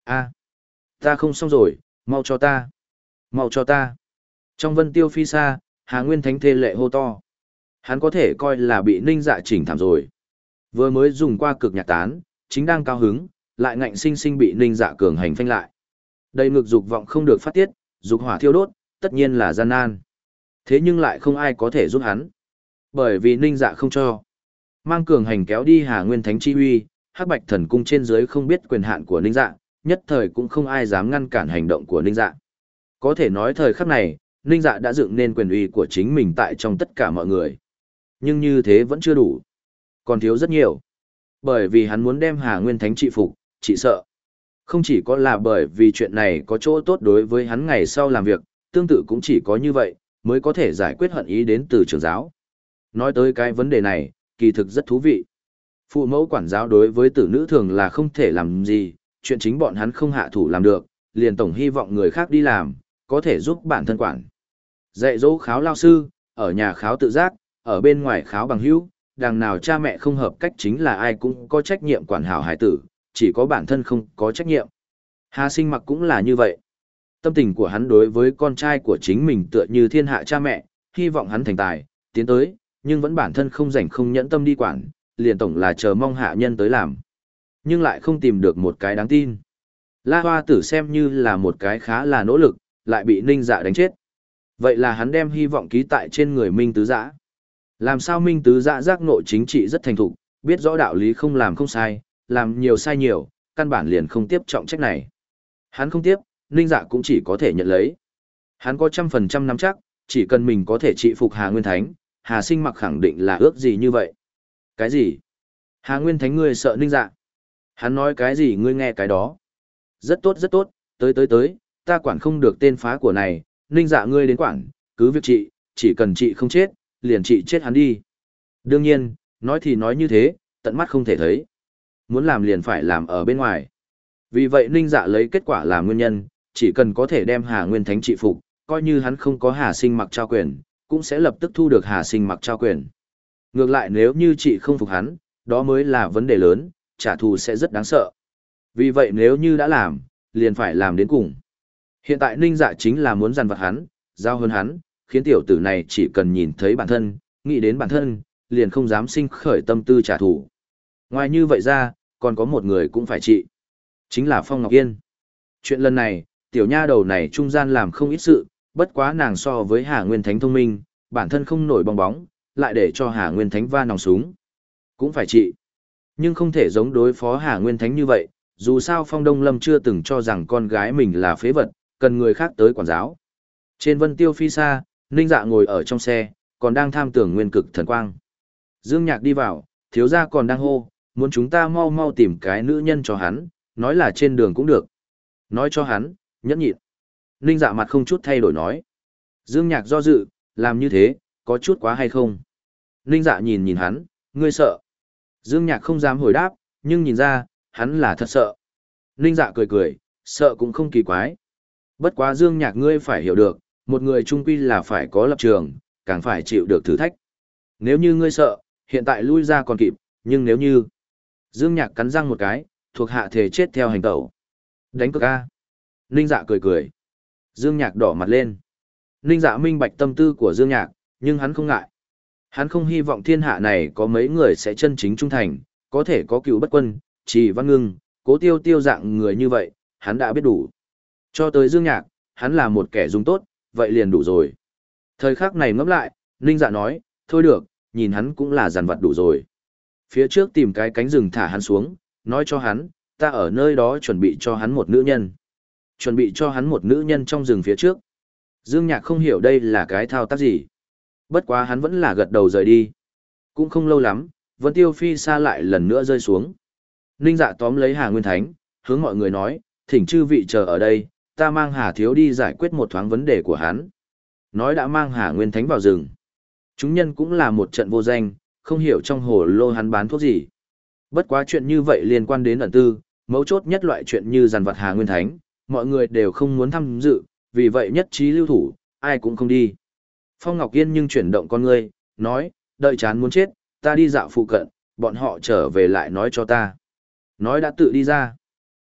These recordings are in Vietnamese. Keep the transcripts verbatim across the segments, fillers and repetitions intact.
A, ta không xong rồi, mau cho ta, mau cho ta. Trong vân tiêu phi xa, Hà Nguyên Thánh thê lệ hô to. Hắn có thể coi là bị Ninh Dạ chỉnh thảm rồi. Vừa mới dùng qua cực nhạc tán, chính đang cao hứng, lại ngạnh sinh sinh bị Ninh Dạ cường hành phanh lại. Đầy ngực dục vọng không được phát tiết, dục hỏa thiêu đốt, tất nhiên là gian nan. Thế nhưng lại không ai có thể giúp hắn. Bởi vì Ninh Dạ không cho. Mang cường hành kéo đi Hà Nguyên Thánh chi huy, Hắc Bạch Thần Cung trên dưới không biết quyền hạn của Ninh Dạ, nhất thời cũng không ai dám ngăn cản hành động của Ninh Dạ. Có thể nói thời khắc này, Ninh Dạ đã dựng nên quyền uy của chính mình tại trong tất cả mọi người. Nhưng như thế vẫn chưa đủ. Còn thiếu rất nhiều. Bởi vì hắn muốn đem Hà Nguyên Thánh trị phục, trị sợ. Không chỉ có là bởi vì chuyện này có chỗ tốt đối với hắn ngày sau làm việc, tương tự cũng chỉ có như vậy, mới có thể giải quyết hận ý đến từ trưởng giáo. Nói tới cái vấn đề này, kỳ thực rất thú vị. Phụ mẫu quản giáo đối với tử nữ thường là không thể làm gì, chuyện chính bọn hắn không hạ thủ làm được, liền tổng hy vọng người khác đi làm, có thể giúp bản thân quản. Dạy dỗ kháo lao sư, ở nhà kháo tự giác, ở bên ngoài kháo bằng hữu, đằng nào cha mẹ không hợp cách chính là ai cũng có trách nhiệm quản hảo hải tử, chỉ có bản thân không có trách nhiệm. Hà Sinh Mặc cũng là như vậy. Tâm tình của hắn đối với con trai của chính mình tựa như thiên hạ cha mẹ, hy vọng hắn thành tài, tiến tới, nhưng vẫn bản thân không rảnh không nhẫn tâm đi quản, liền tổng là chờ mong hạ nhân tới làm. Nhưng lại không tìm được một cái đáng tin. La Hoa Tử xem như là một cái khá là nỗ lực, lại bị Ninh Dạ đánh chết. Vậy là hắn đem hy vọng ký tại trên người Minh Tứ Dã. Làm sao Minh Tứ Dã giác ngộ chính trị rất thành thục, biết rõ đạo lý không làm không sai, làm nhiều sai nhiều, căn bản liền không tiếp trọng trách này. Hắn không tiếp, Ninh Dạ cũng chỉ có thể nhận lấy. Hắn có trăm phần trăm nắm chắc, chỉ cần mình có thể trị phục Hà Nguyên Thánh, Hà Sinh Mặc khẳng định là ước gì như vậy. Cái gì? Hà Nguyên Thánh ngươi sợ Ninh Dạ? Hắn nói cái gì ngươi nghe cái đó? Rất tốt rất tốt, tới tới tới, ta quản không được tên phá của này, Ninh Dạ ngươi đến quản, cứ việc trị, chỉ cần trị không chết, liền trị chết hắn đi. Đương nhiên, nói thì nói như thế, tận mắt không thể thấy. Muốn làm liền phải làm ở bên ngoài. Vì vậy Ninh Dạ lấy kết quả làm nguyên nhân, chỉ cần có thể đem Hà Nguyên Thánh trị phục, coi như hắn không có Hà Sinh Mặc trao quyền, cũng sẽ lập tức thu được Hà Sinh Mặc trao quyền. Ngược lại nếu như chị không phục hắn, đó mới là vấn đề lớn, trả thù sẽ rất đáng sợ. Vì vậy nếu như đã làm, liền phải làm đến cùng. Hiện tại Ninh Dạ chính là muốn dằn vặt hắn, giao hơn hắn, khiến tiểu tử này chỉ cần nhìn thấy bản thân, nghĩ đến bản thân, liền không dám sinh khởi tâm tư trả thù. Ngoài như vậy ra, còn có một người cũng phải trị. Chính là Phong Ngọc Yên. Chuyện lần này, tiểu nha đầu này trung gian làm không ít sự, bất quá nàng so với Hà Nguyên Thánh thông minh, bản thân không nổi bong bóng, lại để cho Hà Nguyên Thánh va nòng súng. Cũng phải trị. Nhưng không thể giống đối phó Hà Nguyên Thánh như vậy, dù sao Phong Đông Lâm chưa từng cho rằng con gái mình là phế vật, cần người khác tới quản giáo. Trên Vân Tiêu phi xa, Ninh Dạ ngồi ở trong xe, còn đang tham tưởng nguyên cực thần quang. Dương Nhạc đi vào, thiếu gia còn đang hô, muốn chúng ta mau mau tìm cái nữ nhân cho hắn, nói là trên đường cũng được. Nói cho hắn, nhẫn nhịn. Ninh Dạ mặt không chút thay đổi nói. Dương Nhạc do dự, làm như thế, có chút quá hay không? Ninh Dạ nhìn nhìn hắn, ngươi sợ. Dương Nhạc không dám hồi đáp, nhưng nhìn ra, hắn là thật sợ. Ninh Dạ cười cười, sợ cũng không kỳ quái. Bất quá Dương Nhạc ngươi phải hiểu được, một người trung quy là phải có lập trường, càng phải chịu được thử thách. Nếu như ngươi sợ, hiện tại lui ra còn kịp, nhưng nếu như... Dương Nhạc cắn răng một cái, thuộc hạ thể chết theo hành tẩu. Đánh cược A. Ninh Dạ cười cười. Dương Nhạc đỏ mặt lên. Ninh Dạ minh bạch tâm tư của Dương Nhạc, nhưng hắn không ngại. Hắn không hy vọng thiên hạ này có mấy người sẽ chân chính trung thành, có thể có cựu bất quân, Trì Văn Ngưng, Cố Tiêu Tiêu dạng người như vậy, hắn đã biết đủ. Cho tới Dương Nhạc, hắn là một kẻ dùng tốt, vậy liền đủ rồi. Thời khắc này ngẫm lại, Ninh Dạ nói, thôi được, nhìn hắn cũng là dằn vặt đủ rồi. Phía trước tìm cái cánh rừng thả hắn xuống, nói cho hắn, ta ở nơi đó chuẩn bị cho hắn một nữ nhân. Chuẩn bị cho hắn một nữ nhân trong rừng phía trước. Dương Nhạc không hiểu đây là cái thao tác gì. Bất quá hắn vẫn là gật đầu rời đi. Cũng không lâu lắm, Vân Tiêu phi xa lại lần nữa rơi xuống. Ninh Dạ tóm lấy Hà Nguyên Thánh, hướng mọi người nói, thỉnh chư vị chờ ở đây, ta mang Hà Thiếu đi giải quyết một thoáng vấn đề của hắn. Nói đã mang Hà Nguyên Thánh vào rừng. Chúng nhân cũng là một trận vô danh, không hiểu trong hồ lô hắn bán thuốc gì. Bất quá chuyện như vậy liên quan đến ẩn tư, mấu chốt nhất loại chuyện như giàn vật Hà Nguyên Thánh, mọi người đều không muốn tham dự, vì vậy nhất trí lưu thủ, ai cũng không đi. Phong Ngọc Yên nhưng chuyển động con ngươi, nói, đợi chán muốn chết, ta đi dạo phụ cận, bọn họ trở về lại nói cho ta. Nói đã tự đi ra.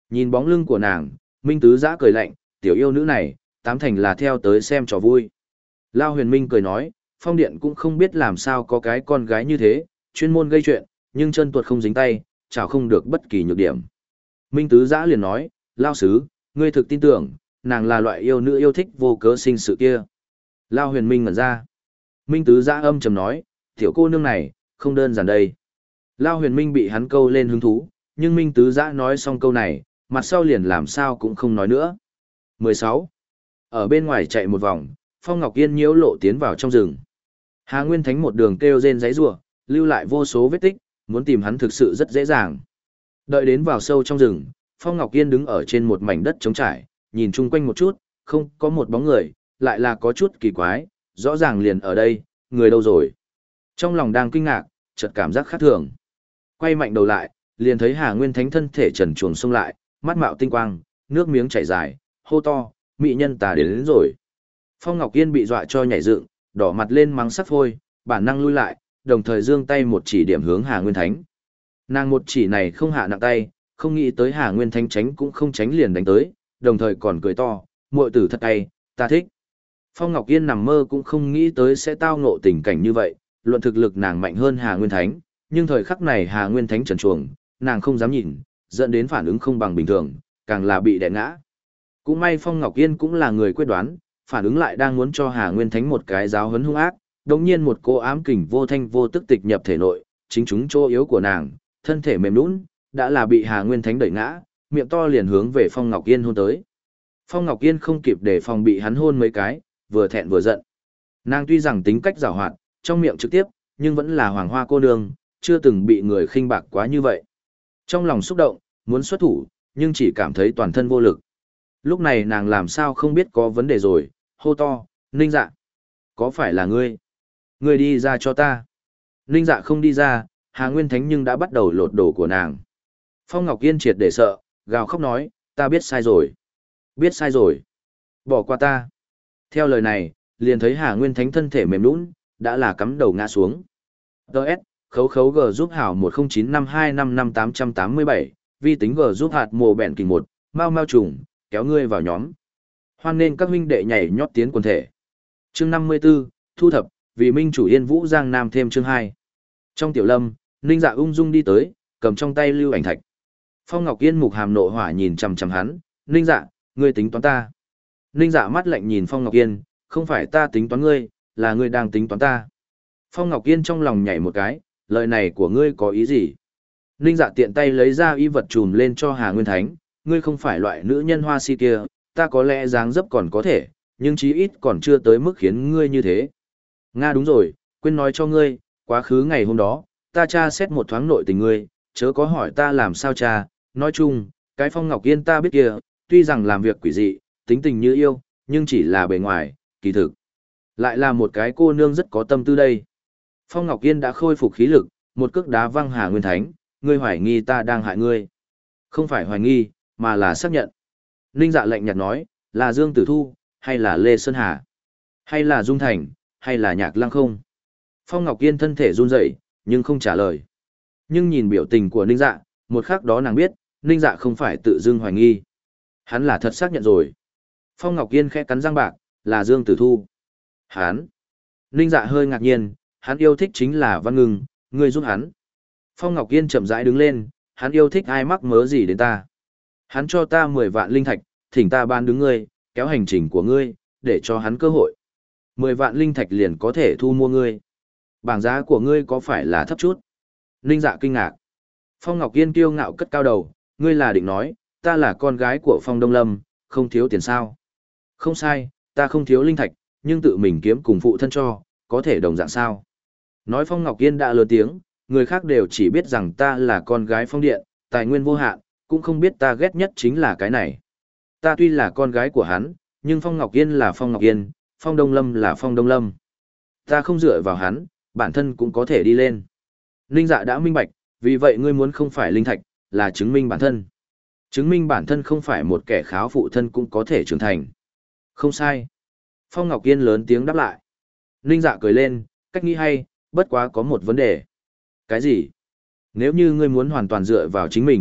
Nhìn bóng lưng của nàng, Minh Tứ Giã cười lạnh, tiểu yêu nữ này, tám thành là theo tới xem trò vui. Lao Huyền Minh cười nói, Phong Điện cũng không biết làm sao có cái con gái như thế, chuyên môn gây chuyện, nhưng chân tuột không dính tay, chào không được bất kỳ nhược điểm. Minh Tứ Giã liền nói, Lao Sứ, ngươi thực tin tưởng, nàng là loại yêu nữ yêu thích vô cớ sinh sự kia. Lao Huyền Minh ngẩn ra. Minh Tứ Giã âm trầm nói, tiểu cô nương này, không đơn giản đây. Lao Huyền Minh bị hắn câu lên hứng thú, nhưng Minh Tứ Giã nói xong câu này, mặt sau liền làm sao cũng không nói nữa. mười sáu. Ở bên ngoài chạy một vòng, Phong Ngọc Yên nhiễu lộ tiến vào trong rừng. Hà Nguyên Thánh một đường kêu rên giấy rủa, lưu lại vô số vết tích, muốn tìm hắn thực sự rất dễ dàng. Đợi đến vào sâu trong rừng, Phong Ngọc Yên đứng ở trên một mảnh đất trống trải, nhìn chung quanh một chút, không có một bóng người, lại là có chút kỳ quái, rõ ràng liền ở đây, người đâu rồi. Trong lòng đang kinh ngạc, chợt cảm giác khác thường. Quay mạnh đầu lại, liền thấy Hà Nguyên Thánh thân thể trần truồng xông lại, mắt mạo tinh quang, nước miếng chảy dài, hô to, mỹ nhân tà đến, đến rồi. Phong Ngọc Yên bị dọa cho nhảy dựng, đỏ mặt lên mắng sắp phôi, bản năng lui lại, đồng thời giương tay một chỉ điểm hướng Hà Nguyên Thánh. Nàng một chỉ này không hạ nặng tay, không nghĩ tới Hà Nguyên Thánh tránh cũng không tránh liền đánh tới, đồng thời còn cười to, muội tử thật hay, ta thích. Phong Ngọc Yên nằm mơ cũng không nghĩ tới sẽ tao ngộ tình cảnh như vậy, luận thực lực nàng mạnh hơn Hà Nguyên Thánh, nhưng thời khắc này Hà Nguyên Thánh trần truồng, nàng không dám nhìn, dẫn đến phản ứng không bằng bình thường, càng là bị đè ngã. Cũng may Phong Ngọc Yên cũng là người quyết đoán, phản ứng lại đang muốn cho Hà Nguyên Thánh một cái giáo huấn hung ác, đồng nhiên một cô ám kình vô thanh vô tức tịch nhập thể nội, chính chúng chỗ yếu của nàng, thân thể mềm nhũn, đã là bị Hà Nguyên Thánh đẩy ngã, miệng to liền hướng về Phong Ngọc Yên hôn tới. Phong Ngọc Yên không kịp để phòng bị hắn hôn mấy cái, vừa thẹn vừa giận. Nàng tuy rằng tính cách giàu hoạt, trong miệng trực tiếp, nhưng vẫn là hoàng hoa cô nương, chưa từng bị người khinh bạc quá như vậy. Trong lòng xúc động, muốn xuất thủ, nhưng chỉ cảm thấy toàn thân vô lực. Lúc này nàng làm sao không biết có vấn đề rồi, hô to, Ninh Dạ. Có phải là ngươi? Ngươi đi ra cho ta. Ninh Dạ không đi ra, Hà Nguyên Thánh nhưng đã bắt đầu lột đồ của nàng. Phong Ngọc Yên triệt để sợ, gào khóc nói, ta biết sai rồi. Biết sai rồi. Bỏ qua ta. Theo lời này, liền thấy Hà Nguyên Thánh thân thể mềm nhũn, đã là cắm đầu ngã xuống. đê ét, khấu khấu G giúp hảo một không chín năm hai năm năm tám tám bảy, vi tính G giúp hạt mồ bẹn kình một, mau mau trùng, kéo ngươi vào nhóm. Hoan nên các huynh đệ nhảy nhót tiến quần thể. Chương năm mươi 54, thu thập, vì minh chủ Yên Vũ Giang Nam thêm chương hai. Trong tiểu lâm, Ninh Dạ ung dung đi tới, cầm trong tay lưu ảnh thạch. Phong Ngọc Yên mục hàm nộ hỏa nhìn chằm chằm hắn, Ninh Dạ, ngươi tính toán ta. Ninh Dạ mắt lạnh nhìn Phong Ngọc Yên, không phải ta tính toán ngươi, là ngươi đang tính toán ta. Phong Ngọc Yên trong lòng nhảy một cái, lời này của ngươi có ý gì? Ninh Dạ tiện tay lấy ra y vật trùm lên cho Hà Nguyên Thánh, ngươi không phải loại nữ nhân hoa si kia, ta có lẽ dáng dấp còn có thể, nhưng chí ít còn chưa tới mức khiến ngươi như thế. Nga đúng rồi, quên nói cho ngươi, quá khứ ngày hôm đó, ta tra xét một thoáng nội tình ngươi, chớ có hỏi ta làm sao tra, nói chung, cái Phong Ngọc Yên ta biết kia, tuy rằng làm việc quỷ dị, tính tình như yêu, nhưng chỉ là bề ngoài, kỳ thực. Lại là một cái cô nương rất có tâm tư đây. Phong Ngọc Yên đã khôi phục khí lực, một cước đá văng Hà Nguyên Thánh, ngươi hoài nghi ta đang hại ngươi. Không phải hoài nghi, mà là xác nhận. Ninh Dạ lạnh nhạt nói, là Dương Tử Thu, hay là Lê Sơn Hà, hay là Dung Thành, hay là Nhạc Lăng không? Phong Ngọc Yên thân thể run rẩy, nhưng không trả lời. Nhưng nhìn biểu tình của Ninh Dạ, một khắc đó nàng biết, Ninh Dạ không phải tự dưng hoài nghi. Hắn là thật xác nhận rồi. Phong Ngọc Yên khẽ cắn răng bạc, là Dương Tử Thu. Hắn. Ninh Dạ hơi ngạc nhiên, hắn yêu thích chính là Văn Ngưng, ngươi giúp hắn. Phong Ngọc Yên chậm rãi đứng lên, hắn yêu thích ai mắc mớ gì đến ta. Hắn cho ta mười vạn linh thạch, thỉnh ta ban đứng ngươi, kéo hành trình của ngươi, để cho hắn cơ hội. Mười vạn linh thạch liền có thể thu mua ngươi. Bảng giá của ngươi có phải là thấp chút? Ninh Dạ kinh ngạc. Phong Ngọc Yên kiêu ngạo cất cao đầu, ngươi là định nói, ta là con gái của Phong Đông Lâm, không thiếu tiền sao? Không sai, ta không thiếu linh thạch, nhưng tự mình kiếm cùng phụ thân cho, có thể đồng dạng sao? Nói Phong Ngọc Yên đã lớn tiếng, người khác đều chỉ biết rằng ta là con gái Phong Điện, tài nguyên vô hạn, cũng không biết ta ghét nhất chính là cái này. Ta tuy là con gái của hắn, nhưng Phong Ngọc Yên là Phong Ngọc Yên, Phong Đông Lâm là Phong Đông Lâm. Ta không dựa vào hắn, bản thân cũng có thể đi lên. Ninh Dạ đã minh bạch, vì vậy ngươi muốn không phải linh thạch, là chứng minh bản thân. Chứng minh bản thân không phải một kẻ kháo phụ thân cũng có thể trưởng thành. Không sai. Phong Ngọc Yên lớn tiếng đáp lại. Ninh Dạ cười lên, cách nghĩ hay, bất quá có một vấn đề. Cái gì? Nếu như ngươi muốn hoàn toàn dựa vào chính mình,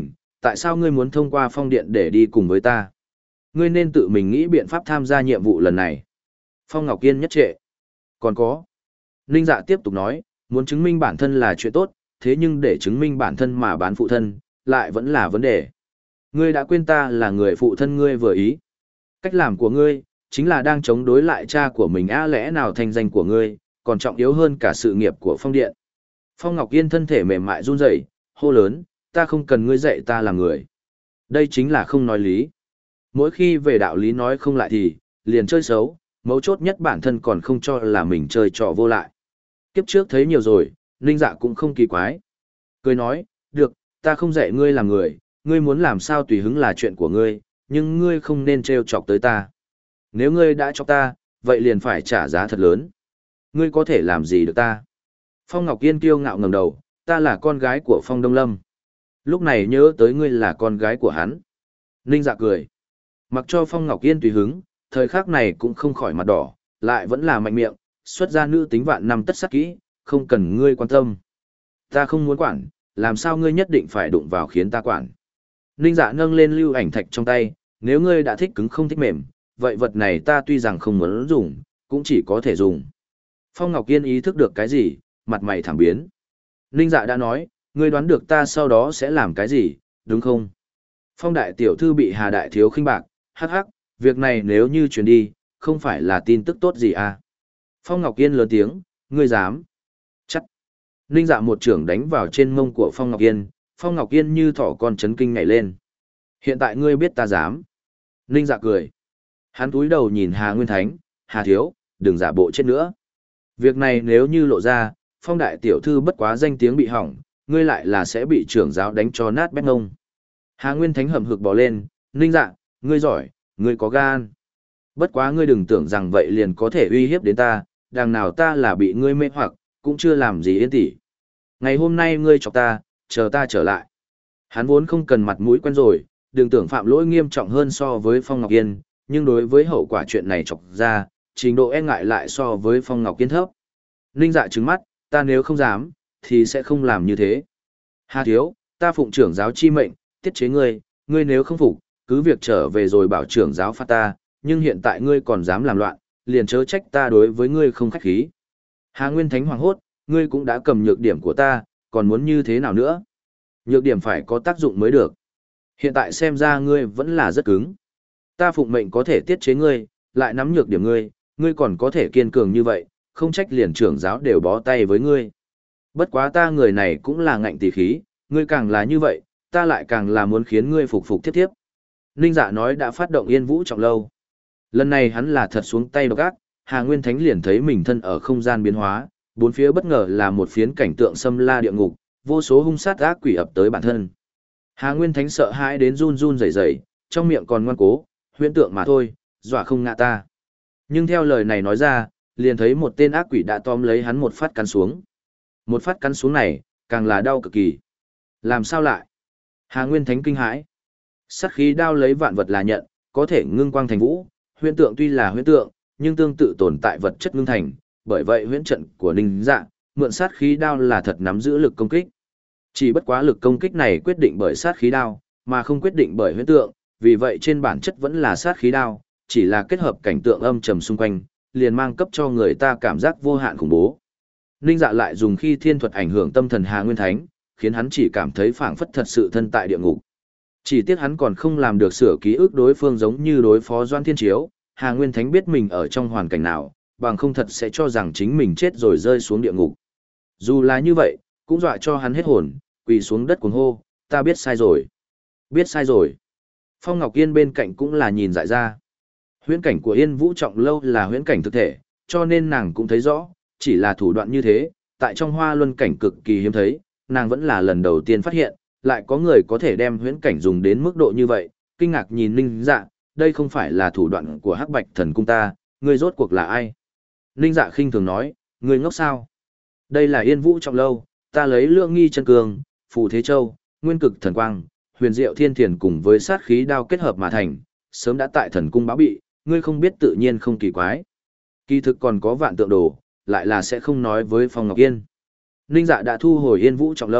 Tại sao ngươi muốn thông qua phong điện để đi cùng với ta? Ngươi nên tự mình nghĩ biện pháp tham gia nhiệm vụ lần này. Phong Ngọc Yên nhất trệ. Còn có. Ninh Dạ tiếp tục nói, muốn chứng minh bản thân là chuyện tốt, thế nhưng để chứng minh bản thân mà bán phụ thân, lại vẫn là vấn đề. Ngươi đã quên ta là người phụ thân ngươi vừa ý. Cách làm của ngươi, chính là đang chống đối lại cha của mình á, lẽ nào thanh danh của ngươi, còn trọng yếu hơn cả sự nghiệp của Phong Điện. Phong Ngọc Yên thân thể mềm mại run rẩy, hô lớn, ta không cần ngươi dạy ta làm người. Đây chính là không nói lý. Mỗi khi về đạo lý nói không lại thì, liền chơi xấu, mấu chốt nhất bản thân còn không cho là mình chơi trò vô lại. Kiếp trước thấy nhiều rồi, Ninh Dạ cũng không kỳ quái. Cười nói, được, ta không dạy ngươi làm người, ngươi muốn làm sao tùy hứng là chuyện của ngươi, nhưng ngươi không nên trêu chọc tới ta. Nếu ngươi đã chọc ta, vậy liền phải trả giá thật lớn. Ngươi có thể làm gì được ta? Phong Ngọc Yên kiêu ngạo ngẩng đầu, ta là con gái của Phong Đông Lâm. Lúc này nhớ tới ngươi là con gái của hắn. Ninh Dạ cười. Mặc cho Phong Ngọc Yên tùy hứng, thời khắc này cũng không khỏi mặt đỏ, lại vẫn là mạnh miệng, xuất ra nữ tính vạn năm tất sắc kỹ, không cần ngươi quan tâm. Ta không muốn quản, làm sao ngươi nhất định phải đụng vào khiến ta quản. Ninh Dạ nâng lên lưu ảnh thạch trong tay, nếu ngươi đã thích cứng không thích mềm, vậy vật này ta tuy rằng không muốn dùng, cũng chỉ có thể dùng. Phong Ngọc Yên ý thức được cái gì, mặt mày thảm biến. Ninh Dạ đã nói, ngươi đoán được ta sau đó sẽ làm cái gì, đúng không? Phong đại tiểu thư bị Hà đại thiếu khinh bạc, hắc hắc, việc này nếu như truyền đi, không phải là tin tức tốt gì à? Phong Ngọc Yên lớn tiếng, ngươi dám? Chắc. Ninh Dạ một trưởng đánh vào trên mông của Phong Ngọc Yên, Phong Ngọc Yên như thỏ con chấn kinh nhảy lên. Hiện tại ngươi biết ta dám. Ninh Dạ cười. Hắn túi đầu nhìn Hà Nguyên Thánh, Hà thiếu, đừng giả bộ chết nữa. Việc này nếu như lộ ra, Phong đại tiểu thư bất quá danh tiếng bị hỏng, ngươi lại là sẽ bị trưởng giáo đánh cho nát bét ngông. Hà Nguyên Thánh hầm hực bò lên, Ninh Dạ, ngươi giỏi, ngươi có gan. Bất quá ngươi đừng tưởng rằng vậy liền có thể uy hiếp đến ta, đằng nào ta là bị ngươi mê hoặc, cũng chưa làm gì Yên tỷ. Ngày hôm nay ngươi chọc ta, chờ ta trở lại. Hắn vốn không cần mặt mũi quen rồi, đừng tưởng phạm lỗi nghiêm trọng hơn so với Phong Ngọc Yên, nhưng đối với hậu quả chuyện này chọc ra, trình độ e ngại lại so với Phong Ngọc Yên thấp. Ninh Dạ trừng mắt, ta nếu không dám, thì sẽ không làm như thế. Hà thiếu, ta phụng trưởng giáo chi mệnh, tiết chế ngươi, ngươi nếu không phục, cứ việc trở về rồi bảo trưởng giáo phạt ta, nhưng hiện tại ngươi còn dám làm loạn, liền chớ trách ta đối với ngươi không khách khí. Hà Nguyên Thánh hoàng hốt, ngươi cũng đã cầm nhược điểm của ta, còn muốn như thế nào nữa? Nhược điểm phải có tác dụng mới được. Hiện tại xem ra ngươi vẫn là rất cứng. Ta phụng mệnh có thể tiết chế ngươi, lại nắm nhược điểm ngươi, ngươi còn có thể kiên cường như vậy, không trách liền trưởng giáo đều bó tay với ngươi. Bất quá ta người này cũng là ngạnh tỳ khí, ngươi càng là như vậy, ta lại càng là muốn khiến ngươi phục phục tiếp tiếp. Ninh Dạ nói đã phát động Yên Vũ Trọng Lâu. Lần này hắn là thật xuống tay độc ác, Hà Nguyên Thánh liền thấy mình thân ở không gian biến hóa, bốn phía bất ngờ là một phiến cảnh tượng xâm la địa ngục, vô số hung sát ác quỷ ập tới bản thân. Hà Nguyên Thánh sợ hãi đến run run rẩy rẩy, trong miệng còn ngoan cố, huyễn tượng mà thôi, dọa không ngã ta. Nhưng theo lời này nói ra, liền thấy một tên ác quỷ đã tóm lấy hắn một phát cắn xuống. Một phát cắn xuống này, càng là đau cực kỳ. Làm sao lại? Hà Nguyên Thánh kinh hãi. Sát khí đao lấy vạn vật là nhận, có thể ngưng quang thành vũ, huyễn tượng tuy là huyễn tượng, nhưng tương tự tồn tại vật chất ngưng thành, bởi vậy huyễn trận của Ninh Dạ, mượn sát khí đao là thật nắm giữ lực công kích. Chỉ bất quá lực công kích này quyết định bởi sát khí đao, mà không quyết định bởi huyễn tượng, vì vậy trên bản chất vẫn là sát khí đao, chỉ là kết hợp cảnh tượng âm trầm xung quanh, liền mang cấp cho người ta cảm giác vô hạn khủng bố. Ninh Dạ lại dùng khi thiên thuật ảnh hưởng tâm thần Hà Nguyên Thánh, khiến hắn chỉ cảm thấy phảng phất thật sự thân tại địa ngục. Chỉ tiếc hắn còn không làm được sửa ký ức đối phương giống như đối phó Doan Thiên Chiếu, Hà Nguyên Thánh biết mình ở trong hoàn cảnh nào, bằng không thật sẽ cho rằng chính mình chết rồi rơi xuống địa ngục. Dù là như vậy, cũng dọa cho hắn hết hồn, quỳ xuống đất cuồng hô, ta biết sai rồi. Biết sai rồi. Phong Ngọc Yên bên cạnh cũng là nhìn dại ra. Huyễn cảnh của Yên Vũ Trọng Lâu là huyễn cảnh thực thể, cho nên nàng cũng thấy rõ, chỉ là thủ đoạn như thế, tại trong hoa luân cảnh cực kỳ hiếm thấy, nàng vẫn là lần đầu tiên phát hiện, lại có người có thể đem huyễn cảnh dùng đến mức độ như vậy, kinh ngạc nhìn Ninh Dạ, đây không phải là thủ đoạn của Hắc Bạch Thần Cung ta, ngươi rốt cuộc là ai? Ninh Dạ khinh thường nói, ngươi ngốc sao? Đây là Yên Vũ Trọng Lâu, ta lấy Lượng Nghi Chân Cương, Phù Thế Châu, Nguyên Cực Thần Quang, Huyền Diệu Thiên Thiền cùng với sát khí đao kết hợp mà thành, sớm đã tại Thần Cung báo bị, ngươi không biết tự nhiên không kỳ quái. Kỳ thực còn có vạn tượng đồ, lại là sẽ không nói với Phong Ngọc Yên. Ninh Dạ đã thu hồi Yên Vũ Trọng Lâu,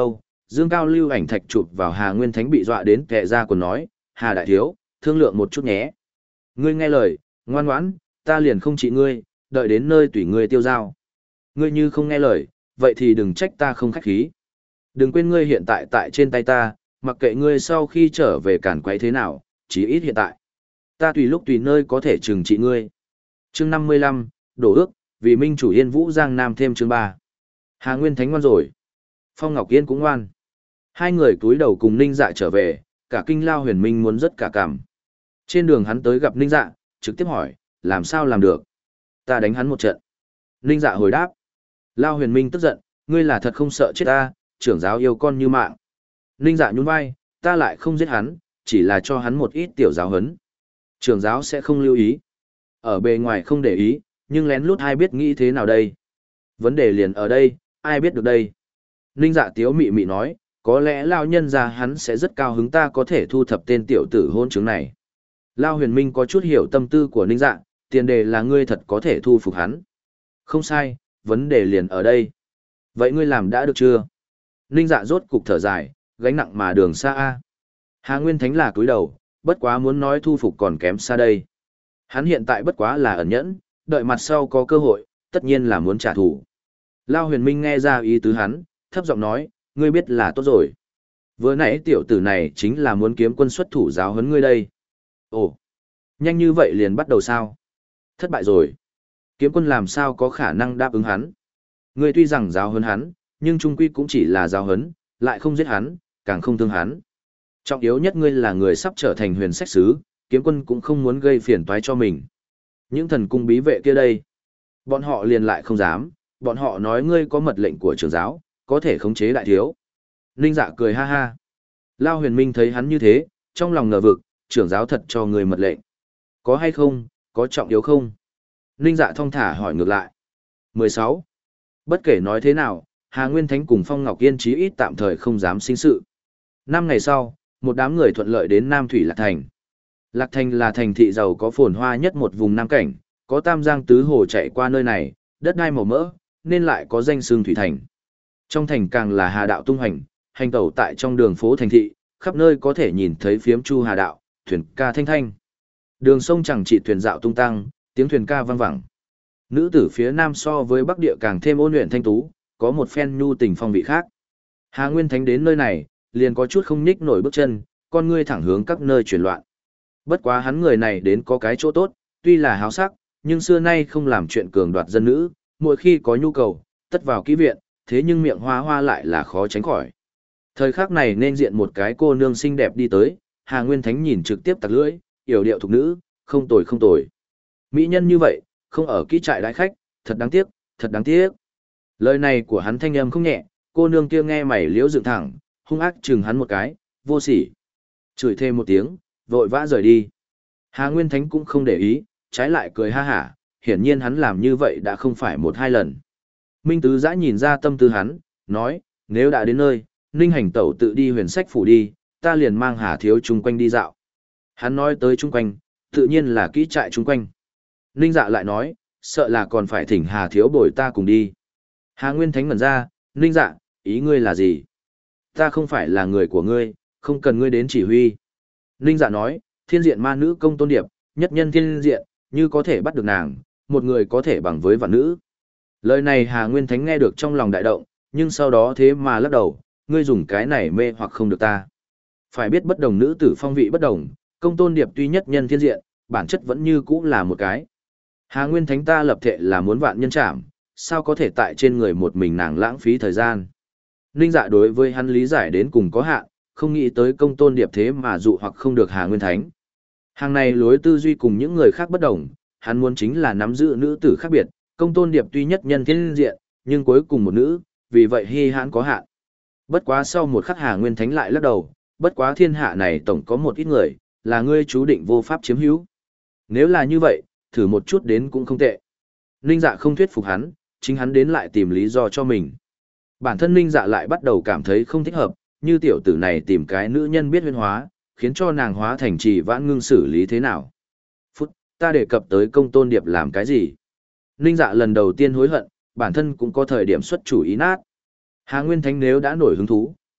dương cao lưu ảnh thạch chụp vào Hà Nguyên Thánh bị dọa đến kẹ ra còn nói, Hà đại thiếu, thương lượng một chút nhé. Ngươi nghe lời, ngoan ngoãn, ta liền không trị ngươi, đợi đến nơi tùy ngươi tiêu giao. Ngươi như không nghe lời, vậy thì đừng trách ta không khách khí. Đừng quên ngươi hiện tại tại trên tay ta, mặc kệ ngươi sau khi trở về cản quấy thế nào, chỉ ít hiện tại. Ta tùy lúc tùy nơi có thể trừng trị ngươi. Chương năm mươi lăm, đổ ước, vì minh chủ Yên Vũ Giang Nam thêm chương ba. Hà Nguyên Thánh ngoan rồi. Phong Ngọc Yên cũng ngoan. Hai người cúi đầu cùng Ninh Dạ trở về, cả kinh Lao Huyền Minh muốn rất cả cảm. Trên đường hắn tới gặp Ninh Dạ, trực tiếp hỏi, làm sao làm được? Ta đánh hắn một trận. Ninh Dạ hồi đáp. Lao Huyền Minh tức giận, ngươi là thật không sợ chết ta, trưởng giáo yêu con như mạng. Ninh Dạ nhún vai, ta lại không giết hắn, chỉ là cho hắn một ít tiểu giáo hấn. Trưởng giáo sẽ không lưu ý. Ở bề ngoài không để ý, nhưng lén lút ai biết nghĩ thế nào đây? Vấn đề liền ở đây, ai biết được đây? Ninh Dạ tiếu mị mị nói, có lẽ Lao nhân ra hắn sẽ rất cao hứng ta có thể thu thập tên tiểu tử hôn chứng này. Lao Huyền Minh có chút hiểu tâm tư của Ninh Dạ, tiền đề là ngươi thật có thể thu phục hắn. Không sai, vấn đề liền ở đây. Vậy ngươi làm đã được chưa? Ninh Dạ rốt cục thở dài, gánh nặng mà đường xa a. Hà Nguyên Thánh là cúi đầu, bất quá muốn nói thu phục còn kém xa đây. Hắn hiện tại bất quá là ẩn nhẫn, đợi mặt sau có cơ hội, tất nhiên là muốn trả thù. Lao Huyền Minh nghe ra ý tứ hắn, thấp giọng nói, ngươi biết là tốt rồi. Vừa nãy tiểu tử này chính là muốn kiếm quân xuất thủ giáo huấn ngươi đây. Ồ, nhanh như vậy liền bắt đầu sao? Thất bại rồi. Kiếm quân làm sao có khả năng đáp ứng hắn? Ngươi tuy rằng giáo huấn hắn, nhưng trung quy cũng chỉ là giáo huấn, lại không giết hắn, càng không thương hắn. Trọng yếu nhất ngươi là người sắp trở thành huyền sách sứ, kiếm quân cũng không muốn gây phiền toái cho mình. Những thần cung bí vệ kia đây, bọn họ liền lại không dám, bọn họ nói ngươi có mật lệnh của trưởng giáo, có thể khống chế đại thiếu. Ninh Dạ cười ha ha. Lao Huyền Minh thấy hắn như thế, trong lòng ngờ vực, trưởng giáo thật cho người mật lệnh. Có hay không, có trọng yếu không? Ninh Dạ thong thả hỏi ngược lại. mười sáu. Bất kể nói thế nào, Hà Nguyên Thánh cùng Phong Ngọc Yên chí ít tạm thời không dám sinh sự. Năm ngày sau, một đám người thuận lợi đến Nam Thủy Lạc Thành. Lạc Thành là thành thị giàu có phồn hoa nhất một vùng Nam Cảnh, có tam giang tứ hồ chạy qua nơi này, đất đai màu mỡ, nên lại có danh xưng Thủy Thành. Trong thành càng là hà đạo tung hành, hành tẩu tại trong đường phố thành thị, khắp nơi có thể nhìn thấy phiếm chu hà đạo, thuyền ca thanh thanh. Đường sông chẳng chỉ thuyền dạo tung tăng, tiếng thuyền ca vang vẳng. Nữ tử phía nam so với bắc địa càng thêm ôn luyện thanh tú, có một phen nhu tình phong vị khác. Hà Nguyên Thánh đến nơi này, liền có chút không nhích nổi bước chân, con ngươi thẳng hướng các nơi chuyển loạn. Bất quá hắn người này đến có cái chỗ tốt, tuy là háo sắc, nhưng xưa nay không làm chuyện cường đoạt dân nữ, mỗi khi có nhu cầu, tất vào kỹ viện, thế nhưng miệng hoa hoa lại là khó tránh khỏi. Thời khắc này nên diện một cái cô nương xinh đẹp đi tới, Hà Nguyên Thánh nhìn trực tiếp tặc lưỡi, yểu điệu thục nữ, không tồi không tồi. Mỹ nhân như vậy, không ở kỹ trại đãi khách, thật đáng tiếc, thật đáng tiếc. Lời này của hắn thanh âm không nhẹ, cô nương kia nghe mày liễu dựng thẳng, hung ác chừng hắn một cái, vô sỉ. Chửi thêm một tiếng, vội vã rời đi. Hà Nguyên Thánh cũng không để ý, trái lại cười ha hả, hiển nhiên hắn làm như vậy đã không phải một hai lần. Minh Tứ Giã nhìn ra tâm tư hắn, nói, nếu đã đến nơi, Ninh Hành Tẩu tự đi huyền sách phủ đi, ta liền mang Hà Thiếu chung quanh đi dạo. Hắn nói tới chung quanh, tự nhiên là kỹ trại chung quanh. Ninh Dạ lại nói, sợ là còn phải thỉnh Hà Thiếu bồi ta cùng đi. Hà Nguyên Thánh ngẩn ra, Ninh Dạ, ý ngươi là gì? Ta không phải là người của ngươi, không cần ngươi đến chỉ huy. Ninh Dạ nói, thiên diện ma nữ công tôn điệp, nhất nhân thiên diện, như có thể bắt được nàng, một người có thể bằng với vạn nữ. Lời này Hà Nguyên Thánh nghe được trong lòng đại động, nhưng sau đó thế mà lắc đầu, ngươi dùng cái này mê hoặc không được ta. Phải biết bất đồng nữ tử phong vị bất đồng, công tôn điệp tuy nhất nhân thiên diện, bản chất vẫn như cũ là một cái. Hà Nguyên Thánh ta lập thệ là muốn vạn nhân trảm, sao có thể tại trên người một mình nàng lãng phí thời gian. Ninh Dạ đối với hắn lý giải đến cùng có hạn, không nghĩ tới công tôn điệp thế mà dụ hoặc không được Hà Nguyên Thánh. Hàng này lối tư duy cùng những người khác bất đồng, hắn muốn chính là nắm giữ nữ tử khác biệt, công tôn điệp tuy nhất nhân thiên diện, nhưng cuối cùng một nữ, vì vậy hy hãn có hạn. Bất quá sau một khắc Hà Nguyên Thánh lại lắc đầu, bất quá thiên hạ này tổng có một ít người, là ngươi chú định vô pháp chiếm hữu. Nếu là như vậy, thử một chút đến cũng không tệ. Ninh Dạ không thuyết phục hắn, chính hắn đến lại tìm lý do cho mình. Bản thân Ninh Dạ lại bắt đầu cảm thấy không thích hợp, như tiểu tử này tìm cái nữ nhân biết huyên hóa, khiến cho nàng hóa thành trì vãn ngưng xử lý thế nào. Phút, ta đề cập tới công tôn điệp làm cái gì? Ninh Dạ lần đầu tiên hối hận, bản thân cũng có thời điểm xuất chủ ý nát. Hà Nguyên Thánh nếu đã nổi hứng thú,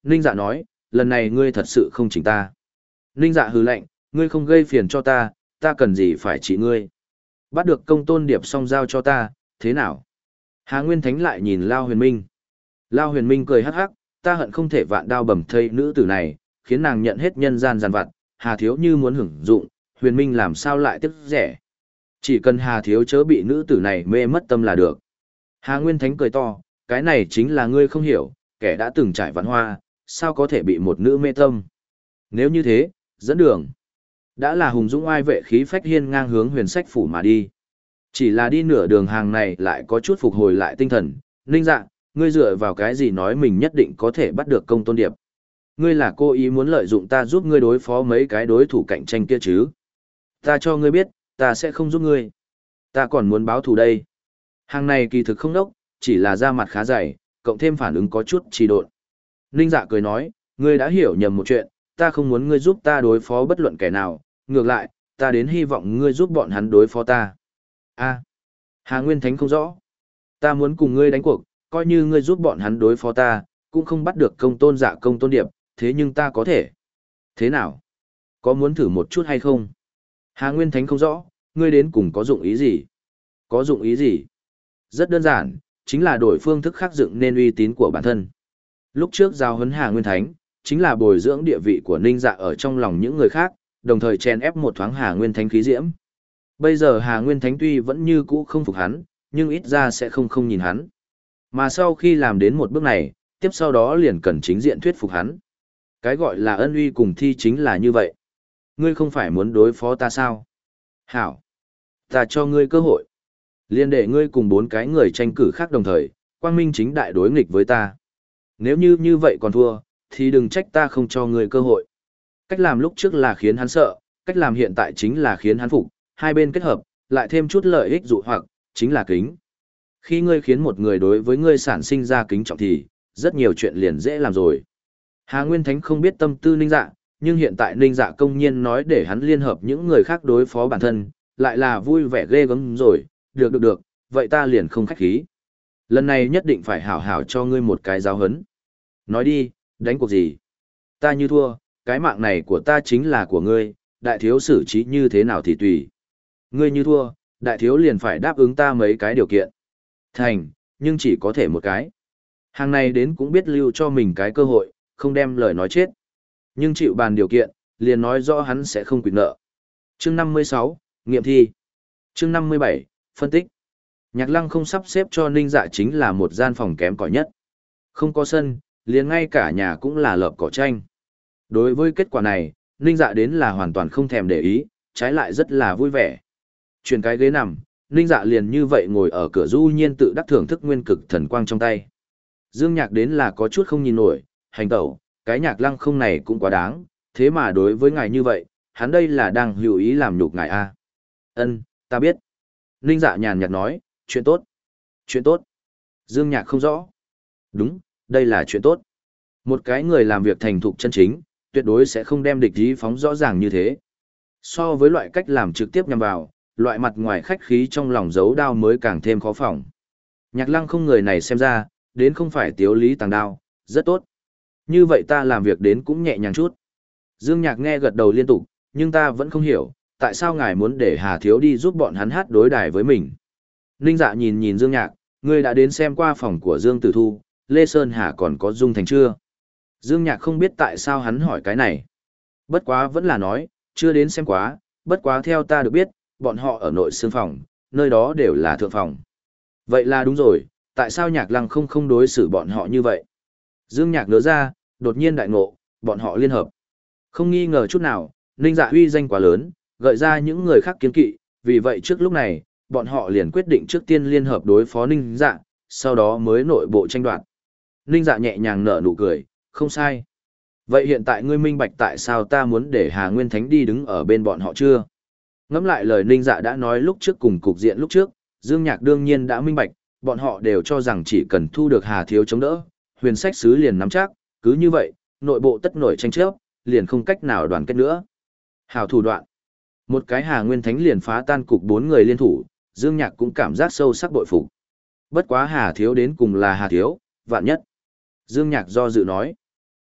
Ninh Dạ nói, lần này ngươi thật sự không chỉnh ta. Ninh Dạ hừ lạnh, ngươi không gây phiền cho ta, ta cần gì phải trị ngươi. Bắt được công tôn điệp xong giao cho ta, thế nào? Hà Nguyên Thánh lại nhìn Lao Huyền Minh. Lao Huyền Minh cười hắc hắc, ta hận không thể vạn đao bầm thây nữ tử này, khiến nàng nhận hết nhân gian giàn vặt, Hà Thiếu như muốn hưởng dụng, Huyền Minh làm sao lại tiếc rẻ. Chỉ cần Hà Thiếu chớ bị nữ tử này mê mất tâm là được. Hà Nguyên Thánh cười to, cái này chính là ngươi không hiểu, kẻ đã từng trải vạn hoa, sao có thể bị một nữ mê tâm. Nếu như thế, dẫn đường. Đã là hùng dũng oai vệ khí phách hiên ngang hướng huyền sách phủ mà đi. Chỉ là đi nửa đường hàng này lại có chút phục hồi lại tinh thần. Ninh Dạ, ngươi dựa vào cái gì nói mình nhất định có thể bắt được công tôn điệp. Ngươi là cố ý muốn lợi dụng ta giúp ngươi đối phó mấy cái đối thủ cạnh tranh kia chứ. Ta cho ngươi biết, ta sẽ không giúp ngươi. Ta còn muốn báo thù đây. Hàng này kỳ thực không đốc, chỉ là da mặt khá dày, cộng thêm phản ứng có chút trì độn. Ninh Dạ cười nói, ngươi đã hiểu nhầm một chuyện, ta không muốn ngươi giúp ta đối phó bất luận kẻ nào, ngược lại, ta đến hy vọng ngươi giúp bọn hắn đối phó ta. A, Hà Nguyên Thánh không rõ. Ta muốn cùng ngươi đánh cuộc, coi như ngươi giúp bọn hắn đối phó ta, cũng không bắt được công tôn Dạ công tôn điệp, thế nhưng ta có thể. Thế nào? Có muốn thử một chút hay không? Hà Nguyên Thánh không rõ, ngươi đến cùng có dụng ý gì? Có dụng ý gì? Rất đơn giản, chính là đổi phương thức khắc dựng nên uy tín của bản thân. Lúc trước giao huấn Hà Nguyên Thánh, chính là bồi dưỡng địa vị của Ninh Dạ ở trong lòng những người khác, đồng thời chèn ép một thoáng Hà Nguyên Thánh khí diễm. Bây giờ Hà Nguyên Thánh tuy vẫn như cũ không phục hắn, nhưng ít ra sẽ không không nhìn hắn. Mà sau khi làm đến một bước này, tiếp sau đó liền cần chính diện thuyết phục hắn. Cái gọi là ân uy cùng thi chính là như vậy. Ngươi không phải muốn đối phó ta sao? Hảo! Ta cho ngươi cơ hội. Liên để ngươi cùng bốn cái người tranh cử khác đồng thời, quang minh chính đại đối nghịch với ta. Nếu như như vậy còn thua, thì đừng trách ta không cho ngươi cơ hội. Cách làm lúc trước là khiến hắn sợ, cách làm hiện tại chính là khiến hắn phục, hai bên kết hợp, lại thêm chút lợi ích dụ hoặc, chính là kính. Khi ngươi khiến một người đối với ngươi sản sinh ra kính trọng thì, rất nhiều chuyện liền dễ làm rồi. Hà Nguyên Thánh không biết tâm tư Ninh Dạ, nhưng hiện tại Ninh Dạ công nhiên nói để hắn liên hợp những người khác đối phó bản thân, lại là vui vẻ ghê gớm rồi, được được được, vậy ta liền không khách khí. Lần này nhất định phải hảo hảo cho ngươi một cái giáo hấn. Nói đi, đánh cuộc gì? Ta như thua, cái mạng này của ta chính là của ngươi, đại thiếu xử trí như thế nào thì tùy. Ngươi như thua, đại thiếu liền phải đáp ứng ta mấy cái điều kiện. Thành, nhưng chỉ có thể một cái. Hàng này đến cũng biết lưu cho mình cái cơ hội, không đem lời nói chết. Nhưng chịu bàn điều kiện, liền nói rõ hắn sẽ không quỵt nợ. Chương năm mươi sáu, nghiệm thi. Chương năm mươi bảy, phân tích. Nhạc Lăng không sắp xếp cho Ninh Dạ chính là một gian phòng kém cỏi nhất. Không có sân, liền ngay cả nhà cũng là lợp cỏ tranh. Đối với kết quả này, Ninh Dạ đến là hoàn toàn không thèm để ý, trái lại rất là vui vẻ. Chuyển cái ghế nằm, Ninh Dạ liền như vậy ngồi ở cửa du nhiên tự đắc thưởng thức nguyên cực thần quang trong tay. Dương Nhạc đến là có chút không nhìn nổi, hành tẩu, cái Nhạc Lăng không này cũng quá đáng, thế mà đối với ngài như vậy, hắn đây là đang hữu ý làm nhục ngài a. Ân, ta biết. Ninh Dạ nhàn nhạt nói, chuyện tốt. Chuyện tốt. Dương Nhạc không rõ. Đúng, đây là chuyện tốt. Một cái người làm việc thành thục chân chính, tuyệt đối sẽ không đem địch ý phóng rõ ràng như thế. So với loại cách làm trực tiếp nhằm vào, loại mặt ngoài khách khí trong lòng giấu đao mới càng thêm khó phòng. Nhạc Lăng không người này xem ra, đến không phải tiếu lý tàng đao, rất tốt. Như vậy ta làm việc đến cũng nhẹ nhàng chút. Dương Nhạc nghe gật đầu liên tục, nhưng ta vẫn không hiểu, tại sao ngài muốn để Hà Thiếu đi giúp bọn hắn hát đối đài với mình. Ninh Dạ nhìn nhìn Dương Nhạc, ngươi đã đến xem qua phòng của Dương Tử Thu, Lê Sơn Hà còn có dung thành chưa? Dương Nhạc không biết tại sao hắn hỏi cái này. Bất quá vẫn là nói, chưa đến xem quá, bất quá theo ta được biết, bọn họ ở nội xương phòng, nơi đó đều là thượng phòng. Vậy là đúng rồi, tại sao Nhạc Lăng không không đối xử bọn họ như vậy? Dương Nhạc nhớ ra, đột nhiên đại ngộ, bọn họ liên hợp. Không nghi ngờ chút nào, Ninh Dạ uy danh quá lớn, gợi ra những người khác kiên kỵ, vì vậy trước lúc này, bọn họ liền quyết định trước tiên liên hợp đối phó Ninh Dạ, sau đó mới nội bộ tranh đoạt. Ninh Dạ nhẹ nhàng nở nụ cười, không sai. Vậy hiện tại ngươi minh bạch tại sao ta muốn để Hà Nguyên Thánh đi đứng ở bên bọn họ chưa? Ngẫm lại lời Ninh Dạ đã nói lúc trước cùng cục diện lúc trước, Dương Nhạc đương nhiên đã minh bạch, bọn họ đều cho rằng chỉ cần thu được Hà Thiếu chống đỡ, huyền sách sứ liền nắm chắc, cứ như vậy, nội bộ tất nổi tranh chấp, liền không cách nào đoàn kết nữa. Hào thủ đoạn. Một cái Hà Nguyên Thánh liền phá tan cục bốn người liên thủ, Dương Nhạc cũng cảm giác sâu sắc bội phục. Bất quá Hà Thiếu đến cùng là Hà Thiếu, vạn nhất. Dương Nhạc do dự nói.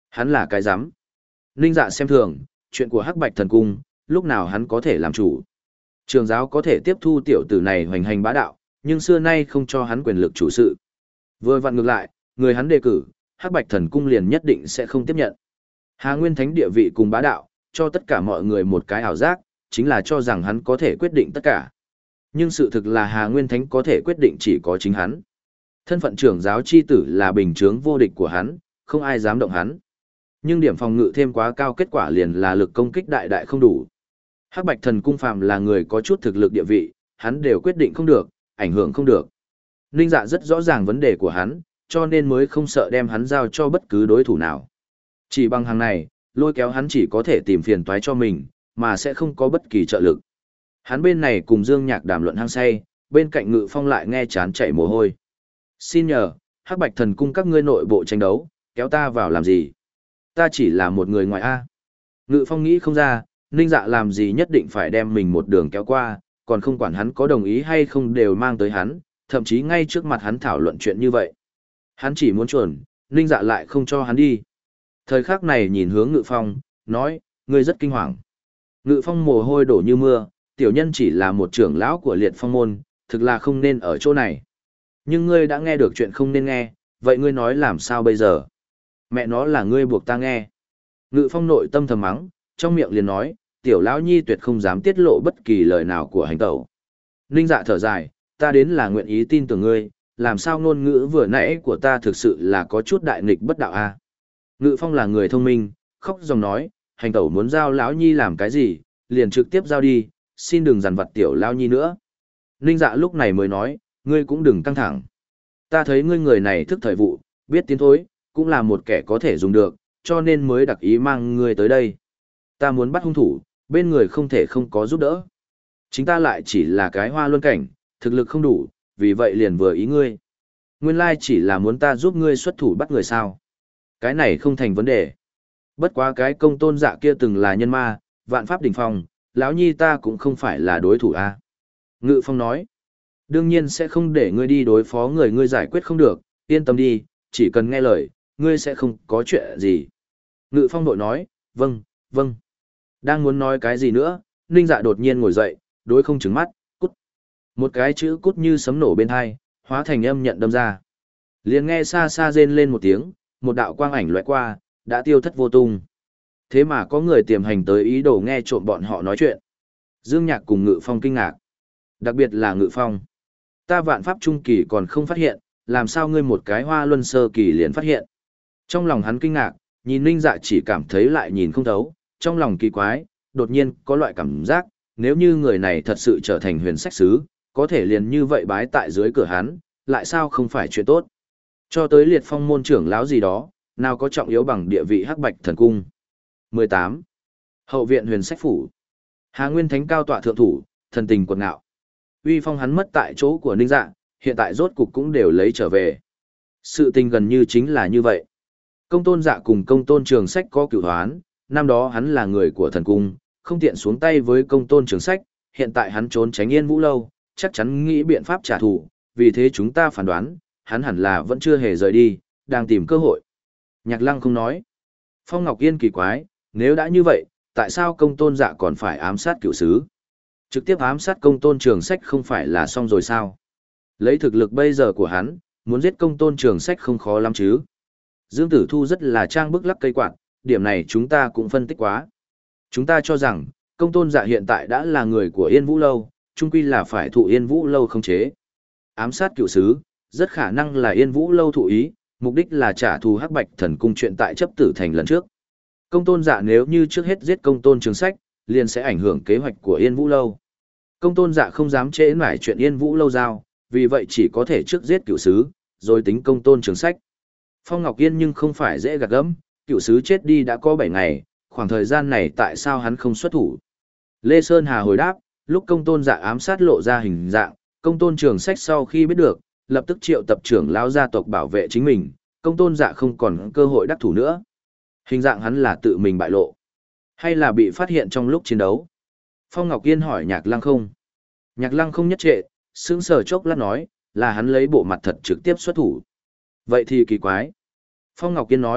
Hắn là cái rắm. Ninh Dạ xem thường, chuyện của Hắc Bạch Thần Cung, lúc nào hắn có thể làm chủ. Trường giáo có thể tiếp thu tiểu tử này hoành hành bá đạo, nhưng xưa nay không cho hắn quyền lực chủ sự. Vừa vặn ngược lại, người hắn đề cử, Hắc Bạch Thần Cung liền nhất định sẽ không tiếp nhận. Hà Nguyên Thánh địa vị cùng bá đạo, cho tất cả mọi người một cái ảo giác, chính là cho rằng hắn có thể quyết định tất cả. Nhưng sự thực là Hà Nguyên Thánh có thể quyết định chỉ có chính hắn. Thân phận trưởng giáo chi tử là bình chướng vô địch của hắn, không ai dám động hắn. Nhưng điểm phòng ngự thêm quá cao, kết quả liền là lực công kích đại đại không đủ. Hắc Bạch Thần Cung phàm là người có chút thực lực địa vị, hắn đều quyết định không được, ảnh hưởng không được. Ninh Dạ rất rõ ràng vấn đề của hắn, cho nên mới không sợ đem hắn giao cho bất cứ đối thủ nào. Chỉ bằng hàng này, lôi kéo hắn chỉ có thể tìm phiền toái cho mình, mà sẽ không có bất kỳ trợ lực. Hắn bên này cùng Dương Nhạc đàm luận hăng say, bên cạnh Ngự Phong lại nghe chán chảy mồ hôi. Xin nhờ, Hắc Bạch Thần Cung các ngươi nội bộ tranh đấu, kéo ta vào làm gì? Ta chỉ là một người ngoài A. Ngự Phong nghĩ không ra, Ninh Dạ làm gì nhất định phải đem mình một đường kéo qua, còn không quản hắn có đồng ý hay không đều mang tới hắn, thậm chí ngay trước mặt hắn thảo luận chuyện như vậy. Hắn chỉ muốn chuẩn, Ninh Dạ lại không cho hắn đi. Thời khắc này nhìn hướng Ngự Phong, nói, ngươi rất kinh hoàng. Ngự Phong mồ hôi đổ như mưa, tiểu nhân chỉ là một trưởng lão của Liệt Phong môn, thực là không nên ở chỗ này. Nhưng ngươi đã nghe được chuyện không nên nghe, vậy ngươi nói làm sao bây giờ? Mẹ nó là ngươi buộc ta nghe. Ngự Phong nội tâm thầm mắng, trong miệng liền nói, tiểu lão nhi tuyệt không dám tiết lộ bất kỳ lời nào của hành tẩu. Ninh Dạ thở dài, ta đến là nguyện ý tin tưởng ngươi, làm sao ngôn ngữ vừa nãy của ta thực sự là có chút đại nghịch bất đạo a. Ngự Phong là người thông minh, khóc dòng nói, hành tẩu muốn giao lão nhi làm cái gì, liền trực tiếp giao đi, xin đừng dằn vặt tiểu lão nhi nữa. Ninh Dạ lúc này mới nói, ngươi cũng đừng căng thẳng. Ta thấy ngươi người này thức thời vụ, biết tiến thối, cũng là một kẻ có thể dùng được, cho nên mới đặc ý mang ngươi tới đây. Ta muốn bắt hung thủ, bên người không thể không có giúp đỡ. Chính ta lại chỉ là cái hoa luân cảnh, thực lực không đủ, vì vậy liền vừa ý ngươi. Nguyên lai chỉ là muốn ta giúp ngươi xuất thủ bắt người sao. Cái này không thành vấn đề. Bất quá cái công tôn dạ kia từng là nhân ma, vạn pháp đỉnh phong, lão nhi ta cũng không phải là đối thủ a. Ngự Phong nói, đương nhiên sẽ không để ngươi đi đối phó người ngươi giải quyết không được, yên tâm đi, chỉ cần nghe lời, ngươi sẽ không có chuyện gì. Ngự Phong đội nói, vâng, vâng. Đang muốn nói cái gì nữa, Ninh Dạ đột nhiên ngồi dậy, đối không trứng mắt, cút. Một cái chữ cút như sấm nổ bên hai, hóa thành âm nhận đâm ra. Liền nghe xa xa rên lên một tiếng, một đạo quang ảnh loại qua, đã tiêu thất vô tung. Thế mà có người tiềm hành tới ý đồ nghe trộm bọn họ nói chuyện. Dương Nhạc cùng Ngự Phong kinh ngạc. Đặc biệt là Ngự Phong. Ta vạn pháp trung kỳ còn không phát hiện, làm sao ngươi một cái hoa luân sơ kỳ liền phát hiện. Trong lòng hắn kinh ngạc, nhìn Ninh Dạ chỉ cảm thấy lại nhìn không thấu, trong lòng kỳ quái, đột nhiên có loại cảm giác, nếu như người này thật sự trở thành huyền sách sứ, có thể liền như vậy bái tại dưới cửa hắn, lại sao không phải chuyện tốt. Cho tới Liệt Phong môn trưởng lão gì đó, nào có trọng yếu bằng địa vị Hắc Bạch Thần Cung. mười tám. Hậu viện huyền sách phủ. Hà Nguyên Thánh cao tọa thượng thủ, thần tình quật ngạo. Uy phong hắn mất tại chỗ của Ninh Dạ, hiện tại rốt cục cũng đều lấy trở về. Sự tình gần như chính là như vậy. Công tôn Dạ cùng công tôn Trường Sách có cửu hoán, năm đó hắn là người của thần cung, không tiện xuống tay với công tôn Trường Sách, hiện tại hắn trốn tránh Yên Vũ lâu, chắc chắn nghĩ biện pháp trả thù, vì thế chúng ta phán đoán, hắn hẳn là vẫn chưa hề rời đi, đang tìm cơ hội. Nhạc Lăng không nói. Phong Ngọc Yên kỳ quái, nếu đã như vậy, tại sao công tôn Dạ còn phải ám sát cửu sứ? Trực tiếp ám sát công tôn Trường Sách không phải là xong rồi sao? Lấy thực lực bây giờ của hắn, muốn giết công tôn Trường Sách không khó lắm chứ. Dương Tử Thu rất là trang bức lắc cây quạt, điểm này chúng ta cũng phân tích quá. Chúng ta cho rằng, công tôn Dạ hiện tại đã là người của Yên Vũ lâu, chung quy là phải thụ Yên Vũ lâu khống chế. Ám sát cửu sứ, rất khả năng là Yên Vũ lâu thụ ý, mục đích là trả thù Hắc Bạch Thần Cung chuyện tại chấp tử thành lần trước. Công tôn Dạ nếu như trước hết giết công tôn Trường Sách, liền sẽ ảnh hưởng kế hoạch của Yên Vũ lâu. Công tôn Dạ không dám trễ nải chuyện Yên Vũ lâu giao, vì vậy chỉ có thể trước giết cửu sứ, rồi tính công tôn Trường Sách. Phong Ngọc Yên nhưng không phải dễ gạt gẫm, cửu sứ chết đi đã có bảy ngày, khoảng thời gian này tại sao hắn không xuất thủ? Lê Sơn Hà hồi đáp, lúc công tôn Dạ ám sát lộ ra hình dạng, công tôn Trường Sách sau khi biết được, lập tức triệu tập trưởng lão gia tộc bảo vệ chính mình, công tôn Dạ không còn cơ hội đắc thủ nữa. Hình dạng hắn là tự mình bại lộ, hay là bị phát hiện trong lúc chiến đấu? Phong Ngọc Yên hỏi Nhạc Lăng không. Nhạc Lăng không nhất trệ, sững sờ chốc lát nói, là hắn lấy bộ mặt thật trực tiếp xuất thủ. Vậy thì kỳ quái. Phong Ngọc Yên nói,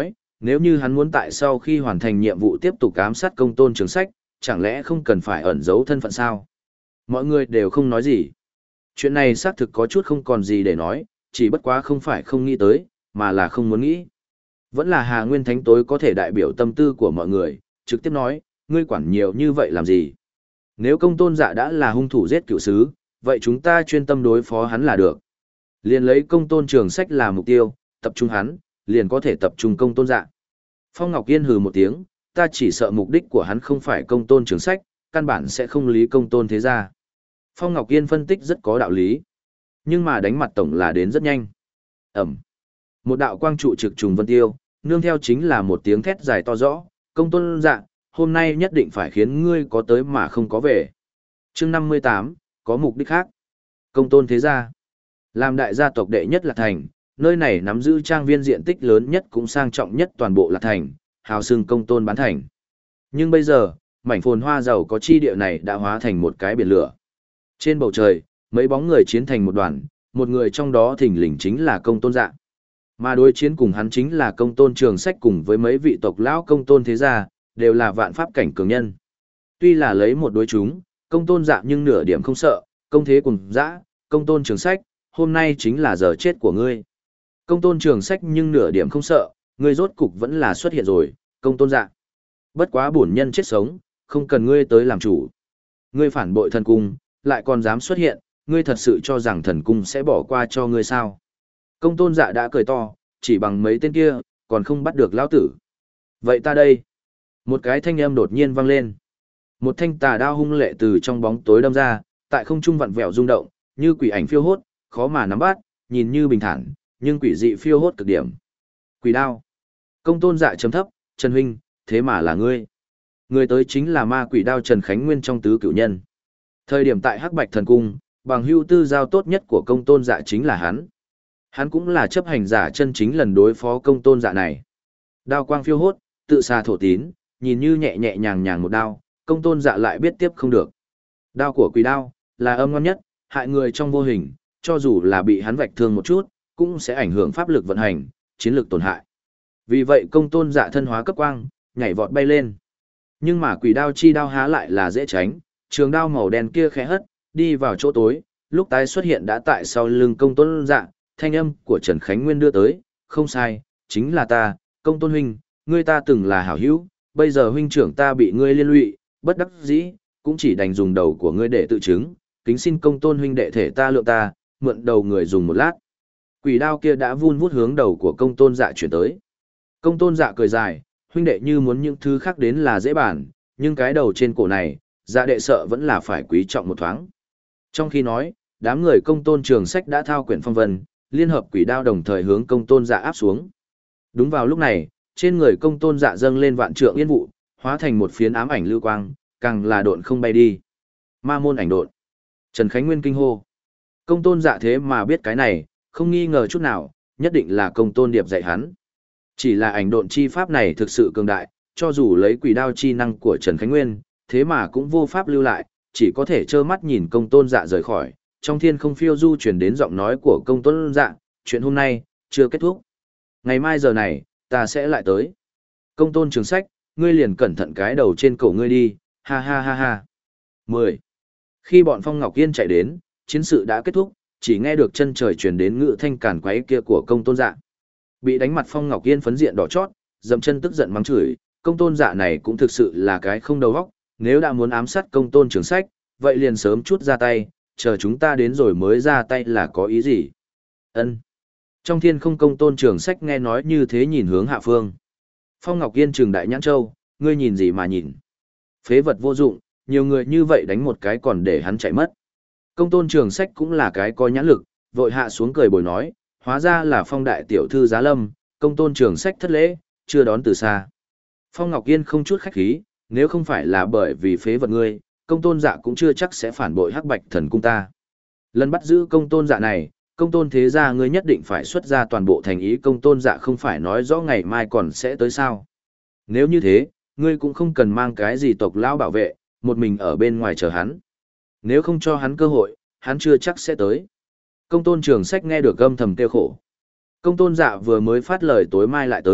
Nếu như hắn muốn tại sau khi hoàn thành nhiệm vụ tiếp tục ám sát công tôn trường sách, chẳng lẽ không cần phải ẩn giấu thân phận sao? Mọi người đều không nói gì. Chuyện này xác thực có chút không còn gì để nói, chỉ bất quá không phải không nghĩ tới, mà là không muốn nghĩ. Vẫn là Hà Nguyên Thánh tối có thể đại biểu tâm tư của mọi người, trực tiếp nói, ngươi quản nhiều như vậy làm gì? Nếu công tôn dạ đã là hung thủ giết cựu sứ, vậy chúng ta chuyên tâm đối phó hắn là được. Liền lấy công tôn trường sách là mục tiêu, tập trung hắn, liền có thể tập trung công tôn dạ. Phong Ngọc Yên hừ một tiếng, ta chỉ sợ mục đích của hắn không phải công tôn trường sách, căn bản sẽ không lý công tôn thế gia. Phong Ngọc Yên phân tích rất có đạo lý. Nhưng mà đánh mặt tổng là đến rất nhanh. Ẩm. Một đạo quang trụ trực trùng vân tiêu, nương theo chính là một tiếng thét dài to rõ, công tôn dạ, hôm nay nhất định phải khiến ngươi có tới mà không có về. Chương năm mươi tám, có mục đích khác. Công tôn thế gia. Làm đại gia tộc đệ nhất Lạc Thành, nơi này nắm giữ trang viên diện tích lớn nhất cũng sang trọng nhất toàn bộ Lạc Thành, hào xưng công tôn bán thành. Nhưng bây giờ, mảnh phồn hoa giàu có chi địa này đã hóa thành một cái biển lửa. Trên bầu trời, mấy bóng người chiến thành một đoàn, một người trong đó thình lình chính là công tôn dạ. Mà đối chiến cùng hắn chính là công tôn trường sách cùng với mấy vị tộc lão công tôn thế gia, đều là vạn pháp cảnh cường nhân. Tuy là lấy một đối chúng, công tôn dạ nhưng nửa điểm không sợ, công thế cùng dã, công tôn trường sách, hôm nay chính là giờ chết của ngươi. Công tôn trường sách nhưng nửa điểm không sợ, ngươi rốt cục vẫn là xuất hiện rồi, công tôn dạ. Bất quá bổn nhân chết sống, không cần ngươi tới làm chủ. Ngươi phản bội thần cung, lại còn dám xuất hiện, ngươi thật sự cho rằng thần cung sẽ bỏ qua cho ngươi sao? Công tôn dạ đã cười to, chỉ bằng mấy tên kia, còn không bắt được lão tử. Vậy ta đây. Một cái thanh âm đột nhiên vang lên. Một thanh tà đao hung lệ từ trong bóng tối đâm ra, tại không trung vặn vẹo rung động, như quỷ ảnh phiêu hốt, khó mà nắm bắt, nhìn như bình thản, nhưng quỷ dị phiêu hốt cực điểm. Quỷ đao. Công tôn dạ chấm thấp, Trần huynh, thế mà là ngươi. Người tới chính là ma quỷ đao Trần Khánh Nguyên trong tứ cửu nhân. Thời điểm tại Hắc Bạch Thần Cung, bằng hưu tư giao tốt nhất của công tôn dạ chính là hắn. Hắn cũng là chấp hành giả chân chính lần đối phó công tôn dạ này. Đao quang phiêu hốt, tự xa thổ tín, nhìn như nhẹ nhẹ nhàng nhàng một đao, công tôn dạ lại biết tiếp không được. Đao của quỷ đao, là âm ngon nhất, hại người trong vô hình, cho dù là bị hắn vạch thương một chút, cũng sẽ ảnh hưởng pháp lực vận hành, chiến lược tổn hại. Vì vậy công tôn dạ thân hóa cấp quang, nhảy vọt bay lên. Nhưng mà quỷ đao chi đao há lại là dễ tránh, trường đao màu đen kia khẽ hất, đi vào chỗ tối, lúc tái xuất hiện đã tại sau lưng công tôn dạ, thanh âm của Trần Khánh Nguyên đưa tới, không sai, chính là ta, công tôn huynh, ngươi ta từng là hảo hữu, bây giờ huynh trưởng ta bị ngươi liên lụy, bất đắc dĩ, cũng chỉ đành dùng đầu của ngươi để tự chứng, kính xin công tôn huynh đệ thể ta lượng ta, mượn đầu người dùng một lát. Quỷ đao kia đã vun vút hướng đầu của công tôn dạ chuyển tới. Công tôn dạ cười dài, huynh đệ như muốn những thứ khác đến là dễ bản, nhưng cái đầu trên cổ này, dạ đệ sợ vẫn là phải quý trọng một thoáng. Trong khi nói, đám người công tôn trường sách đã thao quyển phong vân, liên hợp quỷ đao đồng thời hướng công tôn dạ áp xuống. Đúng vào lúc này, trên người công tôn dạ dâng lên vạn trượng yên vụ, hóa thành một phiến ám ảnh lưu quang, càng là độn không bay đi. Ma môn ảnh độn. Trần Khánh Nguyên kinh hô. Công tôn dạ thế mà biết cái này, không nghi ngờ chút nào, nhất định là công tôn điệp dạy hắn. Chỉ là ảnh độn chi pháp này thực sự cường đại, cho dù lấy quỷ đao chi năng của Trần Khánh Nguyên, thế mà cũng vô pháp lưu lại, chỉ có thể trơ mắt nhìn công tôn dạ rời khỏi. Trong thiên không phiêu du truyền đến giọng nói của công tôn dạ, chuyện hôm nay, chưa kết thúc. Ngày mai giờ này, ta sẽ lại tới. Công tôn trường sách, ngươi liền cẩn thận cái đầu trên cổ ngươi đi, ha ha ha ha. mười. Khi bọn Phong Ngọc Yên chạy đến, chiến sự đã kết thúc, chỉ nghe được chân trời truyền đến ngự thanh càn quấy kia của công tôn dạ. Bị đánh mặt Phong Ngọc Yên phấn diện đỏ chót, dậm chân tức giận mắng chửi, công tôn dạ này cũng thực sự là cái không đầu óc, nếu đã muốn ám sát công tôn trường sách, vậy liền sớm chút ra tay, chờ chúng ta đến rồi mới ra tay là có ý gì? Ân. Trong thiên không công tôn trường sách nghe nói như thế nhìn hướng hạ phương. Phong Ngọc Yên trừng đại nhãn châu, ngươi nhìn gì mà nhìn? Phế vật vô dụng, nhiều người như vậy đánh một cái còn để hắn chạy mất. Công tôn trường sách cũng là cái coi nhãn lực, vội hạ xuống cười bồi nói, hóa ra là Phong đại tiểu thư giá lâm, công tôn trường sách thất lễ, chưa đón từ xa. Phong Ngọc Yên không chút khách khí, nếu không phải là bởi vì phế vật ngươi, công tôn dạ cũng chưa chắc sẽ phản bội Hắc Bạch Thần Cung ta. Lần bắt giữ công tôn dạ này, công tôn thế gia ngươi nhất định phải xuất ra toàn bộ thành ý, công tôn dạ không phải nói rõ ngày mai còn sẽ tới sao. Nếu như thế, ngươi cũng không cần mang cái gì tộc lão bảo vệ, một mình ở bên ngoài chờ hắn. Nếu không cho hắn cơ hội, hắn chưa chắc sẽ tới. Công tôn trường sách nghe được âm thầm tiêu khổ. Công tôn dạ vừa mới phát lời tối mai lại tới,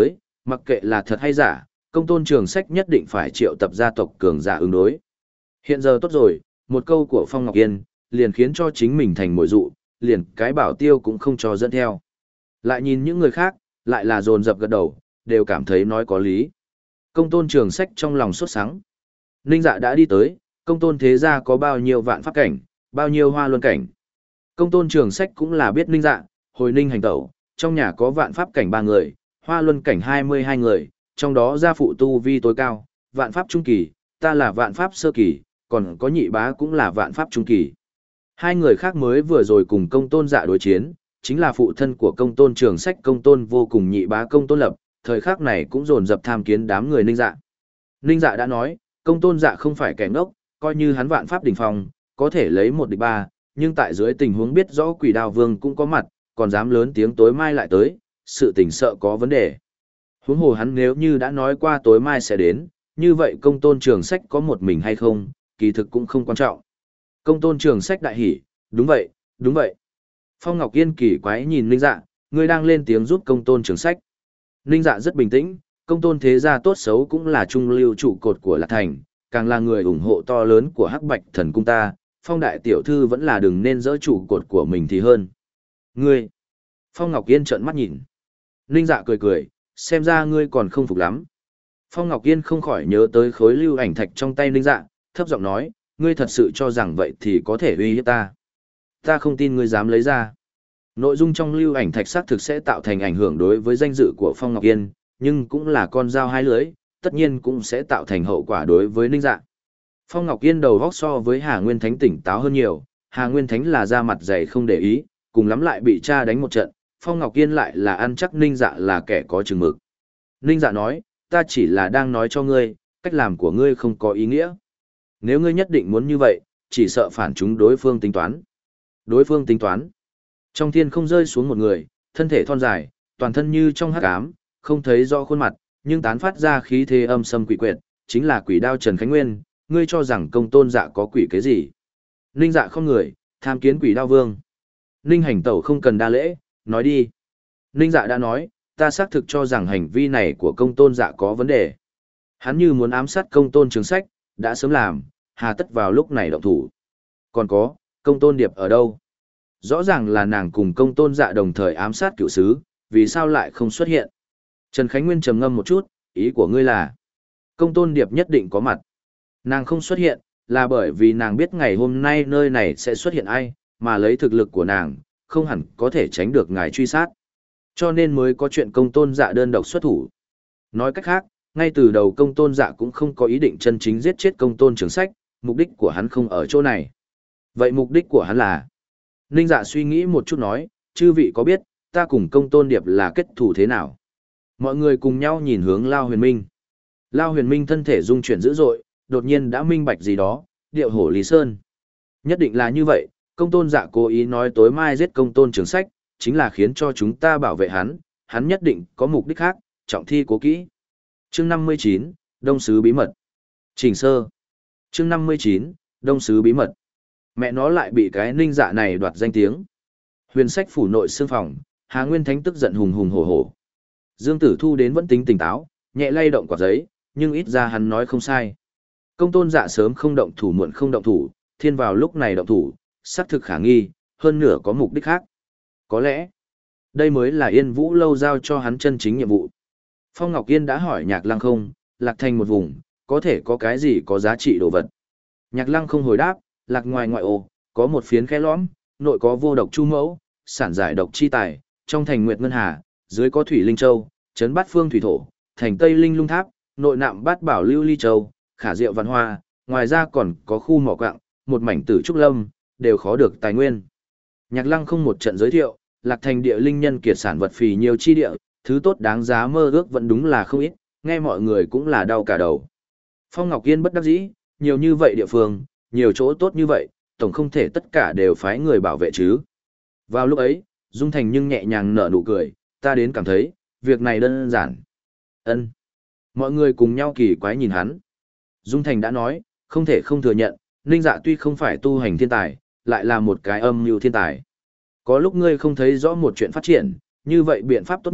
Mặc kệ là thật hay giả, công tôn trường sách nhất định phải triệu tập gia tộc cường giả ứng đối. Hiện giờ tốt rồi, một câu của Phong Ngọc Yên, liền khiến cho chính mình thành mồi dụ, liền cái bảo tiêu cũng không cho dẫn theo. Lại nhìn những người khác, lại là dồn dập gật đầu, đều cảm thấy nói có lý. Công tôn trường sách trong lòng sốt sắng. Ninh Dạ đã đi tới, công tôn thế gia có bao nhiêu vạn pháp cảnh, bao nhiêu hoa luân cảnh. Công tôn trường sách cũng là biết Ninh Dạ, hồi Ninh hành tẩu, trong nhà có vạn pháp cảnh ba người, hoa luân cảnh hai mươi hai người, trong đó gia phụ tu vi tối cao, vạn pháp trung kỳ, ta là vạn pháp sơ kỳ, còn có nhị bá cũng là vạn pháp trung kỳ. Hai người khác mới vừa rồi cùng công tôn dạ đối chiến, chính là phụ thân của công tôn trường sách công tôn vô cùng nhị bá công tôn lập, thời khắc này cũng dồn dập tham kiến đám người Ninh Dạ. Ninh Dạ đã nói, công tôn dạ không phải kẻ ngốc, coi như hắn vạn pháp đỉnh phong, có thể lấy một địch ba, nhưng tại dưới tình huống biết rõ quỷ đào vương cũng có mặt, còn dám lớn tiếng tối mai lại tới, sự tình sợ có vấn đề. Huống hồ hắn nếu như đã nói qua tối mai sẽ đến, như vậy công tôn trường sách có một mình hay không, kỳ thực cũng không quan trọng. Công tôn trường sách đại hỉ, đúng vậy, đúng vậy. Phong Ngọc Yên kỳ quái nhìn Ninh Dạ, người đang lên tiếng giúp công tôn trường sách. Ninh Dạ rất bình tĩnh, công tôn thế gia tốt xấu cũng là trung lưu trụ cột của Lạc Thành, càng là người ủng hộ to lớn của Hắc Bạch Thần Cung ta, Phong đại tiểu thư vẫn là đừng nên dỡ trụ cột của mình thì hơn. Ngươi! Phong Ngọc Yên trợn mắt nhìn. Ninh Dạ cười cười, xem ra ngươi còn không phục lắm. Phong Ngọc Yên không khỏi nhớ tới khối lưu ảnh thạch trong tay Ninh Dạ, thấp giọng nói, ngươi thật sự cho rằng vậy thì có thể uy hiếp ta. Ta không tin ngươi dám lấy ra. Nội dung trong lưu ảnh thạch xác thực sẽ tạo thành ảnh hưởng đối với danh dự của Phong Ngọc Yên, nhưng cũng là con dao hai lưỡi, tất nhiên cũng sẽ tạo thành hậu quả đối với Ninh Dạ. Phong Ngọc Yên đầu góc so với Hà Nguyên Thánh tỉnh táo hơn nhiều, Hà Nguyên Thánh là da mặt dày không để ý, cùng lắm lại bị cha đánh một trận, Phong Ngọc Yên lại là ăn chắc Ninh Dạ là kẻ có chừng mực. Ninh Dạ nói, ta chỉ là đang nói cho ngươi, cách làm của ngươi không có ý nghĩa. Nếu ngươi nhất định muốn như vậy, chỉ sợ phản chúng đối phương tính toán. Đối phương tính toán. Trong thiên không rơi xuống một người, thân thể thon dài, toàn thân như trong hắc ám, không thấy rõ khuôn mặt, nhưng tán phát ra khí thế âm sâm quỷ quyệt, chính là quỷ đao Trần Khánh Nguyên, ngươi cho rằng công tôn dạ có quỷ cái gì? Ninh Dạ không người, tham kiến quỷ đao vương. Ninh hành tẩu không cần đa lễ, nói đi. Ninh Dạ đã nói, ta xác thực cho rằng hành vi này của công tôn dạ có vấn đề. Hắn như muốn ám sát công tôn trường sách, đã sớm làm, hà tất vào lúc này động thủ. Còn có, công tôn điệp ở đâu? Rõ ràng là nàng cùng công tôn dạ đồng thời ám sát cựu sứ, vì sao lại không xuất hiện? Trần Khánh Nguyên trầm ngâm một chút, ý của ngươi là, công tôn điệp nhất định có mặt. Nàng không xuất hiện, là bởi vì nàng biết ngày hôm nay nơi này sẽ xuất hiện ai, mà lấy thực lực của nàng, không hẳn có thể tránh được ngài truy sát. Cho nên mới có chuyện công tôn dạ đơn độc xuất thủ. Nói cách khác, ngay từ đầu công tôn dạ cũng không có ý định chân chính giết chết công tôn trường sách, mục đích của hắn không ở chỗ này. Vậy mục đích của hắn là? Ninh Dạ suy nghĩ một chút nói, chư vị có biết, ta cùng công tôn điệp là kết thủ thế nào? Mọi người cùng nhau nhìn hướng Lao Huyền Minh. Lao Huyền Minh thân thể rung chuyển dữ dội, đột nhiên đã minh bạch gì đó, điệu hổ Lý Sơn. Nhất định là như vậy, công tôn dạ cố ý nói tối mai giết công tôn trường sách, chính là khiến cho chúng ta bảo vệ hắn, hắn nhất định có mục đích khác, trọng thi cố kỹ. Chương năm mươi chín, Đông Sứ Bí Mật. Chỉnh sơ. Chương năm mươi chín, Đông Sứ Bí Mật. Mẹ nó lại bị cái Ninh Dạ này đoạt danh tiếng. Huyền sách phủ nội xương phòng, Hà Nguyên Thánh tức giận hùng hùng hổ hổ. Dương Tử Thu đến vẫn tính tỉnh táo, nhẹ lay động quả giấy, nhưng ít ra hắn nói không sai. Công tôn dạ sớm không động thủ muộn không động thủ, thiên vào lúc này động thủ, xác thực khả nghi, hơn nửa có mục đích khác. Có lẽ, đây mới là Yên Vũ lâu giao cho hắn chân chính nhiệm vụ. Phong Ngọc Yên đã hỏi Nhạc Lăng không, Lạc Thành một vùng, có thể có cái gì có giá trị đồ vật. Nhạc Lăng không hồi đáp, Lạc ngoài ngoại ô, có một phiến khe lõm, nội có vô độc chu mẫu, sản giải độc chi tài, trong thành Nguyệt Ngân Hà, dưới có Thủy Linh Châu, trấn bát phương thủy thổ, thành Tây Linh Lung Tháp, nội nạm bát bảo lưu ly châu, khả diệu văn hoa, ngoài ra còn có khu mỏ quạng, một mảnh tử trúc lâm, đều khó được tài nguyên. Nhạc Lăng không một trận giới thiệu, Lạc Thành địa linh nhân kiệt sản vật phì nhiều chi địa, thứ tốt đáng giá mơ ước vẫn đúng là không ít, nghe mọi người cũng là đau cả đầu. Phong Ngọc Yên bất đắc dĩ, nhiều như vậy địa phương, nhiều chỗ tốt như vậy, tổng không thể tất cả đều phái người bảo vệ chứ. Vào lúc ấy, Dung Thành nhưng nhẹ nhàng nở nụ cười, ta đến cảm thấy, việc này đơn giản. Ân. Mọi người cùng nhau kỳ quái nhìn hắn. Dung Thành đã nói, không thể không thừa nhận, Ninh Dạ tuy không phải tu hành thiên tài, lại là một cái âm mưu thiên tài. Có lúc ngươi không thấy rõ một chuyện phát triển, như vậy biện pháp tốt nhất,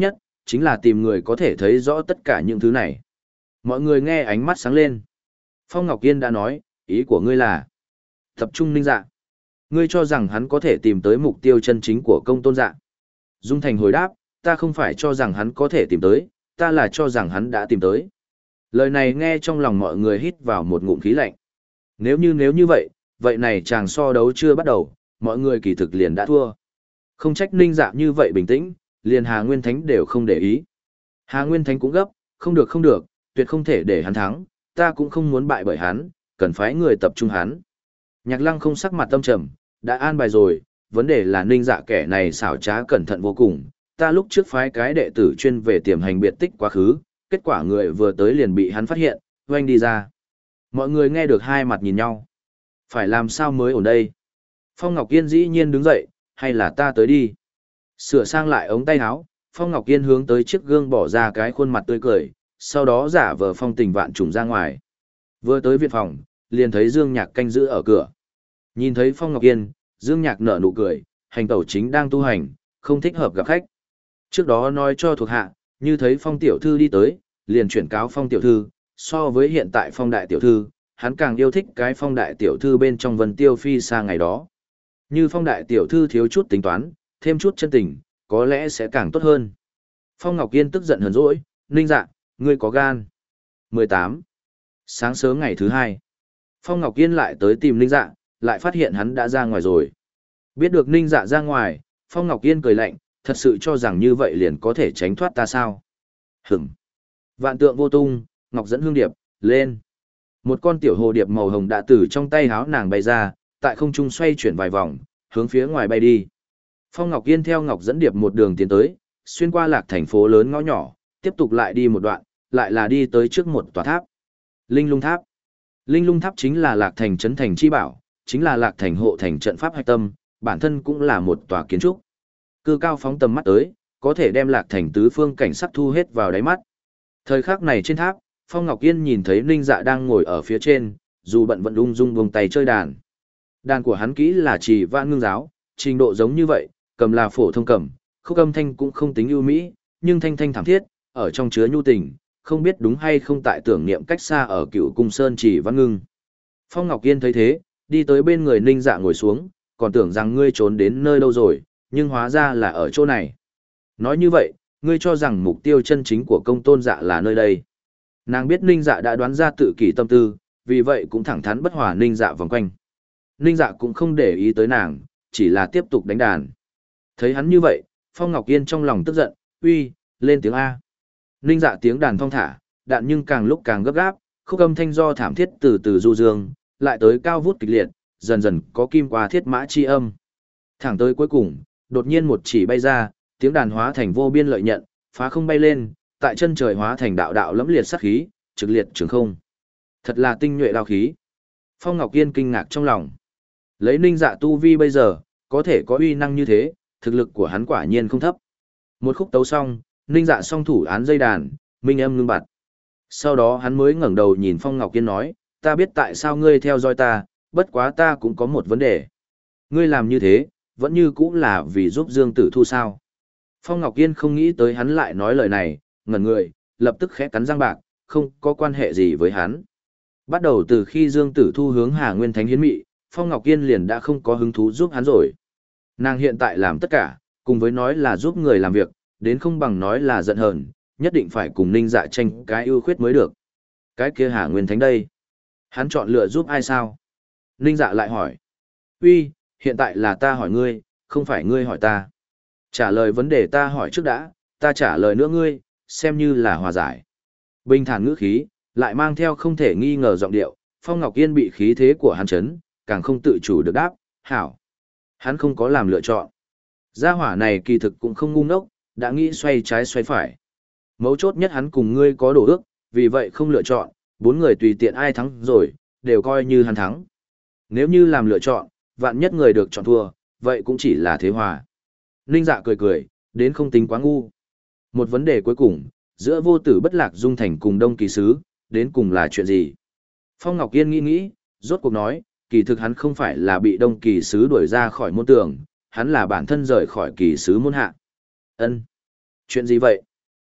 chính là tìm người có thể thấy rõ tất cả những thứ này. Mọi người nghe ánh mắt sáng lên. Phong Ngọc Yên đã nói, ý của ngươi là tập trung Ninh Dạ. Ngươi cho rằng hắn có thể tìm tới mục tiêu chân chính của công tôn dạ. Dung Thành hồi đáp, ta không phải cho rằng hắn có thể tìm tới, ta là cho rằng hắn đã tìm tới. Lời này nghe trong lòng mọi người hít vào một ngụm khí lạnh. Nếu như nếu như vậy, vậy này chàng so đấu chưa bắt đầu, mọi người kỳ thực liền đã thua. Không trách Ninh Dạ như vậy bình tĩnh, liền Hà Nguyên Thánh đều không để ý. Hà Nguyên Thánh cũng gấp, không được không được, tuyệt không thể để hắn thắng, ta cũng không muốn bại bởi hắn, cần phái người tập trung hắn. Nhạc Lăng không sắc mặt tâm trầm, đã an bài rồi, vấn đề là Ninh Dạ kẻ này xảo trá cẩn thận vô cùng, ta lúc trước phái cái đệ tử chuyên về tiềm hành biệt tích quá khứ, kết quả người vừa tới liền bị hắn phát hiện, oanh đi ra. Mọi người nghe được hai mặt nhìn nhau. Phải làm sao mới ổn đây? Phong Ngọc Yên dĩ nhiên đứng dậy, hay là ta tới đi? Sửa sang lại ống tay áo, Phong Ngọc Yên hướng tới chiếc gương bỏ ra cái khuôn mặt tươi cười, sau đó giả vờ phong tình vạn trùng ra ngoài. Vừa tới viện phòng, liền thấy Dương Nhạc canh giữ ở cửa. Nhìn thấy Phong Ngọc Yên, Dương Nhạc nở nụ cười, hành tẩu chính đang tu hành, không thích hợp gặp khách. Trước đó nói cho thuộc hạ, như thấy Phong tiểu thư đi tới, liền chuyển cáo Phong tiểu thư, so với hiện tại Phong đại tiểu thư, hắn càng yêu thích cái Phong đại tiểu thư bên trong Vân Tiêu Phi xa ngày đó. Như Phong đại tiểu thư thiếu chút tính toán, thêm chút chân tình, có lẽ sẽ càng tốt hơn. Phong Ngọc Yên tức giận hờn dỗi, Ninh Dạ, ngươi có gan. mười tám. Sáng sớm ngày thứ hai, Phong Ngọc Yên lại tới tìm Ninh Dạ, lại phát hiện hắn đã ra ngoài rồi. Biết được Ninh Dạ ra ngoài, Phong Ngọc Yên cười lạnh, thật sự cho rằng như vậy liền có thể tránh thoát ta sao? Hửm. Vạn tượng vô tung, Ngọc dẫn hương điệp, lên. Một con tiểu hồ điệp màu hồng đã từ trong tay háo nàng bay ra, tại không trung xoay chuyển vài vòng, hướng phía ngoài bay đi. Phong Ngọc Yên theo Ngọc dẫn điệp một đường tiến tới, xuyên qua lạc thành phố lớn ngõ nhỏ, tiếp tục lại đi một đoạn, lại là đi tới trước một tòa tháp. Linh Lung Tháp. Linh Lung Tháp chính là lạc thành trấn thành chi bảo, chính là lạc thành hộ thành trận pháp hạch tâm, bản thân cũng là một tòa kiến trúc. Cư cao phóng tầm mắt tới, có thể đem lạc thành tứ phương cảnh sắc thu hết vào đáy mắt. Thời khắc này trên tháp, Phong Ngọc Yên nhìn thấy Ninh Dạ đang ngồi ở phía trên, dù bận vận ung dung buông tay chơi đàn. Đàn của hắn kỹ là Trì Vạn Ngưng giáo, trình độ giống như vậy, cầm là phổ thông cầm, khúc âm thanh cũng không tính ưu mỹ, nhưng thanh thanh thảm thiết, ở trong chứa nhu tình, không biết đúng hay không tại tưởng niệm cách xa ở Cựu Cung Sơn Trì Vạn Ngưng. Phong Ngọc Yên thấy thế, đi tới bên người Ninh Dạ ngồi xuống, còn tưởng rằng ngươi trốn đến nơi đâu rồi, nhưng hóa ra là ở chỗ này. Nói như vậy, ngươi cho rằng mục tiêu chân chính của công tôn dạ là nơi đây. Nàng biết Ninh Dạ đã đoán ra tự kỷ tâm tư, vì vậy cũng thẳng thắn bất hòa Ninh Dạ vòng quanh. Ninh Dạ cũng không để ý tới nàng, chỉ là tiếp tục đánh đàn. Thấy hắn như vậy, Phong Ngọc Yên trong lòng tức giận, uy, lên tiếng A. Ninh Dạ tiếng đàn thong thả, đạn nhưng càng lúc càng gấp gáp, khúc âm thanh do thảm thiết từ từ du dương, lại tới cao vút kịch liệt, dần dần có kim qua thiết mã chi âm. Thẳng tới cuối cùng, đột nhiên một chỉ bay ra, tiếng đàn hóa thành vô biên lợi nhận, phá không bay lên, tại chân trời hóa thành đạo đạo lẫm liệt sát khí, trực liệt trường không. Thật là tinh nhuệ đao khí. Phong Ngọc Yên kinh ngạc trong lòng. Lấy Ninh Dạ tu vi bây giờ, có thể có uy năng như thế, thực lực của hắn quả nhiên không thấp. Một khúc tấu xong, Ninh Dạ song thủ án dây đàn, minh âm ngưng bặt. Sau đó hắn mới ngẩng đầu nhìn Phong Ngọc Yên nói, ta biết tại sao ngươi theo dõi ta, bất quá ta cũng có một vấn đề. Ngươi làm như thế, vẫn như cũng là vì giúp Dương Tử Thu sao. Phong Ngọc Yên không nghĩ tới hắn lại nói lời này, ngẩn người, lập tức khẽ cắn răng bạc, không có quan hệ gì với hắn. Bắt đầu từ khi Dương Tử Thu hướng Hà Nguyên Thánh hiến mị, Phong Ngọc Yên liền đã không có hứng thú giúp hắn rồi. Nàng hiện tại làm tất cả, cùng với nói là giúp người làm việc, đến không bằng nói là giận hờn, nhất định phải cùng Ninh Dạ tranh cái ưu khuyết mới được. Cái kia Hà Nguyên Thánh đây, hắn chọn lựa giúp ai sao? Ninh Dạ lại hỏi. Uy, hiện tại là ta hỏi ngươi, không phải ngươi hỏi ta. Trả lời vấn đề ta hỏi trước đã, ta trả lời nữa ngươi, xem như là hòa giải. Bình thản ngữ khí, lại mang theo không thể nghi ngờ giọng điệu, Phong Ngọc Yên bị khí thế của hắn chấn, càng không tự chủ được đáp, hảo. Hắn không có làm lựa chọn. Gia hỏa này kỳ thực cũng không ngu ngốc, đã nghĩ xoay trái xoay phải. Mấu chốt nhất hắn cùng ngươi có đổ ước, vì vậy không lựa chọn, bốn người tùy tiện ai thắng rồi, đều coi như hắn thắng. Nếu như làm lựa chọn, vạn nhất người được chọn thua, vậy cũng chỉ là thế hòa. Ninh Dạ cười cười, đến không tính quá ngu. Một vấn đề cuối cùng, giữa vô tử bất lạc dung thành cùng đông kỳ sứ, đến cùng là chuyện gì? Phong Ngọc Yên nghĩ nghĩ, rốt cuộc nói, kỳ thực hắn không phải là bị đông kỳ sứ đuổi ra khỏi môn tường, hắn là bản thân rời khỏi kỳ sứ môn hạ. Ân, chuyện gì vậy?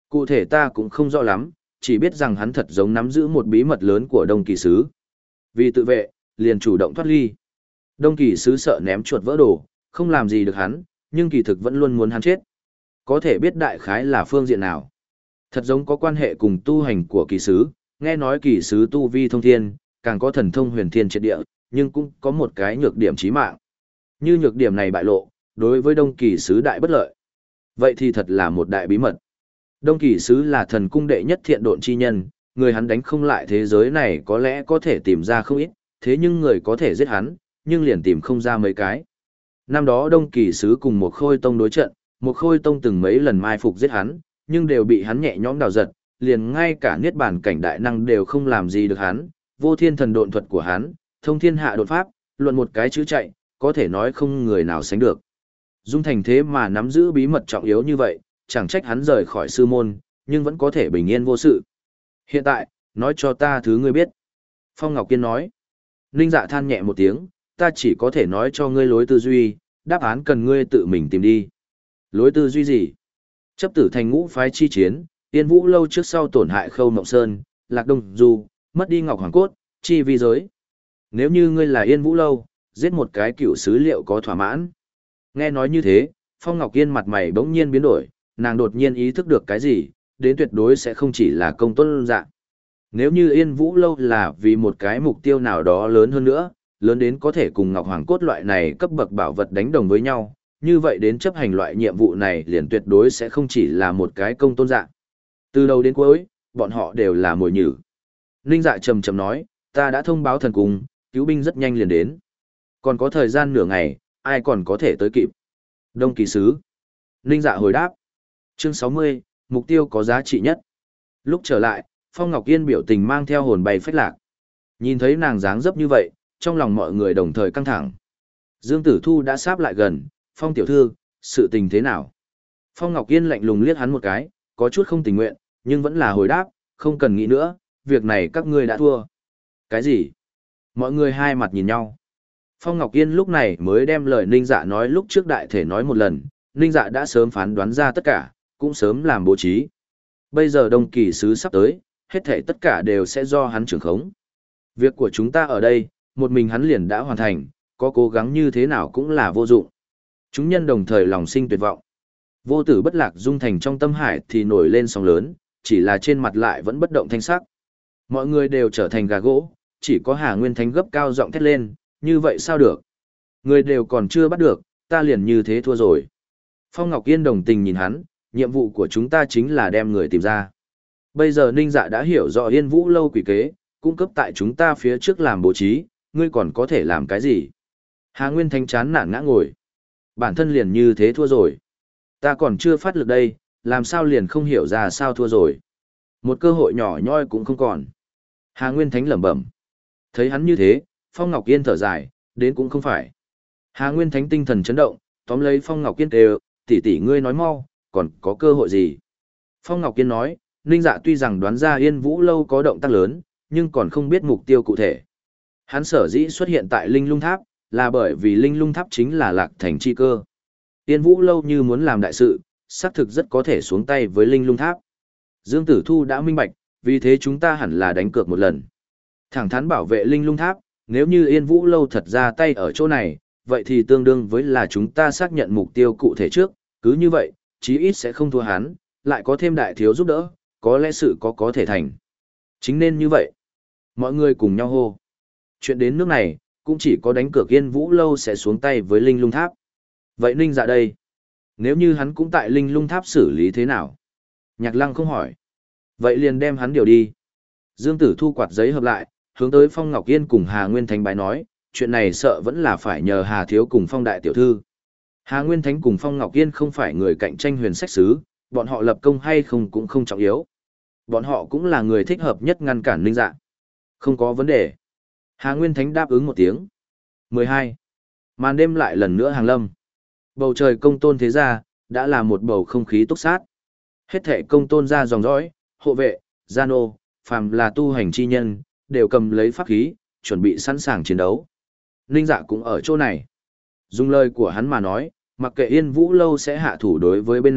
Cụ thể ta cũng không rõ lắm, chỉ biết rằng hắn thật giống nắm giữ một bí mật lớn của Đông Kỳ Sứ. Vì tự vệ, liền chủ động thoát ly. Đông Kỳ Sứ sợ ném chuột vỡ đồ, không làm gì được hắn, nhưng kỳ thực vẫn luôn muốn hắn chết. Có thể biết đại khái là phương diện nào. Thật giống có quan hệ cùng tu hành của Kỳ Sứ, nghe nói Kỳ Sứ tu vi thông thiên, càng có thần thông huyền thiên triệt địa, nhưng cũng có một cái nhược điểm chí mạng. Như nhược điểm này bại lộ, đối với Đông Kỳ Sứ đại bất lợi. Vậy thì thật là một đại bí mật. Đông Kỳ Sứ là thần cung đệ nhất thiện độn chi nhân, người hắn đánh không lại thế giới này có lẽ có thể tìm ra không ít, thế nhưng người có thể giết hắn, nhưng liền tìm không ra mấy cái. Năm đó Đông Kỳ Sứ cùng một khôi tông đối trận, một khôi tông từng mấy lần mai phục giết hắn, nhưng đều bị hắn nhẹ nhõm đào giật, liền ngay cả niết bàn cảnh đại năng đều không làm gì được hắn, vô thiên thần độn thuật của hắn, thông thiên hạ đột pháp, luận một cái chữ chạy, có thể nói không người nào sánh được. Dung Thành thế mà nắm giữ bí mật trọng yếu như vậy, chẳng trách hắn rời khỏi sư môn, nhưng vẫn có thể bình yên vô sự. Hiện tại, nói cho ta thứ ngươi biết. Phong Ngọc Kiên nói. Ninh Dạ than nhẹ một tiếng, ta chỉ có thể nói cho ngươi lối tư duy, đáp án cần ngươi tự mình tìm đi. Lối tư duy gì? Chấp tử thành ngũ phái chi chiến, Tiên Vũ lâu trước sau tổn hại Khâu Mộng Sơn, Lạc Đông Du, mất đi Ngọc Hoàng Cốt, chi vi giới. Nếu như ngươi là Yên Vũ lâu, giết một cái cựu sứ liệu có thỏa mãn. Nghe nói như thế, Phong Ngọc Yên mặt mày bỗng nhiên biến đổi, nàng đột nhiên ý thức được cái gì, đến tuyệt đối sẽ không chỉ là công tuân dạ. Nếu như Yên Vũ lâu là vì một cái mục tiêu nào đó lớn hơn nữa, lớn đến có thể cùng Ngọc Hoàng Cốt loại này cấp bậc bảo vật đánh đồng với nhau, như vậy đến chấp hành loại nhiệm vụ này liền tuyệt đối sẽ không chỉ là một cái công tôn dạ. Từ đầu đến cuối, bọn họ đều là mồi nhử. Ninh Dạ trầm trầm nói, ta đã thông báo thần cung, cứu binh rất nhanh liền đến. Còn có thời gian nửa ngày, ai còn có thể tới kịp. Đông Kỳ Sứ. Ninh Dạ hồi đáp. Chương sáu mươi, mục tiêu có giá trị nhất. Lúc trở lại, Phong Ngọc Yên biểu tình mang theo hồn bay phách lạc. Nhìn thấy nàng dáng dấp như vậy, trong lòng mọi người đồng thời căng thẳng. Dương Tử Thu đã sáp lại gần, Phong tiểu thư, sự tình thế nào? Phong Ngọc Yên lạnh lùng liếc hắn một cái, có chút không tình nguyện, nhưng vẫn là hồi đáp, không cần nghĩ nữa, việc này các ngươi đã thua. Cái gì? Mọi người hai mặt nhìn nhau. Phong Ngọc Yên lúc này mới đem lời Ninh Dạ nói lúc trước đại thể nói một lần, Ninh Dạ đã sớm phán đoán ra tất cả, cũng sớm làm bố trí. Bây giờ Đông Kỳ Sứ sắp tới, hết thảy tất cả đều sẽ do hắn trưởng khống. Việc của chúng ta ở đây, một mình hắn liền đã hoàn thành, có cố gắng như thế nào cũng là vô dụng. Chúng nhân đồng thời lòng sinh tuyệt vọng. Vô tử bất lạc Dung Thành trong tâm hải thì nổi lên sóng lớn, chỉ là trên mặt lại vẫn bất động thanh sắc. Mọi người đều trở thành gà gỗ, chỉ có Hà Nguyên Thánh gấp cao giọng thét lên, như vậy sao được? Người đều còn chưa bắt được, ta liền như thế thua rồi. Phong Ngọc Yên đồng tình nhìn hắn, nhiệm vụ của chúng ta chính là đem người tìm ra. Bây giờ Ninh Dạ đã hiểu rõ Yên Vũ lâu quỷ kế, cung cấp tại chúng ta phía trước làm bố trí, ngươi còn có thể làm cái gì? Hà Nguyên Thánh chán nản ngã ngồi. Bản thân liền như thế thua rồi. Ta còn chưa phát lực đây, làm sao liền không hiểu ra sao thua rồi. Một cơ hội nhỏ nhoi cũng không còn. Hà Nguyên Thánh lẩm bẩm. Thấy hắn như thế, Phong Ngọc Yên thở dài, đến cũng không phải. Hà Nguyên Thánh tinh thần chấn động, tóm lấy Phong Ngọc Yên đều, tỷ tỷ ngươi nói mau, còn có cơ hội gì? Phong Ngọc Yên nói, Ninh Dạ tuy rằng đoán ra Yên Vũ lâu có động tác lớn, nhưng còn không biết mục tiêu cụ thể. Hắn sở dĩ xuất hiện tại Linh Lung Tháp, là bởi vì Linh Lung Tháp chính là Lạc Thành chi cơ. Yên Vũ lâu như muốn làm đại sự, xác thực rất có thể xuống tay với Linh Lung Tháp. Dương Tử Thu đã minh bạch, vì thế chúng ta hẳn là đánh cược một lần. Thẳng thắn bảo vệ Linh Lung Tháp, nếu như Yên Vũ lâu thật ra tay ở chỗ này, vậy thì tương đương với là chúng ta xác nhận mục tiêu cụ thể trước, cứ như vậy, chí ít sẽ không thua hắn, lại có thêm đại thiếu giúp đỡ, có lẽ sự có có thể thành. Chính nên như vậy. Mọi người cùng nhau hô. Chuyện đến nước này, cũng chỉ có đánh cược Yên Vũ lâu sẽ xuống tay với Linh Lung Tháp. Vậy Ninh Dạ đây? Nếu như hắn cũng tại Linh Lung Tháp xử lý thế nào? Nhạc Lăng không hỏi. Vậy liền đem hắn điều đi. Dương Tử Thu quạt giấy hợp lại, hướng tới Phong Ngọc Yên cùng Hà Nguyên Thánh bái nói, chuyện này sợ vẫn là phải nhờ Hà Thiếu cùng Phong Đại Tiểu Thư. Hà Nguyên Thánh cùng Phong Ngọc Yên không phải người cạnh tranh huyền sách sứ, bọn họ lập công hay không cũng không trọng yếu. Bọn họ cũng là người thích hợp nhất ngăn cản Ninh Dạ. Không có vấn đề. Hà Nguyên Thánh đáp ứng một tiếng. mười hai. Màn đêm lại lần nữa hàng lâm. Bầu trời công tôn thế gia, đã là một bầu không khí túc sát. Hết thệ công tôn gia dòng dõi, hộ vệ, gia nô, phàm là tu hành chi nhân, đều cầm lấy pháp khí, chuẩn bị sẵn sàng chiến đấu. Ninh Dạ cũng ở chỗ này. Dùng lời của hắn mà nói, mặc kệ Yên Vũ lâu sẽ hạ thủ đối với bên nào,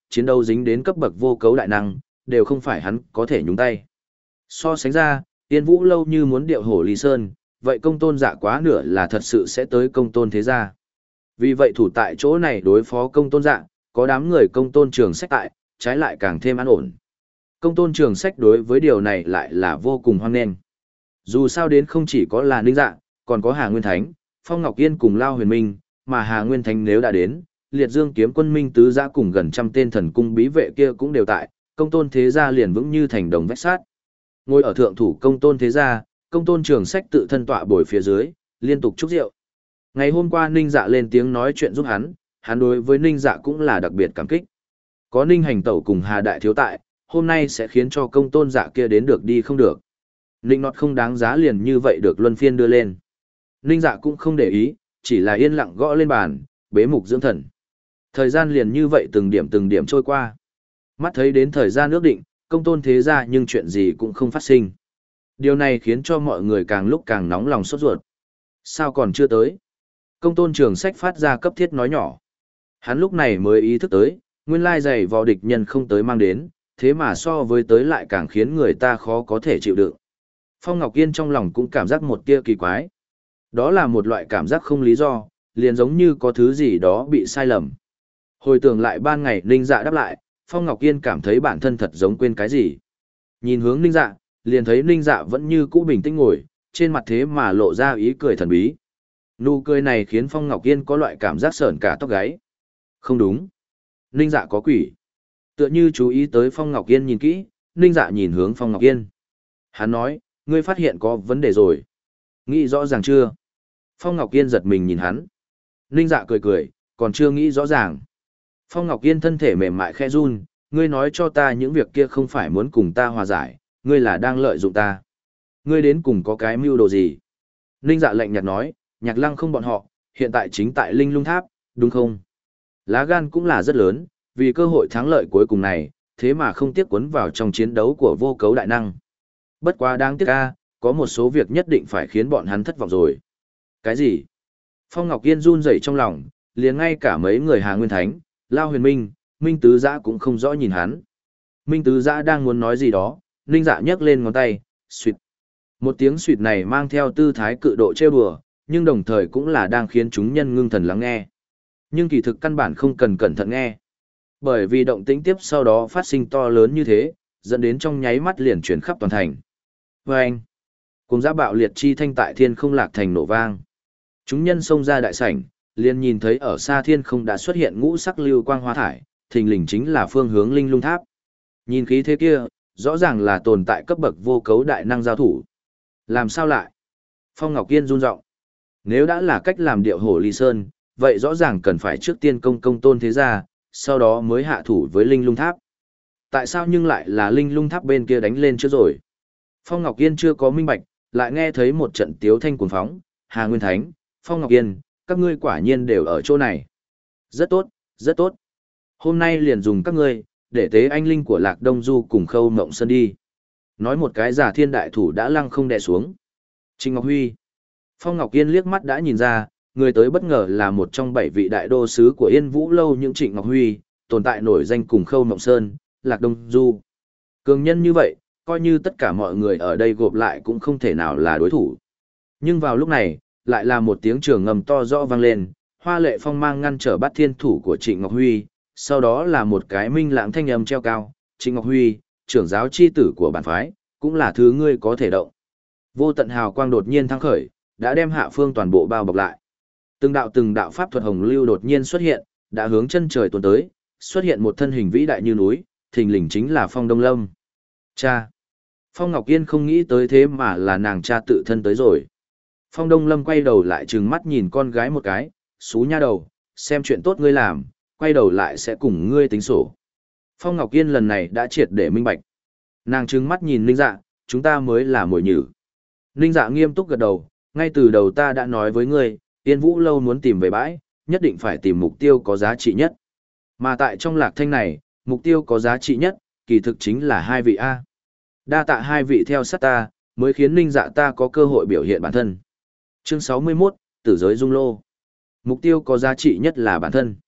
chiến đấu dính đến cấp bậc vô cấu đại năng, đều không phải hắn có thể nhúng tay. So sánh ra, Yên Vũ Lâu như muốn điệu hổ Lý Sơn, vậy công tôn dạ quá nửa là thật sự sẽ tới công tôn thế gia. Vì vậy thủ tại chỗ này đối phó công tôn dạ, có đám người công tôn trường sách tại, trái lại càng thêm an ổn. Công tôn trường sách đối với điều này lại là vô cùng hoan nghênh. Dù sao đến không chỉ có là Ninh Dạ, còn có Hà Nguyên Thánh, Phong Ngọc Yên cùng Lao Huyền Minh, mà Hà Nguyên Thánh nếu đã đến, Liệt Dương kiếm quân Minh tứ giã cùng gần trăm tên thần cung bí vệ kia cũng đều tại, công tôn thế gia liền vững như thành đồng vách sát. Ngồi ở thượng thủ công tôn thế gia, công tôn trường sách tự thân tọa bồi phía dưới, liên tục chúc rượu. Ngày hôm qua Ninh Dạ lên tiếng nói chuyện giúp hắn, hắn đối với Ninh Dạ cũng là đặc biệt cảm kích. Có Ninh Hành Tẩu cùng Hà Đại Thiếu tại, hôm nay sẽ khiến cho công tôn dạ kia đến được đi không được. Ninh nọt không đáng giá liền như vậy được luân phiên đưa lên. Ninh Dạ cũng không để ý, chỉ là yên lặng gõ lên bàn, bế mục dưỡng thần. Thời gian liền như vậy từng điểm từng điểm trôi qua. Mắt thấy đến thời gian ước định, công tôn thế gia nhưng chuyện gì cũng không phát sinh. Điều này khiến cho mọi người càng lúc càng nóng lòng sốt ruột. Sao còn chưa tới? Công tôn trường sách phát ra cấp thiết nói nhỏ. Hắn lúc này mới ý thức tới, nguyên lai giày vò địch nhân không tới mang đến, thế mà so với tới lại càng khiến người ta khó có thể chịu đựng. Phong Ngọc Yên trong lòng cũng cảm giác một tia kỳ quái. Đó là một loại cảm giác không lý do, liền giống như có thứ gì đó bị sai lầm. Hồi tưởng lại ban ngày Ninh Dạ đáp lại, Phong Ngọc Yên cảm thấy bản thân thật giống quên cái gì. Nhìn hướng Ninh Dạ, liền thấy Ninh Dạ vẫn như cũ bình tĩnh ngồi, trên mặt thế mà lộ ra ý cười thần bí. Nụ cười này khiến Phong Ngọc Yên có loại cảm giác sởn cả tóc gáy. Không đúng. Ninh Dạ có quỷ. Tựa như chú ý tới Phong Ngọc Yên nhìn kỹ, Ninh Dạ nhìn hướng Phong Ngọc Yên. Hắn nói, ngươi phát hiện có vấn đề rồi. Nghĩ rõ ràng chưa? Phong Ngọc Yên giật mình nhìn hắn. Ninh Dạ cười cười, còn chưa nghĩ rõ ràng. Phong Ngọc Yên thân thể mềm mại khẽ run, ngươi nói cho ta những việc kia không phải muốn cùng ta hòa giải, ngươi là đang lợi dụng ta. Ngươi đến cùng có cái mưu đồ gì? Ninh Dạ lạnh nhạt nói, Nhạc Lăng không bọn họ, hiện tại chính tại Linh Lung Tháp, đúng không? Lá gan cũng là rất lớn, vì cơ hội thắng lợi cuối cùng này, thế mà không tiếc cuốn vào trong chiến đấu của vô cấu đại năng. Bất quá đáng tiếc a, có một số việc nhất định phải khiến bọn hắn thất vọng rồi. Cái gì? Phong Ngọc Yên run rẩy trong lòng, liền ngay cả mấy người Hà Nguyên Thánh, Lao Huyền Minh, Minh Tứ Giã cũng không rõ nhìn hắn. Minh Tứ Giã đang muốn nói gì đó, Ninh Dạ nhấc lên ngón tay, suýt. Một tiếng suýt này mang theo tư thái cự độ trêu đùa, nhưng đồng thời cũng là đang khiến chúng nhân ngưng thần lắng nghe. Nhưng kỳ thực căn bản không cần cẩn thận nghe. Bởi vì động tĩnh tiếp sau đó phát sinh to lớn như thế, dẫn đến trong nháy mắt liền chuyển khắp toàn thành. Và anh, cùng giã bạo liệt chi thanh tại thiên không lạc thành nổ vang. Chúng nhân xông ra đại sảnh, liền nhìn thấy ở xa thiên không đã xuất hiện ngũ sắc lưu quang hoa thải, thình lình chính là phương hướng Linh Lung Tháp. Nhìn khí thế kia, rõ ràng là tồn tại cấp bậc vô cấu đại năng giao thủ. Làm sao lại? Phong Ngọc Yên run giọng. Nếu đã là cách làm điệu hổ Ly Sơn, vậy rõ ràng cần phải trước tiên công công tôn thế gia, sau đó mới hạ thủ với Linh Lung Tháp. Tại sao nhưng lại là Linh Lung Tháp bên kia đánh lên trước rồi? Phong Ngọc Yên chưa có minh bạch, lại nghe thấy một trận tiếu thanh cuồng phóng, Hà Nguyên Thánh, Phong Ngọc Yên, các ngươi quả nhiên đều ở chỗ này. Rất tốt, rất tốt. Hôm nay liền dùng các ngươi, để tế anh linh của Lạc Đông Du cùng Khâu Mộng Sơn đi. Nói một cái giả thiên đại thủ đã lăng không đè xuống. Trịnh Ngọc Huy. Phong Ngọc Yên liếc mắt đã nhìn ra, người tới bất ngờ là một trong bảy vị đại đô sứ của Yên Vũ Lâu những Trịnh Ngọc Huy, tồn tại nổi danh cùng Khâu Mộng Sơn, Lạc Đông Du. Cường nhân như vậy, coi như tất cả mọi người ở đây gộp lại cũng không thể nào là đối thủ. Nhưng vào lúc này, lại là một tiếng trường ngầm to rõ vang lên, hoa lệ phong mang ngăn trở bắt thiên thủ của Trịnh Ngọc Huy, sau đó là một cái minh lãng thanh âm treo cao, Trịnh Ngọc Huy, trưởng giáo chi tử của bản phái, cũng là thứ ngươi có thể động. Vô tận hào quang đột nhiên thăng khởi, đã đem hạ phương toàn bộ bao bọc lại. Từng đạo từng đạo pháp thuật hồng lưu đột nhiên xuất hiện, đã hướng chân trời tuôn tới, xuất hiện một thân hình vĩ đại như núi, thình lình chính là Phong Đông Lâm. Cha! Phong Ngọc Yên không nghĩ tới thế mà là nàng cha tự thân tới rồi. Phong Đông Lâm quay đầu lại trừng mắt nhìn con gái một cái, xú nha đầu, xem chuyện tốt ngươi làm, quay đầu lại sẽ cùng ngươi tính sổ. Phong Ngọc Yên lần này đã triệt để minh bạch. Nàng trừng mắt nhìn Ninh Dạ, chúng ta mới là mồi nhử. Ninh Dạ nghiêm túc gật đầu, ngay từ đầu ta đã nói với ngươi, Yên Vũ Lâu muốn tìm về bãi, nhất định phải tìm mục tiêu có giá trị nhất. Mà tại trong Lạc Thanh này, mục tiêu có giá trị nhất, kỳ thực chính là hai vị A. Đa tạ hai vị theo sát ta, mới khiến Ninh Dạ ta có cơ hội biểu hiện bản thân. Chương sáu mươi mốt, Tử giới dung lô. Mục tiêu có giá trị nhất là bản thân.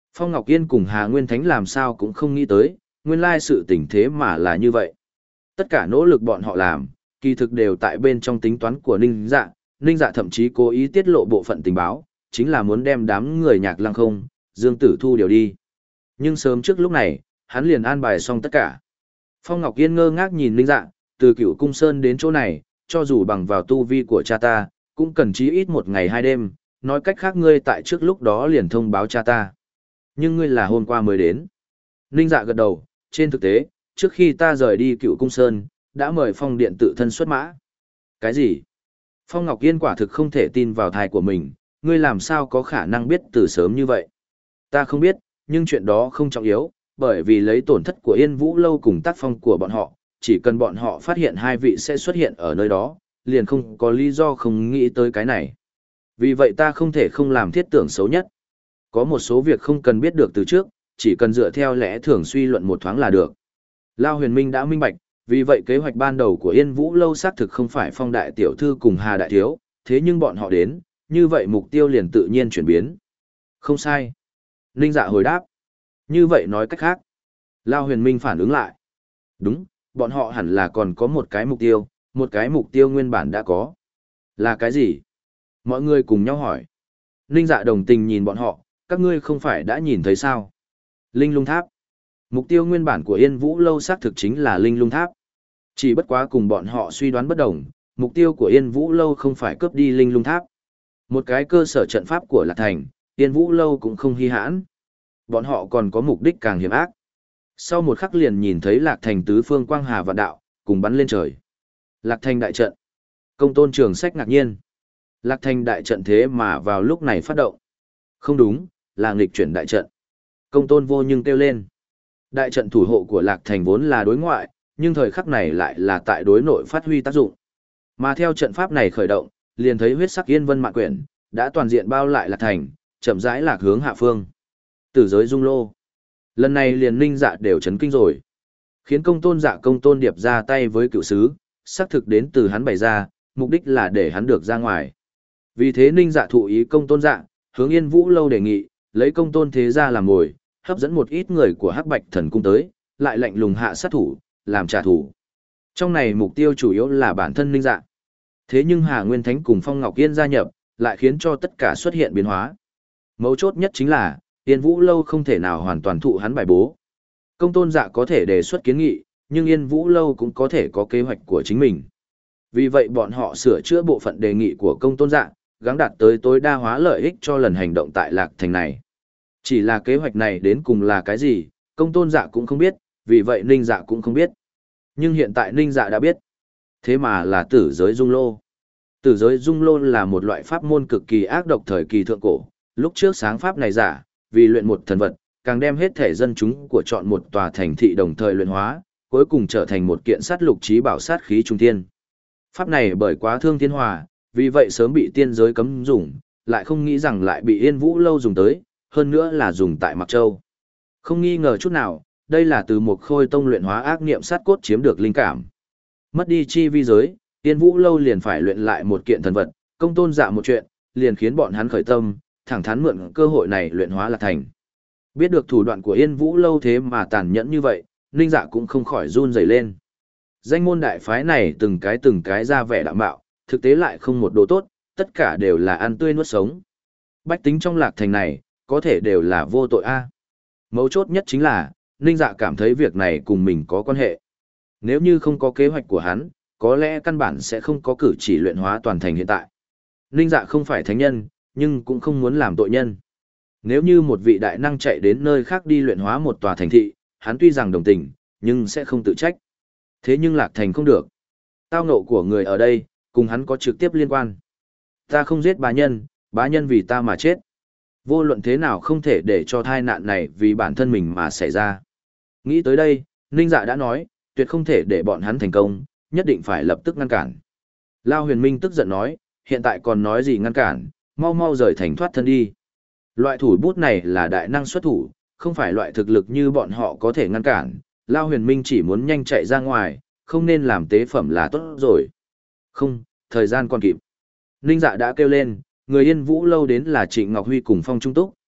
Phong Ngọc Yên cùng Hà Nguyên Thánh làm sao cũng không nghĩ tới, nguyên lai sự tình thế mà là như vậy. Tất cả nỗ lực bọn họ làm, kỳ thực đều tại bên trong tính toán của Ninh Dạ, Ninh Dạ thậm chí cố ý tiết lộ bộ phận tình báo, chính là muốn đem đám người Nhạc Lăng Không, Dương Tử Thu điều đi. Nhưng sớm trước lúc này, hắn liền an bài xong tất cả. Phong Ngọc Yên ngơ ngác nhìn Ninh Dạ, từ Cửu Cung Sơn đến chỗ này, cho dù bằng vào tu vi của cha ta, cũng cần chí ít một ngày hai đêm, nói cách khác ngươi tại trước lúc đó liền thông báo cha ta. Nhưng ngươi là hôm qua mới đến. Ninh Dạ gật đầu, trên thực tế, trước khi ta rời đi Cửu Cung Sơn, đã mời Phong Điện tự thân xuất mã. Cái gì? Phong Ngọc Yên quả thực không thể tin vào thai của mình, ngươi làm sao có khả năng biết từ sớm như vậy? Ta không biết, nhưng chuyện đó không trọng yếu, bởi vì lấy tổn thất của Yên Vũ Lâu cùng tác phong của bọn họ, chỉ cần bọn họ phát hiện hai vị sẽ xuất hiện ở nơi đó, liền không có lý do không nghĩ tới cái này. Vì vậy ta không thể không làm thiết tưởng xấu nhất. Có một số việc không cần biết được từ trước, chỉ cần dựa theo lẽ thường suy luận một thoáng là được. Lao Huyền Minh đã minh bạch, vì vậy kế hoạch ban đầu của Yên Vũ Lâu xác thực không phải Phong Đại Tiểu Thư cùng Hà Đại Thiếu, thế nhưng bọn họ đến, như vậy mục tiêu liền tự nhiên chuyển biến. Không sai. Ninh Dạ hồi đáp. Như vậy nói cách khác. Lao Huyền Minh phản ứng lại. Đúng, bọn họ hẳn là còn có một cái mục tiêu, một cái mục tiêu nguyên bản đã có. Là cái gì? Mọi người cùng nhau hỏi. Ninh Dạ đồng tình nhìn bọn họ, các ngươi không phải đã nhìn thấy sao? Linh Lung Tháp. Mục tiêu nguyên bản của Yên Vũ Lâu xác thực chính là Linh Lung Tháp. Chỉ bất quá cùng bọn họ suy đoán bất đồng, mục tiêu của Yên Vũ Lâu không phải cướp đi Linh Lung Tháp. Một cái cơ sở trận pháp của Lạc Thành, Yên Vũ Lâu cũng không hi hãn. Bọn họ còn có mục đích càng hiểm ác. Sau một khắc liền nhìn thấy Lạc Thành tứ phương quang hà và đạo, cùng bắn lên trời. Lạc Thành đại trận. Công tôn Trường Sách ngạc nhiên. Lạc Thành đại trận thế mà vào lúc này phát động. Không đúng, là nghịch chuyển đại trận. Công tôn vô nhưng kêu lên. Đại trận thủ hộ của Lạc Thành vốn là đối ngoại, nhưng thời khắc này lại là tại đối nội phát huy tác dụng. Mà theo trận pháp này khởi động, liền thấy huyết sắc yên vân mạn quyển, đã toàn diện bao lại Lạc Thành, chậm rãi lạc hướng hạ phương. Tử giới dung lô. Lần này liền Ninh Dạ đều chấn kinh rồi. Khiến công tôn Dạ công tôn điệp ra tay với cựu sứ, xác thực đến từ hắn bày ra, mục đích là để hắn được ra ngoài. Vì thế Ninh Dạ thụ ý công tôn Dạ, hướng Yên Vũ Lâu đề nghị, lấy công tôn thế gia làm mồi, hấp dẫn một ít người của Hắc Bạch Thần Cung tới, lại lạnh lùng hạ sát thủ, làm trả thù. Trong này mục tiêu chủ yếu là bản thân Ninh Dạ. Thế nhưng Hà Nguyên Thánh cùng Phong Ngọc Yên gia nhập, lại khiến cho tất cả xuất hiện biến hóa. Mấu chốt nhất chính là, Yên Vũ Lâu không thể nào hoàn toàn thụ hắn bài bố. Công tôn Dạ có thể đề xuất kiến nghị, nhưng Yên Vũ Lâu cũng có thể có kế hoạch của chính mình. Vì vậy bọn họ sửa chữa bộ phận đề nghị của công tôn Dạ, gắng đạt tới tối đa hóa lợi ích cho lần hành động tại Lạc Thành này. Chỉ là kế hoạch này đến cùng là cái gì, công tôn Dạ cũng không biết, vì vậy Ninh Dạ cũng không biết. Nhưng hiện tại Ninh Dạ đã biết. Thế mà là tử giới dung lô. Tử giới dung lô là một loại pháp môn cực kỳ ác độc thời kỳ thượng cổ. Lúc trước sáng pháp này giả, vì luyện một thần vật, càng đem hết thể dân chúng của chọn một tòa thành thị đồng thời luyện hóa, cuối cùng trở thành một kiện sát lục trí bảo sát khí trung tiên. Pháp này bởi quá thương thiên hòa, vì vậy sớm bị tiên giới cấm dùng, lại không nghĩ rằng lại bị Yên Vũ Lâu dùng tới, hơn nữa là dùng tại Mạc Châu. Không nghi ngờ chút nào, đây là từ một khôi tông luyện hóa ác niệm sát cốt chiếm được linh cảm. Mất đi chi vi giới, Yên Vũ Lâu liền phải luyện lại một kiện thần vật, công tôn Dạ một chuyện, liền khiến bọn hắn khởi tâm, thẳng thắn mượn cơ hội này luyện hóa Lạc Thành. Biết được thủ đoạn của Yên Vũ Lâu thế mà tàn nhẫn như vậy, Ninh Dạ cũng không khỏi run rẩy lên. Danh môn đại phái này từng cái từng cái ra vẻ đạm bạo, thực tế lại không một đồ tốt, tất cả đều là ăn tươi nuốt sống. Bách tính trong Lạc Thành này, có thể đều là vô tội a. Mấu chốt nhất chính là, Ninh Dạ cảm thấy việc này cùng mình có quan hệ. Nếu như không có kế hoạch của hắn, có lẽ căn bản sẽ không có cử chỉ luyện hóa toàn thành hiện tại. Ninh Dạ không phải thánh nhân, nhưng cũng không muốn làm tội nhân. Nếu như một vị đại năng chạy đến nơi khác đi luyện hóa một tòa thành thị, hắn tuy rằng đồng tình, nhưng sẽ không tự trách. Thế nhưng Lạc Thành không được. Tao ngộ của người ở đây, cùng hắn có trực tiếp liên quan. Ta không giết bá nhân, bá nhân vì ta mà chết. Vô luận thế nào không thể để cho tai nạn này vì bản thân mình mà xảy ra. Nghĩ tới đây, Ninh Dạ đã nói, tuyệt không thể để bọn hắn thành công, nhất định phải lập tức ngăn cản. Lao Huyền Minh tức giận nói, hiện tại còn nói gì ngăn cản, mau mau rời thành thoát thân đi. Loại thủ bút này là đại năng xuất thủ, không phải loại thực lực như bọn họ có thể ngăn cản. Lao Huyền Minh chỉ muốn nhanh chạy ra ngoài, không nên làm tế phẩm là tốt rồi. Không, thời gian còn kịp. Ninh Dạ đã kêu lên, người Yên Vũ Lâu đến là Trịnh Ngọc Huy cùng Phong Trung Túc,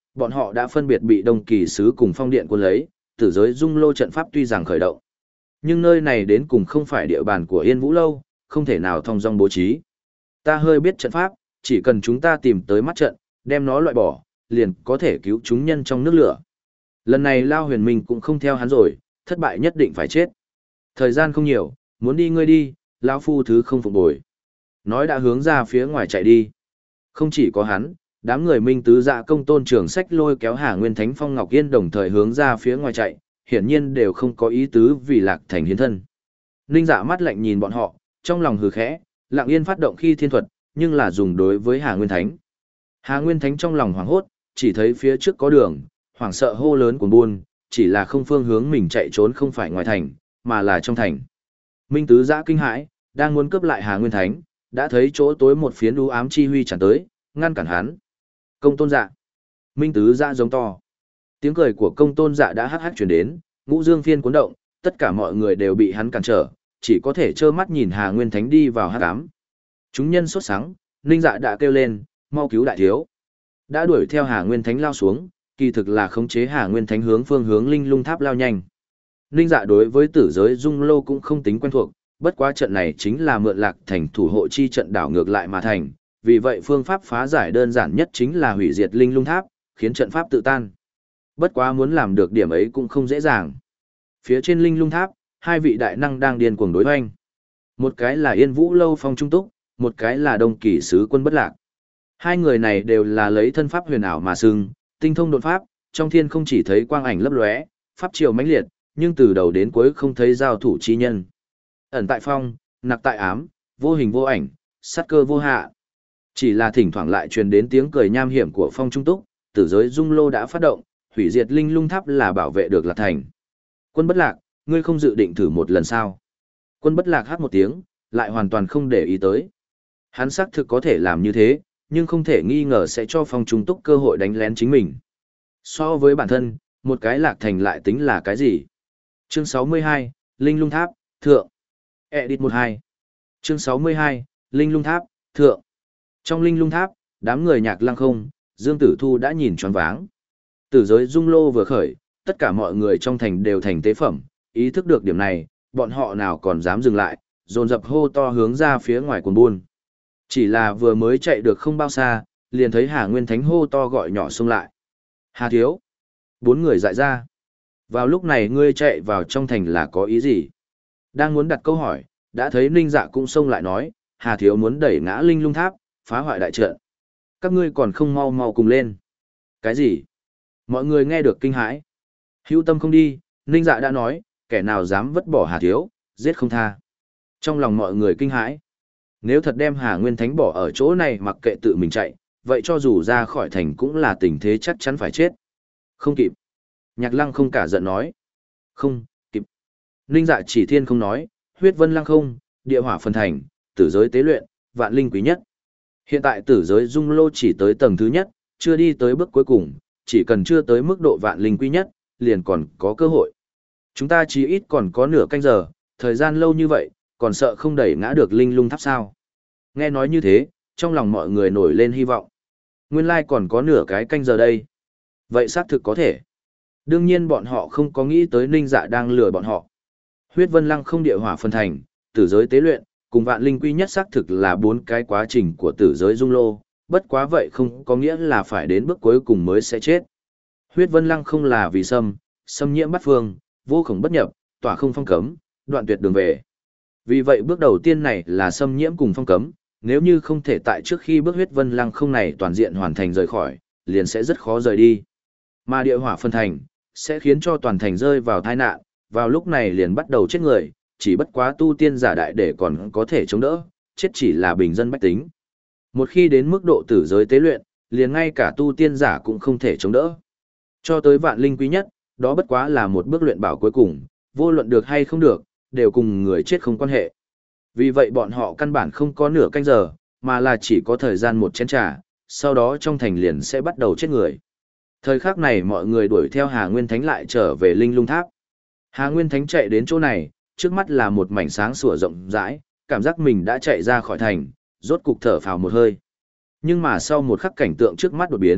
bọn họ đã phân biệt bị Đông Kỳ sứ cùng Phong Điện quân lấy, tử giới dung lô trận pháp tuy rằng khởi động. Nhưng nơi này đến cùng không phải địa bàn của Yên Vũ Lâu, không thể nào thông dong bố trí. Ta hơi biết trận pháp, chỉ cần chúng ta tìm tới mắt trận, đem nó loại bỏ, liền có thể cứu chúng nhân trong nước lửa. Lần này Lao Huyền Minh cũng không theo hắn rồi, thất bại nhất định phải chết. Thời gian không nhiều, muốn đi ngươi đi, Lao Phu thứ không phục bồi. Nói đã hướng ra phía ngoài chạy đi. Không chỉ có hắn, đám người Minh Tứ Dạ Công Tôn Trường Sách lôi kéo Hà Nguyên Thánh Phong Ngọc Yên đồng thời hướng ra phía ngoài chạy, hiển nhiên đều không có ý tứ vì Lạc Thành hiến thân. Ninh Dạ mắt lạnh nhìn bọn họ, trong lòng hừ khẽ, Lặng Yên phát động khi thiên thuật, nhưng là dùng đối với Hà Nguyên Thánh. Hà Nguyên Thánh trong lòng hoảng hốt, chỉ thấy phía trước có đường, hoảng sợ hô lớn cuồng buôn, chỉ là không phương hướng mình chạy trốn không phải ngoài thành, mà là trong thành. Minh Tứ Giã kinh hãi, đang muốn cướp lại Hà Nguyên Thánh, đã thấy chỗ tối một phiến u ám chi huy tràn tới, ngăn cản hắn. Công Tôn Dạ. Minh Tứ Giã giống to. Tiếng cười của Công Tôn Dạ đã hắc hắc truyền đến, ngũ dương phiên cuốn động, tất cả mọi người đều bị hắn cản trở, chỉ có thể trơ mắt nhìn Hà Nguyên Thánh đi vào hắc ám. Chúng nhân sốt sắng, Ninh Dạ đã kêu lên, mau cứu đại thiếu. Đã đuổi theo Hà Nguyên Thánh lao xuống, kỳ thực là khống chế Hà Nguyên Thánh hướng phương hướng Linh Lung Tháp lao nhanh. Ninh Dạ đối với tử giới dung lô cũng không tính quen thuộc, bất quá trận này chính là mượn Lạc Thành thủ hộ chi trận đảo ngược lại mà thành, vì vậy phương pháp phá giải đơn giản nhất chính là hủy diệt Linh Lung Tháp, khiến trận pháp tự tan. Bất quá muốn làm được điểm ấy cũng không dễ dàng. Phía trên Linh Lung Tháp, hai vị đại năng đang điên cuồng đối hoành. Một cái là Yên Vũ Lâu Phong Trung Túc, một cái là Đông Kỳ sứ Quân Bất Lạc. Hai người này đều là lấy thân pháp huyền ảo mà xưng, tinh thông đột pháp, trong thiên không chỉ thấy quang ảnh lấp lóe, pháp chiều mãnh liệt, nhưng từ đầu đến cuối không thấy giao thủ chi nhân. Ẩn tại phong, nặc tại ám, vô hình vô ảnh, sát cơ vô hạ. Chỉ là thỉnh thoảng lại truyền đến tiếng cười nham hiểm của Phong Trung Túc, tử giới dung lô đã phát động, hủy diệt Linh Lung Tháp là bảo vệ được Lạc Thành. Quân Bất Lạc, ngươi không dự định thử một lần sao? Quân Bất Lạc hát một tiếng, lại hoàn toàn không để ý tới. Hắn xác thực có thể làm như thế, nhưng không thể nghi ngờ sẽ cho Phong Trung Túc cơ hội đánh lén chính mình. So với bản thân, một cái Lạc Thành lại tính là cái gì? Chương sáu mươi hai, Linh Lung Tháp, Thượng. Edit một hai. Chương sáu mươi hai, Linh Lung Tháp, Thượng. Trong Linh Lung Tháp, đám người Nhạc Lăng Không, Dương Tử Thu đã nhìn choáng váng. Tử giới dung lô vừa khởi, tất cả mọi người trong thành đều thành tế phẩm, ý thức được điểm này, bọn họ nào còn dám dừng lại, dồn dập hô to hướng ra phía ngoài cuồng buôn. Chỉ là vừa mới chạy được không bao xa, liền thấy Hà Nguyên Thánh hô to gọi nhỏ xông lại. Hà thiếu. Bốn người dại ra. Vào lúc này ngươi chạy vào trong thành là có ý gì? Đang muốn đặt câu hỏi, đã thấy Ninh Dạ cũng xông lại nói, Hà thiếu muốn đẩy ngã Linh Lung Tháp, phá hoại đại trận. Các ngươi còn không mau mau cùng lên. Cái gì? Mọi người nghe được kinh hãi. Hữu tâm không đi, Ninh Dạ đã nói, kẻ nào dám vứt bỏ Hà thiếu, giết không tha. Trong lòng mọi người kinh hãi. Nếu thật đem Hà Nguyên Thánh bỏ ở chỗ này mặc kệ tự mình chạy, vậy cho dù ra khỏi thành cũng là tình thế chắc chắn phải chết. Không kịp. Nhạc Lăng Không cả giận nói. Không, kịp. Ninh Dạ chỉ thiên không nói, huyết vân lăng không, địa hỏa phân thành, tử giới tế luyện, vạn linh quý nhất. Hiện tại tử giới dung lô chỉ tới tầng thứ nhất, chưa đi tới bước cuối cùng, chỉ cần chưa tới mức độ vạn linh quý nhất, liền còn có cơ hội. Chúng ta chỉ ít còn có nửa canh giờ, thời gian lâu như vậy, còn sợ không đẩy ngã được Linh Lung Tháp sao. Nghe nói như thế, trong lòng mọi người nổi lên hy vọng. Nguyên lai còn có nửa cái canh giờ đây. Vậy xác thực có thể. Đương nhiên bọn họ không có nghĩ tới Ninh Dạ đang lừa bọn họ. Huyết vân lăng không địa hỏa phân thành, tử giới tế luyện, cùng vạn linh quy nhất xác thực là bốn cái quá trình của tử giới dung lô, bất quá vậy không có nghĩa là phải đến bước cuối cùng mới sẽ chết. Huyết vân lăng không là vì xâm, xâm nhiễm bắt phương, vô khổng bất nhập, tỏa không phong cấm, đoạn tuyệt đường về. Vì vậy bước đầu tiên này là xâm nhiễm cùng phong cấm, nếu như không thể tại trước khi bước huyết vân lăng không này toàn diện hoàn thành rời khỏi, liền sẽ rất khó rời đi. Mà địa hỏa phân thành, sẽ khiến cho toàn thành rơi vào tai nạn, vào lúc này liền bắt đầu chết người, chỉ bất quá tu tiên giả đại để còn có thể chống đỡ, chết chỉ là bình dân bách tính. Một khi đến mức độ tử giới tế luyện, liền ngay cả tu tiên giả cũng không thể chống đỡ. Cho tới vạn linh quý nhất, đó bất quá là một bước luyện bảo cuối cùng, vô luận được hay không được, đều cùng người chết không quan hệ. Vì vậy bọn họ căn bản không có nửa canh giờ, mà là chỉ có thời gian một chén trà, sau đó trong thành liền sẽ bắt đầu chết người. Thời khắc này mọi người đuổi theo Hà Nguyên Thánh lại trở về Linh Lung Tháp. Hà Nguyên Thánh chạy đến chỗ này, trước mắt là một mảnh sáng sủa rộng rãi, cảm giác mình đã chạy ra khỏi thành, rốt cục thở phào một hơi. Nhưng mà sau một khắc cảnh tượng trước mắt đột biến,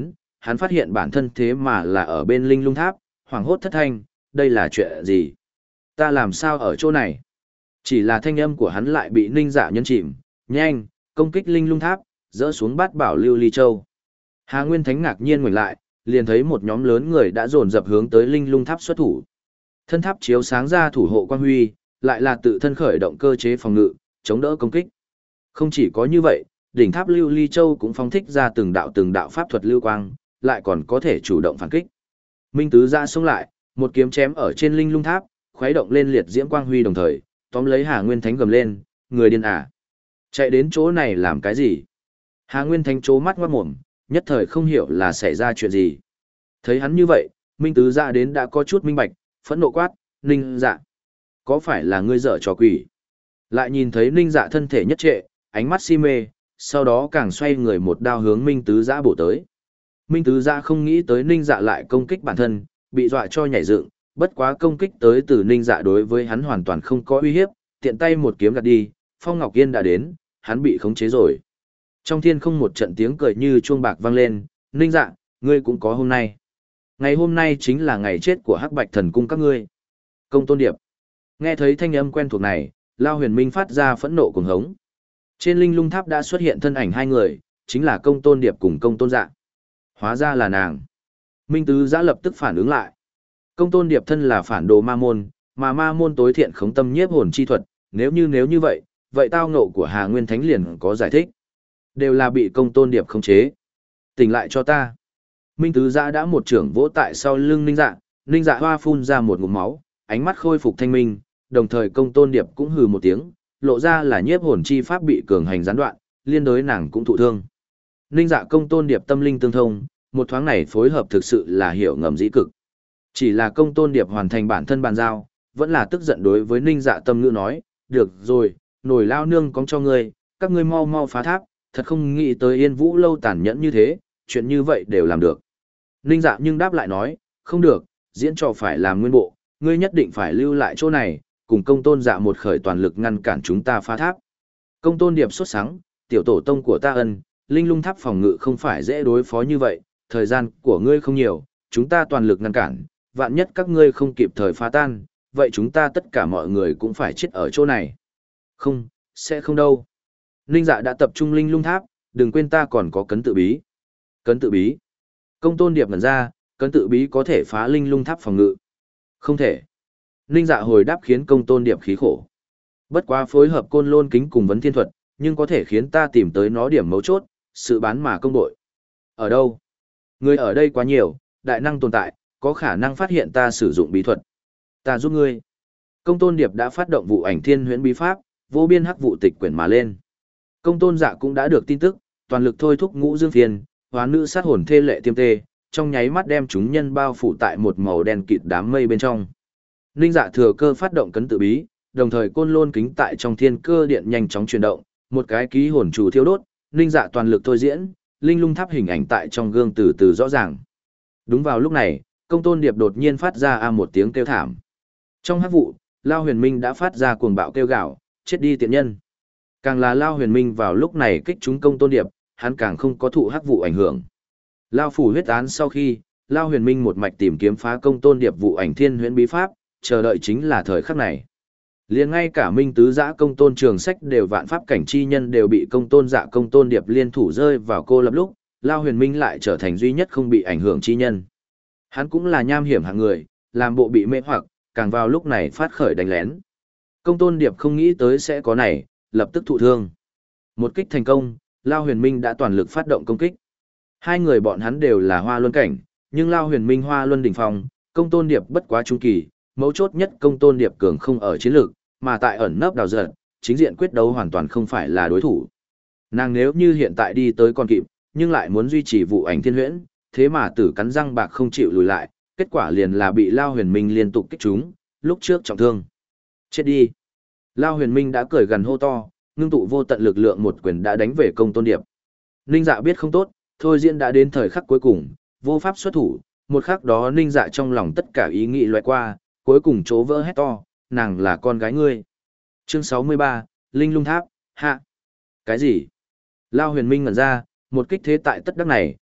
hắn phát hiện bản thân thế mà là ở bên linh lung tháp, hoảng hốt thất thanh, đây là chuyện gì? Ta làm sao ở chỗ này? Chỉ là thanh âm của hắn lại bị Ninh Dạ nhấn chìm, nhanh, công kích linh lung tháp, dỡ xuống bát bảo lưu ly châu. Hà Nguyên Thánh ngạc nhiên ngoảnh lại, liền thấy một nhóm lớn người đã dồn dập hướng tới linh lung tháp xuất thủ. Thân tháp chiếu sáng ra thủ hộ quang huy, lại là tự thân khởi động cơ chế phòng ngự, chống đỡ công kích. Không chỉ có như vậy, đỉnh tháp lưu ly châu cũng phóng thích ra từng đạo từng đạo pháp thuật lưu quang, lại còn có thể chủ động phản kích. Minh tứ ra xông lại, một kiếm chém ở trên linh lung tháp, khuấy động lên liệt diễm quang huy đồng thời, tóm lấy Hà Nguyên Thánh gầm lên, người điên à. Chạy đến chỗ này làm cái gì? Hà Nguyên Thánh trố mắt ngoát mồm, nhất thời không hiểu là xảy ra chuyện gì. Thấy hắn như vậy, Minh tứ ra đến đã có chút minh bạch, phẫn nộ quát, Ninh Dạ. Có phải là ngươi dở trò quỷ? Lại nhìn thấy Ninh Dạ thân thể nhất trệ, ánh mắt si mê, sau đó càng xoay người một đao hướng Minh tứ giã bổ tới. Minh tứ giã không nghĩ tới Ninh Dạ lại công kích bản thân, bị dọa cho nhảy dựng, bất quá công kích tới từ Ninh Dạ đối với hắn hoàn toàn không có uy hiếp, tiện tay một kiếm gạt đi, Phong Ngọc Yên đã đến, hắn bị khống chế rồi. Trong thiên không một trận tiếng cười như chuông bạc vang lên, Ninh Dạ, ngươi cũng có hôm nay. Ngày hôm nay chính là ngày chết của Hắc Bạch Thần Cung các ngươi. Công Tôn Điệp. Nghe thấy thanh âm quen thuộc này, Lao Huyền Minh phát ra phẫn nộ cuồng hống. Trên linh lung tháp đã xuất hiện thân ảnh hai người, chính là Công Tôn Điệp cùng Công Tôn Dạ. Hóa ra là nàng. Minh tứ giã lập tức phản ứng lại. Công Tôn Điệp thân là phản đồ ma môn, mà ma môn tối thiện khống tâm nhiếp hồn chi thuật, nếu như nếu như vậy, vậy tao ngộ của Hà Nguyên Thánh liền có giải thích. Đều là bị Công Tôn Điệp khống chế. Tỉnh lại cho ta. Minh tứ giã đã một trưởng vỗ tại sau lưng Ninh Dạ, Ninh Dạ hoa phun ra một ngụm máu, ánh mắt khôi phục thanh minh, đồng thời Công Tôn Điệp cũng hừ một tiếng, lộ ra là nhiếp hồn chi pháp bị cường hành gián đoạn, liên đối nàng cũng thụ thương. Ninh Dạ Công Tôn Điệp tâm linh tương thông, một thoáng này phối hợp thực sự là hiểu ngầm dĩ cực. Chỉ là Công Tôn Điệp hoàn thành bản thân bàn giao, vẫn là tức giận đối với Ninh Dạ tâm ngữ nói, được rồi, nổi lao nương cóng cho ngươi, các ngươi mau mau phá tháp, thật không nghĩ tới Yên Vũ lâu tàn nhẫn như thế, chuyện như vậy đều làm được. Ninh Dạ nhưng đáp lại nói, không được, diễn trò phải làm nguyên bộ, ngươi nhất định phải lưu lại chỗ này, cùng Công Tôn Dạ một khởi toàn lực ngăn cản chúng ta phá tháp. Công Tôn Điệp sốt sắng, tiểu tổ tông của ta ân, linh lung tháp phòng ngự không phải dễ đối phó như vậy, thời gian của ngươi không nhiều, chúng ta toàn lực ngăn cản, vạn nhất các ngươi không kịp thời phá tan, vậy chúng ta tất cả mọi người cũng phải chết ở chỗ này. Không, sẽ không đâu. Ninh Dạ đã tập trung linh lung tháp, đừng quên ta còn có cấn tự bí. Cấn tự bí. Công Tôn Điệp ngẩn ra, cấn tự bí có thể phá linh lung tháp phòng ngự. Không thể. Ninh Dạ hồi đáp khiến Công Tôn Điệp khí khổ. Bất quá phối hợp Côn Lôn Kính cùng vấn thiên thuật, nhưng có thể khiến ta tìm tới nó điểm mấu chốt, sự bán mà công đội. Ở đâu? Người ở đây quá nhiều, đại năng tồn tại, có khả năng phát hiện ta sử dụng bí thuật. Ta giúp ngươi. Công Tôn Điệp đã phát động vụ ảnh thiên huyễn bí pháp, vô biên hắc vụ tịch quyển mà lên. Công Tôn Dạ cũng đã được tin tức, toàn lực thôi thúc ngũ dương phiền, hoán nữ sát hồn thê lệ tiêm tê, trong nháy mắt đem chúng nhân bao phủ tại một màu đen kịt đám mây bên trong. Ninh Dạ thừa cơ phát động cấn tự bí, đồng thời Côn Lôn Kính tại trong thiên cơ điện nhanh chóng chuyển động, một cái ký hồn chủ thiêu đốt, Ninh Dạ toàn lực thôi diễn, linh lung tháp hình ảnh tại trong gương từ từ rõ ràng. Đúng vào lúc này, Công Tôn Điệp đột nhiên phát ra a một tiếng kêu thảm. Trong hắc vụ, Lao Huyền Minh đã phát ra cuồng bạo kêu gào, chết đi tiện nhân. Càng là Lao Huyền Minh vào lúc này kích trúng Công Tôn Điệp, hắn càng không có thụ hắc vụ ảnh hưởng. Lao phủ huyết án sau khi, Lao Huyền Minh một mạch tìm kiếm phá Công Tôn Điệp vụ ảnh thiên huyễn bí pháp, chờ đợi chính là thời khắc này. Liền ngay cả Minh tứ giã Công Tôn Trường Sách đều vạn pháp cảnh chi nhân đều bị Công Tôn Dạ Công Tôn Điệp liên thủ rơi vào cô lập lúc, Lao Huyền Minh lại trở thành duy nhất không bị ảnh hưởng chi nhân. Hắn cũng là nham hiểm hạng người, làm bộ bị mê hoặc, càng vào lúc này phát khởi đánh lén. Công Tôn Điệp không nghĩ tới sẽ có này, lập tức thụ thương. Một kích thành công, Lao Huyền Minh đã toàn lực phát động công kích. Hai người bọn hắn đều là hoa luân cảnh, nhưng Lao Huyền Minh hoa luân đỉnh phong, Công Tôn Điệp bất quá trung kỳ, mấu chốt nhất Công Tôn Điệp cường không ở chiến lược, mà tại ẩn nấp đào giật, chính diện quyết đấu hoàn toàn không phải là đối thủ. Nàng nếu như hiện tại đi tới còn kịp, nhưng lại muốn duy trì vụ ảnh thiên huyễn, thế mà tử cắn răng bạc không chịu lùi lại, kết quả liền là bị Lao Huyền Minh liên tục kích trúng, lúc trước trọng thương. Chết đi. Lao Huyền Minh đã cười gần hô to, ngưng tụ vô tận lực lượng một quyền đã đánh về Công Tôn Điệp. Ninh Dạ biết không tốt, thôi diễn đã đến thời khắc cuối cùng, vô pháp xuất thủ, một khắc đó Ninh Dạ trong lòng tất cả ý nghĩ loại qua, cuối cùng chỗ vỡ hét to, nàng là con gái ngươi. Chương sáu mươi ba, Linh Lung Tháp, hạ. Cái gì? Lao Huyền Minh ngẩn ra, một kích thế tại tất đắc này,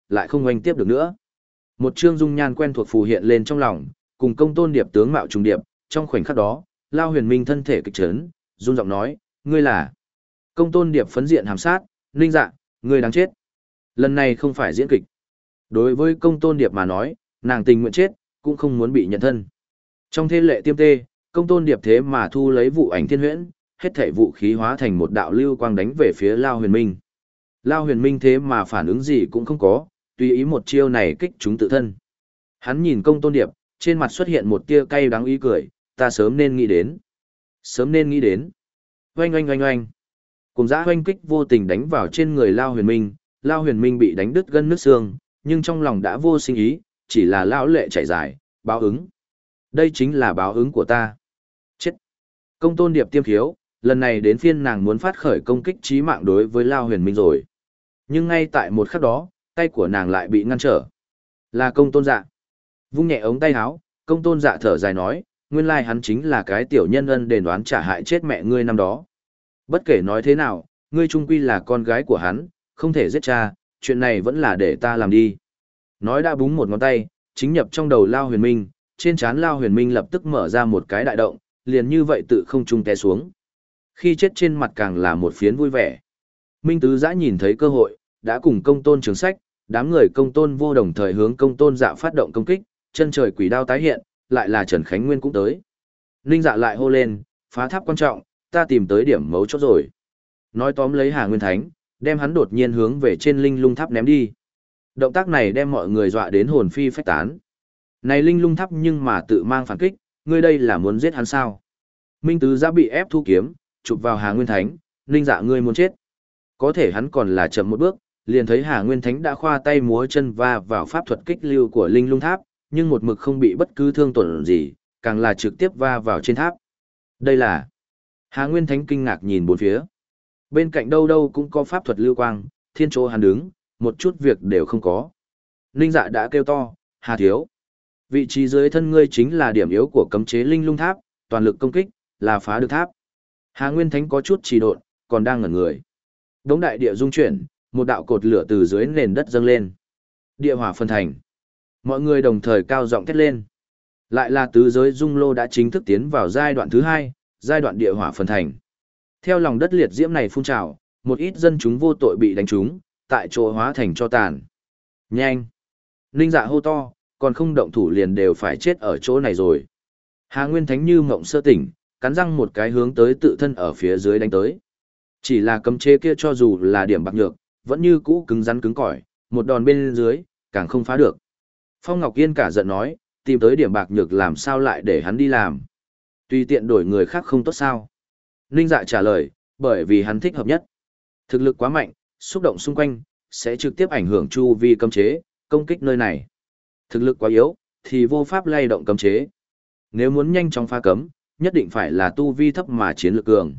lại không oanh tiếp được nữa. Một chương dung nhan quen thuộc phù hiện lên trong lòng, cùng Công Tôn Điệp tướng mạo trùng điệp, trong khoảnh khắc đó, Lao Huyền Minh thân thể kịch chấn, run giọng nói, ngươi là? Công Tôn Điệp phấn diện hàm sát, Ninh Dạ, ngươi đáng chết. Lần này không phải diễn kịch. Đối với Công Tôn Điệp mà nói, nàng tình nguyện chết, cũng không muốn bị nhận thân. Trong thế lệ tiêm tê, Công Tôn Điệp thế mà thu lấy vụ ảnh thiên huyễn, hết thảy vũ khí hóa thành một đạo lưu quang đánh về phía Lao Huyền Minh. Lao Huyền Minh thế mà phản ứng gì cũng không có, tùy ý một chiêu này kích chúng tự thân. Hắn nhìn Công Tôn Điệp, trên mặt xuất hiện một tia cay đắng ý cười, ta sớm nên nghĩ đến. Sớm nên nghĩ đến. Oanh oanh oanh oanh. Cùng dã oanh kích vô tình đánh vào trên người Lao Huyền Minh, Lao Huyền Minh bị đánh đứt gân nước xương, nhưng trong lòng đã vô sinh ý, chỉ là lão lệ chảy dài, báo ứng. Đây chính là báo ứng của ta. Chết. Công Tôn Điệp tiêm khiếu, lần này đến phiên nàng muốn phát khởi công kích chí mạng đối với Lao Huyền Minh rồi. Nhưng ngay tại một khắc đó, tay của nàng lại bị ngăn trở. Là Công Tôn Dạ. Vung nhẹ ống tay áo, Công Tôn Dạ thở dài nói, nguyên lai hắn chính là cái tiểu nhân ân đền đoán trả hại chết mẹ ngươi năm đó. Bất kể nói thế nào, ngươi trung quy là con gái của hắn, không thể giết cha, chuyện này vẫn là để ta làm đi. Nói đã búng một ngón tay, chính nhập trong đầu Lao Huyền Minh, trên trán Lao Huyền Minh lập tức mở ra một cái đại động, liền như vậy tự không trung té xuống. Khi chết trên mặt càng là một phiến vui vẻ. Minh Tứ Giã nhìn thấy cơ hội, đã cùng Công Tôn Trường Sách, đám người Công Tôn Vô đồng thời hướng Công Tôn Dạ phát động công kích, chân trời quỷ đao tái hiện, lại là Trần Khánh Nguyên cũng tới. Ninh Dạ lại hô lên, phá tháp quan trọng, ta tìm tới điểm mấu chốt rồi. Nói tóm lấy Hà Nguyên Thánh, đem hắn đột nhiên hướng về trên linh lung tháp ném đi. Động tác này đem mọi người dọa đến hồn phi phách tán. Này linh lung tháp nhưng mà tự mang phản kích, ngươi đây là muốn giết hắn sao? Minh Tứ Giã bị ép thu kiếm, chụp vào Hà Nguyên Thánh, Ninh Dạ ngươi muốn chết. Có thể hắn còn là chậm một bước, liền thấy Hà Nguyên Thánh đã khoa tay múa chân va vào pháp thuật kích lưu của linh lung tháp, nhưng một mực không bị bất cứ thương tổn gì, càng là trực tiếp va vào trên tháp. Đây là... Hà Nguyên Thánh kinh ngạc nhìn bốn phía. Bên cạnh đâu đâu cũng có pháp thuật lưu quang, thiên chỗ hắn đứng, một chút việc đều không có. Ninh Dạ đã kêu to, Hà Thiếu. Vị trí dưới thân ngươi chính là điểm yếu của cấm chế linh lung tháp, toàn lực công kích, là phá được tháp. Hà Nguyên Thánh có chút trì độn, còn đang ngẩn người. Đống đại địa rung chuyển, một đạo cột lửa từ dưới nền đất dâng lên. Địa hỏa phân thành. Mọi người đồng thời cao giọng thét lên. Lại là tứ giới dung lô đã chính thức tiến vào giai đoạn thứ hai, giai đoạn địa hỏa phân thành. Theo lòng đất liệt diễm này phun trào, một ít dân chúng vô tội bị đánh trúng, tại chỗ hóa thành cho tàn. Nhanh! Ninh Dạ hô to, còn không động thủ liền đều phải chết ở chỗ này rồi. Hà Nguyên Thánh như mộng sơ tỉnh, cắn răng một cái hướng tới tự thân ở phía dưới đánh tới. Chỉ là cấm chế kia cho dù là điểm bạc nhược, vẫn như cũ cứng rắn cứng cỏi, một đòn bên dưới, càng không phá được. Phong Ngọc Yên cả giận nói, tìm tới điểm bạc nhược làm sao lại để hắn đi làm. Tùy tiện đổi người khác không tốt sao. Ninh Dạ trả lời, bởi vì hắn thích hợp nhất. Thực lực quá mạnh, xúc động xung quanh, sẽ trực tiếp ảnh hưởng chu vi cấm chế, công kích nơi này. Thực lực quá yếu, thì vô pháp lay động cấm chế. Nếu muốn nhanh chóng phá cấm, nhất định phải là tu vi thấp mà chiến lược cường.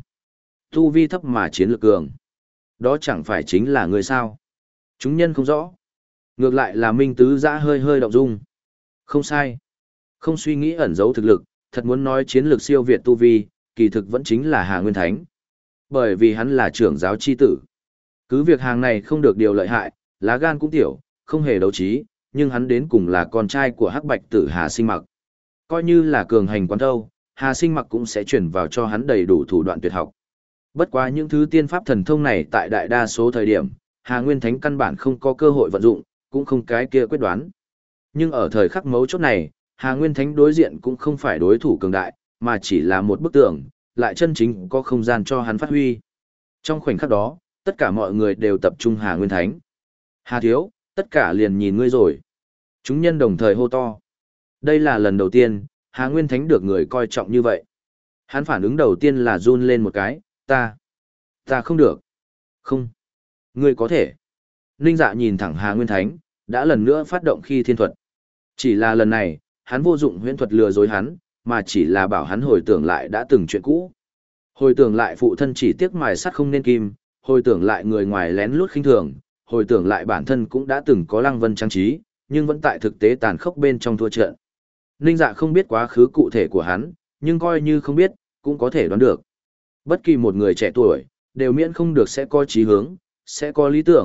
Tu vi thấp mà chiến lược cường. Đó chẳng phải chính là người sao. Chúng nhân không rõ. Ngược lại là Minh Tứ Giã hơi hơi động dung. Không sai. Không suy nghĩ ẩn giấu thực lực, thật muốn nói chiến lược siêu việt tu vi, kỳ thực vẫn chính là Hà Nguyên Thánh. Bởi vì hắn là trưởng giáo chi tử. Cứ việc hàng này không được điều lợi hại, lá gan cũng tiểu, không hề đấu trí, nhưng hắn đến cùng là con trai của Hắc Bạch tử Hà Sinh Mặc. Coi như là cường hành quán thâu, Hà Sinh Mặc cũng sẽ chuyển vào cho hắn đầy đủ thủ đoạn tuyệt học. Bất quá những thứ tiên pháp thần thông này tại đại đa số thời điểm, Hà Nguyên Thánh căn bản không có cơ hội vận dụng, cũng không cái kia quyết đoán. Nhưng ở thời khắc mấu chốt này, Hà Nguyên Thánh đối diện cũng không phải đối thủ cường đại, mà chỉ là một bức tường, lại chân chính có không gian cho hắn phát huy. Trong khoảnh khắc đó, tất cả mọi người đều tập trung Hà Nguyên Thánh. Hà Thiếu, tất cả liền nhìn ngươi rồi. Chúng nhân đồng thời hô to. Đây là lần đầu tiên, Hà Nguyên Thánh được người coi trọng như vậy. Hắn phản ứng đầu tiên là run lên một cái, ta, ta không được. Không, ngươi có thể. Ninh Dạ nhìn thẳng Hà Nguyên Thánh, đã lần nữa phát động khi thiên thuật. Chỉ là lần này, hắn vô dụng huyễn thuật lừa dối hắn, mà chỉ là bảo hắn hồi tưởng lại đã từng chuyện cũ. Hồi tưởng lại phụ thân chỉ tiếc mài sắt không nên kim, hồi tưởng lại người ngoài lén lút khinh thường, hồi tưởng lại bản thân cũng đã từng có lăng vân trang trí, nhưng vẫn tại thực tế tàn khốc bên trong thua trận. Ninh Dạ không biết quá khứ cụ thể của hắn, nhưng coi như không biết, cũng có thể đoán được. Bất kỳ một người trẻ tuổi, đều miễn không được sẽ có chí hướng, sẽ có lý tưởng,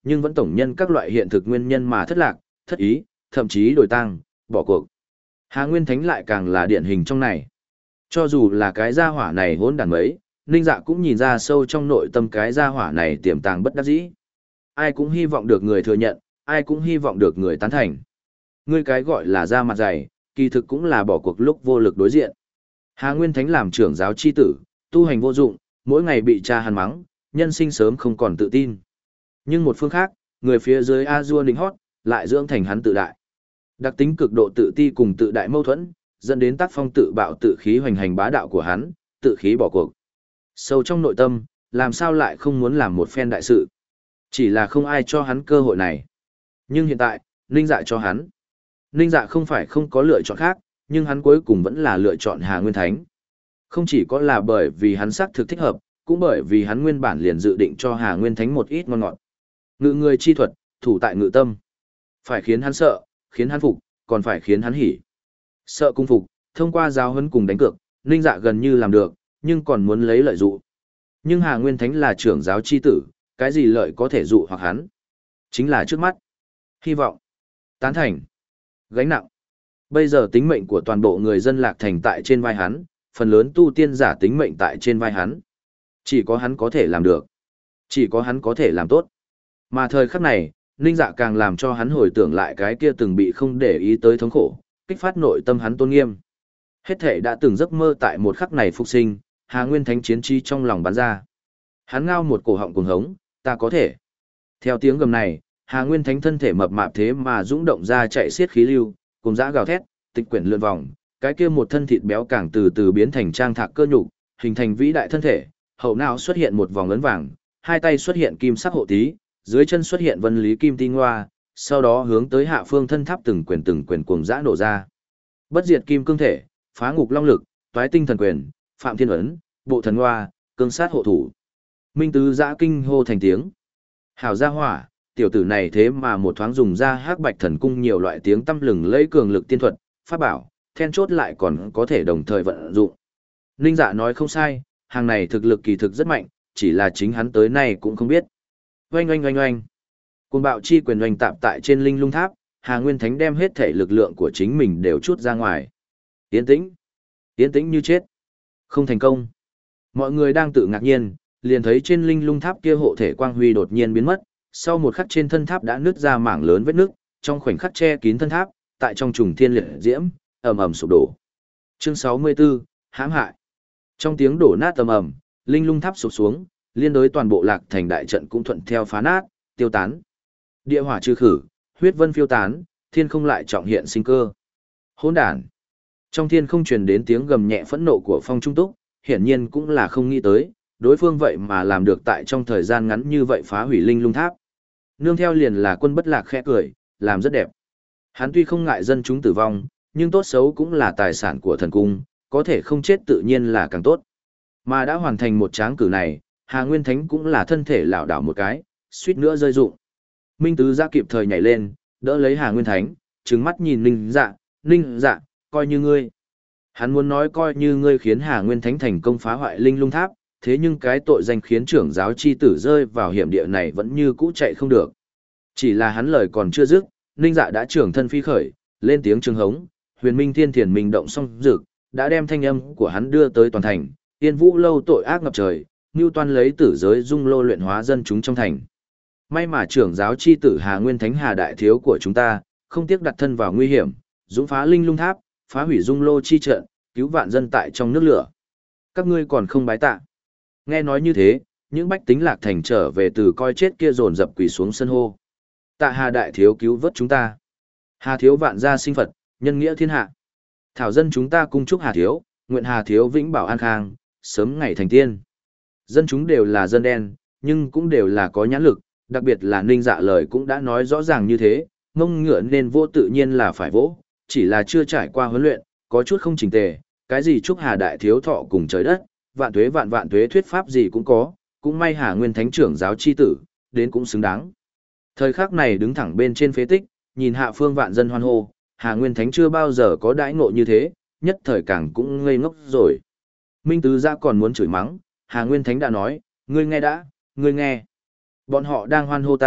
nhưng vẫn tổng nhân các loại hiện thực nguyên nhân mà thất lạc, thất ý, thậm chí đổi tăng, bỏ cuộc. Hà Nguyên Thánh lại càng là điển hình trong này. Cho dù là cái gia hỏa này hỗn đàn mấy, Ninh Dạ cũng nhìn ra sâu trong nội tâm cái gia hỏa này tiềm tàng bất đắc dĩ. Ai cũng hy vọng được người thừa nhận, ai cũng hy vọng được người tán thành. Ngươi cái gọi là ra mặt dày, kỳ thực cũng là bỏ cuộc lúc vô lực đối diện. Hà Nguyên Thánh làm trưởng giáo chi tử, tu hành vô dụng, mỗi ngày bị cha hắn mắng, nhân sinh sớm không còn tự tin. Nhưng một phương khác, người phía dưới A-dua nịnh hót, lại dưỡng thành hắn tự đại. Đặc tính cực độ tự ti cùng tự đại mâu thuẫn, dẫn đến tác phong tự bạo tự khí hoành hành bá đạo của hắn, tự khí bỏ cuộc. Sâu trong nội tâm, làm sao lại không muốn làm một phen đại sự. Chỉ là không ai cho hắn cơ hội này. Nhưng hiện tại, Ninh Dạ cho hắn. Ninh Dạ không phải không có lựa chọn khác, nhưng hắn cuối cùng vẫn là lựa chọn Hà Nguyên Thánh. Không chỉ có là bởi vì hắn xác thực thích hợp, cũng bởi vì hắn nguyên bản liền dự định cho Hà Nguyên Thánh một ít ngon ngọt. Ngự người chi thuật, thủ tại ngự tâm. Phải khiến hắn sợ, khiến hắn phục, còn phải khiến hắn hỉ. Sợ cung phục, thông qua giáo huấn cùng đánh cược, Ninh Dạ gần như làm được, nhưng còn muốn lấy lợi dụ. Nhưng Hà Nguyên Thánh là trưởng giáo chi tử, cái gì lợi có thể dụ hoặc hắn? Chính là trước mắt. Hy vọng. Tán thành. Gánh nặng. Bây giờ tính mệnh của toàn bộ người dân Lạc Thành tại trên vai hắn, phần lớn tu tiên giả tính mệnh tại trên vai hắn. Chỉ có hắn có thể làm được. Chỉ có hắn có thể làm tốt. Mà thời khắc này, Ninh Dạ càng làm cho hắn hồi tưởng lại cái kia từng bị không để ý tới thống khổ, kích phát nội tâm hắn tôn nghiêm. Hết thể đã từng giấc mơ tại một khắc này phục sinh, Hà Nguyên Thánh chiến trí trong lòng bắn ra. Hắn ngao một cổ họng cuồng hống, ta có thể. Theo tiếng gầm này, Hà Nguyên Thánh thân thể mập mạp thế mà dũng động ra chạy xiết khí lưu, cùng dã gào thét, tịch quyển lượn vòng, cái kia một thân thịt béo càng từ từ biến thành trang thạc cơ nhục, hình thành vĩ đại thân thể, hậu não xuất hiện một vòng ấn vàng, hai tay xuất hiện kim sắc hộ tí, dưới chân xuất hiện vân lý kim tinh hoa, sau đó hướng tới hạ phương thân tháp từng quyền từng quyền cuồng dã nổ ra. Bất diệt kim cương thể, phá ngục long lực, toái tinh thần quyền, phạm thiên ấn, bộ thần hoa, cương sát hộ thủ. Minh tứ dã kinh hô thành tiếng. Hảo gia hỏa, tiểu tử này thế mà một thoáng dùng ra hắc bạch thần cung nhiều loại tiếng tâm lừng lấy cường lực tiên thuật, pháp bảo, then chốt lại còn có thể đồng thời vận dụng. Ninh Dạ nói không sai, hàng này thực lực kỳ thực rất mạnh, chỉ là chính hắn tới nay cũng không biết. Oanh oanh oanh oanh. Cuồng bạo chi quyền oanh tạp tại trên linh lung tháp, Hà Nguyên Thánh đem hết thể lực lượng của chính mình đều chút ra ngoài. Yên tĩnh. Yên tĩnh như chết. Không thành công. Mọi người đang tự ngạc nhiên, liền thấy trên linh lung tháp kia hộ thể quang huy đột nhiên biến mất, sau một khắc trên thân tháp đã nứt ra mảng lớn vết nứt, trong khoảnh khắc che kín thân tháp, tại trong trùng thiên liệt diễm, ầm ầm sụp đổ. Chương sáu mươi tư, hãm hại. Trong tiếng đổ nát ầm ầm, linh lung tháp sụp xuống, liên đối toàn bộ Lạc Thành đại trận cũng thuận theo phá nát, tiêu tán. Địa hỏa trừ khử, huyết vân phiêu tán, thiên không lại trọng hiện sinh cơ. Hỗn đản. Trong thiên không truyền đến tiếng gầm nhẹ phẫn nộ của Phong Trung Túc, hiển nhiên cũng là không nghĩ tới, đối phương vậy mà làm được tại trong thời gian ngắn như vậy phá hủy linh lung tháp. Nương theo liền là Quân Bất Lạc khẽ cười, làm rất đẹp. Hắn tuy không ngại dân chúng tử vong, nhưng tốt xấu cũng là tài sản của thần cung, có thể không chết tự nhiên là càng tốt. Mà đã hoàn thành một tráng cử này, Hà Nguyên Thánh cũng là thân thể lảo đảo một cái, suýt nữa rơi rụng. Minh Tứ Dạ kịp thời nhảy lên, đỡ lấy Hà Nguyên Thánh, trừng mắt nhìn Ninh Dạ, Ninh Dạ, coi như ngươi. Hắn muốn nói coi như ngươi khiến Hà Nguyên Thánh thành công phá hoại linh lung tháp, thế nhưng cái tội danh khiến trưởng giáo chi tử rơi vào hiểm địa này vẫn như cũ chạy không được. Chỉ là hắn lời còn chưa dứt, Ninh Dạ đã trưởng thân phi khởi, lên tiếng trường hống, huyền minh thiên thiền minh động song dực, đã đem thanh âm của hắn đưa tới toàn thành, tiên vũ lâu tội ác ngập trời, Ngưu Toan lấy tử giới dung lô luyện hóa dân chúng trong thành. May mà trưởng giáo chi tử Hà Nguyên Thánh Hà đại thiếu của chúng ta, không tiếc đặt thân vào nguy hiểm, dũng phá linh lung tháp, phá hủy dung lô chi trận, cứu vạn dân tại trong nước lửa. Các ngươi còn không bái tạ. Nghe nói như thế, những bách tính Lạc Thành trở về từ coi chết kia dồn dập quỳ xuống sân hô. Tạ Hà đại thiếu cứu vớt chúng ta. Hà thiếu vạn gia sinh Phật, nhân nghĩa thiên hạ. Thảo dân chúng ta cung chúc Hà thiếu, nguyện Hà thiếu vĩnh bảo an khang, sớm ngày thành tiên. Dân chúng đều là dân đen, nhưng cũng đều là có nhãn lực, đặc biệt là Ninh Dạ lời cũng đã nói rõ ràng như thế, ngông ngựa nên vô tự nhiên là phải vỗ, chỉ là chưa trải qua huấn luyện, có chút không chỉnh tề, cái gì chúc Hà đại thiếu thọ cùng trời đất, vạn tuế vạn vạn tuế thuyết pháp gì cũng có, cũng may Hà Nguyên Thánh trưởng giáo chi tử, đến cũng xứng đáng. Thời khắc này đứng thẳng bên trên phế tích, nhìn hạ phương vạn dân hoan hô, Hà Nguyên Thánh chưa bao giờ có đãi ngộ như thế, nhất thời càng cũng ngây ngốc rồi. Minh Tứ Gia còn muốn chửi mắng, Hà Nguyên Thánh đã nói, ngươi nghe đã, ngươi nghe. Bọn họ đang hoan hô ta,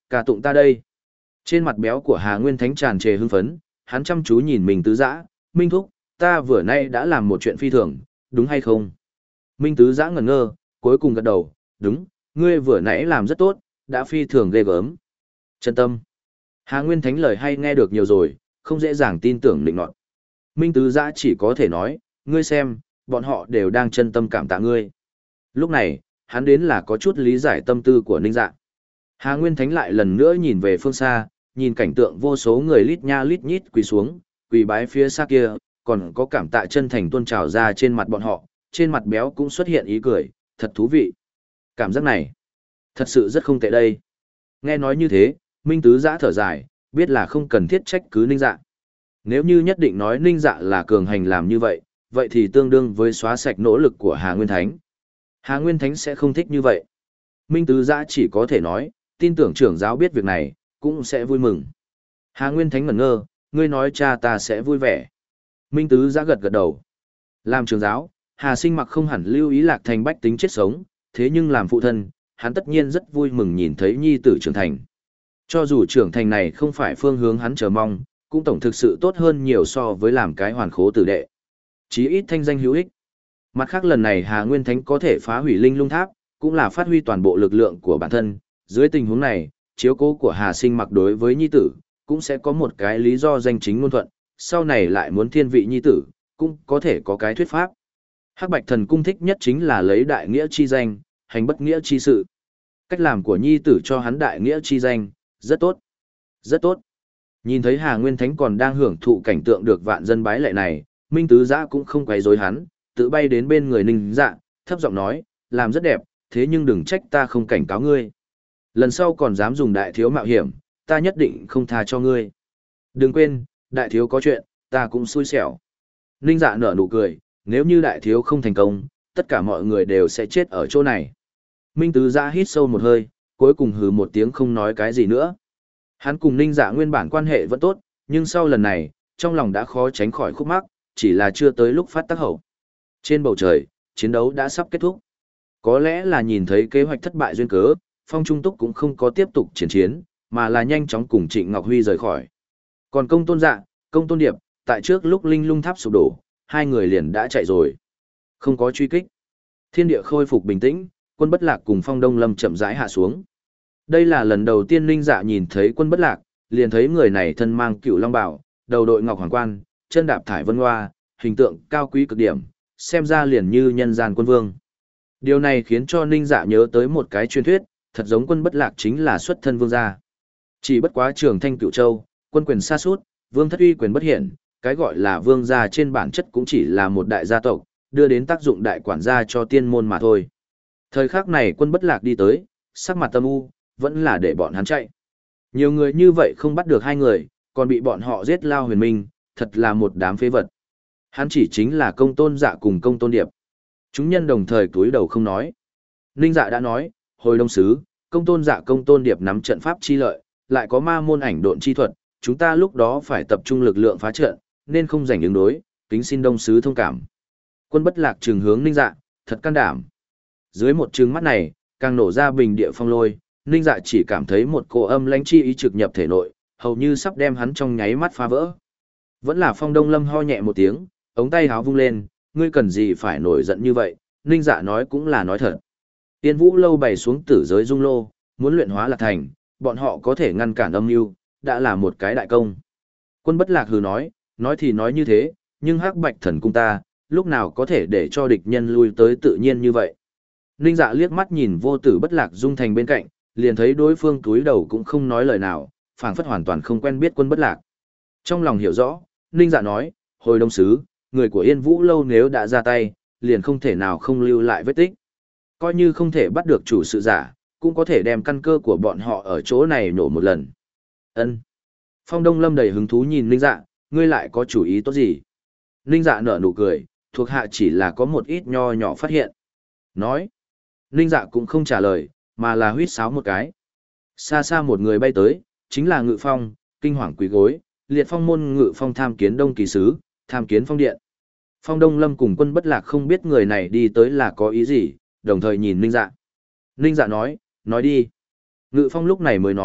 Cả tụng ta đây. Trên mặt béo của Hà Nguyên Thánh tràn trề hưng phấn, hắn chăm chú nhìn Minh Tứ Giã, Minh Thúc, ta vừa nay đã làm một chuyện phi thường, đúng hay không? Minh Tứ Giã ngẩn ngơ, cuối cùng gật đầu, đúng, ngươi vừa nãy làm rất tốt, đã phi thường ghê gớm. Chân tâm. Hà Nguyên Thánh lời hay nghe được nhiều rồi, không dễ dàng tin tưởng định nọt. Minh Tứ Giã chỉ có thể nói, ngươi xem, bọn họ đều đang chân tâm cảm tạ ngươi. Lúc này, hắn đến là có chút lý giải tâm tư của Ninh Dạ. Hà Nguyên Thánh lại lần nữa nhìn về phương xa, nhìn cảnh tượng vô số người lít nha lít nhít quỳ xuống, quỳ bái phía xa kia, còn có cảm tạ chân thành tuôn trào ra trên mặt bọn họ, trên mặt béo cũng xuất hiện ý cười, thật thú vị. Cảm giác này, thật sự rất không tệ đây. Nghe nói như thế, Minh Tứ Giã thở dài, biết là không cần thiết trách cứ Ninh Dạ. Nếu như nhất định nói Ninh Dạ là cường hành làm như vậy, vậy thì tương đương với xóa sạch nỗ lực của Hà Nguyên Thánh. Hà Nguyên Thánh sẽ không thích như vậy. Minh Tứ Giã chỉ có thể nói, tin tưởng trưởng giáo biết việc này, cũng sẽ vui mừng. Hà Nguyên Thánh ngẩn ngơ, ngươi nói cha ta sẽ vui vẻ. Minh Tứ Giã gật gật đầu. Làm trưởng giáo, Hà Sinh Mặc không hẳn lưu ý Lạc Thành bách tính chết sống, thế nhưng làm phụ thân, hắn tất nhiên rất vui mừng nhìn thấy nhi tử trưởng thành. Cho dù trưởng thành này không phải phương hướng hắn chờ mong, cũng tổng thực sự tốt hơn nhiều so với làm cái hoàn khố tử đệ. Chí ít thanh danh hữu ích. Mặt khác lần này Hà Nguyên Thánh có thể phá hủy linh lung tháp, cũng là phát huy toàn bộ lực lượng của bản thân. Dưới tình huống này, chiếu cố của Hà Sinh Mặc đối với nhi tử, cũng sẽ có một cái lý do danh chính ngôn thuận, sau này lại muốn thiên vị nhi tử, cũng có thể có cái thuyết pháp. Hắc Bạch Thần Cung thích nhất chính là lấy đại nghĩa chi danh, hành bất nghĩa chi sự. Cách làm của nhi tử cho hắn đại nghĩa chi danh, rất tốt. Rất tốt. Nhìn thấy Hà Nguyên Thánh còn đang hưởng thụ cảnh tượng được vạn dân bái lệ này, Minh Tứ Giã cũng không quấy rối hắn, tự bay đến bên người Ninh Dạ, thấp giọng nói, làm rất đẹp, thế nhưng đừng trách ta không cảnh cáo ngươi. Lần sau còn dám dùng đại thiếu mạo hiểm, ta nhất định không tha cho ngươi. Đừng quên, đại thiếu có chuyện, ta cũng xui xẻo. Ninh Dạ nở nụ cười, nếu như đại thiếu không thành công, tất cả mọi người đều sẽ chết ở chỗ này. Minh Tứ Giã hít sâu một hơi, cuối cùng hừ một tiếng không nói cái gì nữa. Hắn cùng Ninh Dạ nguyên bản quan hệ vẫn tốt, nhưng sau lần này, trong lòng đã khó tránh khỏi khúc mắc, chỉ là chưa tới lúc phát tác hậu. Trên bầu trời, chiến đấu đã sắp kết thúc. Có lẽ là nhìn thấy kế hoạch thất bại duyên cớ, Phong Trung Túc cũng không có tiếp tục chiến chiến, mà là nhanh chóng cùng Trịnh Ngọc Huy rời khỏi. Còn Công Tôn Dạ, Công Tôn Điệp, tại trước lúc linh lung tháp sụp đổ, hai người liền đã chạy rồi. Không có truy kích. Thiên địa khôi phục bình tĩnh, Quân Bất Lạc cùng Phong Đông Lâm chậm rãi hạ xuống. Đây là lần đầu tiên Ninh Dạ nhìn thấy Quân Bất Lạc, liền thấy người này thân mang cựu long bảo, đầu đội ngọc hoàng quan, chân đạp thải vân hoa, hình tượng cao quý cực điểm, xem ra liền như nhân gian quân vương. Điều này khiến cho Ninh Dạ nhớ tới một cái truyền thuyết, thật giống Quân Bất Lạc chính là xuất thân vương gia. Chỉ bất quá trường thanh cựu châu, quân quyền xa suốt, vương thất uy quyền bất hiển, cái gọi là vương gia trên bản chất cũng chỉ là một đại gia tộc, đưa đến tác dụng đại quản gia cho tiên môn mà thôi. Thời khắc này Quân Bất Lạc đi tới, sắc mặt tâm u, vẫn là để bọn hắn chạy. Nhiều người như vậy không bắt được hai người, còn bị bọn họ giết lao huyền minh, thật là một đám phế vật. Hắn chỉ chính là Công Tôn Dạ cùng Công Tôn Điệp. Chúng nhân đồng thời cúi đầu không nói. Ninh Dạ đã nói, hồi đông sứ, Công Tôn Dạ Công Tôn Điệp nắm trận pháp chi lợi, lại có ma môn ảnh độn chi thuật, chúng ta lúc đó phải tập trung lực lượng phá trận, nên không giành ứng đối, kính xin đông sứ thông cảm. Quân Bất Lạc trừng hướng Ninh Dạ, thật can đảm. Dưới một trừng mắt này, càng nổ ra bình địa phong lôi, Ninh Dạ chỉ cảm thấy một cỗ âm lãnh chi ý trực nhập thể nội, hầu như sắp đem hắn trong nháy mắt phá vỡ. Vẫn là Phong Đông Lâm ho nhẹ một tiếng, ống tay háo vung lên, ngươi cần gì phải nổi giận như vậy, Ninh Dạ nói cũng là nói thật. Tiên Vũ lâu bày xuống tử giới dung lô, muốn luyện hóa Lạc Thành, bọn họ có thể ngăn cản âm mưu, đã là một cái đại công. Quân Bất Lạc hừ nói, nói thì nói như thế, nhưng Hắc Bạch Thần Cung ta, lúc nào có thể để cho địch nhân lui tới tự nhiên như vậy. Ninh Dạ liếc mắt nhìn Vô Tử Bất Lạc Dung Thành bên cạnh, liền thấy đối phương túi đầu cũng không nói lời nào, phảng phất hoàn toàn không quen biết Quân Bất Lạc. Trong lòng hiểu rõ, Ninh Dạ nói, hồi đông sứ, người của Yên Vũ lâu nếu đã ra tay, liền không thể nào không lưu lại vết tích. Coi như không thể bắt được chủ sự giả, cũng có thể đem căn cơ của bọn họ ở chỗ này nổ một lần. Ân. Phong Đông Lâm đầy hứng thú nhìn Ninh Dạ, ngươi lại có chủ ý tốt gì? Ninh Dạ nở nụ cười, thuộc hạ chỉ là có một ít nho nhỏ phát hiện. Nói. Ninh Dạ cũng không trả lời, mà là huýt sáo một cái. Xa xa một người bay tới, chính là Ngự Phong, kinh hoàng quỳ gối, liệt phong môn Ngự Phong tham kiến Đông Kỳ Sứ, tham kiến Phong Điện. Phong Đông Lâm cùng Quân Bất Lạc không biết người này đi tới là có ý gì, đồng thời nhìn Ninh Dạ. Ninh Dạ nói, nói đi. Ngự Phong lúc này mới nói,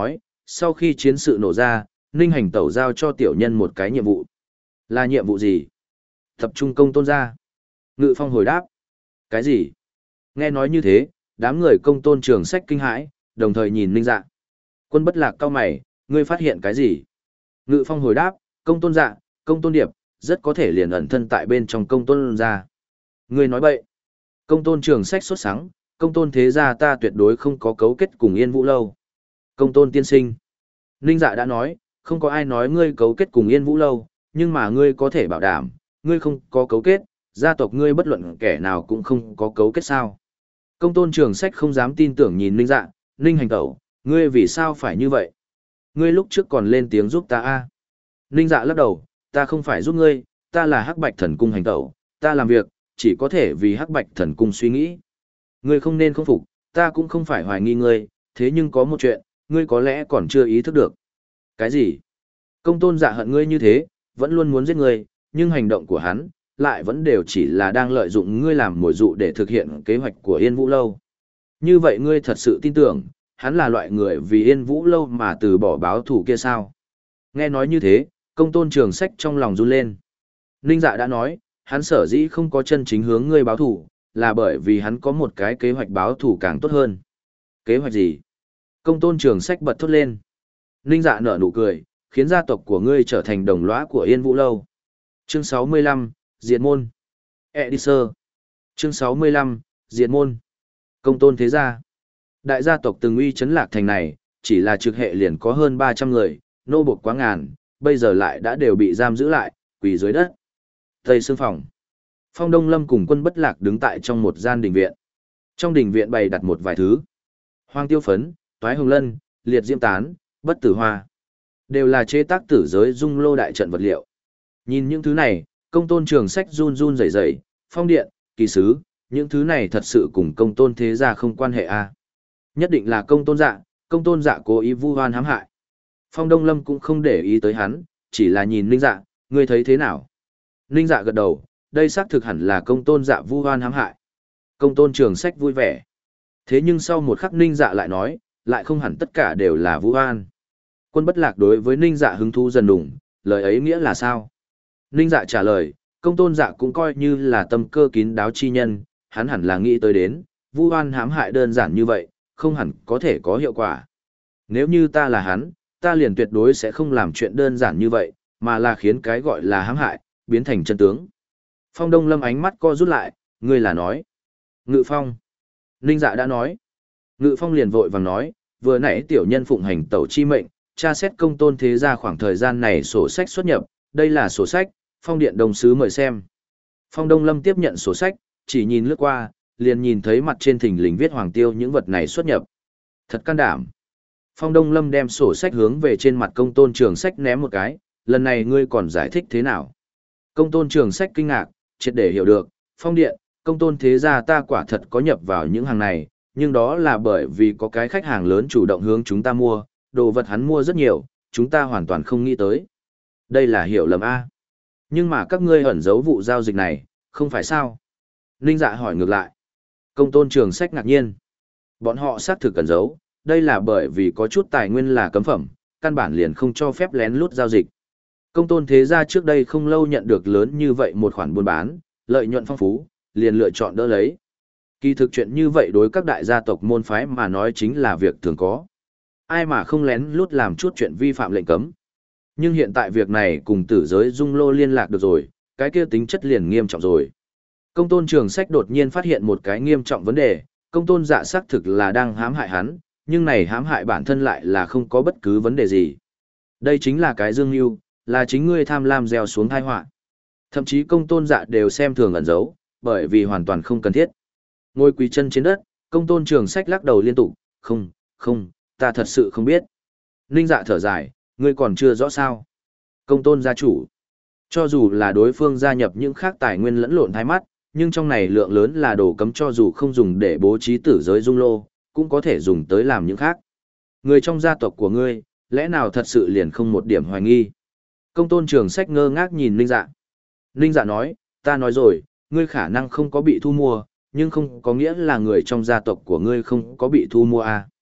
sau khi chiến sự nổ ra, Ninh Hành Tẩu giao cho tiểu nhân một cái nhiệm vụ. Là nhiệm vụ gì? Tập trung công tôn ra. Ngự Phong hồi đáp. Cái gì? Nghe nói như thế, đám người công tôn trường sách kinh hãi, đồng thời nhìn Ninh Dạ. Quân Bất Lạc cao mày, ngươi phát hiện cái gì? Ngự Phong hồi đáp, công tôn dạ, công tôn điệp, rất có thể liền ẩn thân tại bên trong công tôn ra. Ngươi nói bậy. Công tôn trường sách sốt sắng, công tôn thế gia ta tuyệt đối không có cấu kết cùng Yên Vũ Lâu. Công tôn tiên sinh. Ninh Dạ đã nói, không có ai nói ngươi cấu kết cùng Yên Vũ Lâu, nhưng mà ngươi có thể bảo đảm, ngươi không có cấu kết, gia tộc ngươi bất luận kẻ nào cũng không có cấu kết sao. Công tôn trường sách không dám tin tưởng nhìn Ninh Dạ, Ninh Hành Tẩu, ngươi vì sao phải như vậy? Ngươi lúc trước còn lên tiếng giúp ta a. Ninh Dạ lắc đầu, ta không phải giúp ngươi, ta là Hắc Bạch Thần Cung Hành Tẩu, ta làm việc, chỉ có thể vì Hắc Bạch Thần Cung suy nghĩ. Ngươi không nên không phục, ta cũng không phải hoài nghi ngươi, thế nhưng có một chuyện, ngươi có lẽ còn chưa ý thức được. Cái gì? Công tôn dạ hận ngươi như thế, vẫn luôn muốn giết ngươi, nhưng hành động của hắn, lại vẫn đều chỉ là đang lợi dụng ngươi làm mồi dụ để thực hiện kế hoạch của Yên Vũ Lâu. Như vậy ngươi thật sự tin tưởng, hắn là loại người vì Yên Vũ Lâu mà từ bỏ báo thủ kia sao? Nghe nói như thế, công tôn trường sách trong lòng run lên. Ninh Dạ đã nói, hắn sở dĩ không có chân chính hướng ngươi báo thủ, là bởi vì hắn có một cái kế hoạch báo thủ càng tốt hơn. Kế hoạch gì? Công tôn trường sách bật thốt lên. Ninh Dạ nở nụ cười, khiến gia tộc của ngươi trở thành đồng lõa của Yên Vũ Lâu. Chương sáu mươi lăm, Diệt môn. Editor. Chương sáu mươi lăm, Diệt môn. Công tôn thế gia. Đại gia tộc từng uy chấn lạc thành này, chỉ là trực hệ liền có hơn ba trăm người, nô buộc quá ngàn, bây giờ lại đã đều bị giam giữ lại, quỳ dưới đất. Tây Sương Phòng. Phong Đông Lâm cùng Quân Bất Lạc đứng tại trong một gian đình viện. Trong đình viện bày đặt một vài thứ. Hoang tiêu phấn, toái hồng lân, liệt diễm tán, bất tử hoa. Đều là chế tác tử giới dung lô đại trận vật liệu. Nhìn những thứ này, công tôn trường sách run run rẩy rẩy, phong điện, kỳ sứ, những thứ này thật sự cùng công tôn thế gia không quan hệ a. À. Nhất định là công tôn dạ, công tôn dạ cố ý vu oan hãm hại. Phong Đông Lâm cũng không để ý tới hắn, chỉ là nhìn Ninh Dạ, ngươi thấy thế nào? Ninh Dạ gật đầu, đây xác thực hẳn là công tôn dạ vu oan hãm hại. Công tôn trường sách vui vẻ. Thế nhưng sau một khắc Ninh Dạ lại nói, lại không hẳn tất cả đều là vu oan. Quân Bất Lạc đối với Ninh Dạ hứng thú dần đủng, lời ấy nghĩa là sao? Ninh Dạ trả lời, công tôn dạ cũng coi như là tâm cơ kín đáo chi nhân, hắn hẳn là nghĩ tới đến, vu oan hãm hại đơn giản như vậy, không hẳn có thể có hiệu quả. Nếu như ta là hắn, ta liền tuyệt đối sẽ không làm chuyện đơn giản như vậy, mà là khiến cái gọi là hãm hại, biến thành chân tướng. Phong Đông Lâm ánh mắt co rút lại, ngươi là nói. Ngự Phong. Ninh Dạ đã nói. Ngự Phong liền vội vàng nói, vừa nãy tiểu nhân phụng hành tẩu chi mệnh, tra xét công tôn thế gia khoảng thời gian này sổ sách xuất nhập, đây là sổ sách, Phong Điện Đồng Sứ mời xem. Phong Đông Lâm tiếp nhận sổ sách, chỉ nhìn lướt qua, liền nhìn thấy mặt trên thình lình viết Hoàng Tiêu những vật này xuất nhập. Thật can đảm. Phong Đông Lâm đem sổ sách hướng về trên mặt công tôn trường sách ném một cái, lần này ngươi còn giải thích thế nào? Công tôn trường sách kinh ngạc, triệt để hiểu được, Phong Điện, công tôn thế gia ta quả thật có nhập vào những hàng này, nhưng đó là bởi vì có cái khách hàng lớn chủ động hướng chúng ta mua, đồ vật hắn mua rất nhiều, chúng ta hoàn toàn không nghĩ tới. Đây là hiểu lầm A. Nhưng mà các ngươi ẩn giấu vụ giao dịch này, không phải sao? Ninh Dạ hỏi ngược lại. Công tôn trường sách ngạc nhiên. Bọn họ xác thực ẩn giấu, đây là bởi vì có chút tài nguyên là cấm phẩm, căn bản liền không cho phép lén lút giao dịch. Công tôn thế gia trước đây không lâu nhận được lớn như vậy một khoản buôn bán, lợi nhuận phong phú, liền lựa chọn đỡ lấy. Kỳ thực chuyện như vậy đối các đại gia tộc môn phái mà nói chính là việc thường có. Ai mà không lén lút làm chút chuyện vi phạm lệnh cấm. Nhưng hiện tại việc này cùng tử giới dung lô liên lạc được rồi, cái kia tính chất liền nghiêm trọng rồi. Công tôn trường sách đột nhiên phát hiện một cái nghiêm trọng vấn đề, công tôn dạ xác thực là đang hãm hại hắn, nhưng này hãm hại bản thân lại là không có bất cứ vấn đề gì. Đây chính là cái dương mưu, là chính ngươi tham lam gieo xuống tai họa. Thậm chí công tôn dạ đều xem thường ẩn giấu, bởi vì hoàn toàn không cần thiết. Ngồi quỳ chân trên đất, công tôn trường sách lắc đầu liên tục, không, không, ta thật sự không biết. Ninh Dạ thở dài, ngươi còn chưa rõ sao. Công tôn gia chủ. Cho dù là đối phương gia nhập những khác tài nguyên lẫn lộn thái mắt, nhưng trong này lượng lớn là đồ cấm cho dù không dùng để bố trí tử giới dung lô, cũng có thể dùng tới làm những khác. Người trong gia tộc của ngươi, lẽ nào thật sự liền không một điểm hoài nghi. Công tôn trường sách ngơ ngác nhìn Ninh Dạ. Ninh Dạ nói, ta nói rồi, ngươi khả năng không có bị thu mua, nhưng không có nghĩa là người trong gia tộc của ngươi không có bị thu mua à.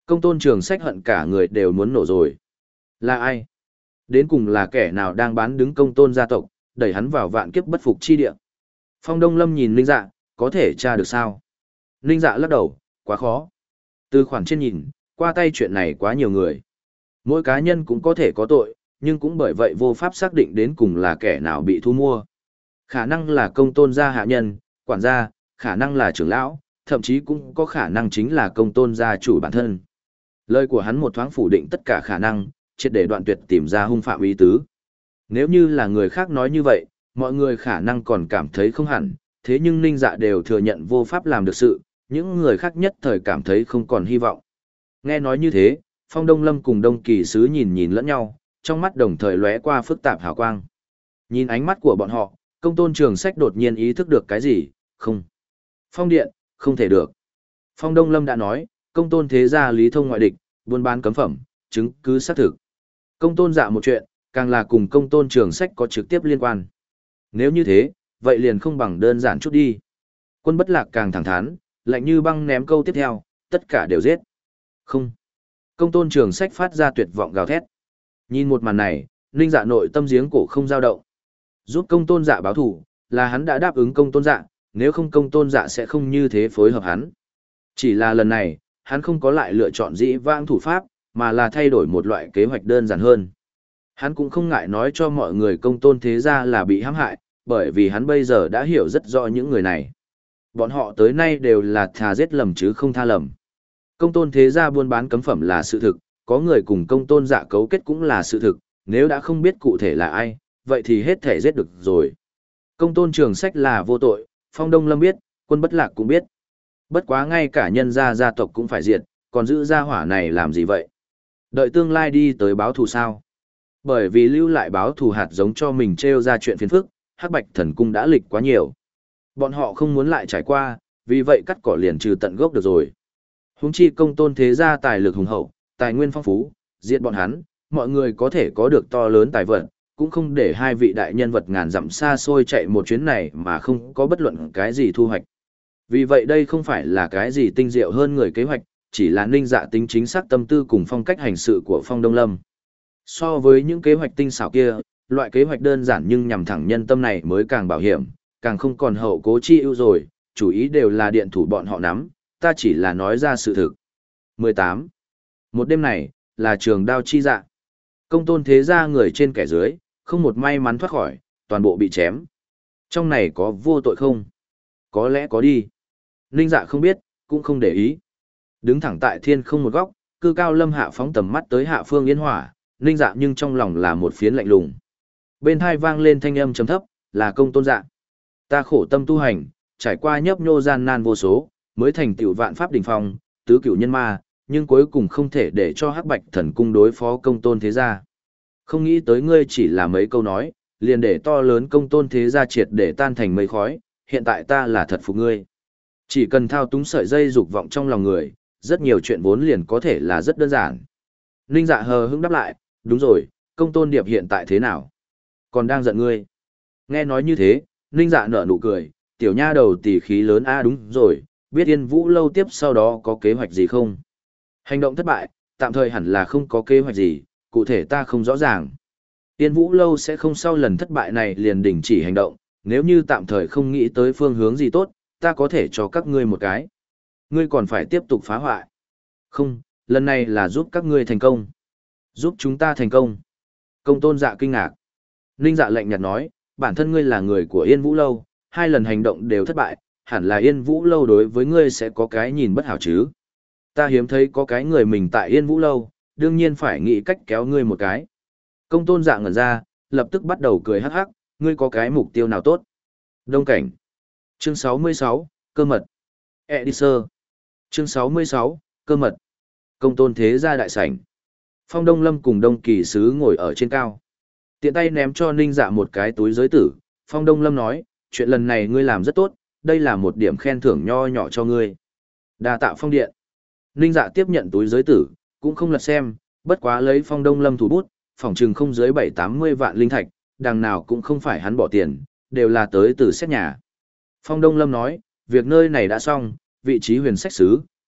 Công tôn trường sách hận cả người đều muốn nổ rồi. Là ai? Đến cùng là kẻ nào đang bán đứng công tôn gia tộc, đẩy hắn vào vạn kiếp bất phục chi địa? Phong Đông Lâm nhìn Ninh Dạ, có thể tra được sao? Ninh Dạ lắc đầu, quá khó. Từ khoản trên nhìn, qua tay chuyện này quá nhiều người. Mỗi cá nhân cũng có thể có tội, nhưng cũng bởi vậy vô pháp xác định đến cùng là kẻ nào bị thu mua. Khả năng là công tôn gia hạ nhân, quản gia, khả năng là trưởng lão, thậm chí cũng có khả năng chính là công tôn gia chủ bản thân. Lời của hắn một thoáng phủ định tất cả khả năng, triệt để đoạn tuyệt tìm ra hung phạm ý tứ. Nếu như là người khác nói như vậy, mọi người khả năng còn cảm thấy không hẳn, thế nhưng Ninh Dạ đều thừa nhận vô pháp làm được sự, những người khác nhất thời cảm thấy không còn hy vọng. Nghe nói như thế, Phong Đông Lâm cùng Đông Kỳ Sứ nhìn nhìn lẫn nhau, trong mắt đồng thời lóe qua phức tạp hào quang. Nhìn ánh mắt của bọn họ, công tôn trường sách đột nhiên ý thức được cái gì, không. Phong Điện, không thể được. Phong Đông Lâm đã nói, công tôn thế gia lý thông ngoại địch, buôn bán cấm phẩm, chứng cứ xác thực. Công tôn dạ một chuyện, càng là cùng công tôn trường sách có trực tiếp liên quan. Nếu như thế, vậy liền không bằng đơn giản chút đi. Quân bất lạc càng thẳng thắn, lạnh như băng ném câu tiếp theo, tất cả đều giết. Không. Công tôn trường sách phát ra tuyệt vọng gào thét. Nhìn một màn này, Ninh Dạ nội tâm giếng cổ không dao động. Giúp công tôn dạ báo thủ, là hắn đã đáp ứng công tôn dạ, nếu không công tôn dạ sẽ không như thế phối hợp hắn. Chỉ là lần này, hắn không có lại lựa chọn dĩ vãng thủ pháp, mà là thay đổi một loại kế hoạch đơn giản hơn. Hắn cũng không ngại nói cho mọi người công tôn thế gia là bị hãm hại, bởi vì hắn bây giờ đã hiểu rất rõ những người này. Bọn họ tới nay đều là thà giết lầm chứ không tha lầm. Công tôn thế gia buôn bán cấm phẩm là sự thực, có người cùng công tôn dạ cấu kết cũng là sự thực, nếu đã không biết cụ thể là ai, vậy thì hết thể giết được rồi. Công tôn trường sách là vô tội, Phong Đông Lâm biết, quân bất lạc cũng biết. Bất quá ngay cả nhân gia gia tộc cũng phải diệt, còn giữ gia hỏa này làm gì vậy? Đợi tương lai đi tới báo thù sao? Bởi vì lưu lại báo thù hạt giống cho mình trêu ra chuyện phiền phức, Hắc Bạch Thần Cung đã lịch quá nhiều. Bọn họ không muốn lại trải qua, vì vậy cắt cỏ liền trừ tận gốc được rồi. Huống chi công tôn thế gia tài lực hùng hậu, tài nguyên phong phú, diệt bọn hắn, mọi người có thể có được to lớn tài vận, cũng không để hai vị đại nhân vật ngàn dặm xa xôi chạy một chuyến này mà không có bất luận cái gì thu hoạch. Vì vậy đây không phải là cái gì tinh diệu hơn người kế hoạch, chỉ là Ninh Dạ tính chính xác tâm tư cùng phong cách hành sự của Phong Đông Lâm. So với những kế hoạch tinh xảo kia, loại kế hoạch đơn giản nhưng nhằm thẳng nhân tâm này mới càng bảo hiểm, càng không còn hậu cố chi ưu rồi, chủ ý đều là điện thủ bọn họ nắm, ta chỉ là nói ra sự thực. mười tám. Một đêm này, là trường đao chi dạ. Công tôn thế gia người trên kẻ dưới, không một may mắn thoát khỏi, toàn bộ bị chém. Trong này có vô tội không? Có lẽ có đi. Ninh Dạ không biết, cũng không để ý. Đứng thẳng tại thiên không một góc, cư cao lâm hạ phóng tầm mắt tới hạ phương yên hỏa, Ninh Dạ nhưng trong lòng là một phiến lạnh lùng. Bên tai vang lên thanh âm trầm thấp, là công tôn dạ. Ta khổ tâm tu hành, trải qua nhấp nhô gian nan vô số, mới thành tựu vạn pháp đỉnh phong, tứ cửu nhân ma, nhưng cuối cùng không thể để cho Hắc Bạch Thần Cung đối phó công tôn thế gia. Không nghĩ tới ngươi chỉ là mấy câu nói, liền để to lớn công tôn thế gia triệt để tan thành mây khói, hiện tại ta là thật phục ngươi. Chỉ cần thao túng sợi dây dục vọng trong lòng người, rất nhiều chuyện vốn liền có thể là rất đơn giản. Ninh Dạ hờ hững đáp lại, đúng rồi, công tôn điệp hiện tại thế nào? Còn đang giận ngươi. Nghe nói như thế, Ninh Dạ nở nụ cười, tiểu nha đầu tỷ khí lớn a đúng rồi, biết Yên Vũ lâu tiếp sau đó có kế hoạch gì không? Hành động thất bại, tạm thời hẳn là không có kế hoạch gì, cụ thể ta không rõ ràng. Yên Vũ lâu sẽ không sau lần thất bại này liền đình chỉ hành động, nếu như tạm thời không nghĩ tới phương hướng gì tốt, ta có thể cho các ngươi một cái. Ngươi còn phải tiếp tục phá hoại. Không, lần này là giúp các ngươi thành công. Giúp chúng ta thành công. Công tôn dạ kinh ngạc. Ninh Dạ lạnh nhạt nói, bản thân ngươi là người của Yên Vũ lâu, hai lần hành động đều thất bại, hẳn là Yên Vũ lâu đối với ngươi sẽ có cái nhìn bất hảo chứ. Ta hiếm thấy có cái người mình tại Yên Vũ lâu, đương nhiên phải nghĩ cách kéo ngươi một cái. Công tôn dạ ngẩn ra, lập tức bắt đầu cười hắc hắc, ngươi có cái mục tiêu nào tốt? Đông cảnh. Chương sáu mươi sáu, cơ mật. Editor. Chương sáu mươi sáu, cơ mật. Công tôn thế gia đại sảnh. Phong Đông Lâm cùng Đông Kỳ Sứ ngồi ở trên cao. Tiện tay ném cho Ninh Dạ một cái túi giới tử, Phong Đông Lâm nói, chuyện lần này ngươi làm rất tốt, đây là một điểm khen thưởng nho nhỏ cho ngươi. Đa tạ Phong Điện. Ninh Dạ tiếp nhận túi giới tử, cũng không lật xem, bất quá lấy Phong Đông Lâm thủ bút, phỏng chừng không dưới bảy tám mươi vạn linh thạch, đằng nào cũng không phải hắn bỏ tiền, đều là tới từ xét nhà. Phong Đông Lâm nói, việc nơi này đã xong, vị trí huyền sách sứ,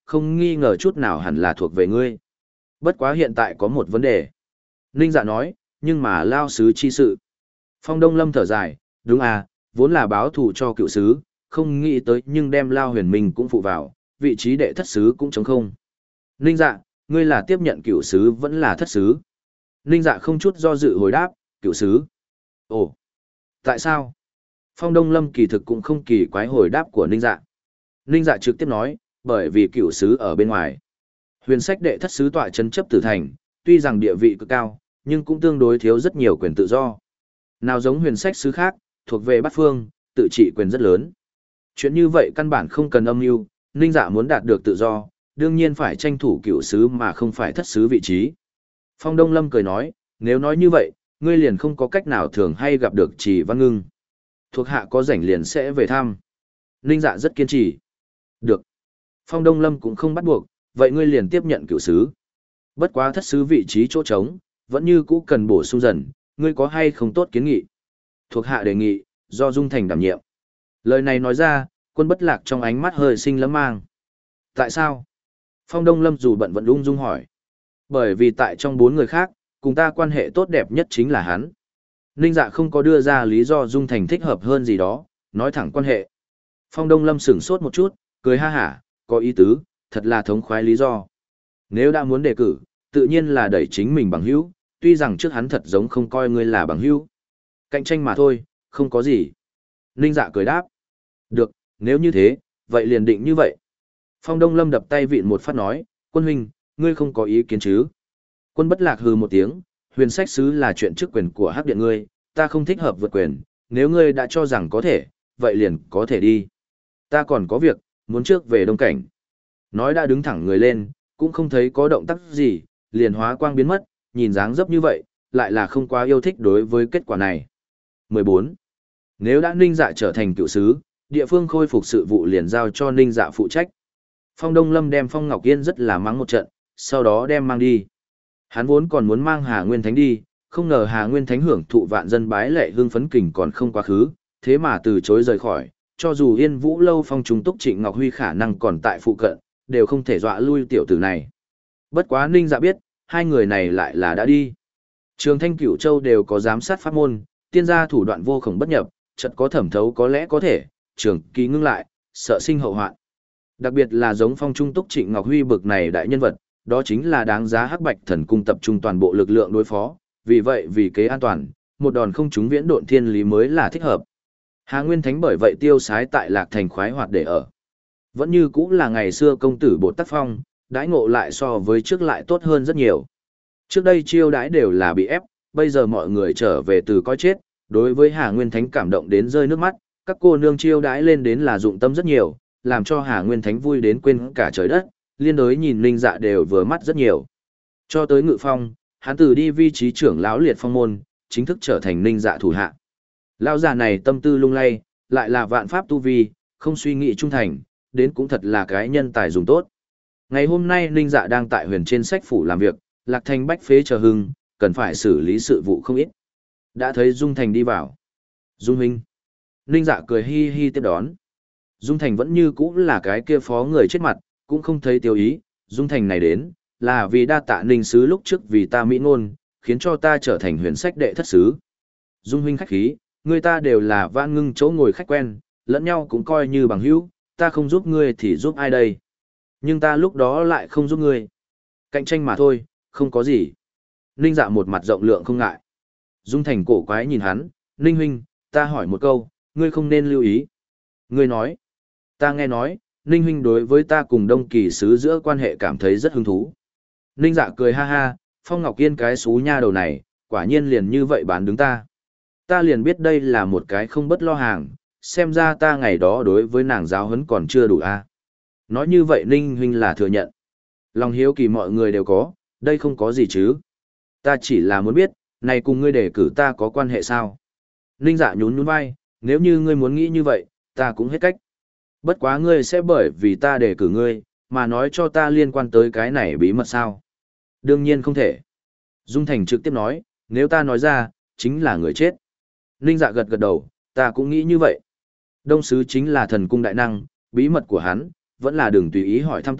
không nghi ngờ chút nào hẳn là thuộc về ngươi. Bất quá hiện tại có một vấn đề. Ninh Dạ nói, nhưng mà lao sứ chi sự. Phong Đông Lâm thở dài, đúng à, vốn là báo thù cho cựu sứ, không nghĩ tới nhưng đem lao huyền minh cũng phụ vào, vị trí đệ thất sứ cũng trống không. Ninh Dạ, ngươi là tiếp nhận cựu sứ vẫn là thất sứ. Ninh Dạ không chút do dự hồi đáp, cựu sứ. Ồ, tại sao? Phong Đông Lâm kỳ thực cũng không kỳ quái hồi đáp của Ninh Dạ. Ninh Dạ trực tiếp nói, bởi vì cựu sứ ở bên ngoài. Huyền sách đệ thất sứ tọa trấn chấp tử thành, tuy rằng địa vị cực cao, nhưng cũng tương đối thiếu rất nhiều quyền tự do. Nào giống huyền sách sứ khác, thuộc về bát phương, tự trị quyền rất lớn. Chuyện như vậy căn bản không cần âm mưu, Ninh Dạ muốn đạt được tự do, đương nhiên phải tranh thủ cựu sứ mà không phải thất sứ vị trí. Phong Đông Lâm cười nói, nếu nói như vậy, ngươi liền không có cách nào thường hay gặp được Trì Văn Ngưng. Thuộc hạ có rảnh liền sẽ về thăm. Ninh Dạ rất kiên trì. Được. Phong Đông Lâm cũng không bắt buộc, vậy ngươi liền tiếp nhận cựu sứ. Bất quá thất sứ vị trí chỗ trống, vẫn như cũ cần bổ sung dần, ngươi có hay không tốt kiến nghị. Thuộc hạ đề nghị, do Dung Thành đảm nhiệm. Lời này nói ra, Quân Bất Lạc trong ánh mắt hơi sinh lấm mang. Tại sao? Phong Đông Lâm dù bận vẫn ung dung hỏi. Bởi vì tại trong bốn người khác, cùng ta quan hệ tốt đẹp nhất chính là hắn. Ninh Dạ không có đưa ra lý do Dung Thành thích hợp hơn gì đó, nói thẳng quan hệ. Phong Đông Lâm sửng sốt một chút, cười ha hả, có ý tứ, thật là thống khoái lý do. Nếu đã muốn đề cử, tự nhiên là đẩy chính mình bằng hữu, tuy rằng trước hắn thật giống không coi ngươi là bằng hữu. Cạnh tranh mà thôi, không có gì. Ninh Dạ cười đáp. Được, nếu như thế, vậy liền định như vậy. Phong Đông Lâm đập tay vịn một phát nói, Quân huynh, ngươi không có ý kiến chứ? Quân Bất Lạc hừ một tiếng, huyền sách sứ là chuyện chức quyền của Hắc Điện ngươi, ta không thích hợp vượt quyền, nếu ngươi đã cho rằng có thể, vậy liền có thể đi. Ta còn có việc, muốn trước về Đông Cảnh. Nói đã đứng thẳng người lên, cũng không thấy có động tác gì, liền hóa quang biến mất, nhìn dáng dấp như vậy, lại là không quá yêu thích đối với kết quả này. mười bốn. Nếu đã Ninh Dạ trở thành cựu sứ, địa phương khôi phục sự vụ liền giao cho Ninh Dạ phụ trách. Phong Đông Lâm đem Phong Ngọc Yên rất là mắng một trận, sau đó đem mang đi. Hắn vốn còn muốn mang Hà Nguyên Thánh đi, không ngờ Hà Nguyên Thánh hưởng thụ vạn dân bái lệ hương phấn kình còn không quá khứ, thế mà từ chối rời khỏi, cho dù Yên Vũ lâu phong trùng túc Trịnh Ngọc Huy khả năng còn tại phụ cận, đều không thể dọa lui tiểu tử này. Bất quá Ninh Dạ biết, hai người này lại là đã đi. Trường Thanh Cửu Châu đều có giám sát pháp môn, tiên gia thủ đoạn vô khổng bất nhập, chợt có thẩm thấu có lẽ có thể, trường kỳ ngưng lại, sợ sinh hậu hoạn. Đặc biệt là giống phong trung túc Trịnh Ngọc Huy bực này đại nhân vật, đó chính là đáng giá Hắc Bạch Thần Cung tập trung toàn bộ lực lượng đối phó, vì vậy vì kế an toàn, một đòn không trúng viễn độn thiên lý mới là thích hợp. Hà Nguyên Thánh bởi vậy tiêu sái tại Lạc Thành khoái hoạt để ở. Vẫn như cũng là ngày xưa công tử Bột Tác Phong, đãi ngộ lại so với trước lại tốt hơn rất nhiều. Trước đây chiêu đãi đều là bị ép, bây giờ mọi người trở về từ coi chết, đối với Hà Nguyên Thánh cảm động đến rơi nước mắt, các cô nương chiêu đãi lên đến là dụng tâm rất nhiều, làm cho Hà Nguyên Thánh vui đến quên cả trời đất, liên đối nhìn Ninh Dạ đều vừa mắt rất nhiều. Cho tới Ngự Phong, hắn từ đi vị trí trưởng lão liệt phong môn, chính thức trở thành Ninh Dạ thủ hạ. Lão già này tâm tư lung lay, lại là vạn pháp tu vi, không suy nghĩ trung thành, đến cũng thật là cái nhân tài dùng tốt. Ngày hôm nay Ninh Dạ đang tại huyền trên sách phủ làm việc, Lạc Thành bách phế chờ hưng, cần phải xử lý sự vụ không ít. Đã thấy Dung Thành đi vào. Dung huynh. Ninh Dạ cười hi hi tiếp đón. Dung Thành vẫn như cũ là cái kia phó người chết mặt, cũng không thấy tiêu ý. Dung Thành này đến, là vì đa tạ Ninh sứ lúc trước vì ta mỹ ngôn, khiến cho ta trở thành huyền sách đệ thất sứ. Dung huynh khách khí, người ta đều là vãn ngưng chỗ ngồi khách quen, lẫn nhau cũng coi như bằng hữu, ta không giúp ngươi thì giúp ai đây. Nhưng ta lúc đó lại không giúp ngươi. Cạnh tranh mà thôi, không có gì. Ninh Dạ một mặt rộng lượng không ngại. Dung Thành cổ quái nhìn hắn, Ninh huynh, ta hỏi một câu, ngươi không nên lưu ý. Ngươi nói, ta nghe nói, Ninh huynh đối với ta cùng Đông Kỳ sứ giữa quan hệ cảm thấy rất hứng thú. Ninh Dạ cười ha ha, Phong Ngọc Yên cái xú nha đầu này, quả nhiên liền như vậy bán đứng ta. Ta liền biết đây là một cái không bất lo hàng, xem ra ta ngày đó đối với nàng giáo huấn còn chưa đủ a. Nói như vậy Ninh huynh là thừa nhận. Lòng hiếu kỳ mọi người đều có, đây không có gì chứ. Ta chỉ là muốn biết, này cùng ngươi đề cử ta có quan hệ sao? Ninh Dạ nhún nhún vai, nếu như ngươi muốn nghĩ như vậy, ta cũng hết cách. Bất quá ngươi sẽ bởi vì ta đề cử ngươi, mà nói cho ta liên quan tới cái này bí mật sao? Đương nhiên không thể. Dung Thành trực tiếp nói, nếu ta nói ra, chính là người chết. Ninh Dạ gật gật đầu, ta cũng nghĩ như vậy. Đông sứ chính là thần cung đại năng, bí mật của hắn, vẫn là đừng tùy ý hỏi thăm tốt,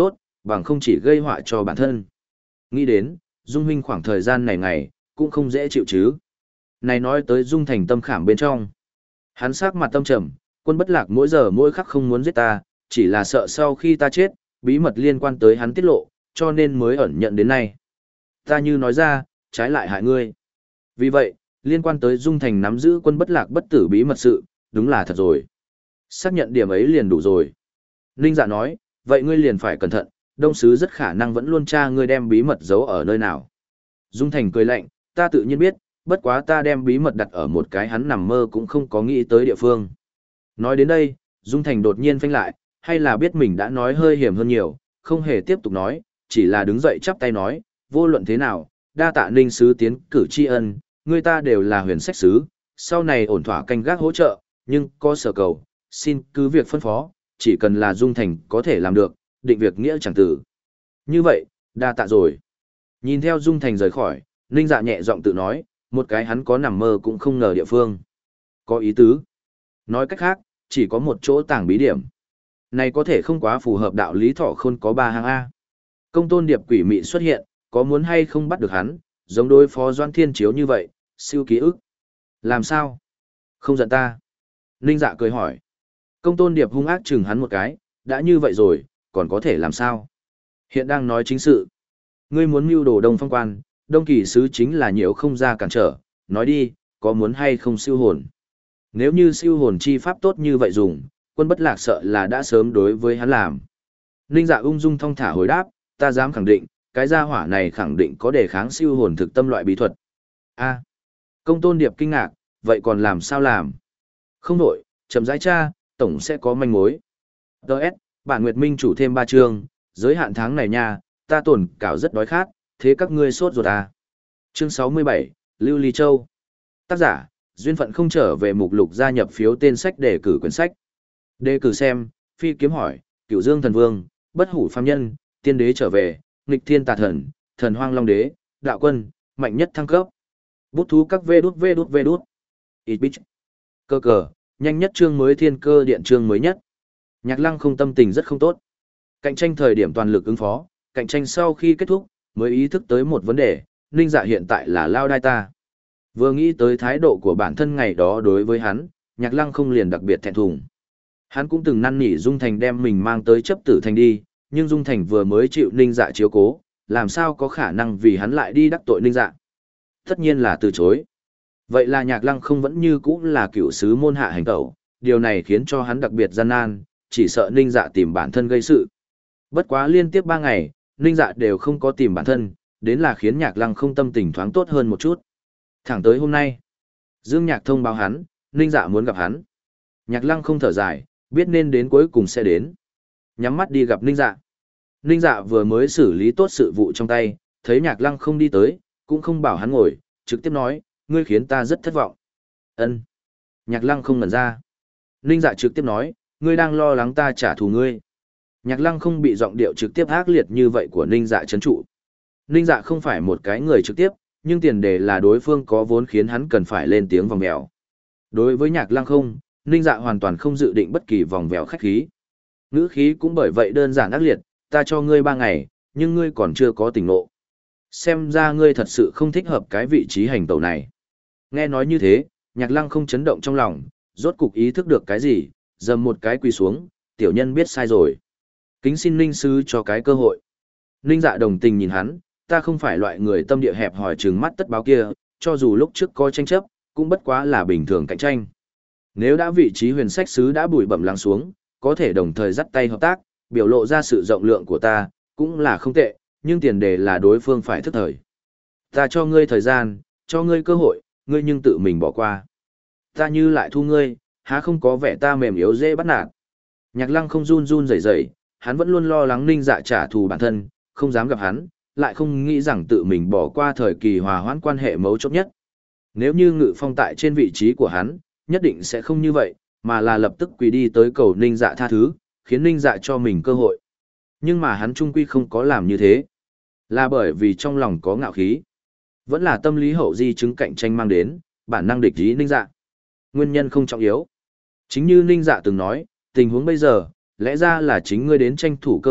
bằng không chỉ gây họa cho bản thân. Nghĩ đến, Dung huynh khoảng thời gian này ngày, cũng không dễ chịu chứ. Này nói tới Dung Thành tâm khảm bên trong. Hắn sắc mặt tâm trầm, Quân Bất Lạc mỗi giờ mỗi khắc không muốn giết ta, chỉ là sợ sau khi ta chết, bí mật liên quan tới hắn tiết lộ, cho nên mới ẩn nhận đến nay. Ta như nói ra, trái lại hại ngươi. Vì vậy, liên quan tới Dung Thành nắm giữ Quân Bất Lạc bất tử bí mật sự, đúng là thật rồi. Xác nhận điểm ấy liền đủ rồi. Ninh Dạ nói, vậy ngươi liền phải cẩn thận, Đông Sứ rất khả năng vẫn luôn tra ngươi đem bí mật giấu ở nơi nào. Dung Thành cười lạnh, ta tự nhiên biết, bất quá ta đem bí mật đặt ở một cái hắn nằm mơ cũng không có nghĩ tới địa phương. Nói đến đây, Dung Thành đột nhiên phanh lại, hay là biết mình đã nói hơi hiểm hơn nhiều, không hề tiếp tục nói, chỉ là đứng dậy chắp tay nói, vô luận thế nào, đa tạ Ninh Sứ tiến cử tri ân, người ta đều là huyền sách sứ, sau này ổn thỏa canh gác hỗ trợ, nhưng có sở cầu, xin cứ việc phân phó, chỉ cần là Dung Thành có thể làm được, định việc nghĩa chẳng tử. Như vậy, đa tạ rồi. Nhìn theo Dung Thành rời khỏi, Ninh Dạ nhẹ giọng tự nói, một cái hắn có nằm mơ cũng không ngờ địa phương. Có ý tứ. Nói cách khác, chỉ có một chỗ tàng bí điểm. Này có thể không quá phù hợp đạo lý thọ khôn có ba hàng A. Công tôn điệp quỷ mị xuất hiện, có muốn hay không bắt được hắn, giống đối phó Doan Thiên Chiếu như vậy, siêu ký ức. Làm sao? Không giận ta. Ninh Dạ cười hỏi. Công tôn điệp hung ác chừng hắn một cái, đã như vậy rồi, còn có thể làm sao? Hiện đang nói chính sự. Ngươi muốn mưu đồ Đông Phong Quan, Đông Kỳ Sứ chính là nhiễu không ra cản trở, nói đi, có muốn hay không siêu hồn? Nếu như siêu hồn chi pháp tốt như vậy dùng, Quân Bất Lạc sợ là đã sớm đối với hắn làm. Ninh Dạ ung dung thong thả hồi đáp, ta dám khẳng định, cái gia hỏa này khẳng định có đề kháng siêu hồn thực tâm loại bí thuật. A. Công tôn điệp kinh ngạc, vậy còn làm sao làm? Không đổi, chậm rãi tra, tổng sẽ có manh mối. Đợt, bản Nguyệt Minh chủ thêm ba chương, giới hạn tháng này nha, ta tổn cảo rất đói khát, thế các ngươi sốt ruột à. Chương sáu mươi bảy, Lưu Ly Châu. Tác giả, duyên phận không trở về mục lục gia nhập phiếu tên sách đề cử quyển sách. Đề cử xem, phi kiếm hỏi, cửu dương thần vương, bất hủ phàm nhân, tiên đế trở về, nghịch thiên tà thần, thần hoang long đế, đạo quân, mạnh nhất thăng cấp. Bút thú các vê đút vê đút vê đút. Ít bích. Cơ cờ, nhanh nhất chương mới thiên cơ điện chương mới nhất. Nhạc Lăng không tâm tình rất không tốt. Cạnh tranh thời điểm toàn lực ứng phó, cạnh tranh sau khi kết thúc, mới ý thức tới một vấn đề, Ninh Dạ hiện tại là lao đai ta. Vừa nghĩ tới thái độ của bản thân ngày đó đối với hắn, Nhạc Lăng không liền đặc biệt thẹn thùng. Hắn cũng từng năn nỉ Dung Thành đem mình mang tới chấp tử thành đi, nhưng Dung Thành vừa mới chịu Ninh Dạ chiếu cố, làm sao có khả năng vì hắn lại đi đắc tội Ninh Dạ. Tất nhiên là từ chối. Vậy là Nhạc Lăng không vẫn như cũ là cựu sứ môn hạ hành tẩu, điều này khiến cho hắn đặc biệt gian nan, chỉ sợ Ninh Dạ tìm bản thân gây sự. Bất quá liên tiếp ba ngày, Ninh Dạ đều không có tìm bản thân, đến là khiến Nhạc Lăng không tâm tình thoáng tốt hơn một chút. Thẳng tới hôm nay, Dương Nhạc thông báo hắn, Ninh Dạ muốn gặp hắn. Nhạc Lăng không thở dài, biết nên đến cuối cùng sẽ đến. Nhắm mắt đi gặp Ninh Dạ. Ninh Dạ vừa mới xử lý tốt sự vụ trong tay, thấy Nhạc Lăng không đi tới, cũng không bảo hắn ngồi, trực tiếp nói, ngươi khiến ta rất thất vọng. Ân. Nhạc Lăng không ngẩn ra. Ninh Dạ trực tiếp nói, ngươi đang lo lắng ta trả thù ngươi. Nhạc Lăng không bị giọng điệu trực tiếp ác liệt như vậy của Ninh Dạ trấn trụ. Ninh Dạ không phải một cái người trực tiếp, nhưng tiền đề là đối phương có vốn khiến hắn cần phải lên tiếng vòng vèo. Đối với Nhạc Lăng không, Ninh Dạ hoàn toàn không dự định bất kỳ vòng vèo khách khí. Ngữ khí cũng bởi vậy đơn giản ác liệt, ta cho ngươi ba ngày, nhưng ngươi còn chưa có tỉnh ngộ. Xem ra ngươi thật sự không thích hợp cái vị trí hành tẩu này. Nghe nói như thế, Nhạc Lăng không chấn động trong lòng, rốt cục ý thức được cái gì, dầm một cái quỳ xuống, tiểu nhân biết sai rồi. Kính xin Ninh sư cho cái cơ hội. Ninh Dạ đồng tình nhìn hắn, ta không phải loại người tâm địa hẹp hòi trừng mắt tất báo kia, cho dù lúc trước có tranh chấp, cũng bất quá là bình thường cạnh tranh. Nếu đã vị trí huyền sách sứ đã bùi bẩm lắng xuống, có thể đồng thời dắt tay hợp tác, biểu lộ ra sự rộng lượng của ta, cũng là không tệ, nhưng tiền đề là đối phương phải thức thời. Ta cho ngươi thời gian, cho ngươi cơ hội, ngươi nhưng tự mình bỏ qua. Ta như lại thu ngươi, há không có vẻ ta mềm yếu dễ bắt nạt. Nhạc Lăng không run run rẩy rẩy, hắn vẫn luôn lo lắng Ninh Dạ trả thù bản thân, không dám gặp hắn, lại không nghĩ rằng tự mình bỏ qua thời kỳ hòa hoãn quan hệ mấu chốt nhất. Nếu như Ngự Phong tại trên vị trí của hắn, nhất định sẽ không như vậy, mà là lập tức quỳ đi tới cầu Ninh Dạ tha thứ, khiến Ninh Dạ cho mình cơ hội. Nhưng mà hắn trung quy không có làm như thế. Là bởi vì trong lòng có ngạo khí. Vẫn là tâm lý hậu di chứng cạnh tranh mang đến, bản năng địch ý Ninh Dạ. Nguyên nhân không trọng yếu. Chính như Ninh Dạ từng nói, tình huống bây giờ, lẽ ra là chính ngươi đến tranh thủ cơ hội,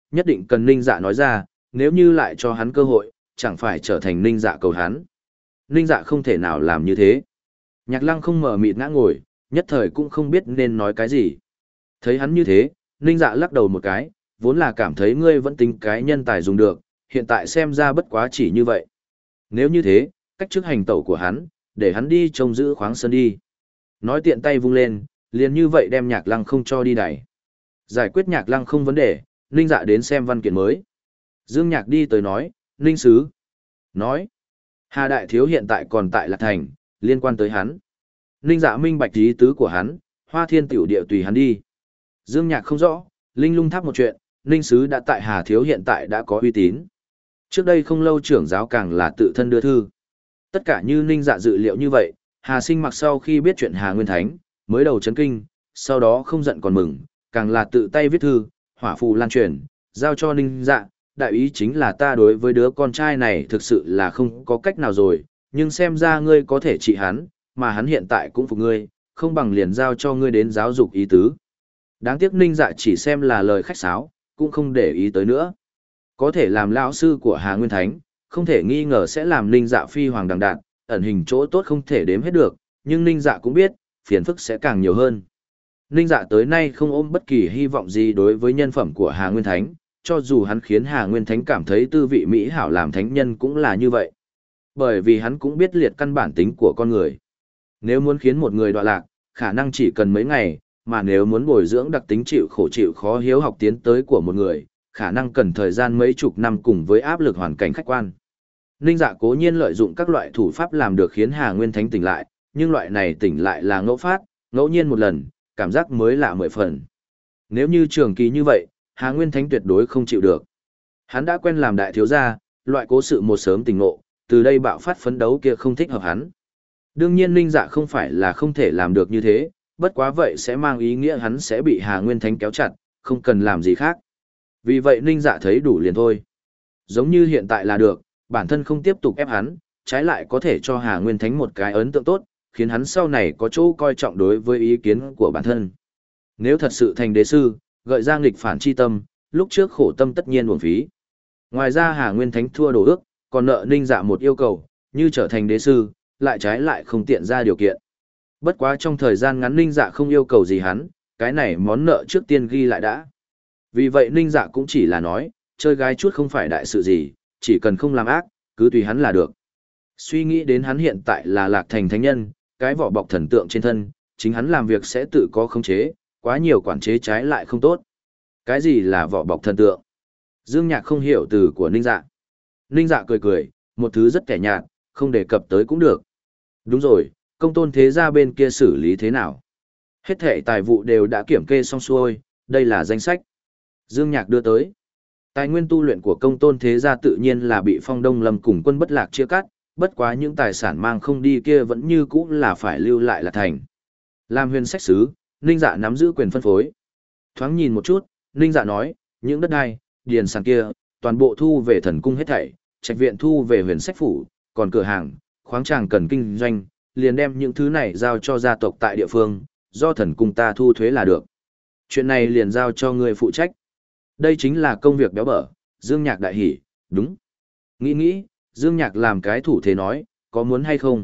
nhất định cần Ninh Dạ nói ra, nếu như lại cho hắn cơ hội, chẳng phải trở thành Ninh Dạ cầu hắn. Ninh Dạ không thể nào làm như thế. Nhạc Lăng không mở mịt ngã ngồi, nhất thời cũng không biết nên nói cái gì. Thấy hắn như thế, Ninh Dạ lắc đầu một cái, vốn là cảm thấy ngươi vẫn tính cái nhân tài dùng được, hiện tại xem ra bất quá chỉ như vậy. Nếu như thế, cách trước hành tẩu của hắn, để hắn đi trông giữ khoáng sơn đi. Nói tiện tay vung lên, liền như vậy đem Nhạc Lăng không cho đi đẩy. Giải quyết Nhạc Lăng không vấn đề, Ninh Dạ đến xem văn kiện mới. Dương Nhạc đi tới nói, Ninh Sứ. Nói, Hà Đại Thiếu hiện tại còn tại Lạc Thành, liên quan tới hắn. Ninh Dạ minh bạch ý tứ của hắn, Hoa Thiên tiểu địa tùy hắn đi. Dương Nhạc không rõ, Linh Lung Tháp một chuyện, Ninh Sứ đã tại Hà Thiếu hiện tại đã có uy tín. Trước đây không lâu trưởng giáo càng là tự thân đưa thư. Tất cả như Ninh Dạ dự liệu như vậy, Hà Sinh mặc sau khi biết chuyện Hà Nguyên Thánh, mới đầu chấn kinh, sau đó không giận còn mừng, càng là tự tay viết thư, hỏa phù lan truyền, giao cho Ninh Dạ, đại ý chính là ta đối với đứa con trai này thực sự là không có cách nào rồi, nhưng xem ra ngươi có thể trị hắn, mà hắn hiện tại cũng phục ngươi, không bằng liền giao cho ngươi đến giáo dục ý tứ. Đáng tiếc Ninh Dạ chỉ xem là lời khách sáo, cũng không để ý tới nữa. Có thể làm lão sư của Hà Nguyên Thánh, không thể nghi ngờ sẽ làm Ninh Dạ phi hoàng đằng đạn, ẩn hình chỗ tốt không thể đếm hết được, nhưng Ninh Dạ cũng biết, phiền phức sẽ càng nhiều hơn. Ninh Dạ tới nay không ôm bất kỳ hy vọng gì đối với nhân phẩm của Hà Nguyên Thánh, cho dù hắn khiến Hà Nguyên Thánh cảm thấy tư vị mỹ hảo làm thánh nhân cũng là như vậy. Bởi vì hắn cũng biết liệt căn bản tính của con người. Nếu muốn khiến một người đọa lạc, khả năng chỉ cần mấy ngày, mà nếu muốn bồi dưỡng đặc tính chịu khổ chịu khó hiếu học tiến tới của một người, khả năng cần thời gian mấy chục năm cùng với áp lực hoàn cảnh khách quan. Ninh Dạ cố nhiên lợi dụng các loại thủ pháp làm được khiến Hà Nguyên Thánh tỉnh lại, nhưng loại này tỉnh lại là ngẫu phát, ngẫu nhiên một lần, cảm giác mới lạ mười phần. Nếu như trường kỳ như vậy, Hà Nguyên Thánh tuyệt đối không chịu được. Hắn đã quen làm đại thiếu gia, loại cố sự một sớm tỉnh ngộ, từ đây bạo phát phấn đấu kia không thích hợp hắn. Đương nhiên Ninh Dạ không phải là không thể làm được như thế, bất quá vậy sẽ mang ý nghĩa hắn sẽ bị Hà Nguyên Thánh kéo chặt, không cần làm gì khác. Vì vậy Ninh Dạ thấy đủ liền thôi. Giống như hiện tại là được, bản thân không tiếp tục ép hắn, trái lại có thể cho Hà Nguyên Thánh một cái ấn tượng tốt, khiến hắn sau này có chỗ coi trọng đối với ý kiến của bản thân. Nếu thật sự thành đế sư, gợi ra nghịch phản chi tâm, lúc trước khổ tâm tất nhiên uổng phí. Ngoài ra Hà Nguyên Thánh thua đồ ước, còn nợ Ninh Dạ một yêu cầu, như trở thành đế sư, lại trái lại không tiện ra điều kiện. Bất quá trong thời gian ngắn Ninh Dạ không yêu cầu gì hắn, cái này món nợ trước tiên ghi lại đã. Vì vậy Ninh Dạ cũng chỉ là nói, chơi gái chút không phải đại sự gì, chỉ cần không làm ác, cứ tùy hắn là được. Suy nghĩ đến hắn hiện tại là Lạc Thành thánh nhân, cái vỏ bọc thần tượng trên thân, chính hắn làm việc sẽ tự có khống chế, quá nhiều quản chế trái lại không tốt. Cái gì là vỏ bọc thần tượng? Dương Nhạc không hiểu từ của Ninh Dạ. Ninh Dạ cười cười, một thứ rất kẻ nhạt, không đề cập tới cũng được. Đúng rồi, công tôn thế gia bên kia xử lý thế nào? Hết thảy tài vụ đều đã kiểm kê xong xuôi, đây là danh sách. Dương Nhạc đưa tới. Tài nguyên tu luyện của công tôn thế gia tự nhiên là bị Phong Đông Lâm cùng quân bất lạc chia cắt, bất quá những tài sản mang không đi kia vẫn như cũ là phải lưu lại là thành. Làm huyền sách sứ, Ninh Dạ nắm giữ quyền phân phối. Thoáng nhìn một chút, Ninh Dạ nói, những đất đai, điền sản kia, toàn bộ thu về thần cung hết thảy, trạch viện thu về huyền sách phủ, còn cửa hàng, khoáng tràng cần kinh doanh, liền đem những thứ này giao cho gia tộc tại địa phương, do thần cung ta thu thuế là được. Chuyện này liền giao cho người phụ trách. Đây chính là công việc béo bở, Dương Nhạc đại hỉ, đúng. Nghĩ nghĩ, Dương Nhạc làm cái thủ thế nói, có muốn hay không?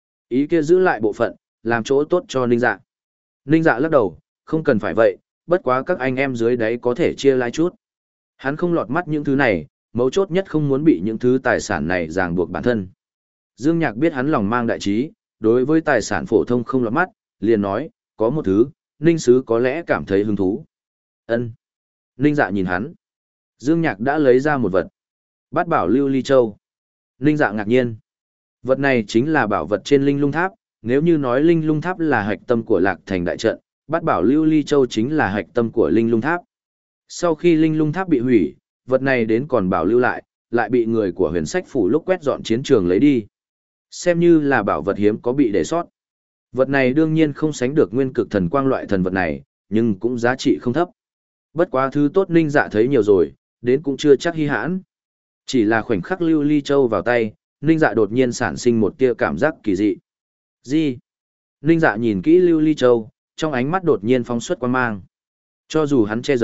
Ý kia giữ lại bộ phận, làm chỗ tốt cho Ninh Dạ. Ninh Dạ lắc đầu, không cần phải vậy, bất quá các anh em dưới đấy có thể chia lãi chút. Hắn không lọt mắt những thứ này, mấu chốt nhất không muốn bị những thứ tài sản này ràng buộc bản thân. Dương Nhạc biết hắn lòng mang đại trí, đối với tài sản phổ thông không lọt mắt, liền nói, có một thứ, Ninh Sứ có lẽ cảm thấy hứng thú. Ân. Ninh Dạ nhìn hắn. Dương Nhạc đã lấy ra một vật. Bát bảo lưu ly châu. Ninh Dạ ngạc nhiên. Vật này chính là bảo vật trên linh lung tháp, nếu như nói linh lung tháp là hạch tâm của Lạc Thành đại trận, bát bảo lưu ly châu chính là hạch tâm của linh lung tháp. Sau khi linh lung tháp bị hủy, vật này đến còn bảo lưu lại, lại bị người của huyền sách phủ lúc quét dọn chiến trường lấy đi. Xem như là bảo vật hiếm có bị để sót. Vật này đương nhiên không sánh được nguyên cực thần quang loại thần vật này, nhưng cũng giá trị không thấp. Bất quá thứ tốt Ninh Dạ thấy nhiều rồi, đến cũng chưa chắc hi hãn. Chỉ là khoảnh khắc lưu ly châu vào tay, Ninh Dạ đột nhiên sản sinh một tia cảm giác kỳ dị. Gì? Ninh Dạ nhìn kỹ lưu ly châu, trong ánh mắt đột nhiên phóng xuất quang mang. Cho dù hắn che giấu,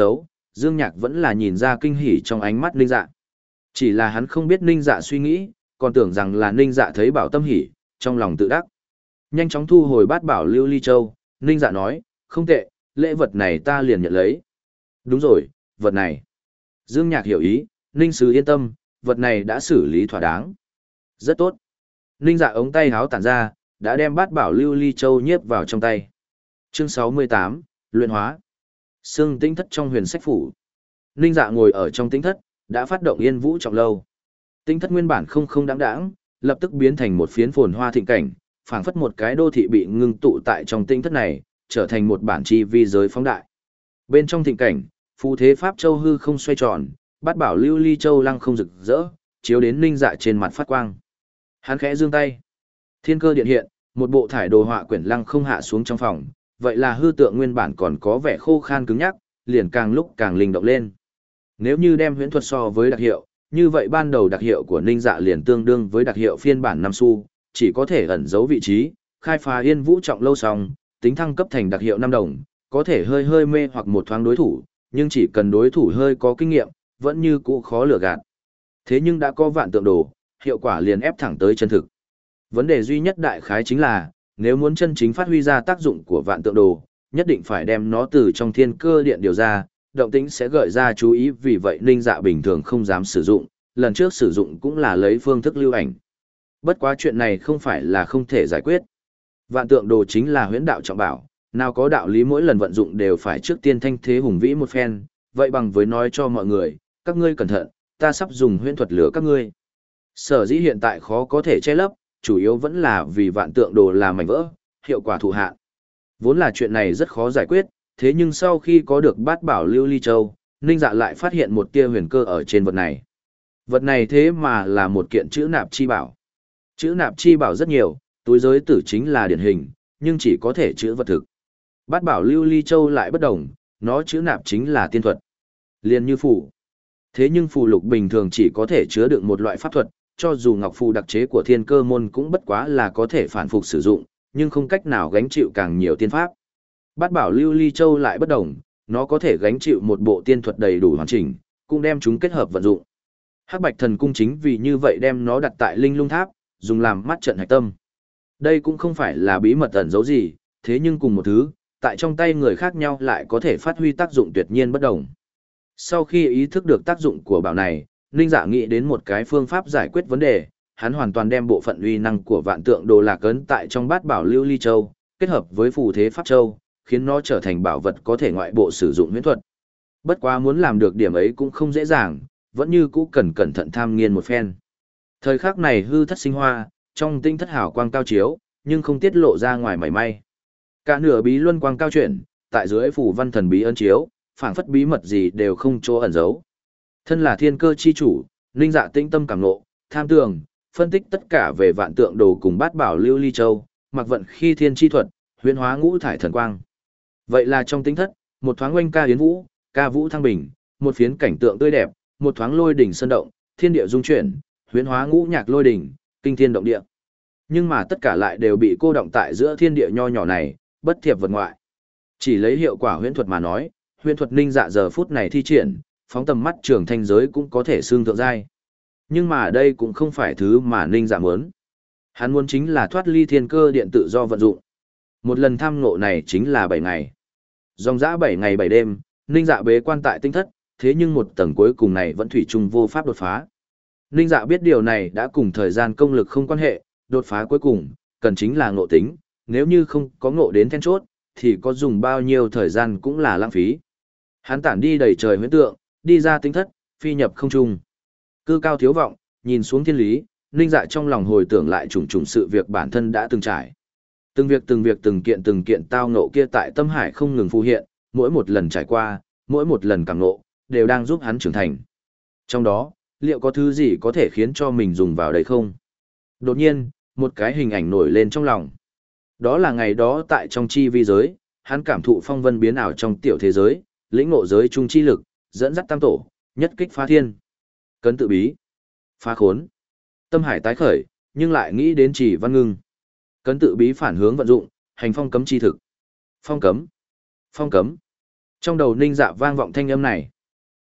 Dương Nhạc vẫn là nhìn ra kinh hỉ trong ánh mắt Ninh Dạ. Chỉ là hắn không biết Ninh Dạ suy nghĩ, còn tưởng rằng là Ninh Dạ thấy bảo tâm hỉ, trong lòng tự đắc. Nhanh chóng thu hồi bát bảo lưu ly châu, Ninh Dạ nói, không tệ, lễ vật này ta liền nhận lấy. Đúng rồi, vật này. Dương Nhạc hiểu ý, Ninh Sứ yên tâm, vật này đã xử lý thỏa đáng. Rất tốt. Ninh Dạ ống tay háo tản ra, đã đem bát bảo lưu ly châu nhiếp vào trong tay. Chương sáu mươi tám, luyện hóa. Sương Tĩnh Thất trong huyền sách phủ. Ninh Dạ ngồi ở trong tĩnh thất, đã phát động yên vũ trọng lâu. Tĩnh thất nguyên bản không không đáng đáng, lập tức biến thành một phiến phồn hoa thịnh cảnh, phảng phất một cái đô thị bị ngưng tụ tại trong tĩnh thất này, trở thành một bản chi vi giới phóng đại. Bên trong thịnh cảnh, phù thế pháp châu hư không xoay tròn, bát bảo lưu ly châu lăng không rực rỡ, chiếu đến Ninh Dạ trên mặt phát quang. Hắn khẽ giương tay, thiên cơ điện hiện, một bộ thải đồ họa quyển lăng không hạ xuống trong phòng, vậy là hư tượng nguyên bản còn có vẻ khô khan cứng nhắc, liền càng lúc càng linh động lên. Nếu như đem huyễn thuật so với đặc hiệu, như vậy ban đầu đặc hiệu của Ninh Dạ liền tương đương với đặc hiệu phiên bản năm xu, chỉ có thể ẩn giấu vị trí, khai phá yên vũ trọng lâu xong, tính thăng cấp thành đặc hiệu năm đồng, có thể hơi hơi mê hoặc một thoáng đối thủ, nhưng chỉ cần đối thủ hơi có kinh nghiệm, vẫn như cũ khó lừa gạt. Thế nhưng đã có vạn tượng đồ, hiệu quả liền ép thẳng tới chân thực. Vấn đề duy nhất đại khái chính là, nếu muốn chân chính phát huy ra tác dụng của vạn tượng đồ, nhất định phải đem nó từ trong thiên cơ điện điều ra, động tĩnh sẽ gợi ra chú ý, vì vậy Ninh Dạ bình thường không dám sử dụng, lần trước sử dụng cũng là lấy phương thức lưu ảnh. Bất quá chuyện này không phải là không thể giải quyết. Vạn tượng đồ chính là huyễn đạo trọng bảo, nào có đạo lý mỗi lần vận dụng đều phải trước tiên thanh thế hùng vĩ một phen, vậy bằng với nói cho mọi người, các ngươi cẩn thận, ta sắp dùng huyễn thuật lửa các ngươi. Sở dĩ hiện tại khó có thể che lấp, chủ yếu vẫn là vì vạn tượng đồ là mảnh vỡ, hiệu quả thụ hạn. Vốn là chuyện này rất khó giải quyết, thế nhưng sau khi có được bát bảo lưu ly châu, Ninh Dạ lại phát hiện một tia huyền cơ ở trên vật này. Vật này thế mà là một kiện chữ nạp chi bảo. Chữ nạp chi bảo rất nhiều, túi giới tử chính là điển hình, nhưng chỉ có thể chữ vật thực. Bát bảo lưu ly châu lại bất đồng, nó chữ nạp chính là tiên thuật. Liên như phù. Thế nhưng phù lục bình thường chỉ có thể chứa đựng một loại pháp thuật, cho dù ngọc phù đặc chế của thiên cơ môn cũng bất quá là có thể phản phục sử dụng, nhưng không cách nào gánh chịu càng nhiều tiên pháp. Bát bảo lưu ly châu lại bất đồng, nó có thể gánh chịu một bộ tiên thuật đầy đủ hoàn chỉnh, cũng đem chúng kết hợp vận dụng. Hắc Bạch Thần Cung chính vì như vậy đem nó đặt tại Linh Lung Tháp, dùng làm mắt trận hạch tâm. Đây cũng không phải là bí mật ẩn giấu gì, thế nhưng cùng một thứ, tại trong tay người khác nhau lại có thể phát huy tác dụng tuyệt nhiên bất đồng. Sau khi ý thức được tác dụng của bảo này, Ninh Dạ nghĩ đến một cái phương pháp giải quyết vấn đề, hắn hoàn toàn đem bộ phận uy năng của vạn tượng đồ lạc ấn tại trong bát bảo lưu ly châu, kết hợp với phù thế pháp châu, khiến nó trở thành bảo vật có thể ngoại bộ sử dụng huyễn thuật. Bất quá muốn làm được điểm ấy cũng không dễ dàng, vẫn như cũ cần cẩn thận tham nghiên một phen. Thời khắc này hư thất sinh hoa, trong tinh thất hào quang cao chiếu, nhưng không tiết lộ ra ngoài mảy may. Cả nửa bí luân quang cao chuyển, tại dưới phủ văn thần bí ân chiếu, phảng phất bí mật gì đều không chỗ ẩn giấu. Thân là thiên cơ chi chủ, Ninh Dạ tĩnh tâm cảm ngộ, tham tường, phân tích tất cả về vạn tượng đồ cùng bát bảo lưu ly châu, mặc vận khi thiên chi thuật, huyễn hóa ngũ thải thần quang. Vậy là trong tinh thất, một thoáng oanh ca yến vũ, ca vũ thăng bình, một phiến cảnh tượng tươi đẹp, một thoáng lôi đỉnh sơn động, thiên địa dung chuyển, huyễn hóa ngũ nhạc lôi đỉnh, kinh thiên động địa. Nhưng mà tất cả lại đều bị cô động tại giữa thiên địa nho nhỏ này, bất thiệp vật ngoại. Chỉ lấy hiệu quả huyễn thuật mà nói, huyễn thuật Ninh Dạ giờ phút này thi triển, phóng tầm mắt trường thanh giới cũng có thể xương thượng giai. Nhưng mà đây cũng không phải thứ mà Ninh Dạ muốn. Hắn muốn chính là thoát ly thiên cơ điện tự do vận dụng. Một lần tham ngộ này chính là bảy ngày. Dòng dã bảy ngày bảy đêm, Ninh Dạ bế quan tại tinh thất, thế nhưng một tầng cuối cùng này vẫn thủy chung vô pháp đột phá. Ninh Dạ biết điều này đã cùng thời gian công lực không quan hệ, đột phá cuối cùng, cần chính là ngộ tính, nếu như không có ngộ đến then chốt, thì có dùng bao nhiêu thời gian cũng là lãng phí. Hắn tản đi đầy trời huyễn tượng, đi ra tinh thất, phi nhập không trung. Cư cao thiếu vọng, nhìn xuống thiên lý, Ninh Dạ trong lòng hồi tưởng lại trùng trùng sự việc bản thân đã từng trải. Từng việc từng việc từng kiện từng kiện tao ngộ kia tại tâm hải không ngừng phù hiện, mỗi một lần trải qua, mỗi một lần cảm ngộ, đều đang giúp hắn trưởng thành. Trong đó, liệu có thứ gì có thể khiến cho mình dùng vào đây không? Đột nhiên, một cái hình ảnh nổi lên trong lòng. Đó là ngày đó tại trong chi vi giới, hắn cảm thụ phong vân biến ảo trong tiểu thế giới, lĩnh ngộ giới trung chi lực, dẫn dắt tam tổ, nhất kích phá thiên. Cấn tự bí, phá khốn. Tâm hải tái khởi, nhưng lại nghĩ đến Chỉ Văn Ngưng. Cấn tự bí phản hướng vận dụng, hành phong cấm chi thực. Phong cấm, phong cấm. Trong đầu Ninh Dạ vang vọng thanh âm này.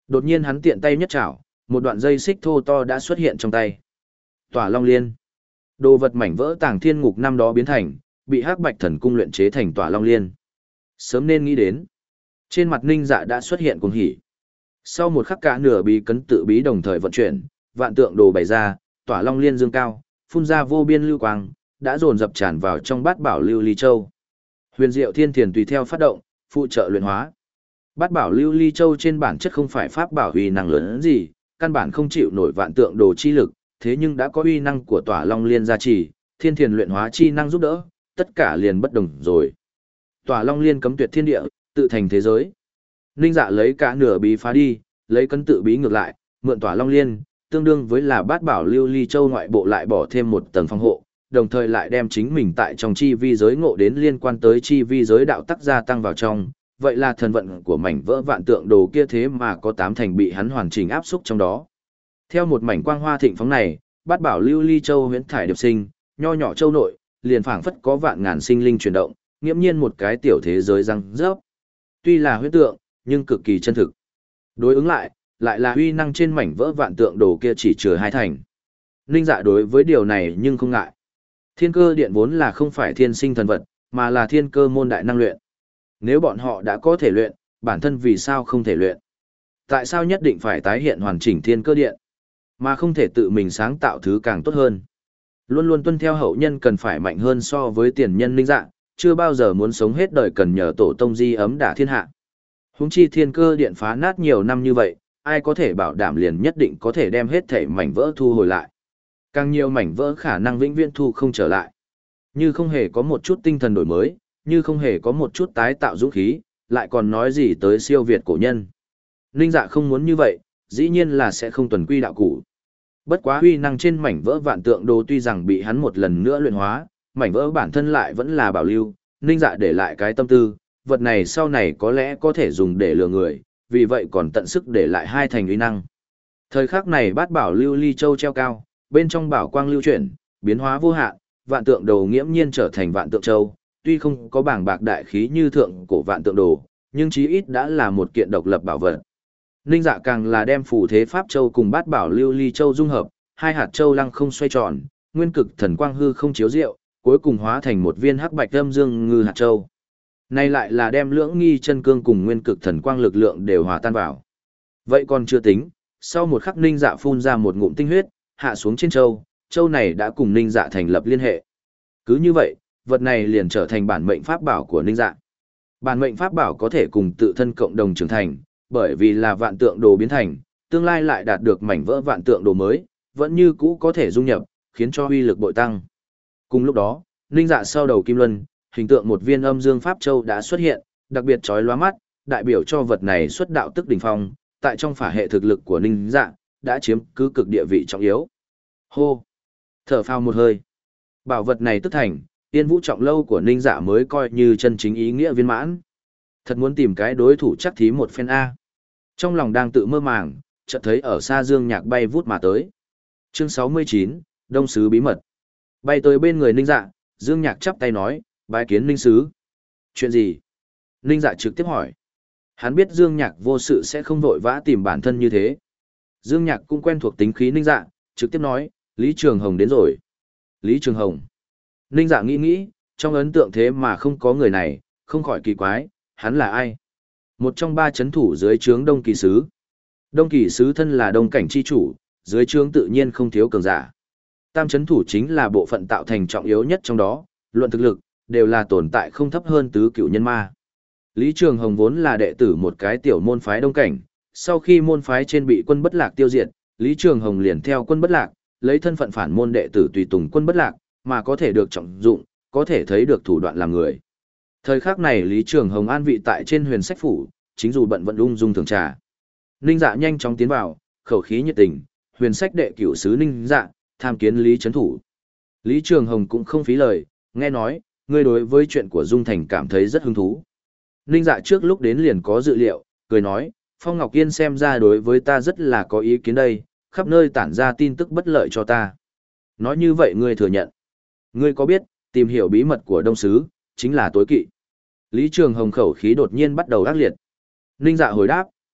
Đột nhiên hắn tiện tay nhất chảo, một đoạn dây xích thô to đã xuất hiện trong tay. Tỏa Long Liên. Đồ vật mảnh vỡ Tàng Thiên Ngục năm đó biến thành, bị Hắc Bạch Thần Cung luyện chế thành Tỏa Long Liên. Sớm nên nghĩ đến. Trên mặt Ninh Dạ đã xuất hiện cuồng hỉ. Sau một khắc cả nửa bí cấn tự bí đồng thời vận chuyển, vạn tượng đồ bày ra, Tỏa Long Liên dương cao, phun ra vô biên lưu quang, đã dồn dập tràn vào trong bát bảo lưu ly châu. Huyền Diệu Thiên Thiền tùy theo phát động, phụ trợ luyện hóa. Bát bảo lưu ly châu trên bản chất không phải pháp bảo uy năng lớn gì, căn bản không chịu nổi vạn tượng đồ chi lực, thế nhưng đã có uy năng của Tỏa Long Liên gia trì, Thiên Thiền luyện hóa chi năng giúp đỡ, tất cả liền bất đồng rồi. Tỏa Long Liên cấm tuyệt thiên địa, tự thành thế giới. Ninh Dạ lấy cả nửa bí phá đi, lấy cấn tự bí ngược lại, mượn Tỏa Long Liên, tương đương với là bát bảo lưu ly châu ngoại bộ lại bỏ thêm một tầng phòng hộ, đồng thời lại đem chính mình tại trong chi vi giới ngộ đến liên quan tới chi vi giới đạo tắc gia tăng vào trong. Vậy là thần vận của mảnh vỡ vạn tượng đồ kia thế mà có tám thành bị hắn hoàn chỉnh áp xúc trong đó. Theo một mảnh quang hoa thịnh phóng này, bát bảo lưu ly châu huyễn thải điệp sinh, nho nhỏ châu nội, liền phảng phất có vạn ngàn sinh linh chuyển động, nghiễm nhiên một cái tiểu thế giới răng rớp. Tuy là huyễn tượng, nhưng cực kỳ chân thực. Đối ứng lại, lại là uy năng trên mảnh vỡ vạn tượng đồ kia chỉ chứa hai thành. Ninh Dạ đối với điều này nhưng không ngại. Thiên cơ điện vốn là không phải thiên sinh thần vật, mà là thiên cơ môn đại năng luyện. Nếu bọn họ đã có thể luyện, bản thân vì sao không thể luyện? Tại sao nhất định phải tái hiện hoàn chỉnh thiên cơ điện, mà không thể tự mình sáng tạo thứ càng tốt hơn? Luôn luôn tuân theo hậu nhân cần phải mạnh hơn so với tiền nhân Ninh Dạ, chưa bao giờ muốn sống hết đời cần nhờ tổ tông di ấm đả thiên hạ. Huống chi thiên cơ điện phá nát nhiều năm như vậy, ai có thể bảo đảm liền nhất định có thể đem hết thể mảnh vỡ thu hồi lại. Càng nhiều mảnh vỡ khả năng vĩnh viễn thu không trở lại. Như không hề có một chút tinh thần đổi mới, như không hề có một chút tái tạo dũng khí, lại còn nói gì tới siêu việt cổ nhân. Ninh Dạ không muốn như vậy, dĩ nhiên là sẽ không tuần quy đạo cũ. Bất quá huy năng trên mảnh vỡ vạn tượng đồ tuy rằng bị hắn một lần nữa luyện hóa, mảnh vỡ bản thân lại vẫn là bảo lưu, Ninh Dạ để lại cái tâm tư, vật này sau này có lẽ có thể dùng để lừa người, vì vậy còn tận sức để lại hai thành uy năng. Thời khắc này bát bảo lưu ly châu treo cao, bên trong bảo quang lưu chuyển, biến hóa vô hạn, vạn tượng đồ nghiễm nhiên trở thành vạn tượng châu, tuy không có bảng bạc đại khí như thượng cổ vạn tượng đồ, nhưng chí ít đã là một kiện độc lập bảo vật. Ninh Dạ càng là đem phù thế pháp châu cùng bát bảo lưu ly châu dung hợp, hai hạt châu lăng không xoay tròn, nguyên cực thần quang hư không chiếu diệu, cuối cùng hóa thành một viên hắc bạch âm dương ngư hạt châu. Nay lại là đem lưỡng nghi chân cương cùng nguyên cực thần quang lực lượng đều hòa tan vào. Vậy còn chưa tính, sau một khắc Ninh Dạ phun ra một ngụm tinh huyết, hạ xuống trên châu, châu này đã cùng Ninh Dạ thành lập liên hệ. Cứ như vậy, vật này liền trở thành bản mệnh pháp bảo của Ninh Dạ. Bản mệnh pháp bảo có thể cùng tự thân cộng đồng trưởng thành, bởi vì là vạn tượng đồ biến thành, tương lai lại đạt được mảnh vỡ vạn tượng đồ mới, vẫn như cũ có thể dung nhập, khiến cho uy lực bội tăng. Cùng lúc đó, Ninh Dạ sau đầu kim luân, hình tượng một viên âm dương pháp châu đã xuất hiện, đặc biệt chói lóa mắt, đại biểu cho vật này xuất đạo tức đỉnh phong, tại trong phả hệ thực lực của Ninh Dạ, đã chiếm cứ cực địa vị trọng yếu. Hô! Thở phào một hơi. Bảo vật này tức thành, Tiên Vũ trọng lâu của Ninh Dạ mới coi như chân chính ý nghĩa viên mãn. Thật muốn tìm cái đối thủ chắc thí một phen A. Trong lòng đang tự mơ màng, chợt thấy ở xa Dương Nhạc bay vút mà tới. Chương sáu mươi chín, Đông Sứ bí mật. Bay tới bên người Ninh Dạ, Dương Nhạc chắp tay nói, bái kiến Ninh Sứ. Chuyện gì? Ninh Dạ trực tiếp hỏi. Hắn biết Dương Nhạc vô sự sẽ không vội vã tìm bản thân như thế. Dương Nhạc cũng quen thuộc tính khí Ninh Dạ, trực tiếp nói, Lý Trường Hồng đến rồi. Lý Trường Hồng. Ninh Dạ nghĩ nghĩ, trong ấn tượng thế mà không có người này, không khỏi kỳ quái, hắn là ai? Một trong ba chấn thủ dưới trướng Đông Kỳ Sứ. Đông Kỳ Sứ thân là Đông Cảnh chi chủ, dưới trướng tự nhiên không thiếu cường giả. Tam chấn thủ chính là bộ phận tạo thành trọng yếu nhất trong đó, luận thực lực, đều là tồn tại không thấp hơn tứ cựu nhân ma. Lý Trường Hồng vốn là đệ tử một cái tiểu môn phái Đông Cảnh, sau khi môn phái trên bị quân bất lạc tiêu diệt, Lý Trường Hồng liền theo quân bất lạc, lấy thân phận phản môn đệ tử tùy tùng quân bất lạc, mà có thể được trọng dụng, có thể thấy được thủ đoạn làm người. Thời khắc này Lý Trường Hồng an vị tại trên huyền sách phủ, chính dù bận vận ung dung thường trà. Ninh Dạ nhanh chóng tiến vào, khẩu khí nhiệt tình, huyền sách đệ cửu sứ Ninh Dạ, tham kiến Lý Trấn Thủ. Lý Trường Hồng cũng không phí lời, nghe nói, ngươi đối với chuyện của Dung Thành cảm thấy rất hứng thú. Ninh Dạ trước lúc đến liền có dự liệu, cười nói, Phong Ngọc Yên xem ra đối với ta rất là có ý kiến đây, khắp nơi tản ra tin tức bất lợi cho ta. Nói như vậy ngươi thừa nhận. Ngươi có biết, tìm hiểu bí mật của Đông Sứ, chính là tối kỵ. Lý Trường Hồng khẩu khí đột nhiên bắt đầu ác liệt. Ninh Dạ hồi đáp,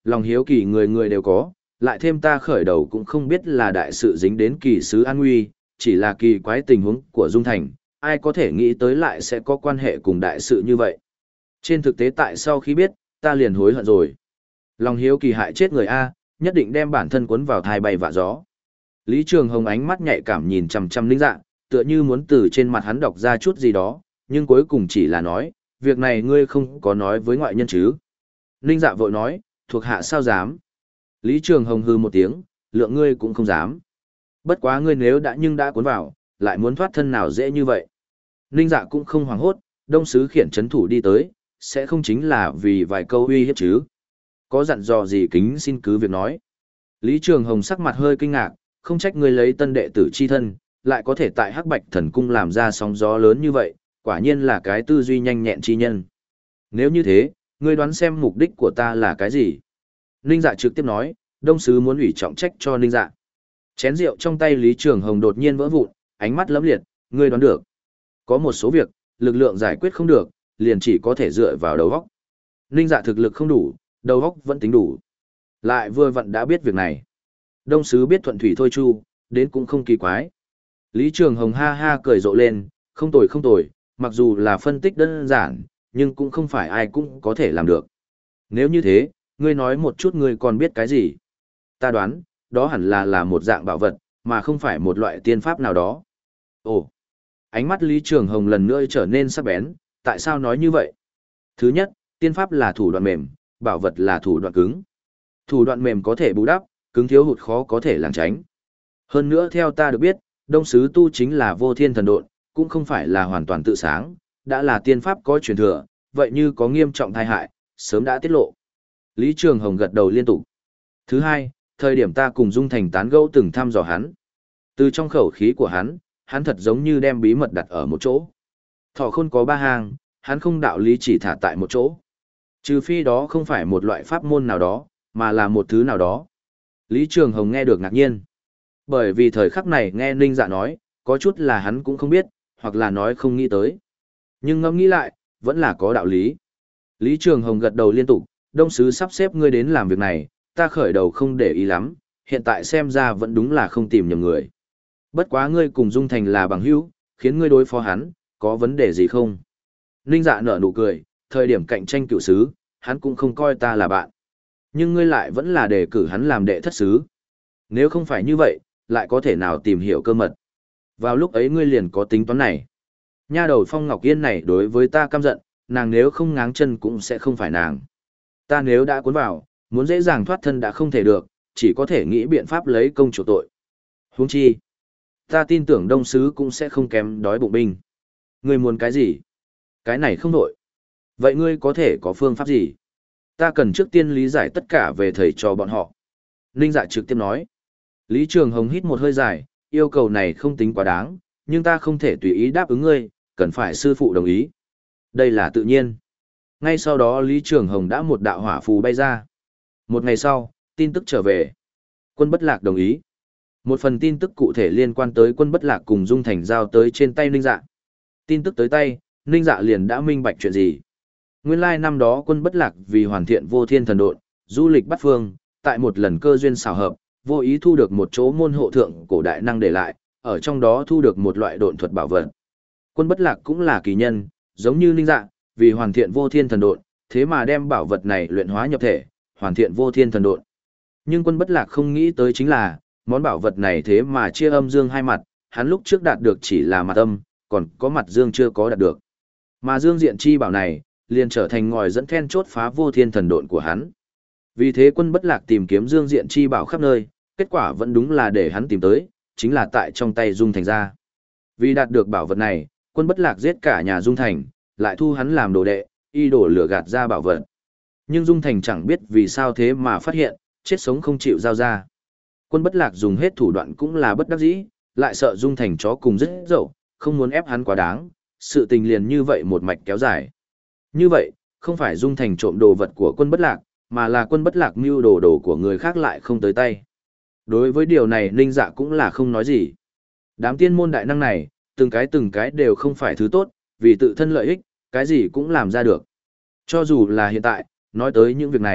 lòng hiếu kỳ người người đều có, lại thêm ta khởi đầu cũng không biết là đại sự dính đến kỳ sứ an nguy, chỉ là kỳ quái tình huống của Dung Thành, ai có thể nghĩ tới lại sẽ có quan hệ cùng đại sự như vậy. Trên thực tế tại sau khi biết, ta liền hối hận rồi. Lòng hiếu kỳ hại chết người A, nhất định đem bản thân cuốn vào thai bay vạ gió. Lý Trường Hồng ánh mắt nhạy cảm nhìn chằm chằm Ninh Dạ, tựa như muốn từ trên mặt hắn đọc ra chút gì đó, nhưng cuối cùng chỉ là nói, việc này ngươi không có nói với ngoại nhân chứ. Ninh Dạ vội nói, thuộc hạ sao dám. Lý Trường Hồng hừ một tiếng, lượng ngươi cũng không dám. Bất quá ngươi nếu đã nhưng đã cuốn vào, lại muốn thoát thân nào dễ như vậy. Ninh Dạ cũng không hoảng hốt, đông sứ khiển chấn thủ đi tới, sẽ không chính là vì vài câu uy hiếp chứ. Có dặn dò gì kính xin cứ việc nói. Lý Trường Hồng sắc mặt hơi kinh ngạc, không trách ngươi lấy tân đệ tử chi thân, lại có thể tại Hắc Bạch Thần Cung làm ra sóng gió lớn như vậy, quả nhiên là cái tư duy nhanh nhẹn chi nhân. Nếu như thế, ngươi đoán xem mục đích của ta là cái gì? Ninh Dạ trực tiếp nói, đông sứ muốn ủy trọng trách cho Ninh Dạ. Chén rượu trong tay Lý Trường Hồng đột nhiên vỡ vụn, ánh mắt lấm liệt, ngươi đoán được. Có một số việc, lực lượng giải quyết không được, liền chỉ có thể dựa vào đầu óc. Ninh Dạ thực lực không đủ, đầu óc vẫn tính đủ. Lại vừa vặn đã biết việc này. Đông sứ biết thuận thủy thôi chu, đến cũng không kỳ quái. Lý Trường Hồng ha ha cười rộ lên, không tồi không tồi, mặc dù là phân tích đơn giản, nhưng cũng không phải ai cũng có thể làm được. Nếu như thế, ngươi nói một chút ngươi còn biết cái gì? Ta đoán, đó hẳn là là một dạng bảo vật, mà không phải một loại tiên pháp nào đó. Ồ! Ánh mắt Lý Trường Hồng lần nữa trở nên sắc bén, tại sao nói như vậy? Thứ nhất, tiên pháp là thủ đoạn mềm, bảo vật là thủ đoạn cứng. Thủ đoạn mềm có thể bù đắp, cứng thiếu hụt khó có thể lảng tránh. Hơn nữa theo ta được biết, đông sứ tu chính là vô thiên thần độn, cũng không phải là hoàn toàn tự sáng, đã là tiên pháp có truyền thừa, vậy như có nghiêm trọng tai hại, sớm đã tiết lộ. Lý Trường Hồng gật đầu liên tục. Thứ hai, thời điểm ta cùng Dung Thành tán gẫu từng thăm dò hắn. Từ trong khẩu khí của hắn, hắn thật giống như đem bí mật đặt ở một chỗ. Thỏ khôn có ba hàng, hắn không đạo lý chỉ thả tại một chỗ. Trừ phi đó không phải một loại pháp môn nào đó, mà là một thứ nào đó. Lý Trường Hồng nghe được ngạc nhiên. Bởi vì thời khắc này nghe Ninh Dạ nói, có chút là hắn cũng không biết, hoặc là nói không nghĩ tới. Nhưng ngẫm nghĩ lại, vẫn là có đạo lý. Lý Trường Hồng gật đầu liên tục, đông sứ sắp xếp ngươi đến làm việc này, ta khởi đầu không để ý lắm, hiện tại xem ra vẫn đúng là không tìm nhầm người. Bất quá ngươi cùng Dung Thành là bằng hữu, khiến ngươi đối phó hắn, có vấn đề gì không? Ninh Dạ nở nụ cười, thời điểm cạnh tranh cựu sứ, hắn cũng không coi ta là bạn. Nhưng ngươi lại vẫn là đề cử hắn làm đệ thất sứ. Nếu không phải như vậy, lại có thể nào tìm hiểu cơ mật. Vào lúc ấy ngươi liền có tính toán này. Nha đầu Phong Ngọc Yên này đối với ta căm giận, nàng nếu không ngáng chân cũng sẽ không phải nàng. Ta nếu đã cuốn vào, muốn dễ dàng thoát thân đã không thể được, chỉ có thể nghĩ biện pháp lấy công chủ tội. Huống chi, ta tin tưởng đông sứ cũng sẽ không kém đói bụng binh. Ngươi muốn cái gì? Cái này không đổi. Vậy ngươi có thể có phương pháp gì? Ta cần trước tiên lý giải tất cả về thầy cho bọn họ. Ninh Dạ trực tiếp nói. Lý Trường Hồng hít một hơi dài, yêu cầu này không tính quá đáng, nhưng ta không thể tùy ý đáp ứng ngươi, cần phải sư phụ đồng ý. Đây là tự nhiên. Ngay sau đó Lý Trường Hồng đã một đạo hỏa phù bay ra. Một ngày sau, tin tức trở về. Quân Bất Lạc đồng ý. Một phần tin tức cụ thể liên quan tới Quân Bất Lạc cùng Dung Thành giao tới trên tay Ninh Dạ. Tin tức tới tay, Ninh Dạ liền đã minh bạch chuyện gì. Nguyên lai năm đó Quân Bất Lạc vì hoàn thiện vô thiên thần độn, du lịch bắt phương, tại một lần cơ duyên xảo hợp, vô ý thu được một chỗ môn hộ thượng cổ đại năng để lại, ở trong đó thu được một loại độn thuật bảo vật. Quân Bất Lạc cũng là kỳ nhân, giống như Ninh Dạ, vì hoàn thiện vô thiên thần độn, thế mà đem bảo vật này luyện hóa nhập thể, hoàn thiện vô thiên thần độn. Nhưng Quân Bất Lạc không nghĩ tới chính là, món bảo vật này thế mà chia âm dương hai mặt, hắn lúc trước đạt được chỉ là mặt âm, còn có mặt dương chưa có đạt được. Mà dương diện chi bảo này, liền trở thành ngòi dẫn then chốt phá vô thiên thần độn của hắn. Vì thế Quân Bất Lạc tìm kiếm dương diện chi bảo khắp nơi, kết quả vẫn đúng là để hắn tìm tới, chính là tại trong tay Dung Thành ra. Vì đạt được bảo vật này, Quân Bất Lạc giết cả nhà Dung Thành, lại thu hắn làm đồ đệ, y đổ lửa gạt ra bảo vật. Nhưng Dung Thành chẳng biết vì sao thế mà phát hiện, chết sống không chịu giao ra. Quân Bất Lạc dùng hết thủ đoạn cũng là bất đắc dĩ, lại sợ Dung Thành chó cùng rất dậu, không muốn ép hắn quá đáng, sự tình liền như vậy một mạch kéo dài. Như vậy, không phải Dung Thành trộm đồ vật của Quân Bất Lạc, mà là Quân Bất Lạc mưu đồ đồ của người khác lại không tới tay. Đối với điều này Ninh Dạ cũng là không nói gì. Đám tiên môn đại năng này, từng cái từng cái đều không phải thứ tốt, vì tự thân lợi ích, cái gì cũng làm ra được. Cho dù là hiện tại, nói tới những việc này,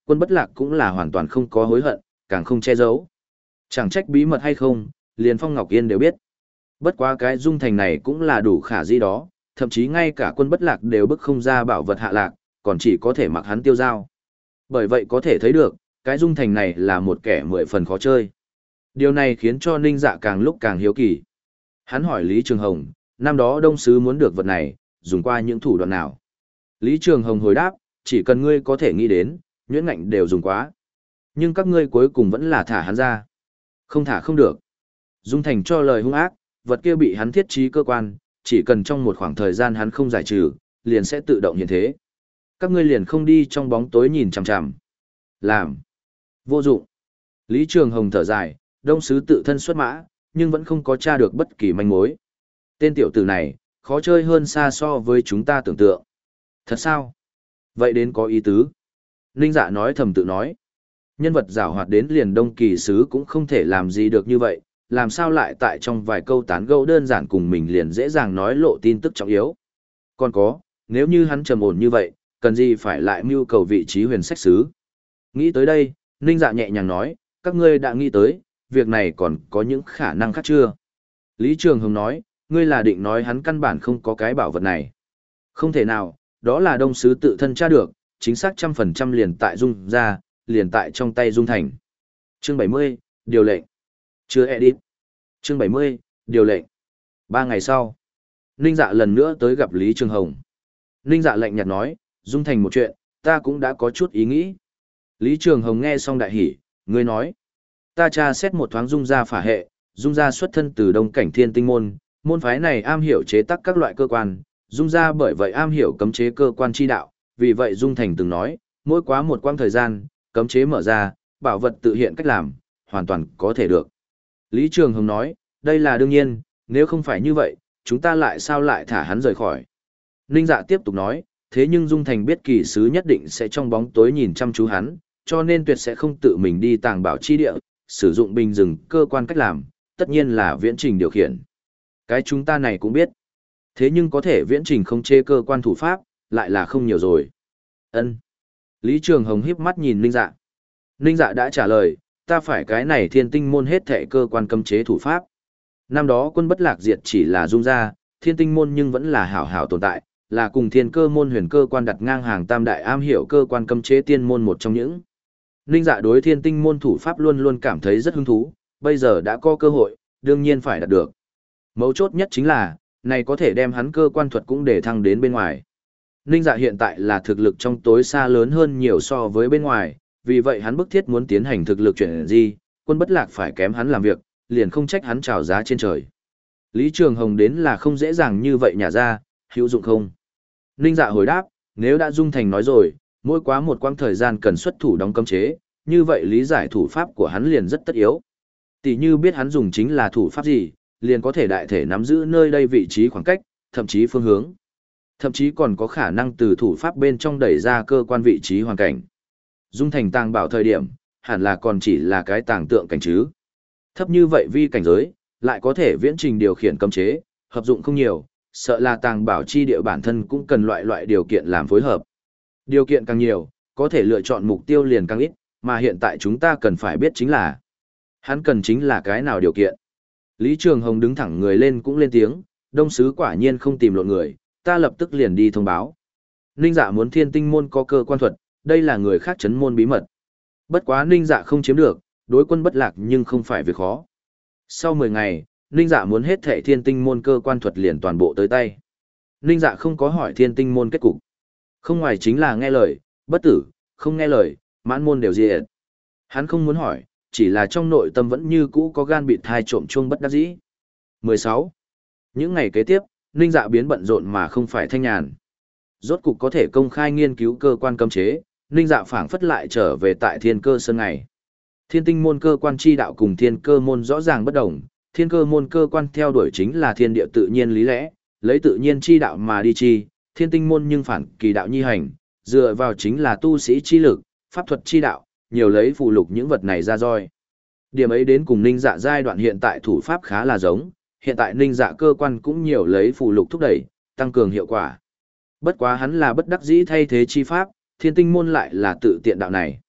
Quân Bất Lạc cũng là hoàn toàn không có hối hận, càng không che giấu. Chẳng trách bí mật hay không, liền Phong Ngọc Yên đều biết. Bất quá cái dung thành này cũng là đủ khả dĩ đó, thậm chí ngay cả Quân Bất Lạc đều bức không ra bảo vật hạ lạc, còn chỉ có thể mặc hắn tiêu dao. Bởi vậy có thể thấy được, cái dung thành này là một kẻ mười phần khó chơi. Điều này khiến cho Ninh Dạ càng lúc càng hiếu kỳ. Hắn hỏi Lý Trường Hồng, năm đó Đông Sứ muốn được vật này, dùng qua những thủ đoạn nào? Lý Trường Hồng hồi đáp, chỉ cần ngươi có thể nghĩ đến, nhuyễn ngạnh đều dùng quá. Nhưng các ngươi cuối cùng vẫn là thả hắn ra. Không thả không được. Dung thành cho lời hung ác, vật kia bị hắn thiết trí cơ quan, chỉ cần trong một khoảng thời gian hắn không giải trừ, liền sẽ tự động hiện thế. Các ngươi liền không đi trong bóng tối nhìn chằm chằm. Làm. Vô dụng. Lý Trường Hồng thở dài, Đông Sứ tự thân xuất mã, nhưng vẫn không có tra được bất kỳ manh mối. Tên tiểu tử này, khó chơi hơn xa so với chúng ta tưởng tượng. Thật sao? Vậy đến có ý tứ. Ninh Dạ nói thầm tự nói. Nhân vật giảo hoạt đến liền Đông Kỳ Sứ cũng không thể làm gì được như vậy, làm sao lại tại trong vài câu tán gẫu đơn giản cùng mình liền dễ dàng nói lộ tin tức trọng yếu. Còn có, nếu như hắn trầm ổn như vậy, cần gì phải lại mưu cầu vị trí huyền sách sứ. Nghĩ tới đây, Ninh Dạ nhẹ nhàng nói, các ngươi đã nghĩ tới, việc này còn có những khả năng khác chưa? Lý Trường Hồng nói, ngươi là định nói hắn căn bản không có cái bảo vật này. Không thể nào, đó là Đông Sứ tự thân tra được, chính xác trăm phần trăm liền tại Dung ra, liền tại trong tay Dung Thành. Chương bảy mươi, điều lệnh. Chưa edit. Chương bảy mươi, điều lệnh. Ba ngày sau, Ninh Dạ lần nữa tới gặp Lý Trường Hồng. Ninh Dạ lạnh nhạt nói, Dung Thành một chuyện, ta cũng đã có chút ý nghĩ. Lý Trường Hồng nghe xong đại hỉ, ngươi nói. Ta tra xét một thoáng Dung gia phả hệ, Dung gia xuất thân từ Đông Cảnh Thiên Tinh môn, môn phái này am hiểu chế tác các loại cơ quan, Dung gia bởi vậy am hiểu cấm chế cơ quan chi đạo, vì vậy Dung Thành từng nói, mỗi quá một quãng thời gian, cấm chế mở ra, bảo vật tự hiện cách làm, hoàn toàn có thể được. Lý Trường Hồng nói, đây là đương nhiên, nếu không phải như vậy, chúng ta lại sao lại thả hắn rời khỏi. Ninh Dạ tiếp tục nói, thế nhưng Dung Thành biết kỳ sứ nhất định sẽ trong bóng tối nhìn chăm chú hắn, cho nên tuyệt sẽ không tự mình đi tàng bảo chi địa, sử dụng bình rừng cơ quan cách làm, tất nhiên là viễn trình điều khiển. Cái chúng ta này cũng biết. Thế nhưng có thể viễn trình không chế cơ quan thủ pháp, lại là không nhiều rồi. Ân. Lý Trường Hồng híp mắt nhìn Ninh Dạ. Ninh Dạ đã trả lời, ta phải cái này Thiên Tinh môn hết thệ cơ quan cấm chế thủ pháp. Năm đó Quân Bất Lạc diệt chỉ là Dung gia, Thiên Tinh môn nhưng vẫn là hảo hảo tồn tại, là cùng Thiên Cơ môn huyền cơ quan đặt ngang hàng tam đại am hiểu cơ quan cấm chế tiên môn một trong những. Ninh Dạ đối Thiên Tinh môn thủ pháp luôn luôn cảm thấy rất hứng thú, bây giờ đã có cơ hội, đương nhiên phải đạt được. Mấu chốt nhất chính là, này có thể đem hắn cơ quan thuật cũng để thăng đến bên ngoài. Ninh Dạ hiện tại là thực lực trong tối xa lớn hơn nhiều so với bên ngoài, vì vậy hắn bức thiết muốn tiến hành thực lực chuyển gì, Quân Bất Lạc phải kém hắn làm việc, liền không trách hắn trào giá trên trời. Lý Trường Hồng đến là không dễ dàng như vậy nhả ra, hữu dụng không? Ninh Dạ hồi đáp, nếu đã Dung Thành nói rồi, mỗi quá một quãng thời gian cần xuất thủ đóng cấm chế, như vậy lý giải thủ pháp của hắn liền rất tất yếu. Tỷ như biết hắn dùng chính là thủ pháp gì, liền có thể đại thể nắm giữ nơi đây vị trí khoảng cách, thậm chí phương hướng. Thậm chí còn có khả năng từ thủ pháp bên trong đẩy ra cơ quan vị trí hoàn cảnh. Dung Thành tàng bảo thời điểm, hẳn là còn chỉ là cái tàng tượng cảnh chứ. Thấp như vậy vi cảnh giới, lại có thể viễn trình điều khiển cấm chế, hợp dụng không nhiều, sợ là tàng bảo chi địa bản thân cũng cần loại loại điều kiện làm phối hợp. Điều kiện càng nhiều, có thể lựa chọn mục tiêu liền càng ít, mà hiện tại chúng ta cần phải biết chính là hắn cần chính là cái nào điều kiện. Lý Trường Hồng đứng thẳng người lên cũng lên tiếng, Đông Sứ quả nhiên không tìm lộn người, ta lập tức liền đi thông báo. Ninh Dạ muốn Thiên Tinh môn có cơ quan thuật, đây là người khác chấn môn bí mật. Bất quá Ninh Dạ không chiếm được, đối Quân Bất Lạc nhưng không phải việc khó. Sau mười ngày, Ninh Dạ muốn hết thệ Thiên Tinh môn cơ quan thuật liền toàn bộ tới tay. Ninh Dạ không có hỏi Thiên Tinh môn kết cục. Không ngoài chính là nghe lời, bất tử, không nghe lời, mãn môn đều diệt. Hắn không muốn hỏi, chỉ là trong nội tâm vẫn như cũ có gan bị thai trộm chuông bất đắc dĩ. mười sáu. Những ngày kế tiếp, Ninh Dạ biến bận rộn mà không phải thanh nhàn. Rốt cục có thể công khai nghiên cứu cơ quan cấm chế, Ninh Dạ phảng phất lại trở về tại Thiên Cơ Sơn ngày. Thiên Tinh môn cơ quan chi đạo cùng Thiên Cơ môn rõ ràng bất đồng, Thiên Cơ môn cơ quan theo đuổi chính là thiên địa tự nhiên lý lẽ, lấy tự nhiên chi đạo mà đi chi, Thiên Tinh môn nhưng phản kỳ đạo nhi hành, dựa vào chính là tu sĩ chi lực, pháp thuật chi đạo, nhiều lấy phù lục những vật này ra roi. Điểm ấy đến cùng Ninh Dạ giai đoạn hiện tại thủ pháp khá là giống, hiện tại Ninh Dạ cơ quan cũng nhiều lấy phù lục thúc đẩy, tăng cường hiệu quả. Bất quá hắn là bất đắc dĩ thay thế chi pháp, Thiên Tinh môn lại là tự tiện đạo này.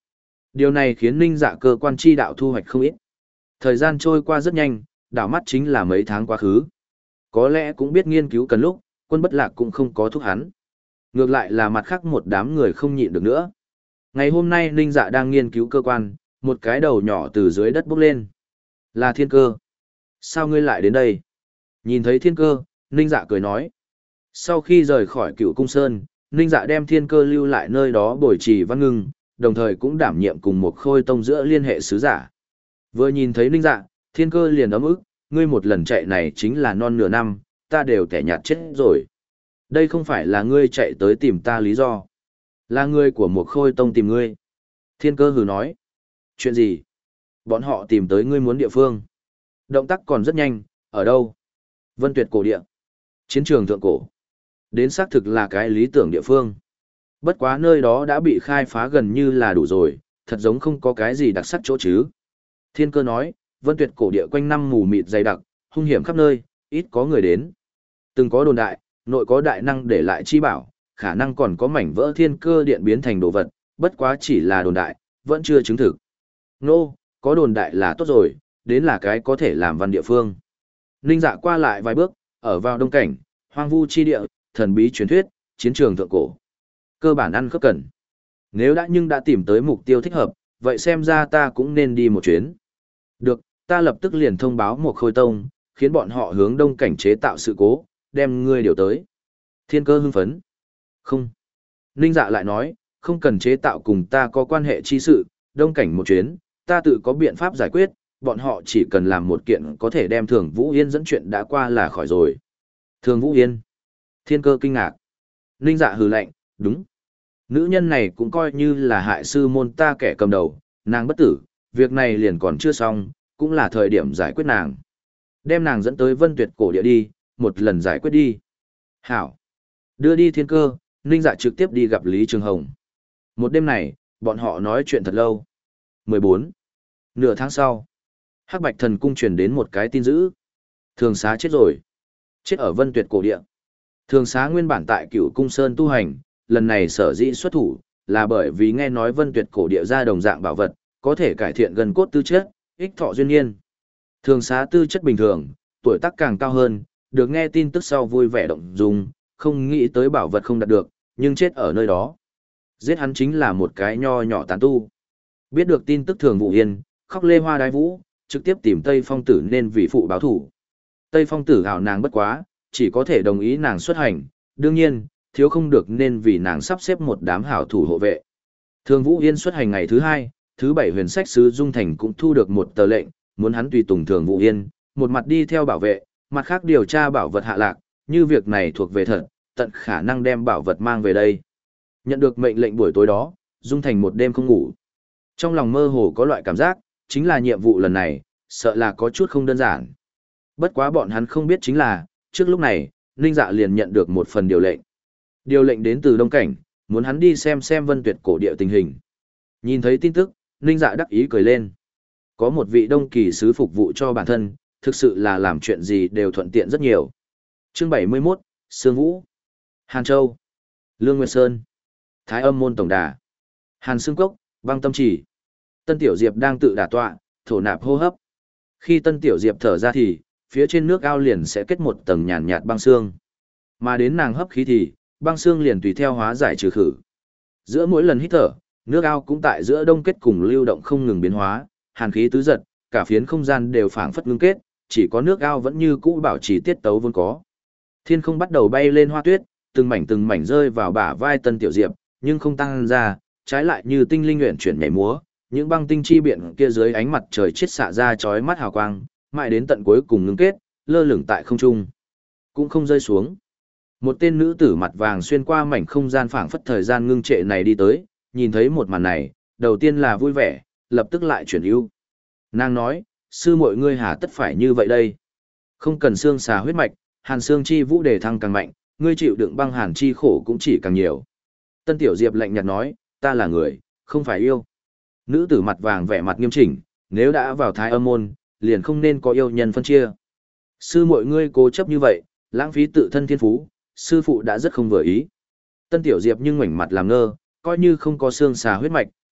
Điều này khiến Ninh Dạ cơ quan chi đạo thu hoạch không ít. Thời gian trôi qua rất nhanh, đảo mắt chính là mấy tháng quá khứ. Có lẽ cũng biết nghiên cứu cần lúc, Quân Bất Lạc cũng không có thúc hắn. Ngược lại là mặt khác một đám người không nhịn được nữa. Ngày hôm nay Ninh Dạ đang nghiên cứu cơ quan, một cái đầu nhỏ từ dưới đất bốc lên. Là Thiên Cơ. Sao ngươi lại đến đây? Nhìn thấy Thiên Cơ, Ninh Dạ cười nói. Sau khi rời khỏi Cựu Cung Sơn, Ninh Dạ đem Thiên Cơ lưu lại nơi đó bồi trì văn ngưng, đồng thời cũng đảm nhiệm cùng một Khôi Tông giữa liên hệ sứ giả. Vừa nhìn thấy Ninh Dạ, Thiên Cơ liền ấm ức, ngươi một lần chạy này chính là non nửa năm, ta đều tẻ nhạt chết rồi. Đây không phải là ngươi chạy tới tìm ta lý do. Là ngươi của một Khôi Tông tìm ngươi. Thiên Cơ hừ nói. Chuyện gì? Bọn họ tìm tới ngươi muốn địa phương. Động tác còn rất nhanh, ở đâu? Vân Tuyệt cổ địa. Chiến trường thượng cổ. Đến xác thực là cái lý tưởng địa phương. Bất quá nơi đó đã bị khai phá gần như là đủ rồi, thật giống không có cái gì đặc sắc chỗ chứ. Thiên Cơ nói, Vân Tuyệt cổ địa quanh năm mù mịt dày đặc, hung hiểm khắp nơi, ít có người đến. Từng có đồn đại, nội có đại năng để lại chi bảo, khả năng còn có mảnh vỡ thiên cơ điện biến thành đồ vật, bất quá chỉ là đồn đại, vẫn chưa chứng thực. Nô, có đồn đại là tốt rồi, đến là cái có thể làm văn địa phương. Ninh Dạ qua lại vài bước, ở vào đông cảnh, hoang vu chi địa, thần bí truyền thuyết, chiến trường thượng cổ. Cơ bản ăn khớp cần. Nếu đã nhưng đã tìm tới mục tiêu thích hợp, vậy xem ra ta cũng nên đi một chuyến. Được, ta lập tức liền thông báo một Khôi Tông, khiến bọn họ hướng đông cảnh chế tạo sự cố, đem ngươi điều tới. Thiên Cơ hưng phấn. Không. Ninh Dạ lại nói, không cần chế tạo cùng ta có quan hệ chi sự, đông cảnh một chuyến, ta tự có biện pháp giải quyết, bọn họ chỉ cần làm một kiện có thể đem Thường Vũ Yên dẫn chuyện đã qua là khỏi rồi. Thường Vũ Yên. Thiên Cơ kinh ngạc. Ninh Dạ hừ lạnh, đúng. Nữ nhân này cũng coi như là hại sư môn ta kẻ cầm đầu, nàng bất tử, việc này liền còn chưa xong, cũng là thời điểm giải quyết nàng. Đem nàng dẫn tới Vân Tuyệt cổ địa đi, một lần giải quyết đi. Hảo. Đưa đi Thiên Cơ, Ninh Dạ trực tiếp đi gặp Lý Trường Hồng. Một đêm này, bọn họ nói chuyện thật lâu. mười bốn. Nửa tháng sau, Hắc Bạch Thần Cung truyền đến một cái tin dữ. Thường Xá chết rồi. Chết ở Vân Tuyệt cổ địa. Thường Xá nguyên bản tại Cựu Cung Sơn tu hành, lần này sở dĩ xuất thủ, là bởi vì nghe nói Vân Tuyệt cổ địa ra đồng dạng bảo vật, có thể cải thiện gần cốt tư chất, ích thọ duyên niên. Thường Xá tư chất bình thường, tuổi tác càng cao hơn, được nghe tin tức sau vui vẻ động dung, không nghĩ tới bảo vật không đạt được, nhưng chết ở nơi đó. Giết hắn chính là một cái nho nhỏ tán tu. Biết được tin tức Thường Vũ Yên, khóc lê hoa đái vũ, trực tiếp tìm Tây Phong Tử nên vì phụ báo thủ. Tây Phong Tử hảo nàng bất quá, chỉ có thể đồng ý nàng xuất hành, đương nhiên, thiếu không được nên vì nàng sắp xếp một đám hảo thủ hộ vệ. Thường Vũ Yên xuất hành ngày thứ hai, thứ bảy huyền sách sứ Dung Thành cũng thu được một tờ lệnh, muốn hắn tùy tùng Thường Vũ Yên, một mặt đi theo bảo vệ, mặt khác điều tra bảo vật hạ lạc, như việc này thuộc về thật, tận khả năng đem bảo vật mang về đây. Nhận được mệnh lệnh buổi tối đó, Dung Thành một đêm không ngủ. Trong lòng mơ hồ có loại cảm giác, chính là nhiệm vụ lần này, sợ là có chút không đơn giản. Bất quá bọn hắn không biết chính là, trước lúc này, Ninh Dạ liền nhận được một phần điều lệnh. Điều lệnh đến từ Đông Cảnh, muốn hắn đi xem xem Vân Tuyệt cổ địa tình hình. Nhìn thấy tin tức, Ninh Dạ đắc ý cười lên. Có một vị Đông Kỳ sứ phục vụ cho bản thân, thực sự là làm chuyện gì đều thuận tiện rất nhiều. Chương bảy mươi mốt, Sương Vũ, Hàn Châu, Lương Nguyệt Sơn, Thái Âm môn tổng đà, Hàn Xương Cốc, Băng Tâm Chỉ. Tân Tiểu Diệp đang tự đả tọa, thổ nạp hô hấp. Khi Tân Tiểu Diệp thở ra thì, phía trên nước ao liền sẽ kết một tầng nhàn nhạt băng xương. Mà đến nàng hấp khí thì, băng xương liền tùy theo hóa giải trừ khử. Giữa mỗi lần hít thở, nước ao cũng tại giữa đông kết cùng lưu động không ngừng biến hóa, hàn khí tứ giật, cả phiến không gian đều phảng phất ngưng kết, chỉ có nước ao vẫn như cũ bảo trì tiết tấu vốn có. Thiên không bắt đầu bay lên hoa tuyết, từng mảnh từng mảnh rơi vào bả vai Tân Tiểu Diệp, nhưng không tăng ra, trái lại như tinh linh luyện chuyển nhảy múa, những băng tinh chi biện kia dưới ánh mặt trời chiết xạ ra chói mắt hào quang, mãi đến tận cuối cùng ngưng kết, lơ lửng tại không trung, cũng không rơi xuống. Một tên nữ tử mặt vàng xuyên qua mảnh không gian phảng phất thời gian ngưng trệ này đi tới, nhìn thấy một màn này, đầu tiên là vui vẻ, lập tức lại chuyển ưu. Nàng nói, sư muội ngươi hà tất phải như vậy đây? Không cần xương xà huyết mạch, hàn xương chi vũ đề thăng càng mạnh, ngươi chịu đựng băng hàn chi khổ cũng chỉ càng nhiều. Tân Tiểu Diệp lạnh nhạt nói, ta là người, không phải yêu. Nữ tử mặt vàng vẻ mặt nghiêm chỉnh, nếu đã vào Thái Âm môn, liền không nên có yêu nhân phân chia. Sư muội ngươi cố chấp như vậy, lãng phí tự thân thiên phú, sư phụ đã rất không vừa ý. Tân Tiểu Diệp nhưng ngoảnh mặt làm ngơ, coi như không có xương xà huyết mạch,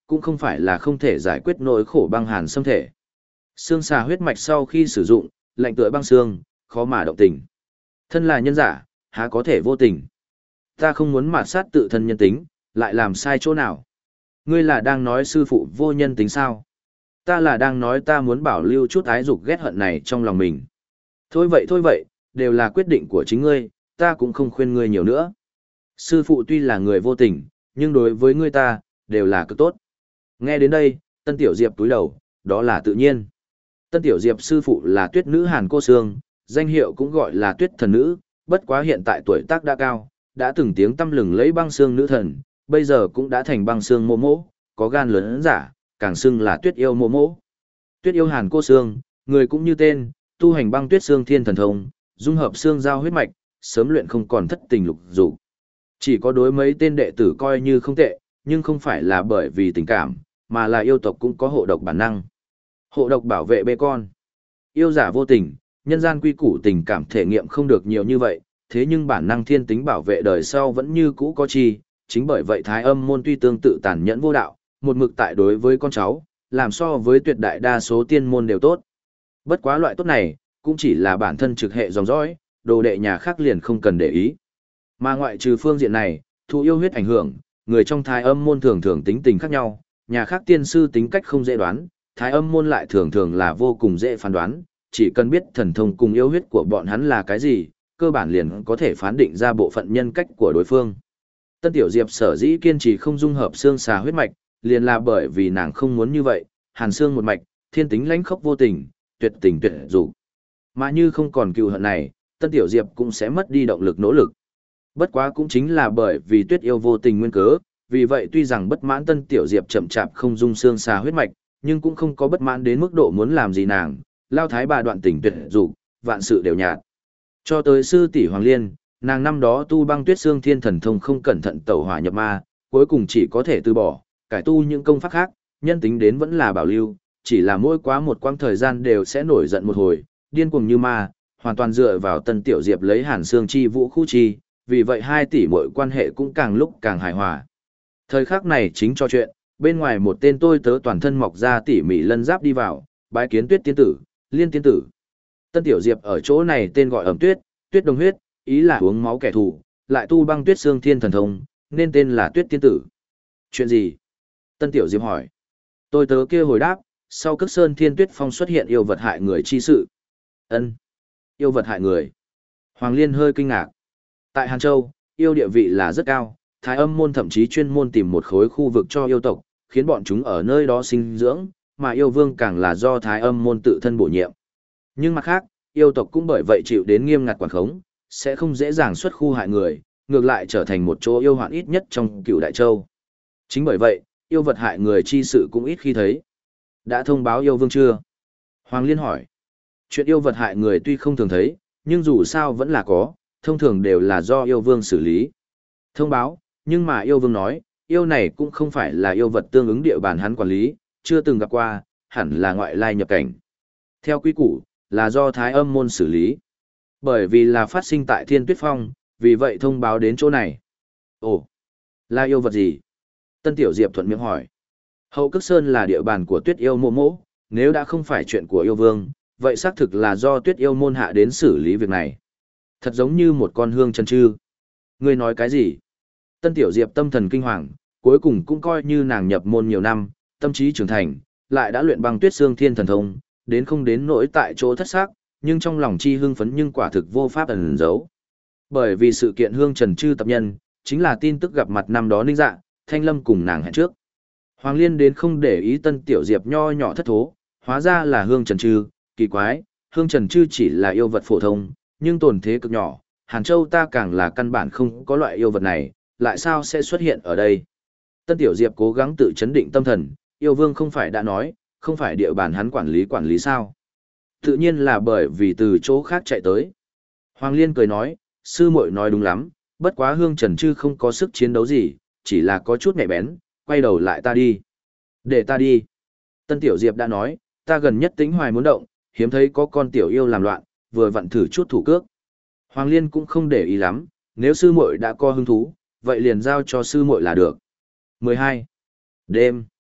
cũng không phải là không thể giải quyết nỗi khổ băng hàn xâm thể. Xương xà huyết mạch sau khi sử dụng, lạnh tựa băng xương, khó mà động tình. Thân là nhân giả, há có thể vô tình. Ta không muốn mạt sát tự thân nhân tính, lại làm sai chỗ nào. Ngươi là đang nói sư phụ vô nhân tính sao? Ta là đang nói ta muốn bảo lưu chút ái dục ghét hận này trong lòng mình. Thôi vậy thôi vậy, đều là quyết định của chính ngươi, ta cũng không khuyên ngươi nhiều nữa. Sư phụ tuy là người vô tình, nhưng đối với ngươi ta, đều là cực tốt. Nghe đến đây, Tân Tiểu Diệp túi đầu, đó là tự nhiên. Tân Tiểu Diệp sư phụ là Tuyết nữ Hàn Cô Sương, danh hiệu cũng gọi là Tuyết thần nữ, bất quá hiện tại tuổi tác đã cao, đã từng tiếng tăm lừng lấy băng xương nữ thần, bây giờ cũng đã thành băng xương mô mỗ, có gan lớn giả, càng xưng là Tuyết yêu mô mỗ. Tuyết yêu Hàn Cô Sương, người cũng như tên, tu hành băng tuyết xương thiên thần thông, dung hợp xương giao huyết mạch, sớm luyện không còn thất tình lục dục. Chỉ có đối mấy tên đệ tử coi như không tệ, nhưng không phải là bởi vì tình cảm, mà là yêu tộc cũng có hộ độc bản năng. Hộ độc bảo vệ bê con. Yêu giả vô tình, nhân gian quy củ tình cảm thể nghiệm không được nhiều như vậy, thế nhưng bản năng thiên tính bảo vệ đời sau vẫn như cũ có chi, chính bởi vậy Thái Âm môn tuy tương tự tàn nhẫn vô đạo, một mực tại đối với con cháu, làm so với tuyệt đại đa số tiên môn đều tốt. Bất quá loại tốt này, cũng chỉ là bản thân trực hệ dòng dõi, đồ đệ nhà khác liền không cần để ý. Mà ngoại trừ phương diện này, thụ yêu huyết ảnh hưởng, người trong Thái Âm môn thường thường tính tình khác nhau, nhà khác tiên sư tính cách không dễ đoán, Thái Âm môn lại thường thường là vô cùng dễ phán đoán, chỉ cần biết thần thông cùng yêu huyết của bọn hắn là cái gì, cơ bản liền có thể phán định ra bộ phận nhân cách của đối phương. Tân Tiểu Diệp sở dĩ kiên trì không dung hợp xương xà huyết mạch, liền là bởi vì nàng không muốn như vậy, hàn xương một mạch, thiên tính lãnh khốc vô tình, tuyệt tình tuyệt dục. Mà như không còn cừu hận này, Tân Tiểu Diệp cũng sẽ mất đi động lực nỗ lực. Bất quá cũng chính là bởi vì Tuyết yêu vô tình nguyên cớ, vì vậy tuy rằng bất mãn Tân Tiểu Diệp chậm chạp không dung xương xà huyết mạch, nhưng cũng không có bất mãn đến mức độ muốn làm gì nàng, lao thái bà đoạn tình tuyệt dục, vạn sự đều nhạt. Cho tới sư tỷ Hoàng Liên, nàng năm đó tu băng tuyết xương thiên thần thông không cẩn thận tẩu hỏa nhập ma, cuối cùng chỉ có thể từ bỏ, cải tu những công pháp khác, nhân tính đến vẫn là bảo lưu, chỉ là mỗi quá một quãng thời gian đều sẽ nổi giận một hồi, điên cuồng như ma, hoàn toàn dựa vào Tân Tiểu Diệp lấy Hàn Xương chi vũ khu chi, vì vậy hai tỷ muội quan hệ cũng càng lúc càng hài hòa. Thời khắc này chính cho chuyện, bên ngoài một tên tôi tớ toàn thân mọc ra tỉ mỉ lân giáp đi vào, bái kiến Tuyết tiên tử, Liên tiên tử. Tân Tiểu Diệp ở chỗ này tên gọi ẩm tuyết, tuyết đồng huyết, ý là uống máu kẻ thù, lại tu băng tuyết xương thiên thần thông, nên tên là Tuyết tiên tử. Chuyện gì? Tân Tiểu Diệp hỏi. Tôi tớ kia hồi đáp, sau Cước Sơn Thiên Tuyết Phong xuất hiện yêu vật hại người chi sự. Ân, yêu vật hại người. Hoàng Liên hơi kinh ngạc. Tại Hàn Châu, yêu địa vị là rất cao, Thái Âm môn thậm chí chuyên môn tìm một khối khu vực cho yêu tộc, khiến bọn chúng ở nơi đó sinh dưỡng, mà yêu vương càng là do Thái Âm môn tự thân bổ nhiệm. Nhưng mặt khác, yêu tộc cũng bởi vậy chịu đến nghiêm ngặt quản khống, sẽ không dễ dàng xuất khu hại người, ngược lại trở thành một chỗ yêu hoạn ít nhất trong Cửu Đại Châu. Chính bởi vậy, yêu vật hại người chi sự cũng ít khi thấy. Đã thông báo yêu vương chưa? Hoàng Liên hỏi. Chuyện yêu vật hại người tuy không thường thấy, nhưng dù sao vẫn là có, thông thường đều là do yêu vương xử lý. Thông báo, nhưng mà yêu vương nói, yêu này cũng không phải là yêu vật tương ứng địa bàn hắn quản lý, chưa từng gặp qua, hẳn là ngoại lai nhập cảnh. Theo quy củ, là do Thái Âm môn xử lý. Bởi vì là phát sinh tại Thiên Tuyết Phong, vì vậy thông báo đến chỗ này. Ồ, là yêu vật gì? Tân Tiểu Diệp thuận miệng hỏi. Hậu Cước Sơn là địa bàn của Tuyết yêu mộ mỗ, nếu đã không phải chuyện của yêu vương, vậy xác thực là do Tuyết yêu môn hạ đến xử lý việc này. Thật giống như một con hương chân trư. Ngươi nói cái gì? Tân Tiểu Diệp tâm thần kinh hoàng, cuối cùng cũng coi như nàng nhập môn nhiều năm, tâm trí trưởng thành, lại đã luyện băng tuyết xương thiên thần thông, đến không đến nỗi tại chỗ thất xác, nhưng trong lòng chi hưng phấn nhưng quả thực vô pháp ẩn giấu. Bởi vì sự kiện hương trần trư tập nhân, chính là tin tức gặp mặt năm đó Ninh Dạ, Thanh Lâm cùng nàng hẹn trước. Hoàng Liên đến không để ý Tân Tiểu Diệp nho nhỏ thất thố, hóa ra là hương trần trư, kỳ quái, hương trần trư chỉ là yêu vật phổ thông, nhưng tồn thế cực nhỏ, Hàn Châu ta càng là căn bản không có loại yêu vật này, lại sao sẽ xuất hiện ở đây? Tân Tiểu Diệp cố gắng tự chấn định tâm thần, yêu vương không phải đã nói, không phải địa bàn hắn quản lý quản lý sao? Tự nhiên là bởi vì từ chỗ khác chạy tới. Hoàng Liên cười nói, sư muội nói đúng lắm, bất quá hương trần trư không có sức chiến đấu gì, chỉ là có chút nhạy bén, quay đầu lại ta đi. Để ta đi. Tân Tiểu Diệp đã nói, ta gần nhất tính hoài muốn động, hiếm thấy có con tiểu yêu làm loạn, vừa vặn thử chút thủ cước. Hoàng Liên cũng không để ý lắm, nếu sư muội đã có hứng thú, vậy liền giao cho sư muội là được. mười hai. Đêm.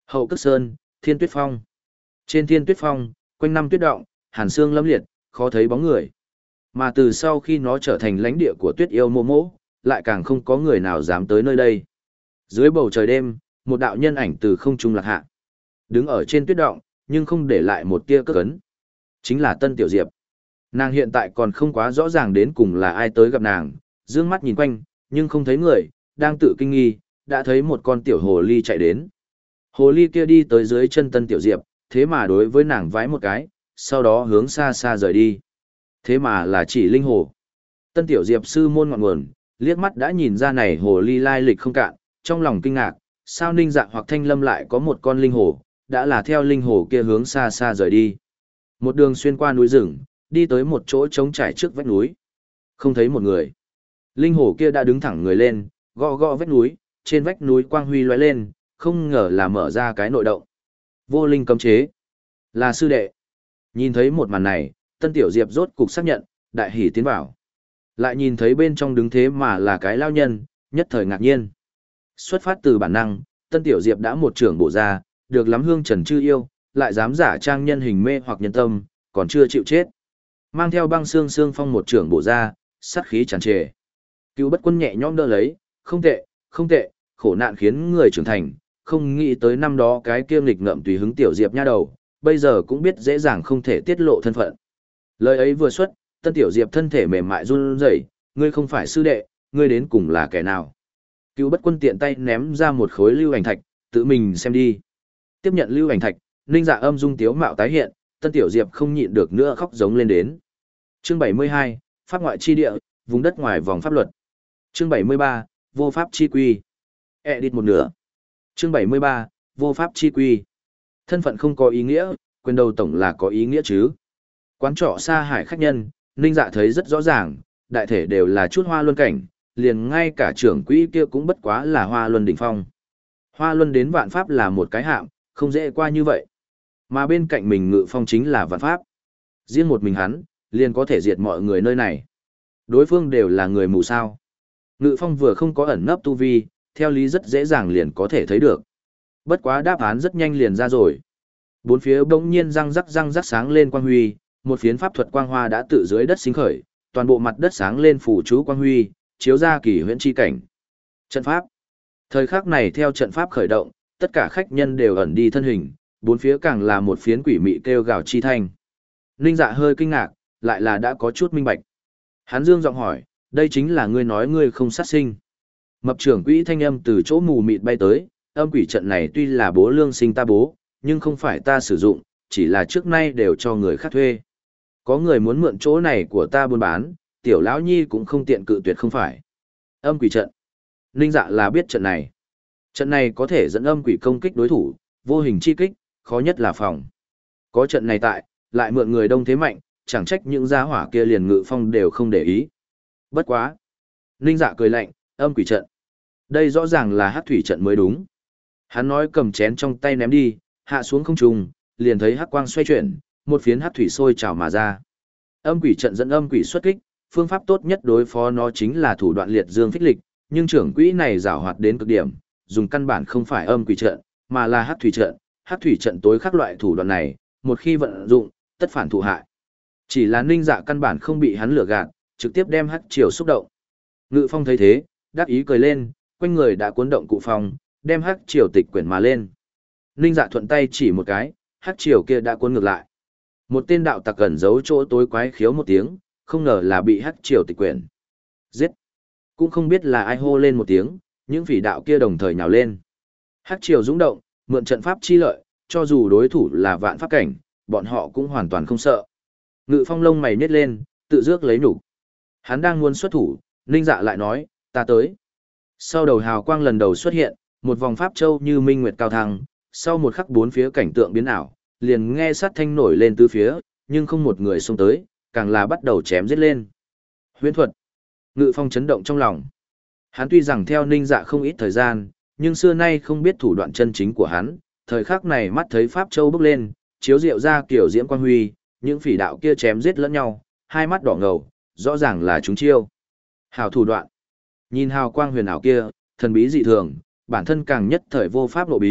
Hậu Cước Sơn, Thiên Tuyết Phong. Trên Thiên Tuyết Phong, quanh năm tuyết động, hàn sương lâm liệt, khó thấy bóng người. Mà từ sau khi nó trở thành lãnh địa của tuyết yêu mô mỗ, lại càng không có người nào dám tới nơi đây. Dưới bầu trời đêm, một đạo nhân ảnh từ không trung lạc hạ. Đứng ở trên tuyết động, nhưng không để lại một tia cước ấn. Chính là Tân Tiểu Diệp. Nàng hiện tại còn không quá rõ ràng đến cùng là ai tới gặp nàng, dương mắt nhìn quanh, nhưng không thấy người, đang tự kinh nghi, đã thấy một con tiểu hồ ly chạy đến. Hồ ly kia đi tới dưới chân Tân Tiểu Diệp, thế mà đối với nàng vái một cái, sau đó hướng xa xa rời đi. Thế mà là chỉ linh hồ. Tân Tiểu Diệp sư môn ngọn nguồn, liếc mắt đã nhìn ra này hồ ly lai lịch không cạn, trong lòng kinh ngạc, sao Ninh Dạ hoặc Thanh Lâm lại có một con linh hồ, đã là theo linh hồ kia hướng xa xa rời đi. Một đường xuyên qua núi rừng, đi tới một chỗ trống trải trước vách núi. Không thấy một người. Linh hồ kia đã đứng thẳng người lên, gõ gõ vách núi, trên vách núi quang huy lóe lên, không ngờ là mở ra cái nội động. Vô linh cấm chế. Là sư đệ. Nhìn thấy một màn này, Tân Tiểu Diệp rốt cục xác nhận, đại hỉ tiến vào. Lại nhìn thấy bên trong đứng thế mà là cái lao nhân, nhất thời ngạc nhiên. Xuất phát từ bản năng, Tân Tiểu Diệp đã một trưởng bổ ra, được lắm hương trần chư yêu, lại dám giả trang nhân hình mê hoặc nhân tâm, còn chưa chịu chết. Mang theo băng xương xương phong một trưởng bổ ra, sát khí tràn trề. Cứu Bất Quân nhẹ nhõm đỡ lấy, không tệ, không tệ, khổ nạn khiến người trưởng thành, không nghĩ tới năm đó cái kia nghịch ngợm tùy hứng Tiểu Diệp nha đầu, bây giờ cũng biết dễ dàng không thể tiết lộ thân phận. Lời ấy vừa xuất, Tân Tiểu Diệp thân thể mềm mại run rẩy, ngươi không phải sư đệ, ngươi đến cùng là kẻ nào? Cứu Bất Quân tiện tay ném ra một khối lưu ảnh thạch, tự mình xem đi. Tiếp nhận lưu ảnh thạch, Ninh Dạ âm dung tiếu mạo tái hiện, Tân Tiểu Diệp không nhịn được nữa khóc giống lên đến. Chương bảy mươi hai, Pháp ngoại chi địa, vùng đất ngoài vòng pháp luật. Chương bảy mươi ba, vô pháp chi quy. Edit một nửa. Chương bảy mươi ba, vô pháp chi quy. Thân phận không có ý nghĩa, quyền đầu tổng là có ý nghĩa chứ. Quán trọ xa hải khách nhân, Ninh Dạ thấy rất rõ ràng, đại thể đều là chút hoa luân cảnh, liền ngay cả trưởng quỹ kia cũng bất quá là hoa luân đỉnh phong. Hoa luân đến vạn pháp là một cái hạng, không dễ qua như vậy. Mà bên cạnh mình ngự phong chính là vạn pháp. Riêng một mình hắn, liền có thể diệt mọi người nơi này. Đối phương đều là người mù sao. Ngự phong vừa không có ẩn nấp tu vi, theo lý rất dễ dàng liền có thể thấy được. Bất quá đáp án rất nhanh liền ra rồi. Bốn phía bỗng nhiên răng rắc răng rắc sáng lên quang huy, một phiến pháp thuật quang hoa đã tự dưới đất sinh khởi, toàn bộ mặt đất sáng lên phủ chú quang huy, chiếu ra kỳ huyễn chi cảnh. Trận pháp. Thời khắc này theo trận pháp khởi động, tất cả khách nhân đều ẩn đi thân hình, bốn phía càng là một phiến quỷ mị kêu gào chi thanh. Ninh Dạ hơi kinh ngạc, lại là đã có chút minh bạch. Hắn dương giọng hỏi, đây chính là ngươi nói ngươi không sát sinh. Mập trưởng quỹ thanh âm từ chỗ mù mịt bay tới, âm quỷ trận này tuy là bố lương sinh ta bố, nhưng không phải ta sử dụng, chỉ là trước nay đều cho người khác thuê. Có người muốn mượn chỗ này của ta buôn bán, tiểu lão nhi cũng không tiện cự tuyệt không phải. Âm quỷ trận. Ninh Dạ là biết trận này. Trận này có thể dẫn âm quỷ công kích đối thủ, vô hình chi kích, khó nhất là phòng. Có trận này tại, lại mượn người đông thế mạnh, chẳng trách những gia hỏa kia liền ngự phong đều không để ý. Bất quá. Ninh Dạ cười lạnh, âm quỷ trận. Đây rõ ràng là hắc thủy trận mới đúng. Hắn nói cầm chén trong tay ném đi, hạ xuống không trung, liền thấy hắc quang xoay chuyển, một phiến hắc thủy sôi trào mà ra. Âm quỷ trận dẫn âm quỷ xuất kích, phương pháp tốt nhất đối phó nó chính là thủ đoạn liệt dương phích lịch, nhưng trưởng quỹ này giảo hoạt đến cực điểm, dùng căn bản không phải âm quỷ trận, mà là hắc thủy trận. Hắc thủy trận tối khắc loại thủ đoạn này, một khi vận dụng, tất phản thụ hại. Chỉ là Ninh Dạ căn bản không bị hắn lừa gạt, trực tiếp đem hắc triều xúc động. Ngự Phong thấy thế, đắc ý cười lên, quanh người đã cuốn động cụ phong, đem hắc triều tịch quyển mà lên. Ninh Dạ thuận tay chỉ một cái, hắc triều kia đã cuốn ngược lại. Một tên đạo tặc cẩn giấu chỗ tối quái khiếu một tiếng, không ngờ là bị hắc triều tịch quyển. Giết! Cũng không biết là ai hô lên một tiếng, những phỉ đạo kia đồng thời nhào lên. Hắc triều dũng động, mượn trận pháp chi lợi, cho dù đối thủ là vạn pháp cảnh, bọn họ cũng hoàn toàn không sợ. Ngự Phong lông mày nhếch lên, tự dước lấy nhục. Hắn đang muốn xuất thủ, Ninh Dạ lại nói, ta tới. Sau đầu hào quang lần đầu xuất hiện, một vòng pháp châu như minh nguyệt cao thăng, sau một khắc bốn phía cảnh tượng biến ảo, liền nghe sát thanh nổi lên tứ phía, nhưng không một người xông tới, càng là bắt đầu chém giết lên. Huyễn thuật. Ngự Phong chấn động trong lòng. Hắn tuy rằng theo Ninh Dạ không ít thời gian, nhưng xưa nay không biết thủ đoạn chân chính của hắn, thời khắc này mắt thấy pháp châu bốc lên, chiếu diệu ra kiểu diễm quang huy, những phỉ đạo kia chém giết lẫn nhau, hai mắt đỏ ngầu, rõ ràng là chúng chiêu. Hào thủ đoạn. Nhìn hào quang huyền ảo kia, thần bí dị thường, bản thân càng nhất thời vô pháp lộ bí,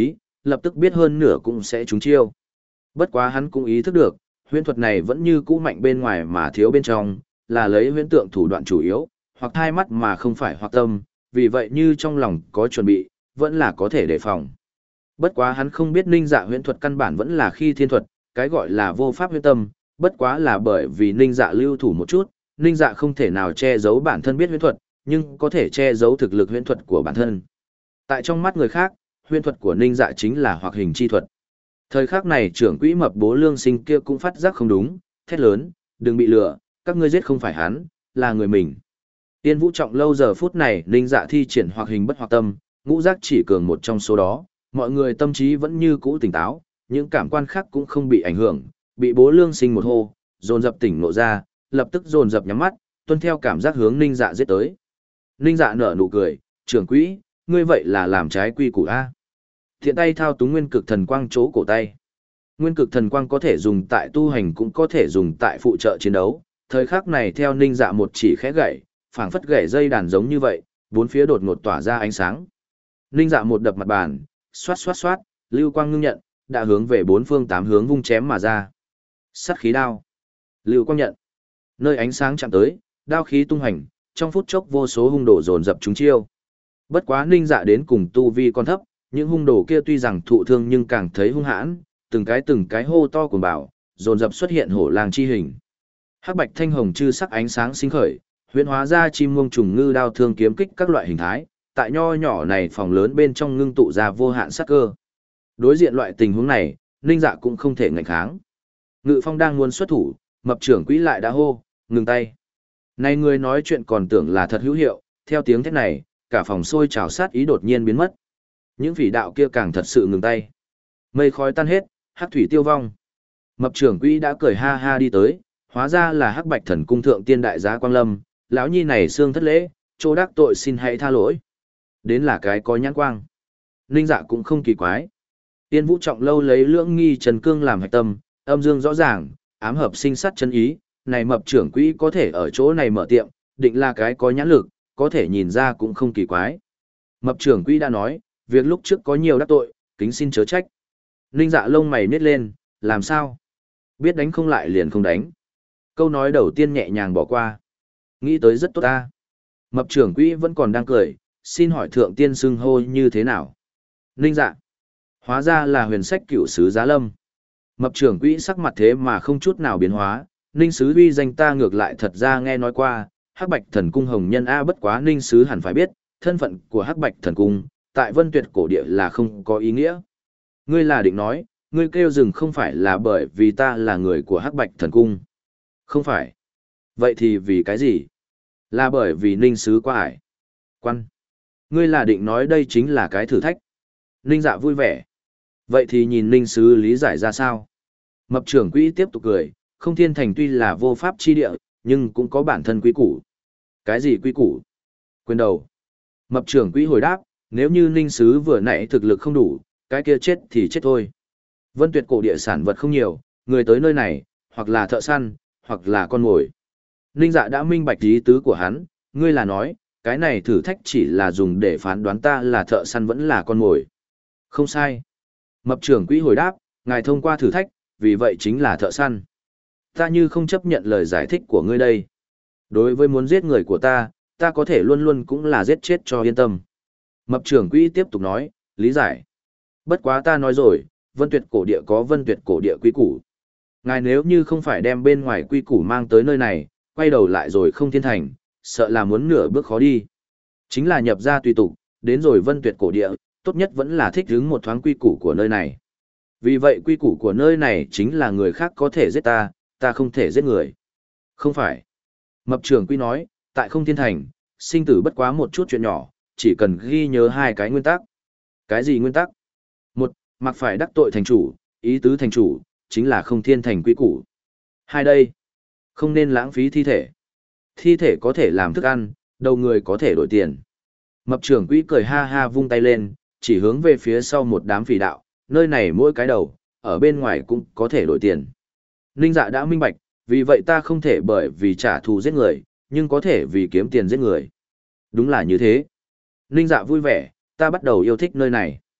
lập tức biết hơn nửa cũng sẽ trúng chiêu. Bất quá hắn cũng ý thức được, huyễn thuật này vẫn như cũ mạnh bên ngoài mà thiếu bên trong, là lấy huyễn tượng thủ đoạn chủ yếu, hoặc hai mắt mà không phải hoặc tâm, vì vậy như trong lòng có chuẩn bị, vẫn là có thể đề phòng. Bất quá hắn không biết Ninh Dạ huyễn thuật căn bản vẫn là khi thiên thuật, cái gọi là vô pháp huyễn tâm, bất quá là bởi vì Ninh Dạ lưu thủ một chút, Ninh Dạ không thể nào che giấu bản thân biết huyễn thuật, nhưng có thể che giấu thực lực huyễn thuật của bản thân. Tại trong mắt người khác, huyễn thuật của Ninh Dạ chính là hoặc hình chi thuật. Thời khắc này trưởng quỹ mập bố lương sinh kia cũng phát giác không đúng, thét lớn, đừng bị lừa, các ngươi giết không phải hắn, là người mình. Tiên Vũ Trọng lâu giờ phút này Ninh Dạ thi triển hoặc hình bất hoặc tâm, ngũ giác chỉ cường một trong số đó, mọi người tâm trí vẫn như cũ tỉnh táo, những cảm quan khác cũng không bị ảnh hưởng, bị bố lương sinh một hô, dồn dập tỉnh nộ ra, lập tức dồn dập nhắm mắt, tuân theo cảm giác hướng Ninh Dạ giết tới. Ninh Dạ nở nụ cười, trưởng quỹ, ngươi vậy là làm trái quy củ A. Thiện tay thao túng nguyên cực thần quang chỗ cổ tay. Nguyên cực thần quang có thể dùng tại tu hành cũng có thể dùng tại phụ trợ chiến đấu, thời khắc này theo Ninh Dạ một chỉ khẽ gậy, phảng phất gậy dây đàn giống như vậy, bốn phía đột ngột tỏa ra ánh sáng. Ninh Dạ một đập mặt bàn, xoát xoát xoát, lưu quang ngưng nhận, đã hướng về bốn phương tám hướng vung chém mà ra. Sát khí đao. Lưu quang nhận. Nơi ánh sáng chạm tới, đao khí tung hành, trong phút chốc vô số hung đồ dồn dập chúng chiêu. Bất quá Ninh Dạ đến cùng tu vi còn thấp, những hung đồ kia tuy rằng thụ thương nhưng càng thấy hung hãn, từng cái từng cái hô to cuồng bảo, dồn dập xuất hiện hổ lang chi hình. Hắc bạch thanh hồng chư sắc ánh sáng sinh khởi, huyễn hóa ra chim ngông trùng ngư đao thương kiếm kích các loại hình thái, tại nho nhỏ này phòng lớn bên trong ngưng tụ ra vô hạn sát cơ. Đối diện loại tình huống này, Ninh Dạ cũng không thể ngạnh kháng. Ngự Phong đang muốn xuất thủ, mập trưởng quỹ lại đã hô, ngừng tay. Này người nói chuyện còn tưởng là thật hữu hiệu, theo tiếng thét này, cả phòng sôi trào sát ý đột nhiên biến mất. Những phỉ đạo kia càng thật sự ngừng tay. Mây khói tan hết, hắc thủy tiêu vong. Mập trưởng quỹ đã cười ha ha đi tới, hóa ra là Hắc Bạch Thần cung thượng tiên đại giá Quang Lâm, lão nhi này xương thất lễ, chỗ đắc tội xin hãy tha lỗi. Đến là cái có nhãn quang. Ninh Dạ cũng không kỳ quái. Tiên Vũ Trọng lâu lấy lưỡng nghi trần cương làm hạch tâm, âm dương rõ ràng, ám hợp sinh sát chân ý, này mập trưởng quỹ có thể ở chỗ này mở tiệm, định là cái có nhãn lực, có thể nhìn ra cũng không kỳ quái. Mập trưởng quỹ đã nói, việc lúc trước có nhiều đắc tội, kính xin chớ trách. Ninh Dạ lông mày nhếch lên, làm sao? Biết đánh không lại liền không đánh. Câu nói đầu tiên nhẹ nhàng bỏ qua. Nghĩ tới rất tốt ta. Mập trưởng quỹ vẫn còn đang cười, xin hỏi thượng tiên xưng hô như thế nào? Ninh Dạ. Hóa ra là huyền sách cửu sứ Giá Lâm. Mập trưởng quỹ sắc mặt thế mà không chút nào biến hóa, Ninh sứ uy danh ta ngược lại thật ra nghe nói qua, Hắc Bạch Thần cung hồng nhân a bất quá Ninh sứ hẳn phải biết, thân phận của Hắc Bạch Thần cung tại Vân Tuyệt cổ địa là không có ý nghĩa. Ngươi là định nói, ngươi kêu dừng không phải là bởi vì ta là người của Hắc Bạch Thần cung. Không phải. Vậy thì vì cái gì? Là bởi vì Ninh sứ quá ải. Quan. Ngươi là định nói đây chính là cái thử thách. Ninh Dạ vui vẻ. Vậy thì nhìn Ninh sứ lý giải ra sao? Mập trưởng quỹ tiếp tục cười, không thiên thành tuy là vô pháp chi địa, nhưng cũng có bản thân quy củ. Cái gì quy củ? Quên đầu. Mập trưởng quỹ hồi đáp, nếu như Ninh sứ vừa nãy thực lực không đủ, cái kia chết thì chết thôi. Vân Tuyệt cổ địa sản vật không nhiều, người tới nơi này, hoặc là thợ săn, hoặc là con mồi. Ninh Dạ đã minh bạch ý tứ của hắn, ngươi là nói, cái này thử thách chỉ là dùng để phán đoán ta là thợ săn vẫn là con mồi. Không sai. Mập trưởng quỹ hồi đáp, ngài thông qua thử thách, vì vậy chính là thợ săn. Ta như không chấp nhận lời giải thích của ngươi đây. Đối với muốn giết người của ta, ta có thể luôn luôn cũng là giết chết cho yên tâm. Mập trưởng quỹ tiếp tục nói, lý giải. Bất quá ta nói rồi, Vân Tuyệt cổ địa có Vân Tuyệt cổ địa quy củ. Ngài nếu như không phải đem bên ngoài quy củ mang tới nơi này, quay đầu lại rồi không thiên thành, sợ là muốn nửa bước khó đi. Chính là nhập ra tùy tục, đến rồi Vân Tuyệt cổ địa, tốt nhất vẫn là thích ứng một thoáng quy củ của nơi này. Vì vậy quy củ của nơi này chính là người khác có thể giết ta, ta không thể giết người. Không phải. Mập trưởng quy nói, tại không thiên thành, sinh tử bất quá một chút chuyện nhỏ, chỉ cần ghi nhớ hai cái nguyên tắc. Cái gì nguyên tắc? Một, mặc phải đắc tội thành chủ, ý tứ thành chủ, chính là không thiên thành quy củ. Hai đây, không nên lãng phí thi thể. Thi thể có thể làm thức ăn, đầu người có thể đổi tiền. Mập trưởng quỹ cười ha ha vung tay lên, chỉ hướng về phía sau một đám phỉ đạo, nơi này mỗi cái đầu, ở bên ngoài cũng có thể đổi tiền. Ninh Dạ đã minh bạch, vì vậy ta không thể bởi vì trả thù giết người, nhưng có thể vì kiếm tiền giết người. Đúng là như thế. Ninh Dạ vui vẻ, ta bắt đầu yêu thích nơi này.